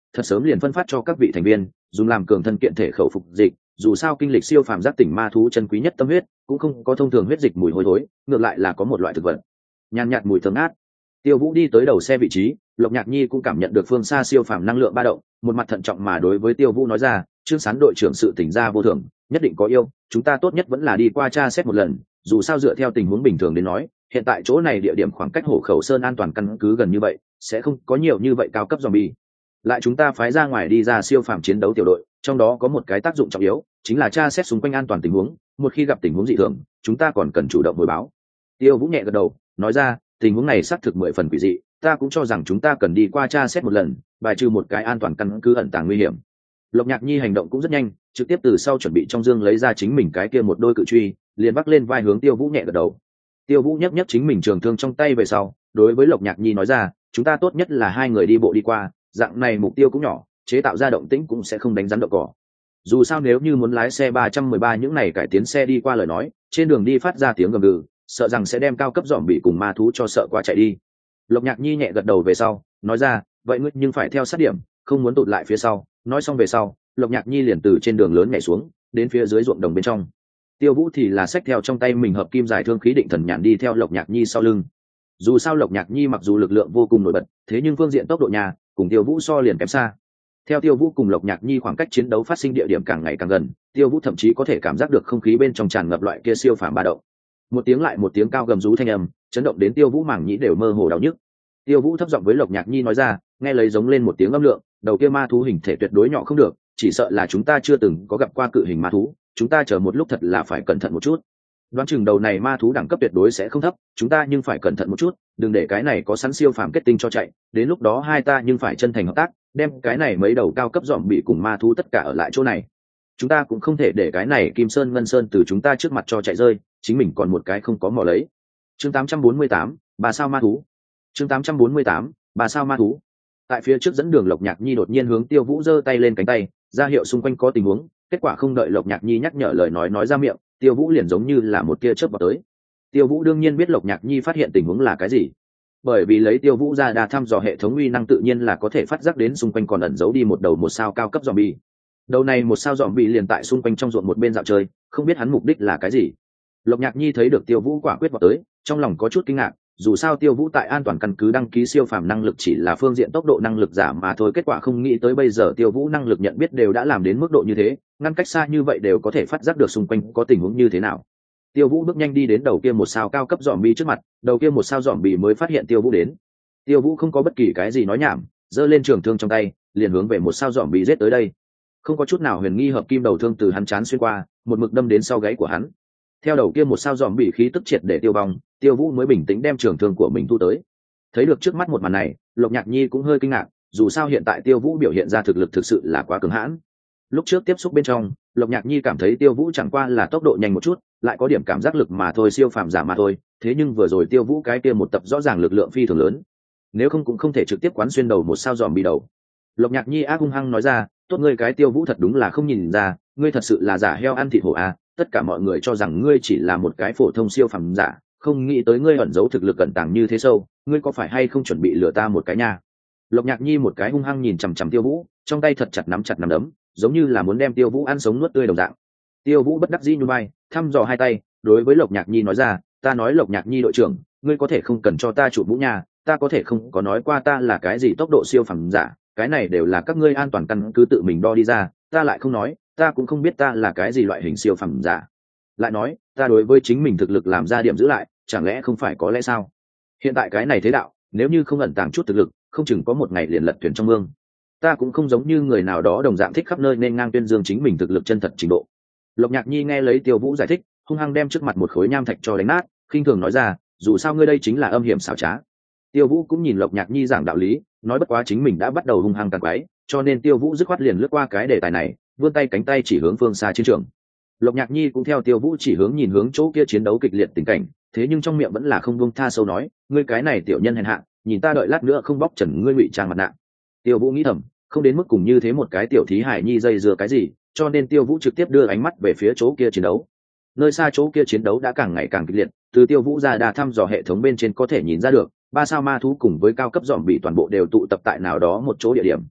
thật sớm liền phân phát cho các vị thành viên dùng làm cường thân kiện thể khẩu phục dịch. Dù sao kinh lịch siêu phàm giác tỉnh ma thú chân quý nhất tâm huyết cũng không có thông thường huyết dịch mùi hôi thối, ngược lại là có một loại thực vật nhàn nhạt mùi thơm ngát. Tiêu Vũ đi tới đầu xe vị trí, Lộc Nhạc Nhi cũng cảm nhận được phương xa siêu phàm năng lượng ba động, một mặt thận trọng mà đối với Tiêu Vũ nói ra, Trương Sán đội trưởng sự tỉnh ra vô thường, nhất định có yêu, chúng ta tốt nhất vẫn là đi qua tra xét một lần, dù sao dựa theo tình huống bình thường đến nói, hiện tại chỗ này địa điểm khoảng cách Hổ Khẩu Sơn an toàn căn cứ gần như vậy, sẽ không có nhiều như vậy cao cấp zombie. Lại chúng ta phái ra ngoài đi ra siêu phàm chiến đấu tiểu đội, trong đó có một cái tác dụng trọng yếu, chính là tra xét xung quanh an toàn tình huống, một khi gặp tình huống dị thường, chúng ta còn cần chủ động hồi báo. Tiêu Vũ nhẹ gật đầu, nói ra, tình huống này xác thực mười phần quỷ dị, ta cũng cho rằng chúng ta cần đi qua tra xét một lần, bài trừ một cái an toàn căn cứ ẩn tàng nguy hiểm. Lộc Nhạc Nhi hành động cũng rất nhanh, trực tiếp từ sau chuẩn bị trong dương lấy ra chính mình cái kia một đôi cự truy, liền bắc lên vai hướng Tiêu Vũ nhẹ gật đầu. Tiêu Vũ nhấc nhấc chính mình trường thương trong tay về sau, đối với Lộc Nhạc Nhi nói ra, chúng ta tốt nhất là hai người đi bộ đi qua, dạng này mục tiêu cũng nhỏ, chế tạo ra động tĩnh cũng sẽ không đánh rắn động cỏ. Dù sao nếu như muốn lái xe ba trăm mười ba những này cải tiến xe đi qua lời nói, trên đường đi phát ra tiếng gầm gừ, sợ rằng sẽ đem cao cấp dòm bị cùng ma thú cho sợ qua chạy đi. Lộc Nhạc Nhi nhẹ gật đầu về sau, nói ra, vậy ngươi nhưng phải theo sát điểm, không muốn tụt lại phía sau. Nói xong về sau, Lộc Nhạc Nhi liền từ trên đường lớn nhảy xuống, đến phía dưới ruộng đồng bên trong. Tiêu Vũ thì là xách theo trong tay mình hợp kim giải thương khí định thần nhàn đi theo Lộc Nhạc Nhi sau lưng. Dù sao Lộc Nhạc Nhi mặc dù lực lượng vô cùng nổi bật, thế nhưng phương diện tốc độ nhà cùng Tiêu Vũ so liền kém xa. Theo Tiêu Vũ cùng Lộc Nhạc Nhi khoảng cách chiến đấu phát sinh địa điểm càng ngày càng gần, Tiêu Vũ thậm chí có thể cảm giác được không khí bên trong tràn ngập loại kia siêu phàm ba động. Một tiếng lại một tiếng cao gầm rú thanh âm, chấn động đến Tiêu Vũ màng nhĩ đều mơ hồ đau nhức. Tiêu Vũ thấp giọng với Lộc Nhạc Nhi nói ra, nghe lấy giống lên một tiếng âm lượng, đầu kia ma thú hình thể tuyệt đối nhỏ không được, chỉ sợ là chúng ta chưa từng có gặp qua cự hình ma thú, chúng ta chờ một lúc thật là phải cẩn thận một chút. Đoán chừng đầu này ma thú đẳng cấp tuyệt đối sẽ không thấp, chúng ta nhưng phải cẩn thận một chút, đừng để cái này có sẵn siêu phàm kết tinh cho chạy, đến lúc đó hai ta nhưng phải chân thành hợp tác, đem cái này mấy đầu cao cấp dòm bị cùng ma thú tất cả ở lại chỗ này. Chúng ta cũng không thể để cái này Kim Sơn Ngân Sơn từ chúng ta trước mặt cho chạy rơi, chính mình còn một cái không có mò lấy. Chương tám trăm bốn mươi tám, bà sao ma thú. Chương tám trăm bốn mươi tám, bà sao ma thú. Tại phía trước dẫn đường Lộc Nhạc Nhi đột nhiên hướng Tiêu Vũ giơ tay lên cánh tay, ra hiệu xung quanh có tình huống, kết quả không đợi Lộc Nhạc Nhi nhắc nhở lời nói nói ra miệng, Tiêu Vũ liền giống như là một tia chớp vào tới. Tiêu Vũ đương nhiên biết Lộc Nhạc Nhi phát hiện tình huống là cái gì, bởi vì lấy Tiêu Vũ ra đa thăm dò hệ thống uy năng tự nhiên là có thể phát giác đến xung quanh còn ẩn giấu đi một đầu một sao cao cấp zombie. Đầu này một sao zombie liền tại xung quanh trong ruộng một bên dạo chơi, không biết hắn mục đích là cái gì. Lộc Nhạc Nhi thấy được Tiêu Vũ quả quyết vào tới, trong lòng có chút kinh ngạc, dù sao Tiêu Vũ tại an toàn căn cứ đăng ký siêu phàm năng lực chỉ là phương diện tốc độ năng lực giả mà thôi, kết quả không nghĩ tới bây giờ Tiêu Vũ năng lực nhận biết đều đã làm đến mức độ như thế, ngăn cách xa như vậy đều có thể phát giác được xung quanh có tình huống như thế nào. Tiêu Vũ bước nhanh đi đến đầu kia một sao cao cấp zombie trước mặt, đầu kia một sao zombie mới phát hiện Tiêu Vũ đến. Tiêu Vũ không có bất kỳ cái gì nói nhảm, giơ lên trường thương trong tay, liền hướng về một sao zombie giết tới đây. Không có chút nào huyền nghi, hợp kim đầu thương từ hắn chán xuyên qua, một mực đâm đến sau gáy của hắn. Theo đầu kia một sao zombie khí tức triệt để tiêu vong, Tiêu Vũ mới bình tĩnh đem trường thương của mình thu tới. Thấy được trước mắt một màn này, Lộc Nhạc Nhi cũng hơi kinh ngạc, dù sao hiện tại Tiêu Vũ biểu hiện ra thực lực thực sự là quá cường hãn. Lúc trước tiếp xúc bên trong, Lộc Nhạc Nhi cảm thấy Tiêu Vũ chẳng qua là tốc độ nhanh một chút, lại có điểm cảm giác lực mà thôi, siêu phàm giả mà thôi, thế nhưng vừa rồi Tiêu Vũ cái kia một tập rõ ràng lực lượng phi thường lớn, nếu không cũng không thể trực tiếp quán xuyên đầu một sao zombie đầu. Lộc Nhạc Nhi ác hung hăng nói ra, tốt ngươi cái Tiêu Vũ thật đúng là không nhìn ra, ngươi thật sự là giả heo ăn thịt hổ à, tất cả mọi người cho rằng ngươi chỉ là một cái phổ thông siêu phàm giả, không nghĩ tới ngươi ẩn giấu thực lực cẩn tàng như thế sâu, ngươi có phải hay không chuẩn bị lừa ta một cái nha. Lộc Nhạc Nhi một cái hung hăng nhìn chằm chằm Tiêu Vũ, trong tay thật chặt nắm chặt nắm đấm, giống như là muốn đem Tiêu Vũ ăn sống nuốt tươi đồng dạng. Tiêu Vũ bất đắc dĩ nhún vai, thăm dò hai tay, đối với Lộc Nhạc Nhi nói ra, ta nói Lộc Nhạc Nhi đội trưởng, ngươi có thể không cần cho ta chụp mũ nha, ta có thể không có nói qua ta là cái gì tốc độ siêu phàm giả, cái này đều là các ngươi an toàn căn cứ tự mình đo đi ra, ta lại không nói, ta cũng không biết ta là cái gì loại hình siêu phàm giả. Lại nói, ta đối với chính mình thực lực làm ra điểm giữ lại, chẳng lẽ không phải có lẽ sao? Hiện tại cái này thế đạo, nếu như không ẩn tàng chút thực lực, không chừng có một ngày liền lật thuyền trong mương. Ta cũng không giống như người nào đó đồng dạng thích khắp nơi nên ngang tuyên dương chính mình thực lực chân thật trình độ. Lộc Nhạc Nhi nghe lấy Tiêu Vũ giải thích, hung hăng đem trước mặt một khối nham thạch cho đánh nát, khinh thường nói ra, dù sao ngươi đây chính là âm hiểm xảo trá. Tiêu Vũ cũng nhìn Lộc Nhạc Nhi giảng đạo lý, nói bất quá chính mình đã bắt đầu hung hăng tàn quái, cho nên Tiêu Vũ dứt khoát liền lướt qua cái đề tài này, vươn tay cánh tay chỉ hướng phương xa chiến trường. Lộc Nhạc Nhi cũng theo Tiêu Vũ chỉ hướng nhìn hướng chỗ kia chiến đấu kịch liệt tình cảnh, thế nhưng trong miệng vẫn là không buông tha sâu nói, ngươi cái này tiểu nhân hèn hạ, nhìn ta đợi lát nữa không bóc trần ngươi ngụy trang mặt nạ. Tiêu Vũ nghĩ thầm, không đến mức cùng như thế một cái tiểu thí hải nhi dây dưa cái gì, cho nên Tiêu Vũ trực tiếp đưa ánh mắt về phía chỗ kia chiến đấu. Nơi xa chỗ kia chiến đấu đã càng ngày càng kịch liệt, từ Tiêu Vũ ra đà thăm dò hệ thống bên trên có thể nhìn ra được, ba sao ma thú cùng với cao cấp dòm bị toàn bộ đều tụ tập tại nào đó một chỗ địa điểm.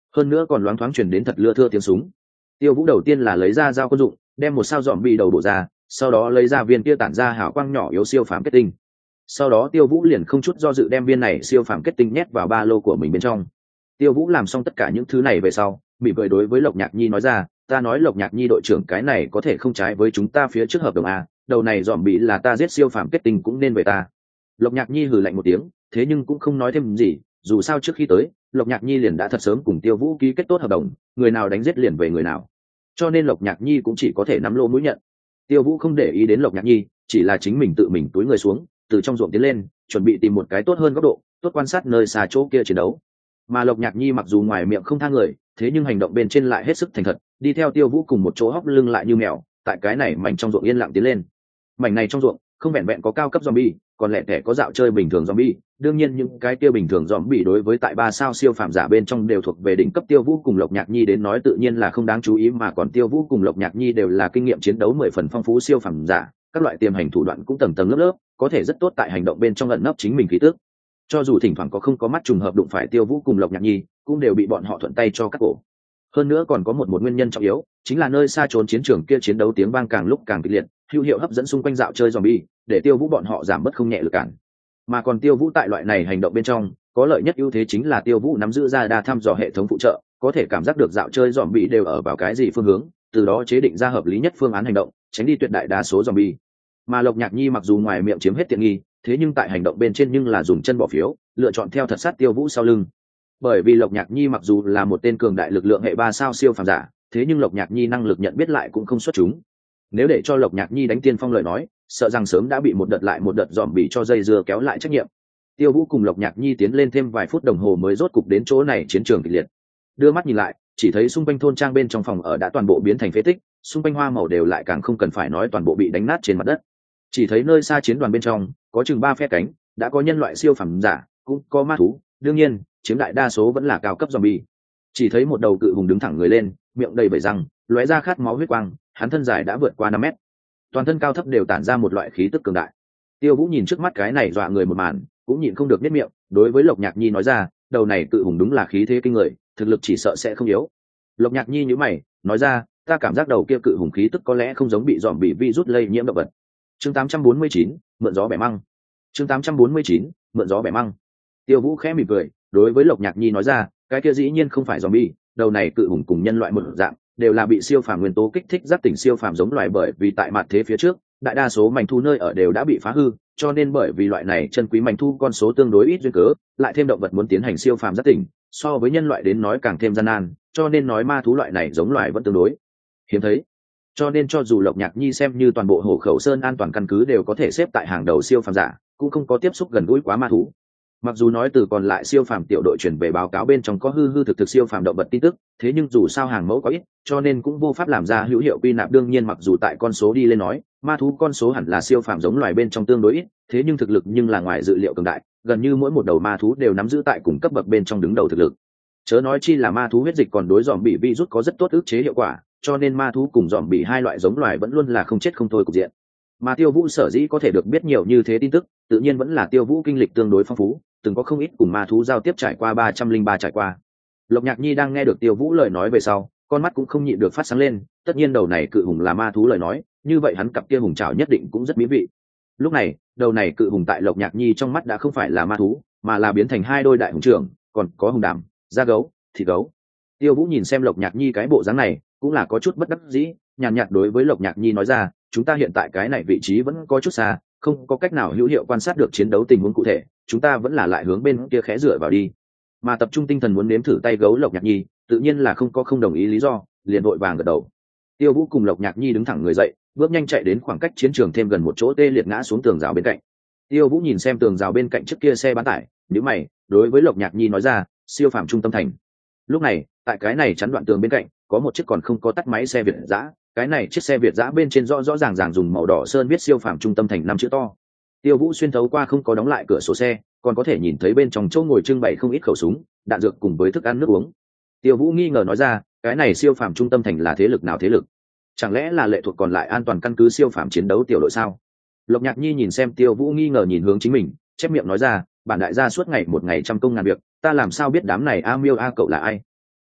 hơn nữa còn loáng thoáng truyền đến thật lưa thưa tiếng súng. Tiêu Vũ đầu tiên là lấy ra dao quân dụng, đem một sao dòm bị đầu bổ ra, sau đó lấy ra viên kia tản ra hào quang nhỏ yếu siêu phàm kết tinh. Sau đó Tiêu Vũ liền không chút do dự đem viên này siêu phàm kết tinh nhét vào ba lô của mình bên trong. Tiêu Vũ làm xong tất cả những thứ này về sau, mỉm cười đối với Lộc Nhạc Nhi nói ra, ta nói Lộc Nhạc Nhi đội trưởng, cái này có thể không trái với chúng ta phía trước hợp đồng à, đầu này dòm bị là ta giết siêu phàm kết tinh cũng nên về ta. Lộc Nhạc Nhi hừ lạnh một tiếng, thế nhưng cũng không nói thêm gì, dù sao trước khi tới, Lộc Nhạc Nhi liền đã thật sớm cùng Tiêu Vũ ký kết tốt hợp đồng, người nào đánh giết liền về người nào. Cho nên Lộc Nhạc Nhi cũng chỉ có thể nắm lô mũi nhận. Tiêu Vũ không để ý đến Lộc Nhạc Nhi, chỉ là chính mình tự mình túi người xuống, từ trong ruộng tiến lên, chuẩn bị tìm một cái tốt hơn góc độ, tốt quan sát nơi xa chỗ kia chiến đấu. Mà Lộc Nhạc Nhi mặc dù ngoài miệng không tha người, thế nhưng hành động bên trên lại hết sức thành thật, đi theo Tiêu Vũ cùng một chỗ hóc lưng lại như mèo, tại cái này mảnh trong ruộng yên lặng tiến lên. Mảnh này trong ruộng, không vẹn vẹn có cao cấp zombie, còn lẻ tẻ có dạo chơi bình thường zombie, đương nhiên những cái kia bình thường zombie đối với tại ba sao siêu phàm giả bên trong đều thuộc về đỉnh cấp. Tiêu Vũ cùng Lộc Nhạc Nhi đến nói tự nhiên là không đáng chú ý, mà còn Tiêu Vũ cùng Lộc Nhạc Nhi đều là kinh nghiệm chiến đấu mười phần phong phú siêu phàm giả, các loại tiềm hành thủ đoạn cũng tầng tầng lớp lớp, có thể rất tốt tại hành động bên trong ẩn nấp chính mình khí tức. Cho dù thỉnh thoảng có không có mắt trùng hợp đụng phải Tiêu Vũ cùng Lộc Nhạc Nhi, cũng đều bị bọn họ thuận tay cho cắt cổ. Hơn nữa còn có một một nguyên nhân trọng yếu, chính là nơi xa trốn chiến trường kia chiến đấu tiếng vang càng lúc càng kịch liệt, hữu hiệu hấp dẫn xung quanh dạo chơi zombie, để Tiêu Vũ bọn họ giảm bớt không nhẹ lực cản. Mà còn Tiêu Vũ tại loại này hành động bên trong, có lợi nhất ưu thế chính là Tiêu Vũ nắm giữ ra đa thăm dò hệ thống phụ trợ, có thể cảm giác được dạo chơi zombie đều ở vào cái gì phương hướng, từ đó chế định ra hợp lý nhất phương án hành động, tránh đi tuyệt đại đa số zombie. Mà Lộc Nhạc Nhi mặc dù ngoài miệng chiếm hết tiện nghi, thế nhưng tại hành động bên trên nhưng là dùng chân bỏ phiếu, lựa chọn theo thật sát Tiêu Vũ sau lưng. Bởi vì Lộc Nhạc Nhi mặc dù là một tên cường đại lực lượng hệ ba sao siêu phàm giả, thế nhưng Lộc Nhạc Nhi năng lực nhận biết lại cũng không xuất chúng. Nếu để cho Lộc Nhạc Nhi đánh tiên phong lời nói, sợ rằng sớm đã bị một đợt lại một đợt dòm bị cho dây dưa kéo lại trách nhiệm. Tiêu Vũ cùng Lộc Nhạc Nhi tiến lên thêm vài phút đồng hồ mới rốt cục đến chỗ này chiến trường kịch liệt. Đưa mắt nhìn lại, chỉ thấy xung quanh thôn trang bên trong phòng ở đã toàn bộ biến thành phế tích, xung quanh hoa màu đều lại càng không cần phải nói toàn bộ bị đánh nát trên mặt đất. Chỉ thấy nơi xa chiến đoàn bên trong, có chừng ba phe cánh, đã có nhân loại siêu phàm giả, cũng có ma thú, đương nhiên, chiếm đại đa số vẫn là cao cấp zombie. Chỉ thấy một đầu cự hùng đứng thẳng người lên, miệng đầy vảy răng, lóe ra khát máu huyết quang, hắn thân dài đã vượt qua năm mét, toàn thân cao thấp đều tản ra một loại khí tức cường đại. Tiêu Vũ nhìn trước mắt cái này dọa người một màn, cũng nhịn không được niết miệng, đối với Lộc Nhạc Nhi nói ra, đầu này cự hùng đúng là khí thế kinh người, thực lực chỉ sợ sẽ không yếu. Lộc Nhạc Nhi nhíu mày, nói ra, ta cảm giác đầu kia cự hùng khí tức có lẽ không giống bị dòm bị virus lây nhiễm động vật. Chương tám trăm bốn mươi chín, mượn gió bẻ măng. Chương tám trăm bốn mươi chín, mượn gió bẻ măng. Tiêu Vũ khẽ mỉm cười, đối với Lộc Nhạc Nhi nói ra, cái kia dĩ nhiên không phải zombie, đầu này cự hùng cùng nhân loại một dạng, đều là bị siêu phàm nguyên tố kích thích giác tỉnh siêu phàm giống loài, bởi vì tại mặt thế phía trước, đại đa số mảnh thu nơi ở đều đã bị phá hư, cho nên bởi vì loại này chân quý mảnh thu con số tương đối ít duyên cớ, lại thêm động vật muốn tiến hành siêu phàm giác tỉnh, so với nhân loại đến nói càng thêm gian nan, cho nên nói ma thú loại này giống loài vẫn tương đối hiếm thấy. Cho nên cho dù Lộc Nhạc Nhi xem như toàn bộ Hổ Khẩu Sơn an toàn căn cứ đều có thể xếp tại hàng đầu siêu phàm giả, cũng không có tiếp xúc gần gũi quá ma thú. Mặc dù nói từ còn lại siêu phàm tiểu đội chuyển về báo cáo bên trong có hư hư thực thực siêu phàm động vật tin tức, thế nhưng dù sao hàng mẫu có ít, cho nên cũng vô pháp làm ra hữu hiệu quy nạp. Đương nhiên mặc dù tại con số đi lên nói, ma thú con số hẳn là siêu phàm giống loài bên trong tương đối ít, thế nhưng thực lực nhưng là ngoài dự liệu cường đại, gần như mỗi một đầu ma thú đều nắm giữ tại cùng cấp bậc bên trong đứng đầu thực lực. Chớ nói chi là ma thú huyết dịch còn đối dòm bị virus có rất tốt ức chế hiệu quả, cho nên ma thú cùng dòm bị hai loại giống loài vẫn luôn là không chết không thôi cục diện. Mà Tiêu Vũ sở dĩ có thể được biết nhiều như thế tin tức, tự nhiên vẫn là Tiêu Vũ kinh lịch tương đối phong phú, từng có không ít cùng ma thú giao tiếp trải qua ba trăm linh ba trải qua. Lộc Nhạc Nhi đang nghe được Tiêu Vũ lời nói về sau, con mắt cũng không nhịn được phát sáng lên, tất nhiên đầu này cự hùng là ma thú lời nói, như vậy hắn cặp kia hùng trảo nhất định cũng rất mỹ vị. Lúc này, đầu này cự hùng tại Lộc Nhạc Nhi trong mắt đã không phải là ma thú, mà là biến thành hai đôi đại hùng trưởng, còn có hùng đảm, da gấu, thịt gấu. Tiêu Vũ nhìn xem Lộc Nhạc Nhi cái bộ dáng này, cũng là có chút bất đắc dĩ, nhàn nhạt đối với Lộc Nhạc Nhi nói ra, chúng ta hiện tại cái này vị trí vẫn có chút xa, không có cách nào hữu hiệu quan sát được chiến đấu tình huống cụ thể, chúng ta vẫn là lại hướng bên kia khẽ dựa vào đi. Mà tập trung tinh thần muốn nếm thử tay gấu Lộc Nhạc Nhi, tự nhiên là không có không đồng ý lý do, liền vội vàng gật đầu. Tiêu Vũ cùng Lộc Nhạc Nhi đứng thẳng người dậy, bước nhanh chạy đến khoảng cách chiến trường thêm gần một chỗ tê liệt ngã xuống tường rào bên cạnh. Tiêu Vũ nhìn xem tường rào bên cạnh trước kia xe bán tải, nhíu mày, đối với Lộc Nhạc Nhi nói ra, siêu phàm trung tâm thành. Lúc này, tại cái này chắn đoạn tường bên cạnh, có một chiếc còn không có tắt máy xe Việt dã, cái này chiếc xe Việt dã bên trên rõ rõ ràng ràng dùng màu đỏ sơn viết siêu phàm trung tâm thành năm chữ to. Tiêu Vũ xuyên thấu qua không có đóng lại cửa sổ xe, còn có thể nhìn thấy bên trong chỗ ngồi trưng bày không ít khẩu súng, đạn dược cùng với thức ăn nước uống. Tiêu Vũ nghi ngờ nói ra, cái này siêu phàm trung tâm thành là thế lực nào thế lực? Chẳng lẽ là lệ thuộc còn lại an toàn căn cứ siêu phàm chiến đấu tiểu đội sao? Lộc Nhạc Nhi nhìn xem Tiêu Vũ nghi ngờ nhìn hướng chính mình, chép miệng nói ra, bản đại gia suốt ngày một ngày trăm công ngàn việc, ta làm sao biết đám này a miêu a cậu là ai?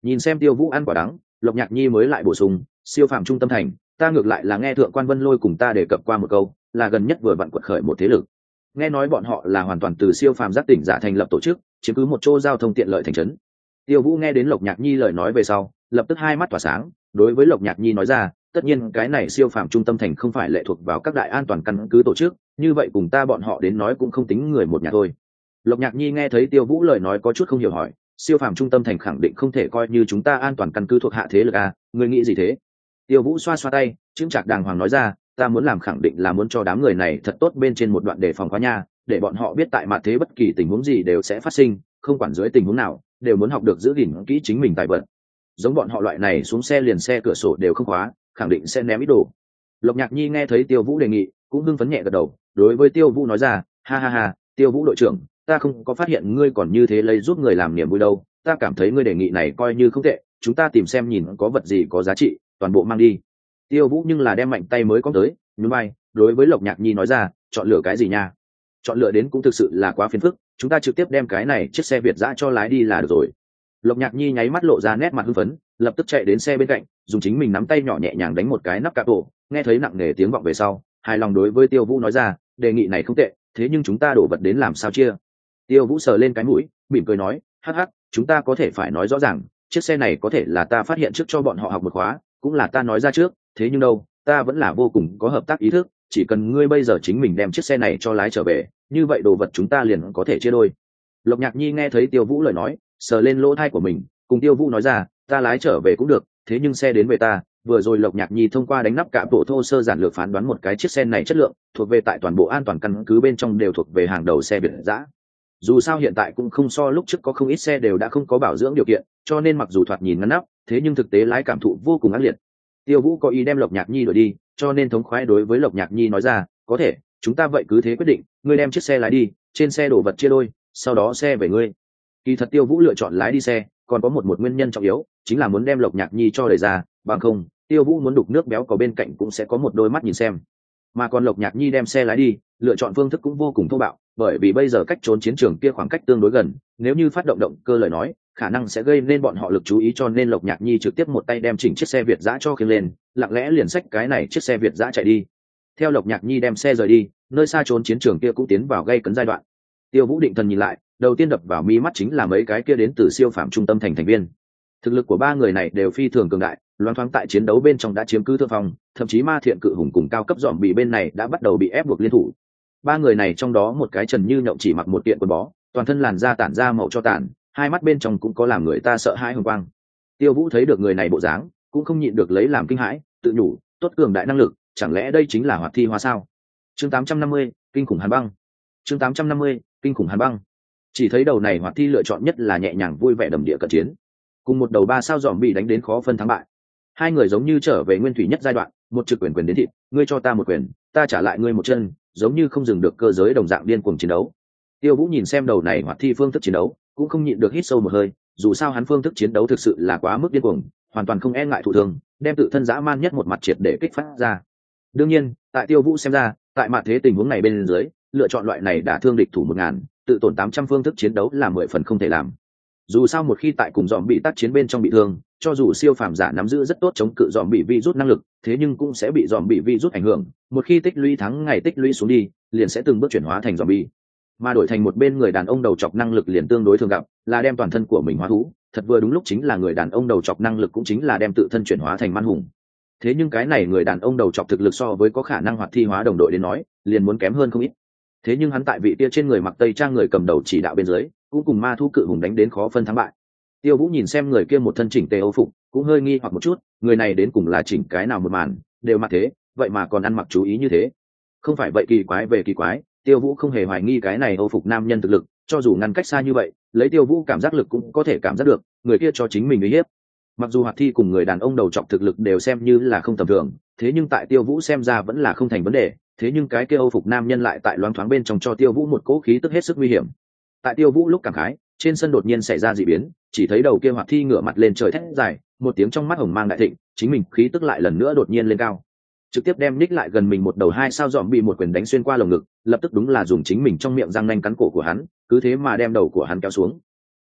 Nhìn xem Tiêu Vũ ăn quả đắng, Lộc Nhạc Nhi mới lại bổ sung, siêu phàm trung tâm thành, ta ngược lại là nghe thượng quan Vân Lôi cùng ta đề cập qua một câu, là gần nhất vừa vặn quật khởi một thế lực. Nghe nói bọn họ là hoàn toàn từ siêu phàm giác tỉnh giả thành lập tổ chức, chiếm cứ một chỗ giao thông tiện lợi thành trấn. Tiêu Vũ nghe đến Lộc Nhạc Nhi lời nói về sau, lập tức hai mắt tỏa sáng, đối với Lộc Nhạc Nhi nói ra, tất nhiên cái này siêu phàm trung tâm thành không phải lệ thuộc vào các đại an toàn căn cứ tổ chức, như vậy cùng ta bọn họ đến nói cũng không tính người một nhà thôi. Lộc Nhạc Nhi nghe thấy Tiêu Vũ lời nói có chút không hiểu hỏi, siêu phàm trung tâm thành khẳng định không thể coi như chúng ta an toàn căn cứ thuộc hạ thế lực à, người nghĩ gì thế? Tiêu Vũ xoa xoa tay, chững chạc đàng hoàng nói ra, ta muốn làm khẳng định là muốn cho đám người này thật tốt bên trên một đoạn đề phòng khóa nha, để bọn họ biết tại mặt thế bất kỳ tình huống gì đều sẽ phát sinh, không quản dưới tình huống nào, đều muốn học được giữ gìn kỹ chính mình tài vật. Giống bọn họ loại này xuống xe liền xe cửa sổ đều không khóa, khẳng định sẽ ném ít đồ. Lộc Nhạc Nhi nghe thấy Tiêu Vũ đề nghị, cũng hưng phấn nhẹ gật đầu, đối với Tiêu Vũ nói ra, ha ha ha, Tiêu Vũ đội trưởng, ta không có phát hiện ngươi còn như thế lấy giúp người làm niềm vui đâu, ta cảm thấy ngươi đề nghị này coi như không tệ, chúng ta tìm xem nhìn có vật gì có giá trị, toàn bộ mang đi. Tiêu Vũ nhưng là đem mạnh tay mới có tới, nhún vai, đối với Lộc Nhạc Nhi nói ra, chọn lựa cái gì nha? Chọn lựa đến cũng thực sự là quá phiền phức, chúng ta trực tiếp đem cái này chiếc xe Việt dã cho lái đi là được rồi. Lộc Nhạc Nhi nháy mắt lộ ra nét mặt hưng phấn, lập tức chạy đến xe bên cạnh, dùng chính mình nắm tay nhỏ nhẹ nhàng đánh một cái nắp cạp bộ, nghe thấy nặng nề tiếng vọng về sau, hài lòng đối với Tiêu Vũ nói ra, đề nghị này không tệ, thế nhưng chúng ta đổ vật đến làm sao chia? Tiêu Vũ sờ lên cái mũi, mỉm cười nói, hắc hắc, chúng ta có thể phải nói rõ ràng, chiếc xe này có thể là ta phát hiện trước cho bọn họ học một khóa, cũng là ta nói ra trước, thế nhưng đâu, ta vẫn là vô cùng có hợp tác ý thức, chỉ cần ngươi bây giờ chính mình đem chiếc xe này cho lái trở về, như vậy đồ vật chúng ta liền có thể chia đôi. Lộc Nhạc Nhi nghe thấy Tiêu Vũ lời nói, sờ lên lỗ tai của mình, cùng Tiêu Vũ nói ra, ta lái trở về cũng được, thế nhưng xe đến về ta. Vừa rồi Lộc Nhạc Nhi thông qua đánh nắp cạm bộ thô sơ giản lược phán đoán một cái chiếc xe này chất lượng, thuộc về tại toàn bộ an toàn căn cứ bên trong đều thuộc về hàng đầu xe Việt dã. Dù sao hiện tại cũng không so lúc trước có không ít xe đều đã không có bảo dưỡng điều kiện, cho nên mặc dù thoạt nhìn ngắn nắp, thế nhưng thực tế lái cảm thụ vô cùng ác liệt. Tiêu Vũ có ý đem Lộc Nhạc Nhi đuổi đi, cho nên thống khoái đối với Lộc Nhạc Nhi nói ra, có thể, chúng ta vậy cứ thế quyết định, ngươi đem chiếc xe lái đi, trên xe đổ vật chia đôi, sau đó xe về ngươi. Kỳ thật Tiêu Vũ lựa chọn lái đi xe, còn có một một nguyên nhân trọng yếu, chính là muốn đem Lộc Nhạc Nhi cho đẩy ra, bằng không, Tiêu Vũ muốn đục nước béo có bên cạnh cũng sẽ có một đôi mắt nhìn xem. Mà còn Lộc Nhạc Nhi đem xe lái đi, lựa chọn phương thức cũng vô cùng thô bạo, bởi vì bây giờ cách trốn chiến trường kia khoảng cách tương đối gần, nếu như phát động động cơ lời nói, khả năng sẽ gây nên bọn họ lực chú ý, cho nên Lộc Nhạc Nhi trực tiếp một tay đem chỉnh chiếc xe Việt dã cho khiêng lên, lặng lẽ liền xách cái này chiếc xe Việt dã chạy đi. Theo Lộc Nhạc Nhi đem xe rời đi, nơi xa trốn chiến trường kia cũng tiến vào gây cấn giai đoạn. Tiêu Vũ định thần nhìn lại, đầu tiên đập vào mi mắt chính là mấy cái kia đến từ siêu phạm trung tâm thành thành viên. Thực lực của ba người này đều phi thường cường đại, loáng thoáng tại chiến đấu bên trong đã chiếm cứ thượng phong, thậm chí ma thiện cự hùng cùng cao cấp dòm bị bên này đã bắt đầu bị ép buộc liên thủ. Ba người này trong đó một cái trần như nhộng chỉ mặc một kiện quần bó, toàn thân làn da tản ra màu cho tàn, hai mắt bên trong cũng có làm người ta sợ hãi hồng quang. Tiêu Vũ thấy được người này bộ dáng, cũng không nhịn được lấy làm kinh hãi, tự nhủ, tốt cường đại năng lực, chẳng lẽ đây chính là hoạt thi hóa sao? Chương tám trăm năm mươi, kinh khủng hàn băng. Chương tám trăm năm mươi, kinh khủng hàn băng. Chỉ thấy đầu này hoạt thi lựa chọn nhất là nhẹ nhàng vui vẻ đầm địa cận chiến, cùng một đầu ba sao dòm bị đánh đến khó phân thắng bại. Hai người giống như trở về nguyên thủy nhất giai đoạn, một trực quyền quyền đến thịt, ngươi cho ta một quyền, ta trả lại ngươi một chân, giống như không dừng được cơ giới đồng dạng điên cuồng chiến đấu. Tiêu Vũ nhìn xem đầu này hoạt thi phương thức chiến đấu, cũng không nhịn được hít sâu một hơi, dù sao hắn phương thức chiến đấu thực sự là quá mức điên cuồng, hoàn toàn không e ngại thụ thương, đem tự thân dã man nhất một mặt triệt để kích phát ra. Đương nhiên, tại Tiêu Vũ xem ra, tại mặt thế tình huống này bên dưới, lựa chọn loại này đã thương địch thủ một ngàn, tự tổn tám trăm phương thức chiến đấu là mười phần không thể làm. Dù sao một khi tại cùng dòm bị tác chiến bên trong bị thương, cho dù siêu phàm giả nắm giữ rất tốt chống cự dòm bị virus năng lực, thế nhưng cũng sẽ bị dòm bị virus ảnh hưởng, một khi tích lũy thắng ngày tích lũy xuống đi, liền sẽ từng bước chuyển hóa thành dòm bị. Mà đổi thành một bên người đàn ông đầu chọc năng lực liền tương đối thường gặp, là đem toàn thân của mình hóa thú, thật vừa đúng lúc chính là người đàn ông đầu chọc năng lực cũng chính là đem tự thân chuyển hóa thành man hùng. Thế nhưng cái này người đàn ông đầu chọc thực lực so với có khả năng hoạt thi hóa đồng đội đến nói, liền muốn kém hơn không ít. Thế nhưng hắn tại vị kia trên người mặc tây trang người cầm đầu chỉ đạo bên dưới, cũng cùng ma thu cự hùng đánh đến khó phân thắng bại. Tiêu Vũ nhìn xem người kia một thân chỉnh tề âu phục, cũng hơi nghi hoặc một chút, người này đến cùng là chỉnh cái nào một màn, đều mặc thế, vậy mà còn ăn mặc chú ý như thế. Không phải vậy kỳ quái về kỳ quái, Tiêu Vũ không hề hoài nghi cái này âu phục nam nhân thực lực, cho dù ngăn cách xa như vậy, lấy Tiêu Vũ cảm giác lực cũng có thể cảm giác được, người kia cho chính mình uy hiếp. Mặc dù Hoạt Thi cùng người đàn ông đầu trọc thực lực đều xem như là không tầm thường, thế nhưng tại Tiêu Vũ xem ra vẫn là không thành vấn đề, thế nhưng cái kia âu phục nam nhân lại tại loáng thoáng bên trong cho Tiêu Vũ một cỗ khí tức hết sức nguy hiểm. Tại Tiêu Vũ lúc cảm khái, trên sân đột nhiên xảy ra dị biến, chỉ thấy đầu kia Hoạt Thi ngửa mặt lên trời thét dài, một tiếng trong mắt hồng mang đại thịnh, chính mình khí tức lại lần nữa đột nhiên lên cao, trực tiếp đem ních lại gần mình một đầu hai sao dòm bị một quyền đánh xuyên qua lồng ngực, lập tức đúng là dùng chính mình trong miệng răng nanh cắn cổ của hắn, cứ thế mà đem đầu của hắn kéo xuống.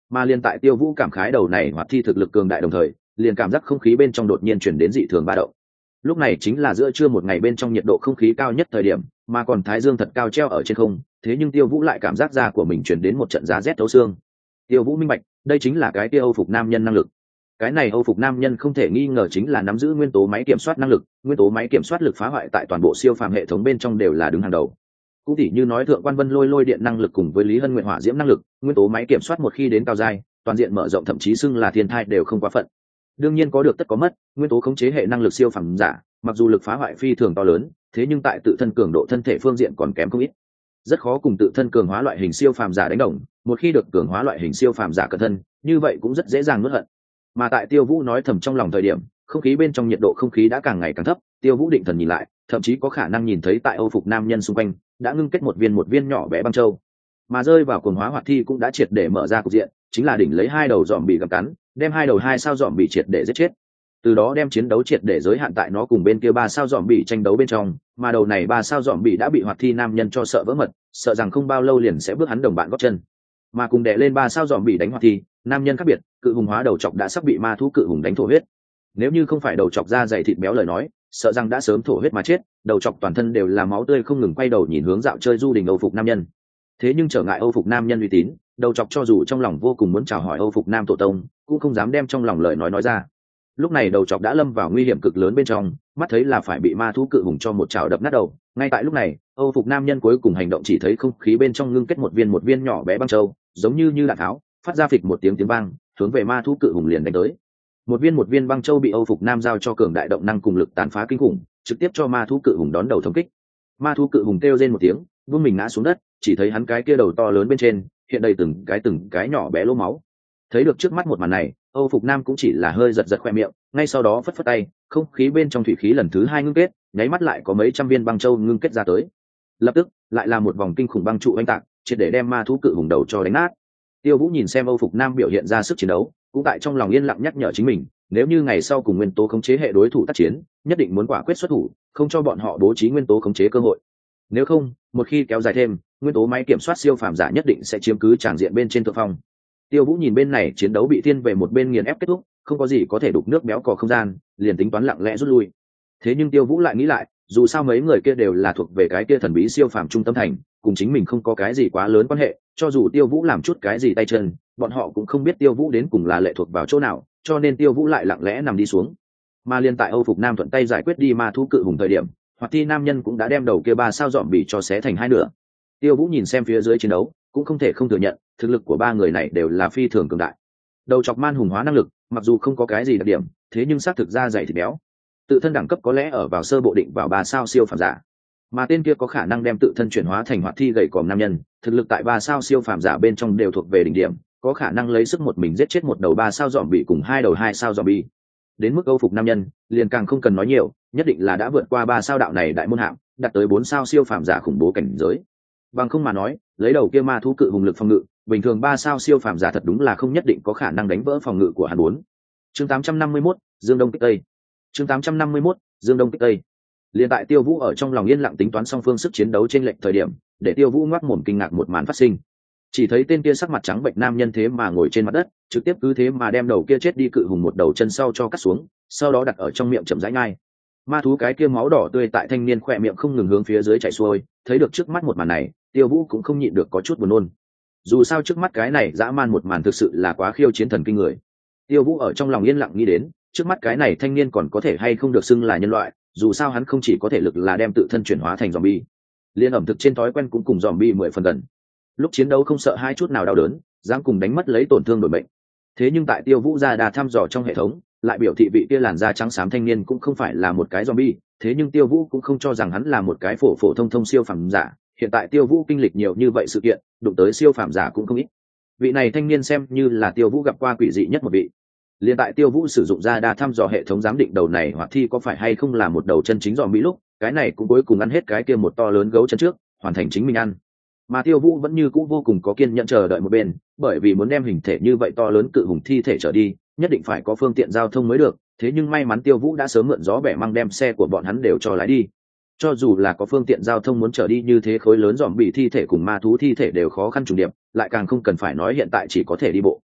Mà liền tại Tiêu Vũ cảm khái đầu này hoạt thi thực lực cường đại đồng thời, liền cảm giác không khí bên trong đột nhiên chuyển đến dị thường ba động. Lúc này chính là giữa trưa một ngày bên trong nhiệt độ không khí cao nhất thời điểm, mà còn thái dương thật cao treo ở trên không, thế nhưng Tiêu Vũ lại cảm giác da của mình chuyển đến một trận giá rét thấu xương. Tiêu Vũ minh bạch, đây chính là cái kia Âu phục nam nhân năng lực. Cái này Âu phục nam nhân không thể nghi ngờ chính là nắm giữ nguyên tố máy kiểm soát năng lực, nguyên tố máy kiểm soát lực phá hoại tại toàn bộ siêu phàm hệ thống bên trong đều là đứng hàng đầu. Cũng tỉ như nói thượng quan Vân lôi lôi điện năng lực cùng với Lý Hân Nguyện hỏa diễm năng lực, nguyên tố máy kiểm soát một khi đến cao giai, toàn diện mở rộng thậm chí xưng là thiên thai đều không quá phận. Đương nhiên có được tất có mất, nguyên tố khống chế hệ năng lực siêu phàm giả, mặc dù lực phá hoại phi thường to lớn, thế nhưng tại tự thân cường độ thân thể phương diện còn kém không ít, rất khó cùng tự thân cường hóa loại hình siêu phàm giả đánh đồng. Một khi được cường hóa loại hình siêu phàm giả cẩn thân, như vậy cũng rất dễ dàng nuốt hận. Mà tại Tiêu Vũ nói thầm trong lòng thời điểm, không khí bên trong nhiệt độ không khí đã càng ngày càng thấp. Tiêu Vũ định thần nhìn lại, thậm chí có khả năng nhìn thấy tại Âu phục nam nhân xung quanh đã ngưng kết một viên một viên nhỏ bé băng châu, mà rơi vào cuồng hóa hoạt thi cũng đã triệt để mở ra cục diện, chính là đỉnh lấy hai đầu dòm bị gặm cắn, đem hai đầu hai sao dòm bị triệt để giết chết. Từ đó đem chiến đấu triệt để giới hạn tại nó cùng bên kia ba sao dòm bị tranh đấu bên trong, mà đầu này ba sao dòm bị đã bị hoạt thi nam nhân cho sợ vỡ mật, sợ rằng không bao lâu liền sẽ bước hắn đồng bạn gót chân. Mà cùng đè lên ba sao dòm bị đánh hoạt thi, nam nhân khác biệt, cự hùng hóa đầu chọc đã sắp bị ma thú cự hùng đánh thổ huyết. Nếu như không phải đầu chọc da dày thịt béo lời nói, sợ rằng đã sớm thổ huyết mà chết. Đầu chọc toàn thân đều là máu tươi không ngừng quay đầu nhìn hướng dạo chơi du đình Âu phục nam nhân. Thế nhưng trở ngại Âu phục nam nhân uy tín, đầu chọc cho dù trong lòng vô cùng muốn chào hỏi Âu phục nam tổ tông, cũng không dám đem trong lòng lời nói nói ra. Lúc này đầu chọc đã lâm vào nguy hiểm cực lớn bên trong, mắt thấy là phải bị ma thú cự hùng cho một chảo đập nát đầu. Ngay tại lúc này, Âu phục nam nhân cuối cùng hành động, chỉ thấy không khí bên trong ngưng kết một viên một viên nhỏ bé băng châu, giống như như đạn tháo, phát ra phịch một tiếng tiếng vang, hướng về ma thú cự hùng liền đánh tới. Một viên một viên băng châu bị Âu phục nam giao cho cường đại động năng cùng lực tàn phá kinh khủng, trực tiếp cho ma thú cự hùng đón đầu thống kích. Ma thú cự hùng kêu rên một tiếng, buông mình ngã xuống đất, chỉ thấy hắn cái kia đầu to lớn bên trên hiện đầy từng cái từng cái nhỏ bé lỗ máu. Thấy được trước mắt một màn này, Âu phục nam cũng chỉ là hơi giật giật khoe miệng, ngay sau đó phất phất tay, không khí bên trong thủy khí lần thứ hai ngưng kết, nháy mắt lại có mấy trăm viên băng châu ngưng kết ra tới. Lập tức lại là một vòng kinh khủng băng trụ oanh tạc, triệt để đem ma thú cự hùng đầu cho đánh nát. Tiêu Vũ nhìn xem Âu phục nam biểu hiện ra sức chiến đấu, cũng tại trong lòng yên lặng nhắc nhở chính mình, nếu như ngày sau cùng nguyên tố khống chế hệ đối thủ tác chiến, nhất định muốn quả quyết xuất thủ, không cho bọn họ bố trí nguyên tố khống chế cơ hội. Nếu không, một khi kéo dài thêm, nguyên tố máy kiểm soát siêu phàm giả nhất định sẽ chiếm cứ tràng diện bên trên thượng phong. Tiêu Vũ nhìn bên này chiến đấu bị thiên về một bên nghiền ép kết thúc, không có gì có thể đục nước béo cò không gian, liền tính toán lặng lẽ rút lui. Thế nhưng Tiêu Vũ lại nghĩ lại, dù sao mấy người kia đều là thuộc về cái kia thần bí siêu phàm trung tâm thành, cùng chính mình không có cái gì quá lớn quan hệ, cho dù Tiêu Vũ làm chút cái gì tay chân, bọn họ cũng không biết Tiêu Vũ đến cùng là lệ thuộc vào chỗ nào, cho nên Tiêu Vũ lại lặng lẽ nằm đi xuống. Mà liên tại Âu phục nam thuận tay giải quyết đi ma thú cự hùng thời điểm, Hoạt thi nam nhân cũng đã đem đầu kia ba sao dọn bị cho xé thành hai nửa. Tiêu Vũ nhìn xem phía dưới chiến đấu, cũng không thể không thừa nhận, thực lực của ba người này đều là phi thường cường đại. Đầu chọc man hùng hóa năng lực, mặc dù không có cái gì đặc điểm, thế nhưng xác thực ra dày thịt béo. Tự thân đẳng cấp có lẽ ở vào sơ bộ định vào ba sao siêu phàm giả, mà tên kia có khả năng đem tự thân chuyển hóa thành hoạt thi gầy còm nam nhân, thực lực tại ba sao siêu phàm giả bên trong đều thuộc về đỉnh điểm, có khả năng lấy sức một mình giết chết một đầu ba sao dòm bị cùng hai đầu hai sao dòm bị. Đến mức Âu phục nam nhân, liền càng không cần nói nhiều, nhất định là đã vượt qua ba sao đạo này đại môn hạng, đạt tới bốn sao siêu phàm giả khủng bố cảnh giới. Bằng không mà nói, lấy đầu kia ma thú cự hùng lực phòng ngự, bình thường ba sao siêu phàm giả thật đúng là không nhất định có khả năng đánh vỡ phòng ngự của hắn bốn. Chương tám trăm năm mươi mốt, Dương Đông kích Tây. Chương tám trăm năm mươi mốt, Dương Đông kích Tây. Liên tại Tiêu Vũ ở trong lòng yên lặng tính toán song phương sức chiến đấu trên lệch thời điểm, để Tiêu Vũ ngoác mồm kinh ngạc một màn phát sinh. Chỉ thấy tên kia sắc mặt trắng bệch nam nhân thế mà ngồi trên mặt đất, trực tiếp cứ thế mà đem đầu kia chết đi cự hùng một đầu chân sau cho cắt xuống, sau đó đặt ở trong miệng chậm rãi nhai. Ma thú cái kia máu đỏ tươi tại thanh niên khỏe miệng không ngừng hướng phía dưới chảy xuôi, thấy được trước mắt một màn này, Tiêu Vũ cũng không nhịn được có chút buồn nôn. Dù sao trước mắt cái này dã man một màn thực sự là quá khiêu chiến thần kinh người. Tiêu Vũ ở trong lòng yên lặng nghĩ đến, trước mắt cái này thanh niên còn có thể hay không được xưng là nhân loại, dù sao hắn không chỉ có thể lực là đem tự thân chuyển hóa thành zombie, liên ẩm thực trên thói quen cũng cùng zombie mười phần gần. Lúc chiến đấu không sợ hai chút nào đau đớn, dám cùng đánh mất lấy tổn thương đổi bệnh. Thế nhưng tại Tiêu Vũ ra đà thăm dò trong hệ thống, lại biểu thị vị kia làn da trắng xám thanh niên cũng không phải là một cái zombie, thế nhưng Tiêu Vũ cũng không cho rằng hắn là một cái phổ phổ thông thông siêu phàm giả. Hiện tại Tiêu Vũ kinh lịch nhiều như vậy sự kiện, đụng tới siêu phàm giả cũng không ít. Vị này thanh niên xem như là Tiêu Vũ gặp qua quỷ dị nhất một vị. Liên tại Tiêu Vũ sử dụng ra đa thăm dò hệ thống giám định đầu này hoạt thi có phải hay không là một đầu chân chính zombie lúc, cái này cũng cuối cùng ăn hết cái kia một to lớn gấu chân trước, hoàn thành chính mình ăn. Mà Tiêu Vũ vẫn như cũ vô cùng có kiên nhẫn chờ đợi một bên, bởi vì muốn đem hình thể như vậy to lớn cự hùng thi thể trở đi, nhất định phải có phương tiện giao thông mới được. Thế nhưng may mắn Tiêu Vũ đã sớm mượn gió bẻ măng đem xe của bọn hắn đều cho lái đi. Cho dù là có phương tiện giao thông muốn trở đi như thế khối lớn dòm bị thi thể cùng ma thú thi thể đều khó khăn trùng điệp, lại càng không cần phải nói hiện tại chỉ có thể đi bộ.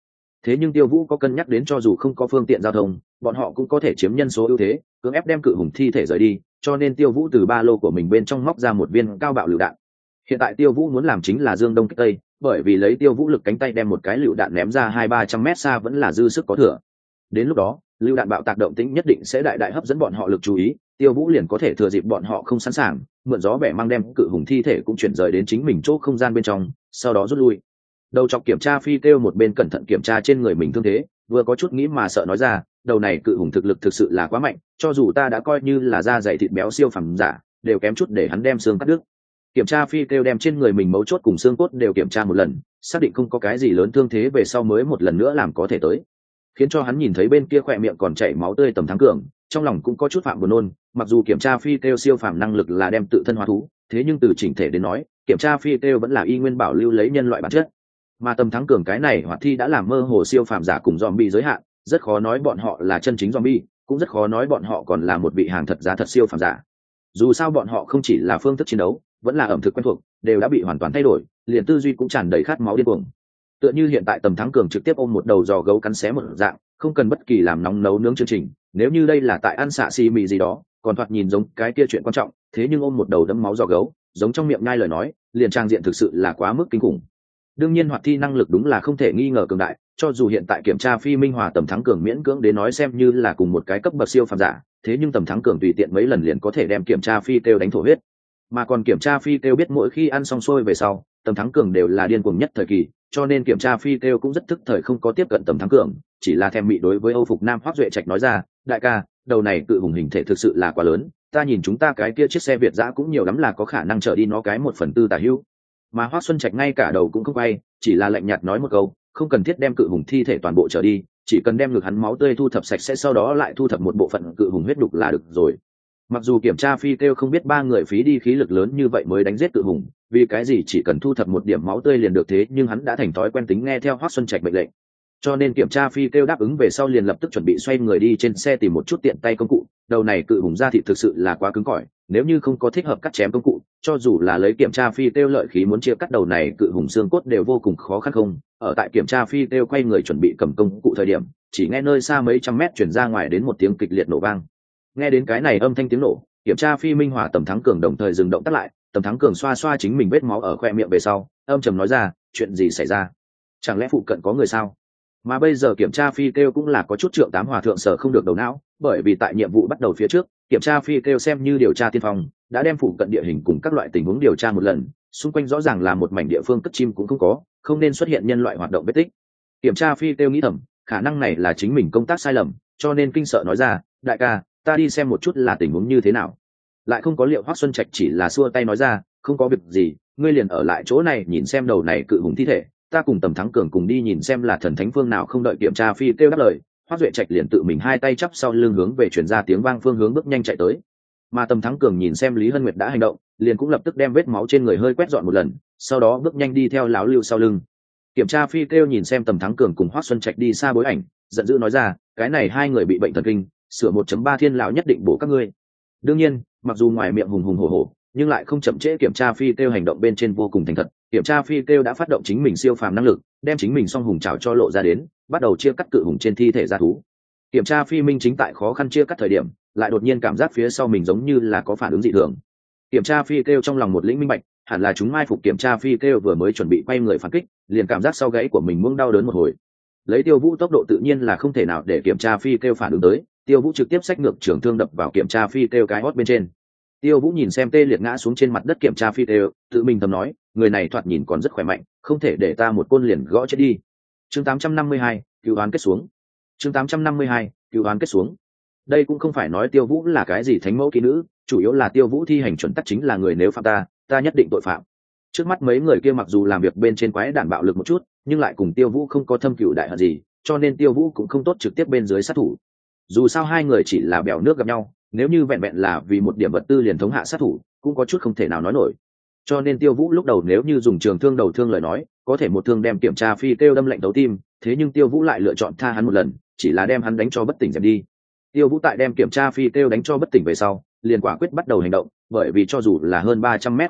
Thế nhưng Tiêu Vũ có cân nhắc đến cho dù không có phương tiện giao thông, bọn họ cũng có thể chiếm nhân số ưu thế, cưỡng ép đem cự hùng thi thể rời đi, cho nên Tiêu Vũ từ ba lô của mình bên trong móc ra một viên cao bạo lựu đạn. Hiện tại Tiêu Vũ muốn làm chính là dương đông kích tây, bởi vì lấy Tiêu Vũ lực cánh tay đem một cái lựu đạn ném ra hai ba trăm mét xa vẫn là dư sức có thừa. Đến lúc đó, lựu đạn bạo tạc động tĩnh nhất định sẽ đại đại hấp dẫn bọn họ lực chú ý, Tiêu Vũ liền có thể thừa dịp bọn họ không sẵn sàng, mượn gió bẻ mang đem cự hùng thi thể cũng chuyển rời đến chính mình chỗ không gian bên trong, sau đó rút lui. Đầu chọc kiểm tra phi kêu một bên cẩn thận kiểm tra trên người mình thương thế, vừa có chút nghĩ mà sợ nói ra, đầu này cự hùng thực lực thực sự là quá mạnh, cho dù ta đã coi như là da dày thịt béo siêu phẩm giả, đều kém chút để hắn đem xương cắt đứt. Kiểm tra phi kêu đem trên người mình mấu chốt cùng xương cốt đều kiểm tra một lần, xác định không có cái gì lớn thương thế về sau mới một lần nữa làm có thể tới, khiến cho hắn nhìn thấy bên kia khỏe miệng còn chảy máu tươi Tầm Thắng Cường, trong lòng cũng có chút phạm buồn nôn. Mặc dù kiểm tra phi kêu siêu phàm năng lực là đem tự thân hóa thú, thế nhưng từ chỉnh thể đến nói, kiểm tra phi kêu vẫn là y nguyên bảo lưu lấy nhân loại bản chất. Mà Tầm Thắng Cường cái này hoạt thi đã làm mơ hồ siêu phàm giả cùng zombie giới hạn, rất khó nói bọn họ là chân chính zombie, cũng rất khó nói bọn họ còn là một vị hàng thật giá thật siêu phàm giả. Dù sao bọn họ không chỉ là phương thức chiến đấu, vẫn là ẩm thực quen thuộc, đều đã bị hoàn toàn thay đổi, liền tư duy cũng tràn đầy khát máu điên cuồng. Tựa như hiện tại Tầm Thắng Cường trực tiếp ôm một đầu giò gấu cắn xé một dạng, không cần bất kỳ làm nóng nấu nướng chương trình, nếu như đây là tại ăn xạ xì mì gì đó, còn thoạt nhìn giống cái kia chuyện quan trọng, thế nhưng ôm một đầu đẫm máu giò gấu, giống trong miệng nhai lời nói, liền trang diện thực sự là quá mức kinh khủng. Đương nhiên hoạt thi năng lực đúng là không thể nghi ngờ cường đại, cho dù hiện tại kiểm tra phi minh hòa Tầm Thắng Cường miễn cưỡng đến nói xem như là cùng một cái cấp bậc siêu phàm giả, thế nhưng Tầm Thắng Cường tùy tiện mấy lần liền có thể đem kiểm tra phi kêu đánh thổ huyết. Mà còn kiểm tra phi kêu biết mỗi khi ăn xong xuôi về sau, Tầm Thắng Cường đều là điên cuồng nhất thời kỳ, cho nên kiểm tra phi kêu cũng rất thức thời không có tiếp cận Tầm Thắng Cường, chỉ là thèm mị đối với Âu Phục Nam Hoắc Duệ Trạch nói ra, đại ca, đầu này cự hùng hình thể thực sự là quá lớn, ta nhìn chúng ta cái kia chiếc xe Việt dã cũng nhiều lắm là có khả năng chở đi nó cái một phần tư tả hữu. Mà Hoắc Xuân Trạch ngay cả đầu cũng không quay, chỉ là lạnh nhạt nói một câu, không cần thiết đem cự hùng thi thể toàn bộ chở đi, chỉ cần đem ngực hắn máu tươi thu thập sạch sẽ, sau đó lại thu thập một bộ phận cự hùng huyết đục là được rồi. Mặc dù kiểm tra phi kêu không biết ba người phí đi khí lực lớn như vậy mới đánh giết cự hùng, vì cái gì chỉ cần thu thập một điểm máu tươi liền được, thế nhưng hắn đã thành thói quen tính nghe theo Hoắc Xuân Trạch mệnh lệnh, cho nên kiểm tra phi kêu đáp ứng về sau liền lập tức chuẩn bị xoay người đi trên xe tìm một chút tiện tay công cụ. Đầu này cự hùng da thịt thực sự là quá cứng cỏi, nếu như không có thích hợp cắt chém công cụ, cho dù là lấy kiểm tra phi kêu lợi khí muốn chia cắt đầu này cự hùng xương cốt đều vô cùng khó khăn. Không ở tại kiểm tra phi kêu quay người chuẩn bị cầm công cụ thời điểm, chỉ nghe nơi xa mấy trăm mét chuyển ra ngoài đến một tiếng kịch liệt nổ vang. Nghe đến cái này âm thanh tiếng nổ, kiểm tra phi minh hòa Tầm Thắng Cường đồng thời dừng động tác lại. Tầm Thắng Cường xoa xoa chính mình vết máu ở khoe miệng về sau, âm trầm nói ra, chuyện gì xảy ra, chẳng lẽ phụ cận có người sao? Mà bây giờ kiểm tra phi kêu cũng là có chút trượng tám hòa thượng sở không được đầu não, bởi vì tại nhiệm vụ bắt đầu phía trước, kiểm tra phi kêu xem như điều tra tiên phong, đã đem phụ cận địa hình cùng các loại tình huống điều tra một lần, xung quanh rõ ràng là một mảnh địa phương cất chim cũng không có, không nên xuất hiện nhân loại hoạt động vết tích. Kiểm tra phi kêu nghĩ thầm, khả năng này là chính mình công tác sai lầm, cho nên kinh sợ nói ra, đại ca, ta đi xem một chút là tình huống như thế nào. Lại không có liệu Hoắc Xuân Trạch chỉ là xua tay nói ra, không có việc gì, ngươi liền ở lại chỗ này nhìn xem đầu này cự hùng thi thể, ta cùng Tầm Thắng Cường cùng đi nhìn xem là thần thánh phương nào. Không đợi kiểm tra phi kêu đáp lời, Hoắc Duệ Trạch liền tự mình hai tay chắp sau lưng hướng về truyền ra tiếng vang phương hướng bước nhanh chạy tới. Mà Tầm Thắng Cường nhìn xem Lý Hân Nguyệt đã hành động, liền cũng lập tức đem vết máu trên người hơi quét dọn một lần, sau đó bước nhanh đi theo lão lưu sau lưng. Kiểm tra phi kêu nhìn xem Tầm Thắng Cường cùng Hoắc Xuân Trạch đi xa bối ảnh, giận dữ nói ra, cái này hai người bị bệnh thần kinh, sửa một chấm ba thiên lão nhất định bổ các ngươi. Đương nhiên, mặc dù ngoài miệng hùng hùng hổ hổ, nhưng lại không chậm trễ kiểm tra phi kêu hành động bên trên vô cùng thành thật. Kiểm tra phi kêu đã phát động chính mình siêu phàm năng lực, đem chính mình song hùng trảo cho lộ ra đến, bắt đầu chia cắt cự hùng trên thi thể ra thú. Kiểm tra phi minh chính tại khó khăn chia cắt thời điểm, lại đột nhiên cảm giác phía sau mình giống như là có phản ứng dị thường. Kiểm tra phi kêu trong lòng một lĩnh minh bạch, hẳn là chúng mai phục. Kiểm tra phi kêu vừa mới chuẩn bị quay người phản kích, liền cảm giác sau gáy của mình muông đau đớn một hồi. Lấy Tiêu Vũ tốc độ tự nhiên là không thể nào để kiểm tra phi kêu phản ứng tới, Tiêu Vũ trực tiếp xách ngược trường thương đập vào kiểm tra phi kêu cái hót bên trên. Tiêu Vũ nhìn xem tê liệt ngã xuống trên mặt đất kiểm tra phi kêu, tự mình thầm nói, người này thoạt nhìn còn rất khỏe mạnh, không thể để ta một côn liền gõ chết đi. Chương tám trăm năm mươi hai, cứu án kết xuống. Chương tám trăm năm mươi hai, cứu án kết xuống. Đây cũng không phải nói Tiêu Vũ là cái gì thánh mẫu kỹ nữ, chủ yếu là Tiêu Vũ thi hành chuẩn tắc chính là người nếu phạm ta, ta nhất định tội phạm. Trước mắt mấy người kia mặc dù làm việc bên trên quái đản bạo lực một chút, nhưng lại cùng Tiêu Vũ không có thâm cừu đại hận gì, cho nên Tiêu Vũ cũng không tốt trực tiếp bên dưới sát thủ. Dù sao hai người chỉ là bèo nước gặp nhau, nếu như vẹn vẹn là vì một điểm vật tư liền thống hạ sát thủ, cũng có chút không thể nào nói nổi. Cho nên Tiêu Vũ lúc đầu nếu như dùng trường thương đầu thương lời nói, có thể một thương đem kiểm tra phi kêu đâm lạnh tấu tim, thế nhưng Tiêu Vũ lại lựa chọn tha hắn một lần, chỉ là đem hắn đánh cho bất tỉnh dẹp đi. Tiêu Vũ tại đem kiểm tra phi kêu đánh cho bất tỉnh về sau, liền quả quyết bắt đầu hành động, bởi vì cho dù là hơn ba trăm mét khoảng cách,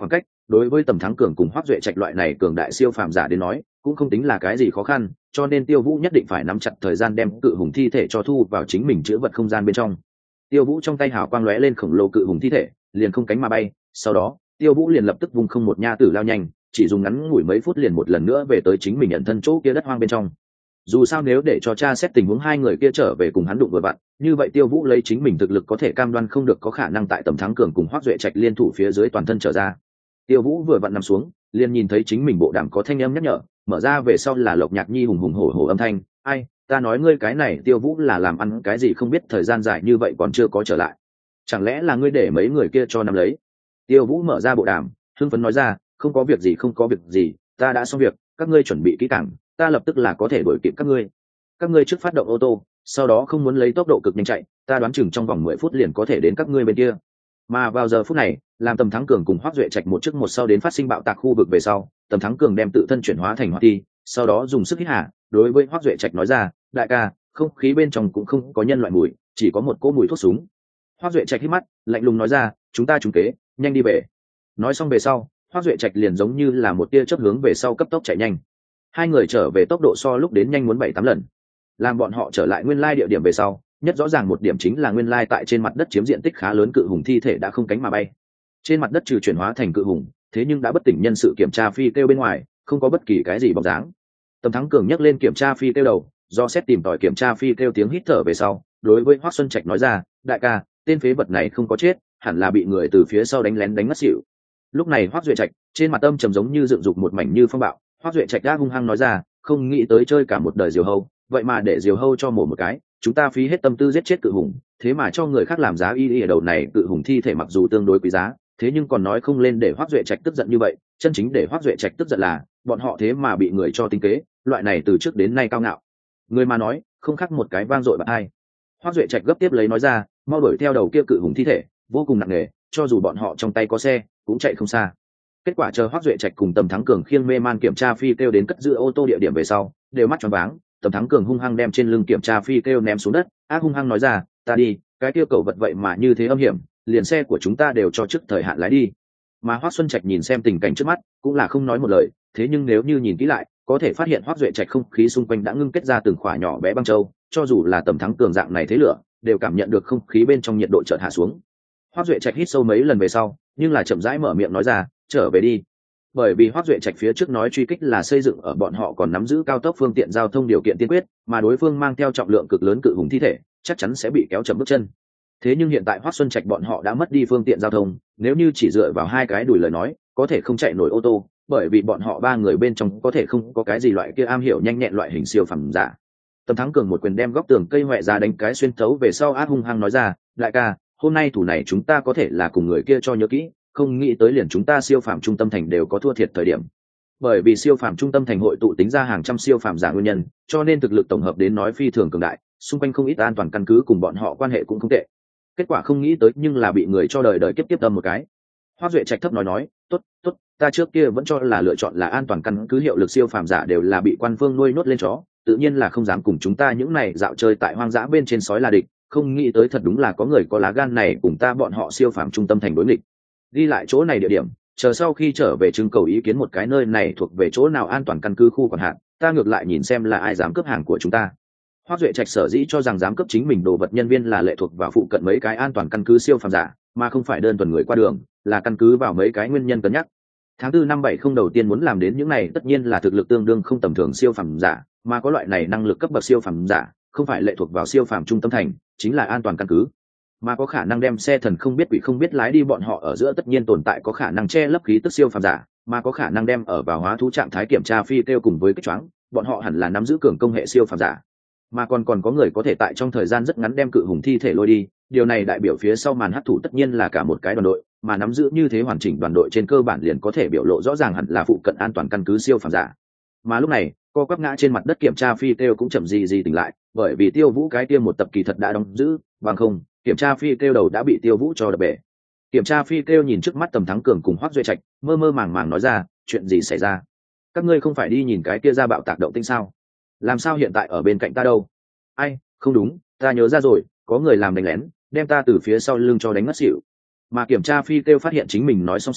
đối với Tầm Thắng Cường cùng Hoắc Duệ Trạch loại này cường đại siêu phàm giả đến nói cũng không tính là cái gì khó khăn, cho nên Tiêu Vũ nhất định phải nắm chặt thời gian đem cự hùng thi thể cho thu vào chính mình chứa vật không gian bên trong. Tiêu Vũ trong tay hào quang lóe lên khổng lồ cự hùng thi thể liền không cánh mà bay, sau đó Tiêu Vũ liền lập tức vùng không một nha tử lao nhanh, chỉ dùng ngắn ngủi mấy phút liền một lần nữa về tới chính mình nhận thân chỗ kia đất hoang bên trong. Dù sao nếu để cho cha xét tình huống hai người kia trở về cùng hắn đụng vừa vặn, như vậy Tiêu Vũ lấy chính mình thực lực có thể cam đoan không được có khả năng tại Tầm Thắng Cường cùng Hoắc Duệ Trạch liên thủ phía dưới toàn thân trở ra. Tiêu Vũ vừa vặn nằm xuống liền nhìn thấy chính mình bộ đàm có thanh âm nhắc nhở, mở ra về sau là Lộc Nhạc Nhi hùng hùng hổ hổ âm thanh, ai ta nói ngươi cái này Tiêu Vũ là làm ăn cái gì không biết thời gian dài như vậy còn chưa có trở lại, chẳng lẽ là ngươi để mấy người kia cho nắm lấy? Tiêu Vũ mở ra bộ đàm hưng phấn nói ra, không có việc gì không có việc gì, ta đã xong việc, các ngươi chuẩn bị kỹ càng, ta lập tức là có thể đuổi kịp các ngươi. Các ngươi trước phát động ô tô, sau đó không muốn lấy tốc độ cực nhanh chạy, ta đoán chừng trong vòng mười phút liền có thể đến các ngươi bên kia. Mà vào giờ phút này, làm Tầm Thắng Cường cùng Hoắc Duệ Trạch một trước một sau đến phát sinh bạo tạc khu vực về sau, Tầm Thắng Cường đem tự thân chuyển hóa thành hỏa ti, sau đó dùng sức hít hà, đối với Hoắc Duệ Trạch nói ra, đại ca, không khí bên trong cũng không có nhân loại mùi, chỉ có một cỗ mùi thuốc súng. Hoắc Duệ Trạch hít mắt, lạnh lùng nói ra, chúng ta trúng kế, nhanh đi về. Nói xong về sau, Hoắc Duệ Trạch liền giống như là một tia chớp hướng về sau cấp tốc chạy nhanh. Hai người trở về tốc độ so lúc đến nhanh muốn bảy tám lần. Làm bọn họ trở lại nguyên lai địa điểm về sau, nhất rõ ràng một điểm chính là nguyên lai tại trên mặt đất chiếm diện tích khá lớn cự hùng thi thể đã không cánh mà bay. Trên mặt đất trừ chuyển hóa thành cự hùng, thế nhưng đã bất tỉnh nhân sự kiểm tra phi kêu bên ngoài, không có bất kỳ cái gì bóng dáng. Tầm Thắng Cường nhấc lên kiểm tra phi kêu đầu, do xét tìm tòi kiểm tra phi kêu tiếng hít thở về sau, đối với Hoắc Xuân Trạch nói ra, đại ca, tên phế vật này không có chết, hẳn là bị người từ phía sau đánh lén đánh ngất xỉu. Lúc này Hoắc Duệ Trạch trên mặt âm trầm giống như dựng dục một mảnh như phong bạo. Hoắc Duệ Trạch đã hung hăng nói ra, không nghĩ tới chơi cả một đời diều hâu, vậy mà để diều hâu cho mổ một cái, chúng ta phí hết tâm tư giết chết cự hùng, thế mà cho người khác làm giá y y ở đầu này cự hùng thi thể mặc dù tương đối quý giá, thế nhưng còn nói không lên để Hoắc Duệ Trạch tức giận như vậy. Chân chính để Hoắc Duệ Trạch tức giận là bọn họ thế mà bị người cho tính kế, loại này từ trước đến nay cao ngạo người mà nói không khác một cái vang dội bạc hai. Hoắc Duệ Trạch gấp tiếp lấy nói ra, mau đuổi theo đầu kia cự hùng thi thể, vô cùng nặng nề, cho dù bọn họ trong tay có xe cũng chạy không xa. Kết quả chờ Hoắc Duệ Trạch cùng Tầm Thắng Cường khiêng mê man kiểm tra phi kêu đến cất giữ ô tô địa điểm về sau, đều mắt choáng váng. Tầm Thắng Cường hung hăng đem trên lưng kiểm tra phi kêu ném xuống đất, ác hung hăng nói ra, ta đi, cái kia cẩu vật vậy mà như thế âm hiểm, liền xe của chúng ta đều cho trước thời hạn lái đi. Mà Hoắc Xuân Trạch nhìn xem tình cảnh trước mắt cũng là không nói một lời, thế nhưng nếu như nhìn kỹ lại có thể phát hiện Hoắc Duệ Trạch không khí xung quanh đã ngưng kết ra từng khỏa nhỏ bé băng châu, cho dù là Tầm Thắng Cường dạng này thế lửa đều cảm nhận được không khí bên trong nhiệt độ chợt hạ xuống. Hoắc Duệ Trạch hít sâu mấy lần về sau, nhưng là chậm rãi mở miệng nói ra, trở về đi. Bởi vì Hoắc Duệ Trạch phía trước nói truy kích là xây dựng ở bọn họ còn nắm giữ cao tốc phương tiện giao thông điều kiện tiên quyết, mà đối phương mang theo trọng lượng cực lớn cự hùng thi thể, chắc chắn sẽ bị kéo chậm bước chân. Thế nhưng hiện tại Hoắc Xuân Trạch bọn họ đã mất đi phương tiện giao thông, nếu như chỉ dựa vào hai cái đùi lời nói, có thể không chạy nổi ô tô, bởi vì bọn họ ba người bên trong có thể không có cái gì loại kia am hiểu nhanh nhẹn loại hình siêu phẩm giả. Tầm Thắng Cường một quyền đem góc tường cây hoẹ ra đánh cái xuyên thấu về sau, ác hung hăng nói ra, đại ca, hôm nay thủ này chúng ta có thể là cùng người kia cho nhớ kỹ, không nghĩ tới liền chúng ta siêu phàm trung tâm thành đều có thua thiệt thời điểm. Bởi vì siêu phàm trung tâm thành hội tụ tính ra hàng trăm siêu phàm giả nguyên nhân, cho nên thực lực tổng hợp đến nói phi thường cường đại, xung quanh không ít an toàn căn cứ cùng bọn họ quan hệ cũng không tệ. Kết quả không nghĩ tới nhưng là bị người cho đời đời kiếp tiếp tâm một cái. Hoắc Duệ Trạch thấp nói nói, tốt tốt, ta trước kia vẫn cho là lựa chọn là an toàn căn cứ hiệu lực siêu phàm giả đều là bị quan phương nuôi nhốt lên chó, tự nhiên là không dám cùng chúng ta những này dạo chơi tại hoang dã bên trên sói là địch, không nghĩ tới thật đúng là có người có lá gan này cùng ta bọn họ siêu phàm trung tâm thành đối nghịch. Ghi lại chỗ này địa điểm, chờ sau khi trở về trưng cầu ý kiến một cái nơi này thuộc về chỗ nào an toàn căn cứ khu quản hạt, ta ngược lại nhìn xem là ai dám cướp hàng của chúng ta. Hoắc Duệ Trạch sở dĩ cho rằng dám cướp chính mình đồ vật nhân viên là lệ thuộc vào phụ cận mấy cái an toàn căn cứ siêu phàm giả, mà không phải đơn thuần người qua đường, là căn cứ vào mấy cái nguyên nhân cân nhắc. Tháng tư năm bảy không đầu tiên muốn làm đến những này tất nhiên là thực lực tương đương không tầm thường siêu phàm giả, mà có loại này năng lực cấp bậc siêu phàm giả, không phải lệ thuộc vào siêu phàm trung tâm thành, chính là an toàn căn cứ. Mà có khả năng đem xe thần không biết quỷ không biết lái đi bọn họ ở giữa tất nhiên tồn tại có khả năng che lấp khí tức siêu phàm giả, mà có khả năng đem ở vào hóa thú trạng thái kiểm tra phi tiêu cùng với kích choáng, bọn họ hẳn là nắm giữ cường công hệ siêu phàm giả. Mà còn còn có người có thể tại trong thời gian rất ngắn đem cự hùng thi thể lôi đi, điều này đại biểu phía sau màn hắc thủ tất nhiên là cả một cái đoàn đội, mà nắm giữ như thế hoàn chỉnh đoàn đội trên cơ bản liền có thể biểu lộ rõ ràng hẳn là phụ cận an toàn căn cứ siêu phàm giả. Mà lúc này co quắp ngã trên mặt đất kiểm tra phi tiêu cũng chậm gì gì tỉnh lại, bởi vì Tiêu Vũ cái tiêm một tập kỳ thật đã đóng giữ, bằng không kiểm tra phi tiêu đầu đã bị Tiêu Vũ cho đập bể. Kiểm tra phi tiêu nhìn trước mắt Tầm Thắng Cường cùng Hoắc Duệ Trạch, mơ mơ màng màng nói ra, chuyện gì xảy ra? Các ngươi không phải đi nhìn cái kia ra bạo tạc động tinh sao? Làm sao hiện tại ở bên cạnh ta đâu? Ai, không đúng, ta nhớ ra rồi, có người làm đánh lén, đem ta từ phía sau lưng cho đánh ngất xỉu. Mà kiểm tra phi tiêu phát hiện chính mình nói xong sau,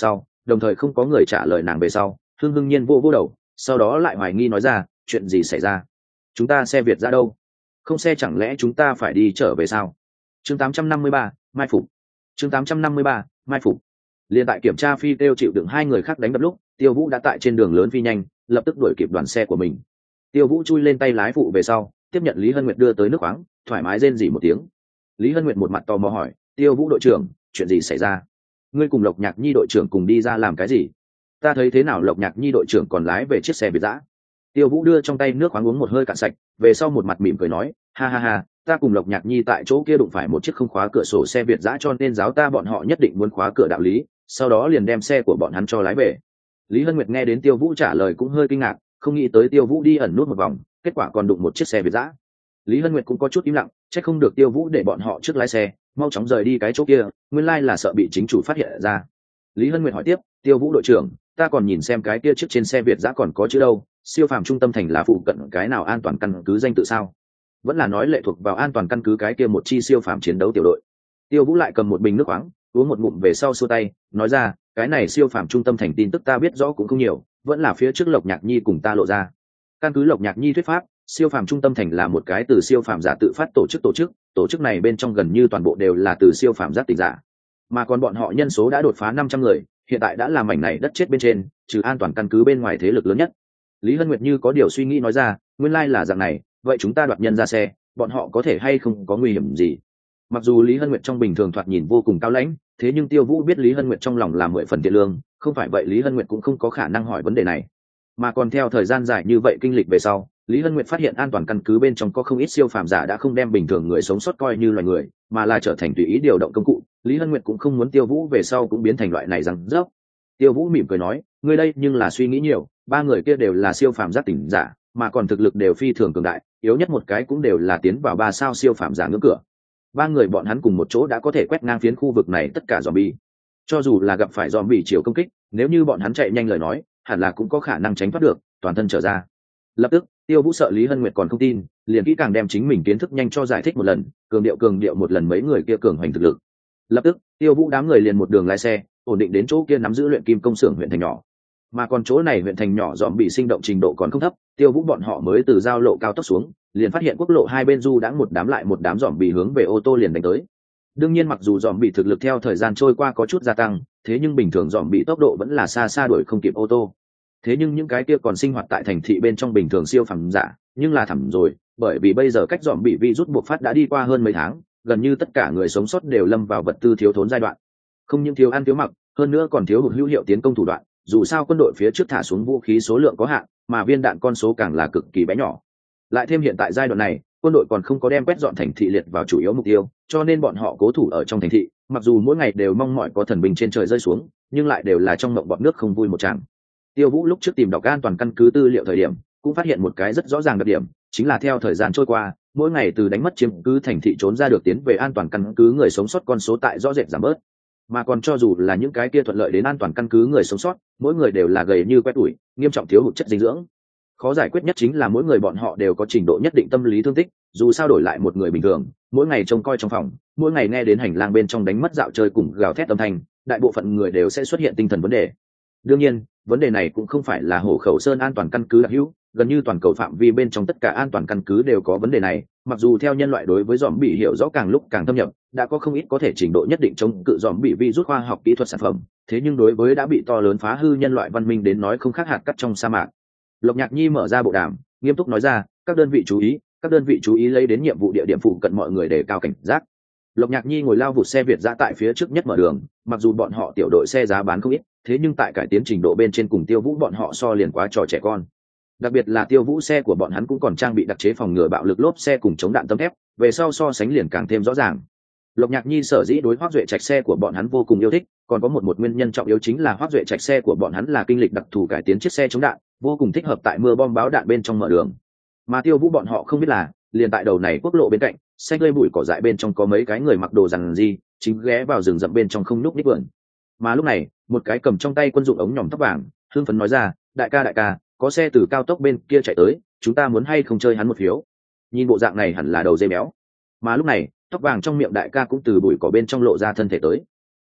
đồng thời không có người trả lời nàng về sau hưng hưng nhiên vô vô đầu, sau đó lại hoài nghi nói ra chuyện gì xảy ra, chúng ta xe Việt ra đâu, không xe chẳng lẽ chúng ta phải đi trở về sao? Chương tám trăm năm mươi ba, mai phục. Chương tám trăm năm mươi ba, mai phục. Liên tại kiểm tra phi tiêu chịu đựng hai người khác đánh đập lúc, Tiêu Vũ đã tại trên đường lớn phi nhanh, lập tức đuổi kịp đoàn xe của mình. Tiêu Vũ chui lên tay lái phụ về sau, tiếp nhận Lý Hân Nguyệt đưa tới nước khoáng, thoải mái rên rỉ một tiếng. Lý Hân Nguyệt một mặt tò mò hỏi, Tiêu Vũ đội trưởng, chuyện gì xảy ra? Ngươi cùng Lộc Nhạc Nhi đội trưởng cùng đi ra làm cái gì? Ta thấy thế nào Lộc Nhạc Nhi đội trưởng còn lái về chiếc xe Việt dã? Tiêu Vũ đưa trong tay nước khoáng uống một hơi cạn sạch, về sau một mặt mỉm cười nói, ha ha ha, ta cùng Lộc Nhạc Nhi tại chỗ kia đụng phải một chiếc không khóa cửa sổ xe Việt dã cho nên giáo ta bọn họ nhất định muốn khóa cửa đạo lý, sau đó liền đem xe của bọn hắn cho lái về. Lý Hân Nguyệt nghe đến Tiêu Vũ trả lời cũng hơi kinh ngạc, không nghĩ tới Tiêu Vũ đi ẩn nút một vòng, kết quả còn đụng một chiếc xe Việt dã. Lý Hân Nguyệt cũng có chút im lặng, chắc không được Tiêu Vũ để bọn họ trước lái xe, mau chóng rời đi cái chỗ kia, nguyên lai là sợ bị chính chủ phát hiện ra. Lý Hân Nguyệt hỏi tiếp, Tiêu Vũ đội trưởng, ta còn nhìn xem cái kia trước trên xe Việt dã còn có chữ đâu, siêu phàm trung tâm thành là phụ cận cái nào an toàn căn cứ danh tự sao? Vẫn là nói lệ thuộc vào an toàn căn cứ cái kia một chi siêu phàm chiến đấu tiểu đội. Tiêu Vũ lại cầm một bình nước khoáng, uống một ngụm về sau xua tay, nói ra, cái này siêu phàm trung tâm thành tin tức ta biết rõ cũng không nhiều, vẫn là phía trước Lộc Nhạc Nhi cùng ta lộ ra. Căn cứ Lộc Nhạc Nhi thuyết pháp, siêu phàm trung tâm thành là một cái từ siêu phàm giả tự phát tổ chức tổ chức, tổ chức này bên trong gần như toàn bộ đều là từ siêu phàm giác tỉnh giả, mà còn bọn họ nhân số đã đột phá năm trăm người, hiện tại đã làm mảnh này đất chết bên trên, trừ an toàn căn cứ bên ngoài thế lực lớn nhất. Lý Hân Nguyệt như có điều suy nghĩ nói ra, nguyên lai là dạng này, vậy chúng ta đoạt nhân ra xe, bọn họ có thể hay không có nguy hiểm gì? Mặc dù Lý Hân Nguyệt trong bình thường thoạt nhìn vô cùng cao lãnh, thế nhưng Tiêu Vũ biết Lý Hân Nguyệt trong lòng là mười phần thiện lương, không phải vậy Lý Hân Nguyệt cũng không có khả năng hỏi vấn đề này. Mà còn theo thời gian dài như vậy kinh lịch về sau, Lý Hân Nguyệt phát hiện an toàn căn cứ bên trong có không ít siêu phàm giả đã không đem bình thường người sống sót coi như loài người, mà là trở thành tùy ý điều động công cụ. Lý Hân Nguyệt cũng không muốn Tiêu Vũ về sau cũng biến thành loại này rằng rớp. Tiêu Vũ mỉm cười nói, ngươi đây nhưng là suy nghĩ nhiều, ba người kia đều là siêu phàm giác tỉnh giả, mà còn thực lực đều phi thường cường đại, yếu nhất một cái cũng đều là tiến vào ba sao siêu phàm giả ngưỡng cửa. Ba người bọn hắn cùng một chỗ đã có thể quét ngang phiến khu vực này tất cả zombie. Cho dù là gặp phải zombie chiều công kích, nếu như bọn hắn chạy nhanh lời nói, hẳn là cũng có khả năng tránh thoát được, toàn thân trở ra. Lập tức, Tiêu Vũ sợ Lý Hân Nguyệt còn không tin, liền kỹ càng đem chính mình kiến thức nhanh cho giải thích một lần, cường điệu cường điệu một lần mấy người kia cường hoành thực lực. Lập tức, Tiêu Vũ đám người liền một đường lái xe, ổn định đến chỗ kia nắm giữ luyện kim công xưởng huyện thành nhỏ. Mà còn chỗ này huyện thành nhỏ zombie sinh động trình độ còn không thấp, Tiêu Vũ bọn họ mới từ giao lộ cao tốc xuống, liền phát hiện quốc lộ hai bên du đãng một đám lại một đám zombie hướng về ô tô liền đánh tới. Đương nhiên mặc dù zombie thực lực theo thời gian trôi qua có chút gia tăng, thế nhưng bình thường zombie tốc độ vẫn là xa xa đuổi không kịp ô tô. Thế nhưng những cái kia còn sinh hoạt tại thành thị bên trong bình thường siêu phàm giả, nhưng là thẳm rồi, bởi vì bây giờ cách zombie virus buộc phát đã đi qua hơn mấy tháng, gần như tất cả người sống sót đều lâm vào vật tư thiếu thốn giai đoạn. Không những thiếu ăn thiếu mặc, hơn nữa còn thiếu hụt hữu hiệu tiến công thủ đoạn, dù sao quân đội phía trước thả xuống vũ khí số lượng có hạn, mà viên đạn con số càng là cực kỳ bé nhỏ. Lại thêm hiện tại giai đoạn này, quân đội còn không có đem quét dọn thành thị liệt vào chủ yếu mục tiêu, cho nên bọn họ cố thủ ở trong thành thị, mặc dù mỗi ngày đều mong mỏi có thần binh trên trời rơi xuống, nhưng lại đều là trong mộng bọt nước không vui một tràng. Tiêu Vũ lúc trước tìm đọc an toàn căn cứ tư liệu thời điểm, cũng phát hiện một cái rất rõ ràng đặc điểm, chính là theo thời gian trôi qua, mỗi ngày từ đánh mất chiếm cứ thành thị trốn ra được tiến về an toàn căn cứ người sống sót con số tại rõ rệt giảm bớt. Mà còn cho dù là những cái kia thuận lợi đến an toàn căn cứ người sống sót, mỗi người đều là gầy như que tuổi, nghiêm trọng thiếu hụt chất dinh dưỡng. Khó giải quyết nhất chính là mỗi người bọn họ đều có trình độ nhất định tâm lý thương tích, dù sao đổi lại một người bình thường, mỗi ngày trông coi trong phòng, mỗi ngày nghe đến hành lang bên trong đánh mất dạo chơi cùng gào thét âm thanh, đại bộ phận người đều sẽ xuất hiện tinh thần vấn đề. Đương nhiên, vấn đề này cũng không phải là Hổ Khẩu Sơn an toàn căn cứ đặc hữu, gần như toàn cầu phạm vi bên trong tất cả an toàn căn cứ đều có vấn đề này, mặc dù theo nhân loại đối với zombie hiểu rõ càng lúc càng thâm nhập, đã có không ít có thể trình độ nhất định chống cự zombie virus khoa học kỹ thuật sản phẩm, thế nhưng đối với đã bị to lớn phá hư nhân loại văn minh đến nói không khác hạt cát trong sa mạc. Lộc Nhạc Nhi mở ra bộ đàm, nghiêm túc nói ra, các đơn vị chú ý, các đơn vị chú ý lấy đến nhiệm vụ địa điểm phụ cận mọi người để cao cảnh giác. Lộc Nhạc Nhi ngồi lao vụt xe Việt dã tại phía trước nhất mở đường, mặc dù bọn họ tiểu đội xe giá bán không ít, thế nhưng tại cải tiến trình độ bên trên cùng Tiêu Vũ bọn họ so liền quá trò trẻ con. Đặc biệt là Tiêu Vũ xe của bọn hắn cũng còn trang bị đặc chế phòng ngừa bạo lực lốp xe cùng chống đạn tấm thép, về sau so sánh liền càng thêm rõ ràng. Lộc Nhạc Nhi sở dĩ đối Hoắc Duệ Trạch xe của bọn hắn vô cùng yêu thích, còn có một một nguyên nhân trọng yếu chính là Hoắc Duệ Trạch xe của bọn hắn là kinh lịch đặc thù cải tiến chiếc xe chống đạn, vô cùng thích hợp tại mưa bom báo đạn bên trong mở đường. Mà Tiêu Vũ bọn họ không biết là, liền tại đầu này quốc lộ bên cạnh, xanh tươi bụi cỏ dại bên trong có mấy cái người mặc đồ rằng gì, chính ghé vào rừng rậm bên trong không núp đích vườn. Mà lúc này, một cái cầm trong tay quân dụng ống nhỏm tóc vàng, hưng phấn nói ra, đại ca đại ca, có xe từ cao tốc bên kia chạy tới, chúng ta muốn hay không chơi hắn một phiếu? Nhìn bộ dạng này hẳn là đầu dây béo. Mà lúc này, tóc vàng trong miệng đại ca cũng từ bụi cỏ bên trong lộ ra thân thể tới.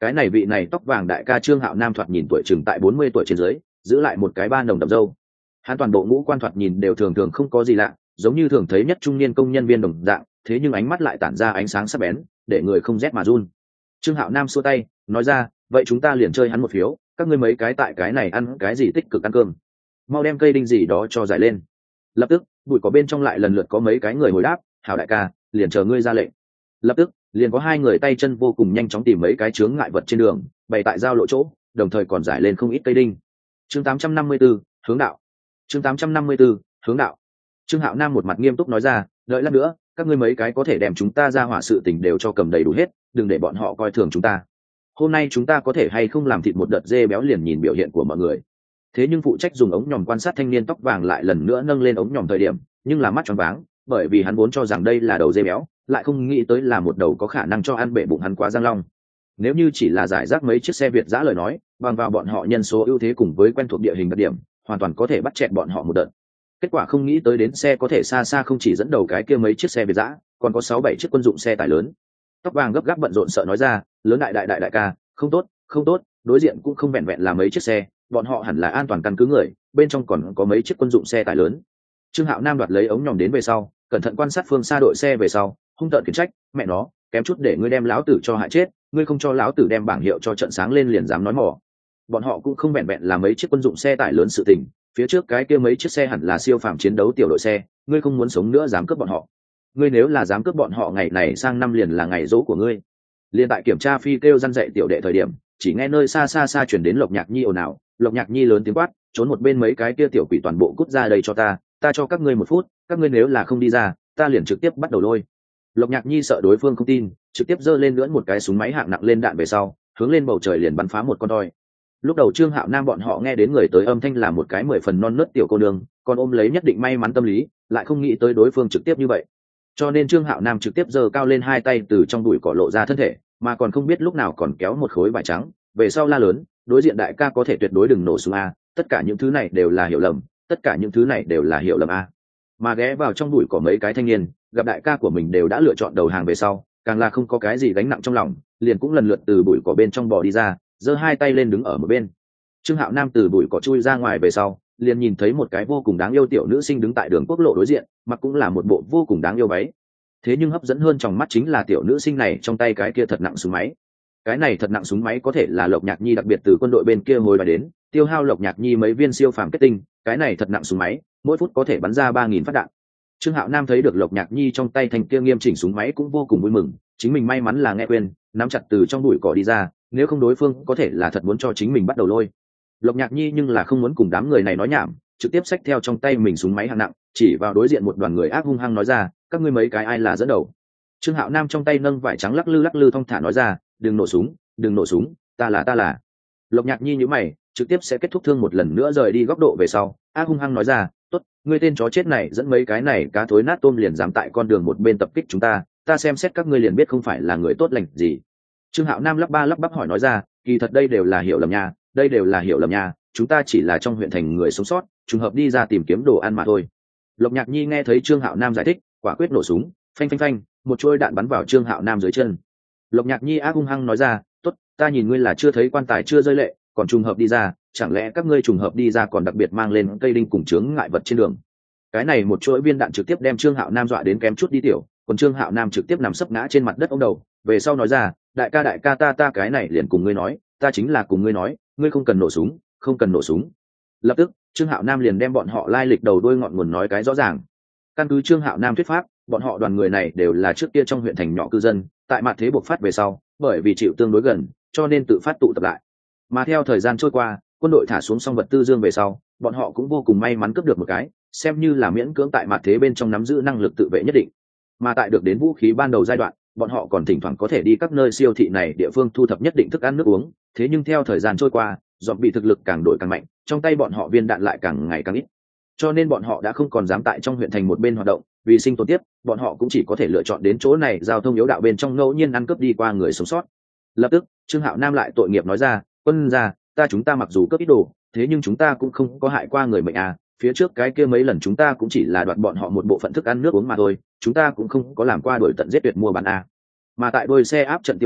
Cái này vị này tóc vàng đại ca Trương Hạo Nam thoạt nhìn tuổi chừng tại bốn mươi tuổi trên dưới, giữ lại một cái ba nồng đậm râu. Hắn toàn bộ ngũ quan thoạt nhìn đều thường thường không có gì lạ, giống như thường thấy nhất trung niên công nhân viên đồng dạng, thế nhưng ánh mắt lại tản ra ánh sáng sắc bén, để người không rét mà run. Trương Hạo Nam xua tay, nói ra, vậy chúng ta liền chơi hắn một phiếu, các ngươi mấy cái tại cái này ăn cái gì tích cực ăn cơm, mau đem cây đinh gì đó cho giải lên. Lập tức, bụi có bên trong lại lần lượt có mấy cái người hồi đáp, hảo đại ca, liền chờ ngươi ra lệnh. Lập tức, liền có hai người tay chân vô cùng nhanh chóng tìm mấy cái chướng ngại vật trên đường, bày tại giao lộ chỗ, đồng thời còn giải lên không ít cây đinh. Chương tám trăm năm mươi 4, hướng đạo. Chương tám trăm năm mươi 4, hướng đạo. Trương Hạo Nam một mặt nghiêm túc nói ra, đợi lát nữa, các ngươi mấy cái có thể đem chúng ta ra hỏa sự tình đều cho cầm đầy đủ hết, đừng để bọn họ coi thường chúng ta. Hôm nay chúng ta có thể hay không làm thịt một đợt dê béo liền nhìn biểu hiện của mọi người. Thế nhưng phụ trách dùng ống nhòm quan sát thanh niên tóc vàng lại lần nữa nâng lên ống nhòm thời điểm, nhưng là mắt tròn váng, bởi vì hắn vốn cho rằng đây là đầu dê béo, lại không nghĩ tới là một đầu có khả năng cho ăn bể bụng hắn quá giang long. Nếu như chỉ là giải rác mấy chiếc xe Việt giã lời nói, bằng vào bọn họ nhân số ưu thế cùng với quen thuộc địa hình đặc điểm, hoàn toàn có thể bắt chẹn bọn họ một đợt. Kết quả không nghĩ tới đến xe có thể xa xa không chỉ dẫn đầu cái kia mấy chiếc xe Việt giã, còn có sáu bảy chiếc quân dụng xe tải lớn. Tóc vàng gấp gáp bận rộn sợ nói ra, lớn đại đại đại đại ca, không tốt, không tốt, đối diện cũng không vẹn vẹn là mấy chiếc xe, bọn họ hẳn là an toàn căn cứ người, bên trong còn có mấy chiếc quân dụng xe tải lớn. Trương Hạo Nam đoạt lấy ống nhòm đến về sau, cẩn thận quan sát phương xa đội xe về sau, hung tợn khiển trách, mẹ nó, kém chút để ngươi đem lão tử cho hại chết, ngươi không cho lão tử đem bảng hiệu cho trận sáng lên liền dám nói mỏ. Bọn họ cũng không vẹn vẹn là mấy chiếc quân dụng xe tải lớn sự tình, phía trước cái kia mấy chiếc xe hẳn là siêu phàm chiến đấu tiểu đội xe, ngươi không muốn sống nữa dám cướp bọn họ. Ngươi nếu là dám cướp bọn họ ngày này sang năm liền là ngày dỗ của ngươi. Liên tại kiểm tra phi kêu răn dạy tiểu đệ thời điểm, chỉ nghe nơi xa xa xa chuyển đến Lộc Nhạc Nhi ồn ào, Lộc Nhạc Nhi lớn tiếng quát, trốn một bên mấy cái kia tiểu quỷ toàn bộ cút ra đây cho ta, ta cho các ngươi một phút, các ngươi nếu là không đi ra, ta liền trực tiếp bắt đầu lôi. Lộc Nhạc Nhi sợ đối phương không tin, trực tiếp giơ lên lưỡn một cái súng máy hạng nặng lên đạn về sau, hướng lên bầu trời liền bắn phá một con toi. Lúc đầu Trương Hạo Nam bọn họ nghe đến người tới âm thanh là một cái mười phần non nớt tiểu cô nương, còn ôm lấy nhất định may mắn tâm lý, lại không nghĩ tới đối phương trực tiếp như vậy. Cho nên Trương Hạo Nam trực tiếp giơ cao lên hai tay từ trong bụi cỏ lộ ra thân thể, mà còn không biết lúc nào còn kéo một khối vải trắng, về sau la lớn, đối diện đại ca có thể tuyệt đối đừng nổ súng a, tất cả những thứ này đều là hiểu lầm, tất cả những thứ này đều là hiểu lầm a. Mà ghé vào trong bụi cỏ mấy cái thanh niên, gặp đại ca của mình đều đã lựa chọn đầu hàng về sau, càng là không có cái gì gánh nặng trong lòng, liền cũng lần lượt từ bụi cỏ bên trong bò đi ra, giơ hai tay lên đứng ở một bên. Trương Hạo Nam từ bụi cỏ chui ra ngoài về sau, liền nhìn thấy một cái vô cùng đáng yêu tiểu nữ sinh đứng tại đường quốc lộ đối diện, mặc cũng là một bộ vô cùng đáng yêu váy. Thế nhưng hấp dẫn hơn trong mắt chính là tiểu nữ sinh này trong tay cái kia thật nặng súng máy. Cái này thật nặng súng máy có thể là Lộc Nhạc Nhi đặc biệt từ quân đội bên kia hồi bài đến, tiêu hao Lộc Nhạc Nhi mấy viên siêu phàm kết tinh, cái này thật nặng súng máy, mỗi phút có thể bắn ra ba nghìn phát đạn. Trương Hạo Nam thấy được Lộc Nhạc Nhi trong tay thành kia nghiêm chỉnh súng máy cũng vô cùng vui mừng, chính mình may mắn là nghe khuyên, nắm chặt từ trong bụi cỏ đi ra, nếu không đối phương có thể là thật muốn cho chính mình bắt đầu lôi. Lộc Nhạc Nhi nhưng là không muốn cùng đám người này nói nhảm, trực tiếp xách theo trong tay mình súng máy hạng nặng, chỉ vào đối diện một đoàn người ác hung hăng nói ra, các ngươi mấy cái ai là dẫn đầu. Trương Hạo Nam trong tay nâng vải trắng lắc lư lắc lư thong thả nói ra, đừng nổ súng, đừng nổ súng, ta là ta là. Lộc Nhạc Nhi nhíu mày, trực tiếp sẽ kết thúc thương một lần nữa rời đi góc độ về sau, ác hung hăng nói ra, tốt, ngươi tên chó chết này dẫn mấy cái này cá thối nát tôm liền dám tại con đường một bên tập kích chúng ta, ta xem xét các ngươi liền biết không phải là người tốt lành gì. Trương Hạo Nam lắp ba lắp bắp hỏi nói ra, kỳ thật đây đều là hiểu lầm nha, đây đều là hiểu lầm nha, chúng ta chỉ là trong huyện thành người sống sót, trùng hợp đi ra tìm kiếm đồ ăn mà thôi. Lộc Nhạc Nhi nghe thấy Trương Hạo Nam giải thích, quả quyết nổ súng, phanh phanh phanh, một chuôi đạn bắn vào Trương Hạo Nam dưới chân. Lộc Nhạc Nhi ác hung hăng nói ra, tốt, ta nhìn ngươi là chưa thấy quan tài chưa rơi lệ, còn trùng hợp đi ra, chẳng lẽ các ngươi trùng hợp đi ra còn đặc biệt mang lên cây đinh cùng chướng ngại vật trên đường. Cái này một chuỗi viên đạn trực tiếp đem Trương Hạo Nam dọa đến kém chút đi tiểu, còn Trương Hạo Nam trực tiếp nằm sấp ngã trên mặt đất ông đầu, về sau nói ra, đại ca đại ca ta ta cái này liền cùng ngươi nói, ta chính là cùng ngươi nói, ngươi không cần nổ súng, không cần nổ súng. Lập tức Trương Hạo Nam liền đem bọn họ lai lịch đầu đuôi ngọn nguồn nói cái rõ ràng. Căn cứ Trương Hạo Nam thuyết pháp, bọn họ đoàn người này đều là trước kia trong huyện thành nhỏ cư dân, tại mặt thế buộc phát về sau, bởi vì chịu tương đối gần, cho nên tự phát tụ tập lại. Mà theo thời gian trôi qua, quân đội thả xuống xong vật tư dương về sau, bọn họ cũng vô cùng may mắn cướp được một cái, xem như là miễn cưỡng tại mặt thế bên trong nắm giữ năng lực tự vệ nhất định. Mà tại được đến vũ khí ban đầu giai đoạn, bọn họ còn thỉnh thoảng có thể đi các nơi siêu thị này địa phương thu thập nhất định thức ăn nước uống, thế nhưng theo thời gian trôi qua, dọn bị thực lực càng đổi càng mạnh, trong tay bọn họ viên đạn lại càng ngày càng ít, cho nên bọn họ đã không còn dám tại trong huyện thành một bên hoạt động, vì sinh tồn tiếp, bọn họ cũng chỉ có thể lựa chọn đến chỗ này giao thông yếu đạo bên trong ngẫu nhiên ăn cướp đi qua người sống sót. Lập tức Trương Hạo Nam lại tội nghiệp nói ra, quân gia, ta chúng ta mặc dù cướp ít đồ, thế nhưng chúng ta cũng không có hại qua người mệnh à, phía trước cái kia mấy lần chúng ta cũng chỉ là đoạt bọn họ một bộ phận thức ăn nước uống mà thôi, chúng ta cũng không có làm qua đuổi tận giết tuyệt mua bán à. Mà tại đôi xe áp trận Tiêu Vũ,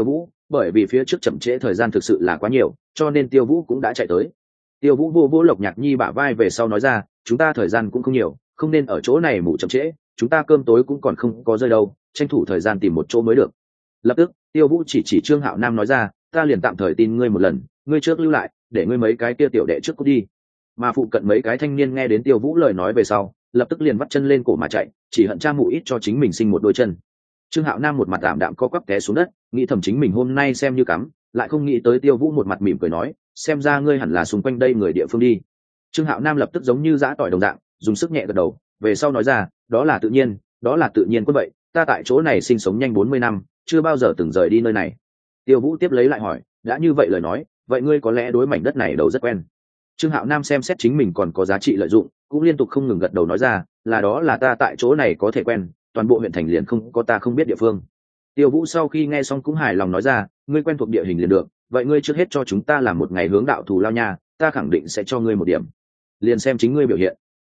bởi vì phía trước chậm trễ thời gian thực sự là quá nhiều cho nên Tiêu Vũ cũng đã chạy tới. Tiêu Vũ vô vô Lộc Nhạc Nhi bả vai về sau nói ra, chúng ta thời gian cũng không nhiều, không nên ở chỗ này mù chậm trễ, chúng ta cơm tối cũng còn không có rơi đâu, tranh thủ thời gian tìm một chỗ mới được. Lập tức Tiêu Vũ chỉ chỉ Trương Hạo Nam nói ra, ta liền tạm thời tin ngươi một lần, ngươi trước lưu lại, để ngươi mấy cái kia tiểu đệ trước cút đi. Mà phụ cận mấy cái thanh niên nghe đến Tiêu Vũ lời nói về sau, lập tức liền vắt chân lên cổ mà chạy, chỉ hận cha mụ ít cho chính mình sinh một đôi chân. Trương Hạo Nam một mặt đạm đạm co quắp té xuống đất, nghĩ thầm chính mình hôm nay xem như cắm, lại không nghĩ tới Tiêu Vũ một mặt mỉm cười nói, xem ra ngươi hẳn là xung quanh đây người địa phương đi. Trương Hạo Nam lập tức giống như giã tỏi đồng dạng, dùng sức nhẹ gật đầu, về sau nói ra, đó là tự nhiên, đó là tự nhiên. Quân vậy, ta tại chỗ này sinh sống nhanh bốn mươi năm, chưa bao giờ từng rời đi nơi này. Tiêu Vũ tiếp lấy lại hỏi, đã như vậy lời nói, vậy ngươi có lẽ đối mảnh đất này đầu rất quen. Trương Hạo Nam xem xét chính mình còn có giá trị lợi dụng, cũng liên tục không ngừng gật đầu nói ra, là đó là ta tại chỗ này có thể quen, toàn bộ huyện thành liền không có ta không biết địa phương. Tiêu Vũ sau khi nghe xong cũng hài lòng nói ra, ngươi quen thuộc địa hình liền được, vậy ngươi trước hết cho chúng ta làm một ngày hướng đạo thù lao nha, ta khẳng định sẽ cho ngươi một điểm, liền xem chính ngươi biểu hiện.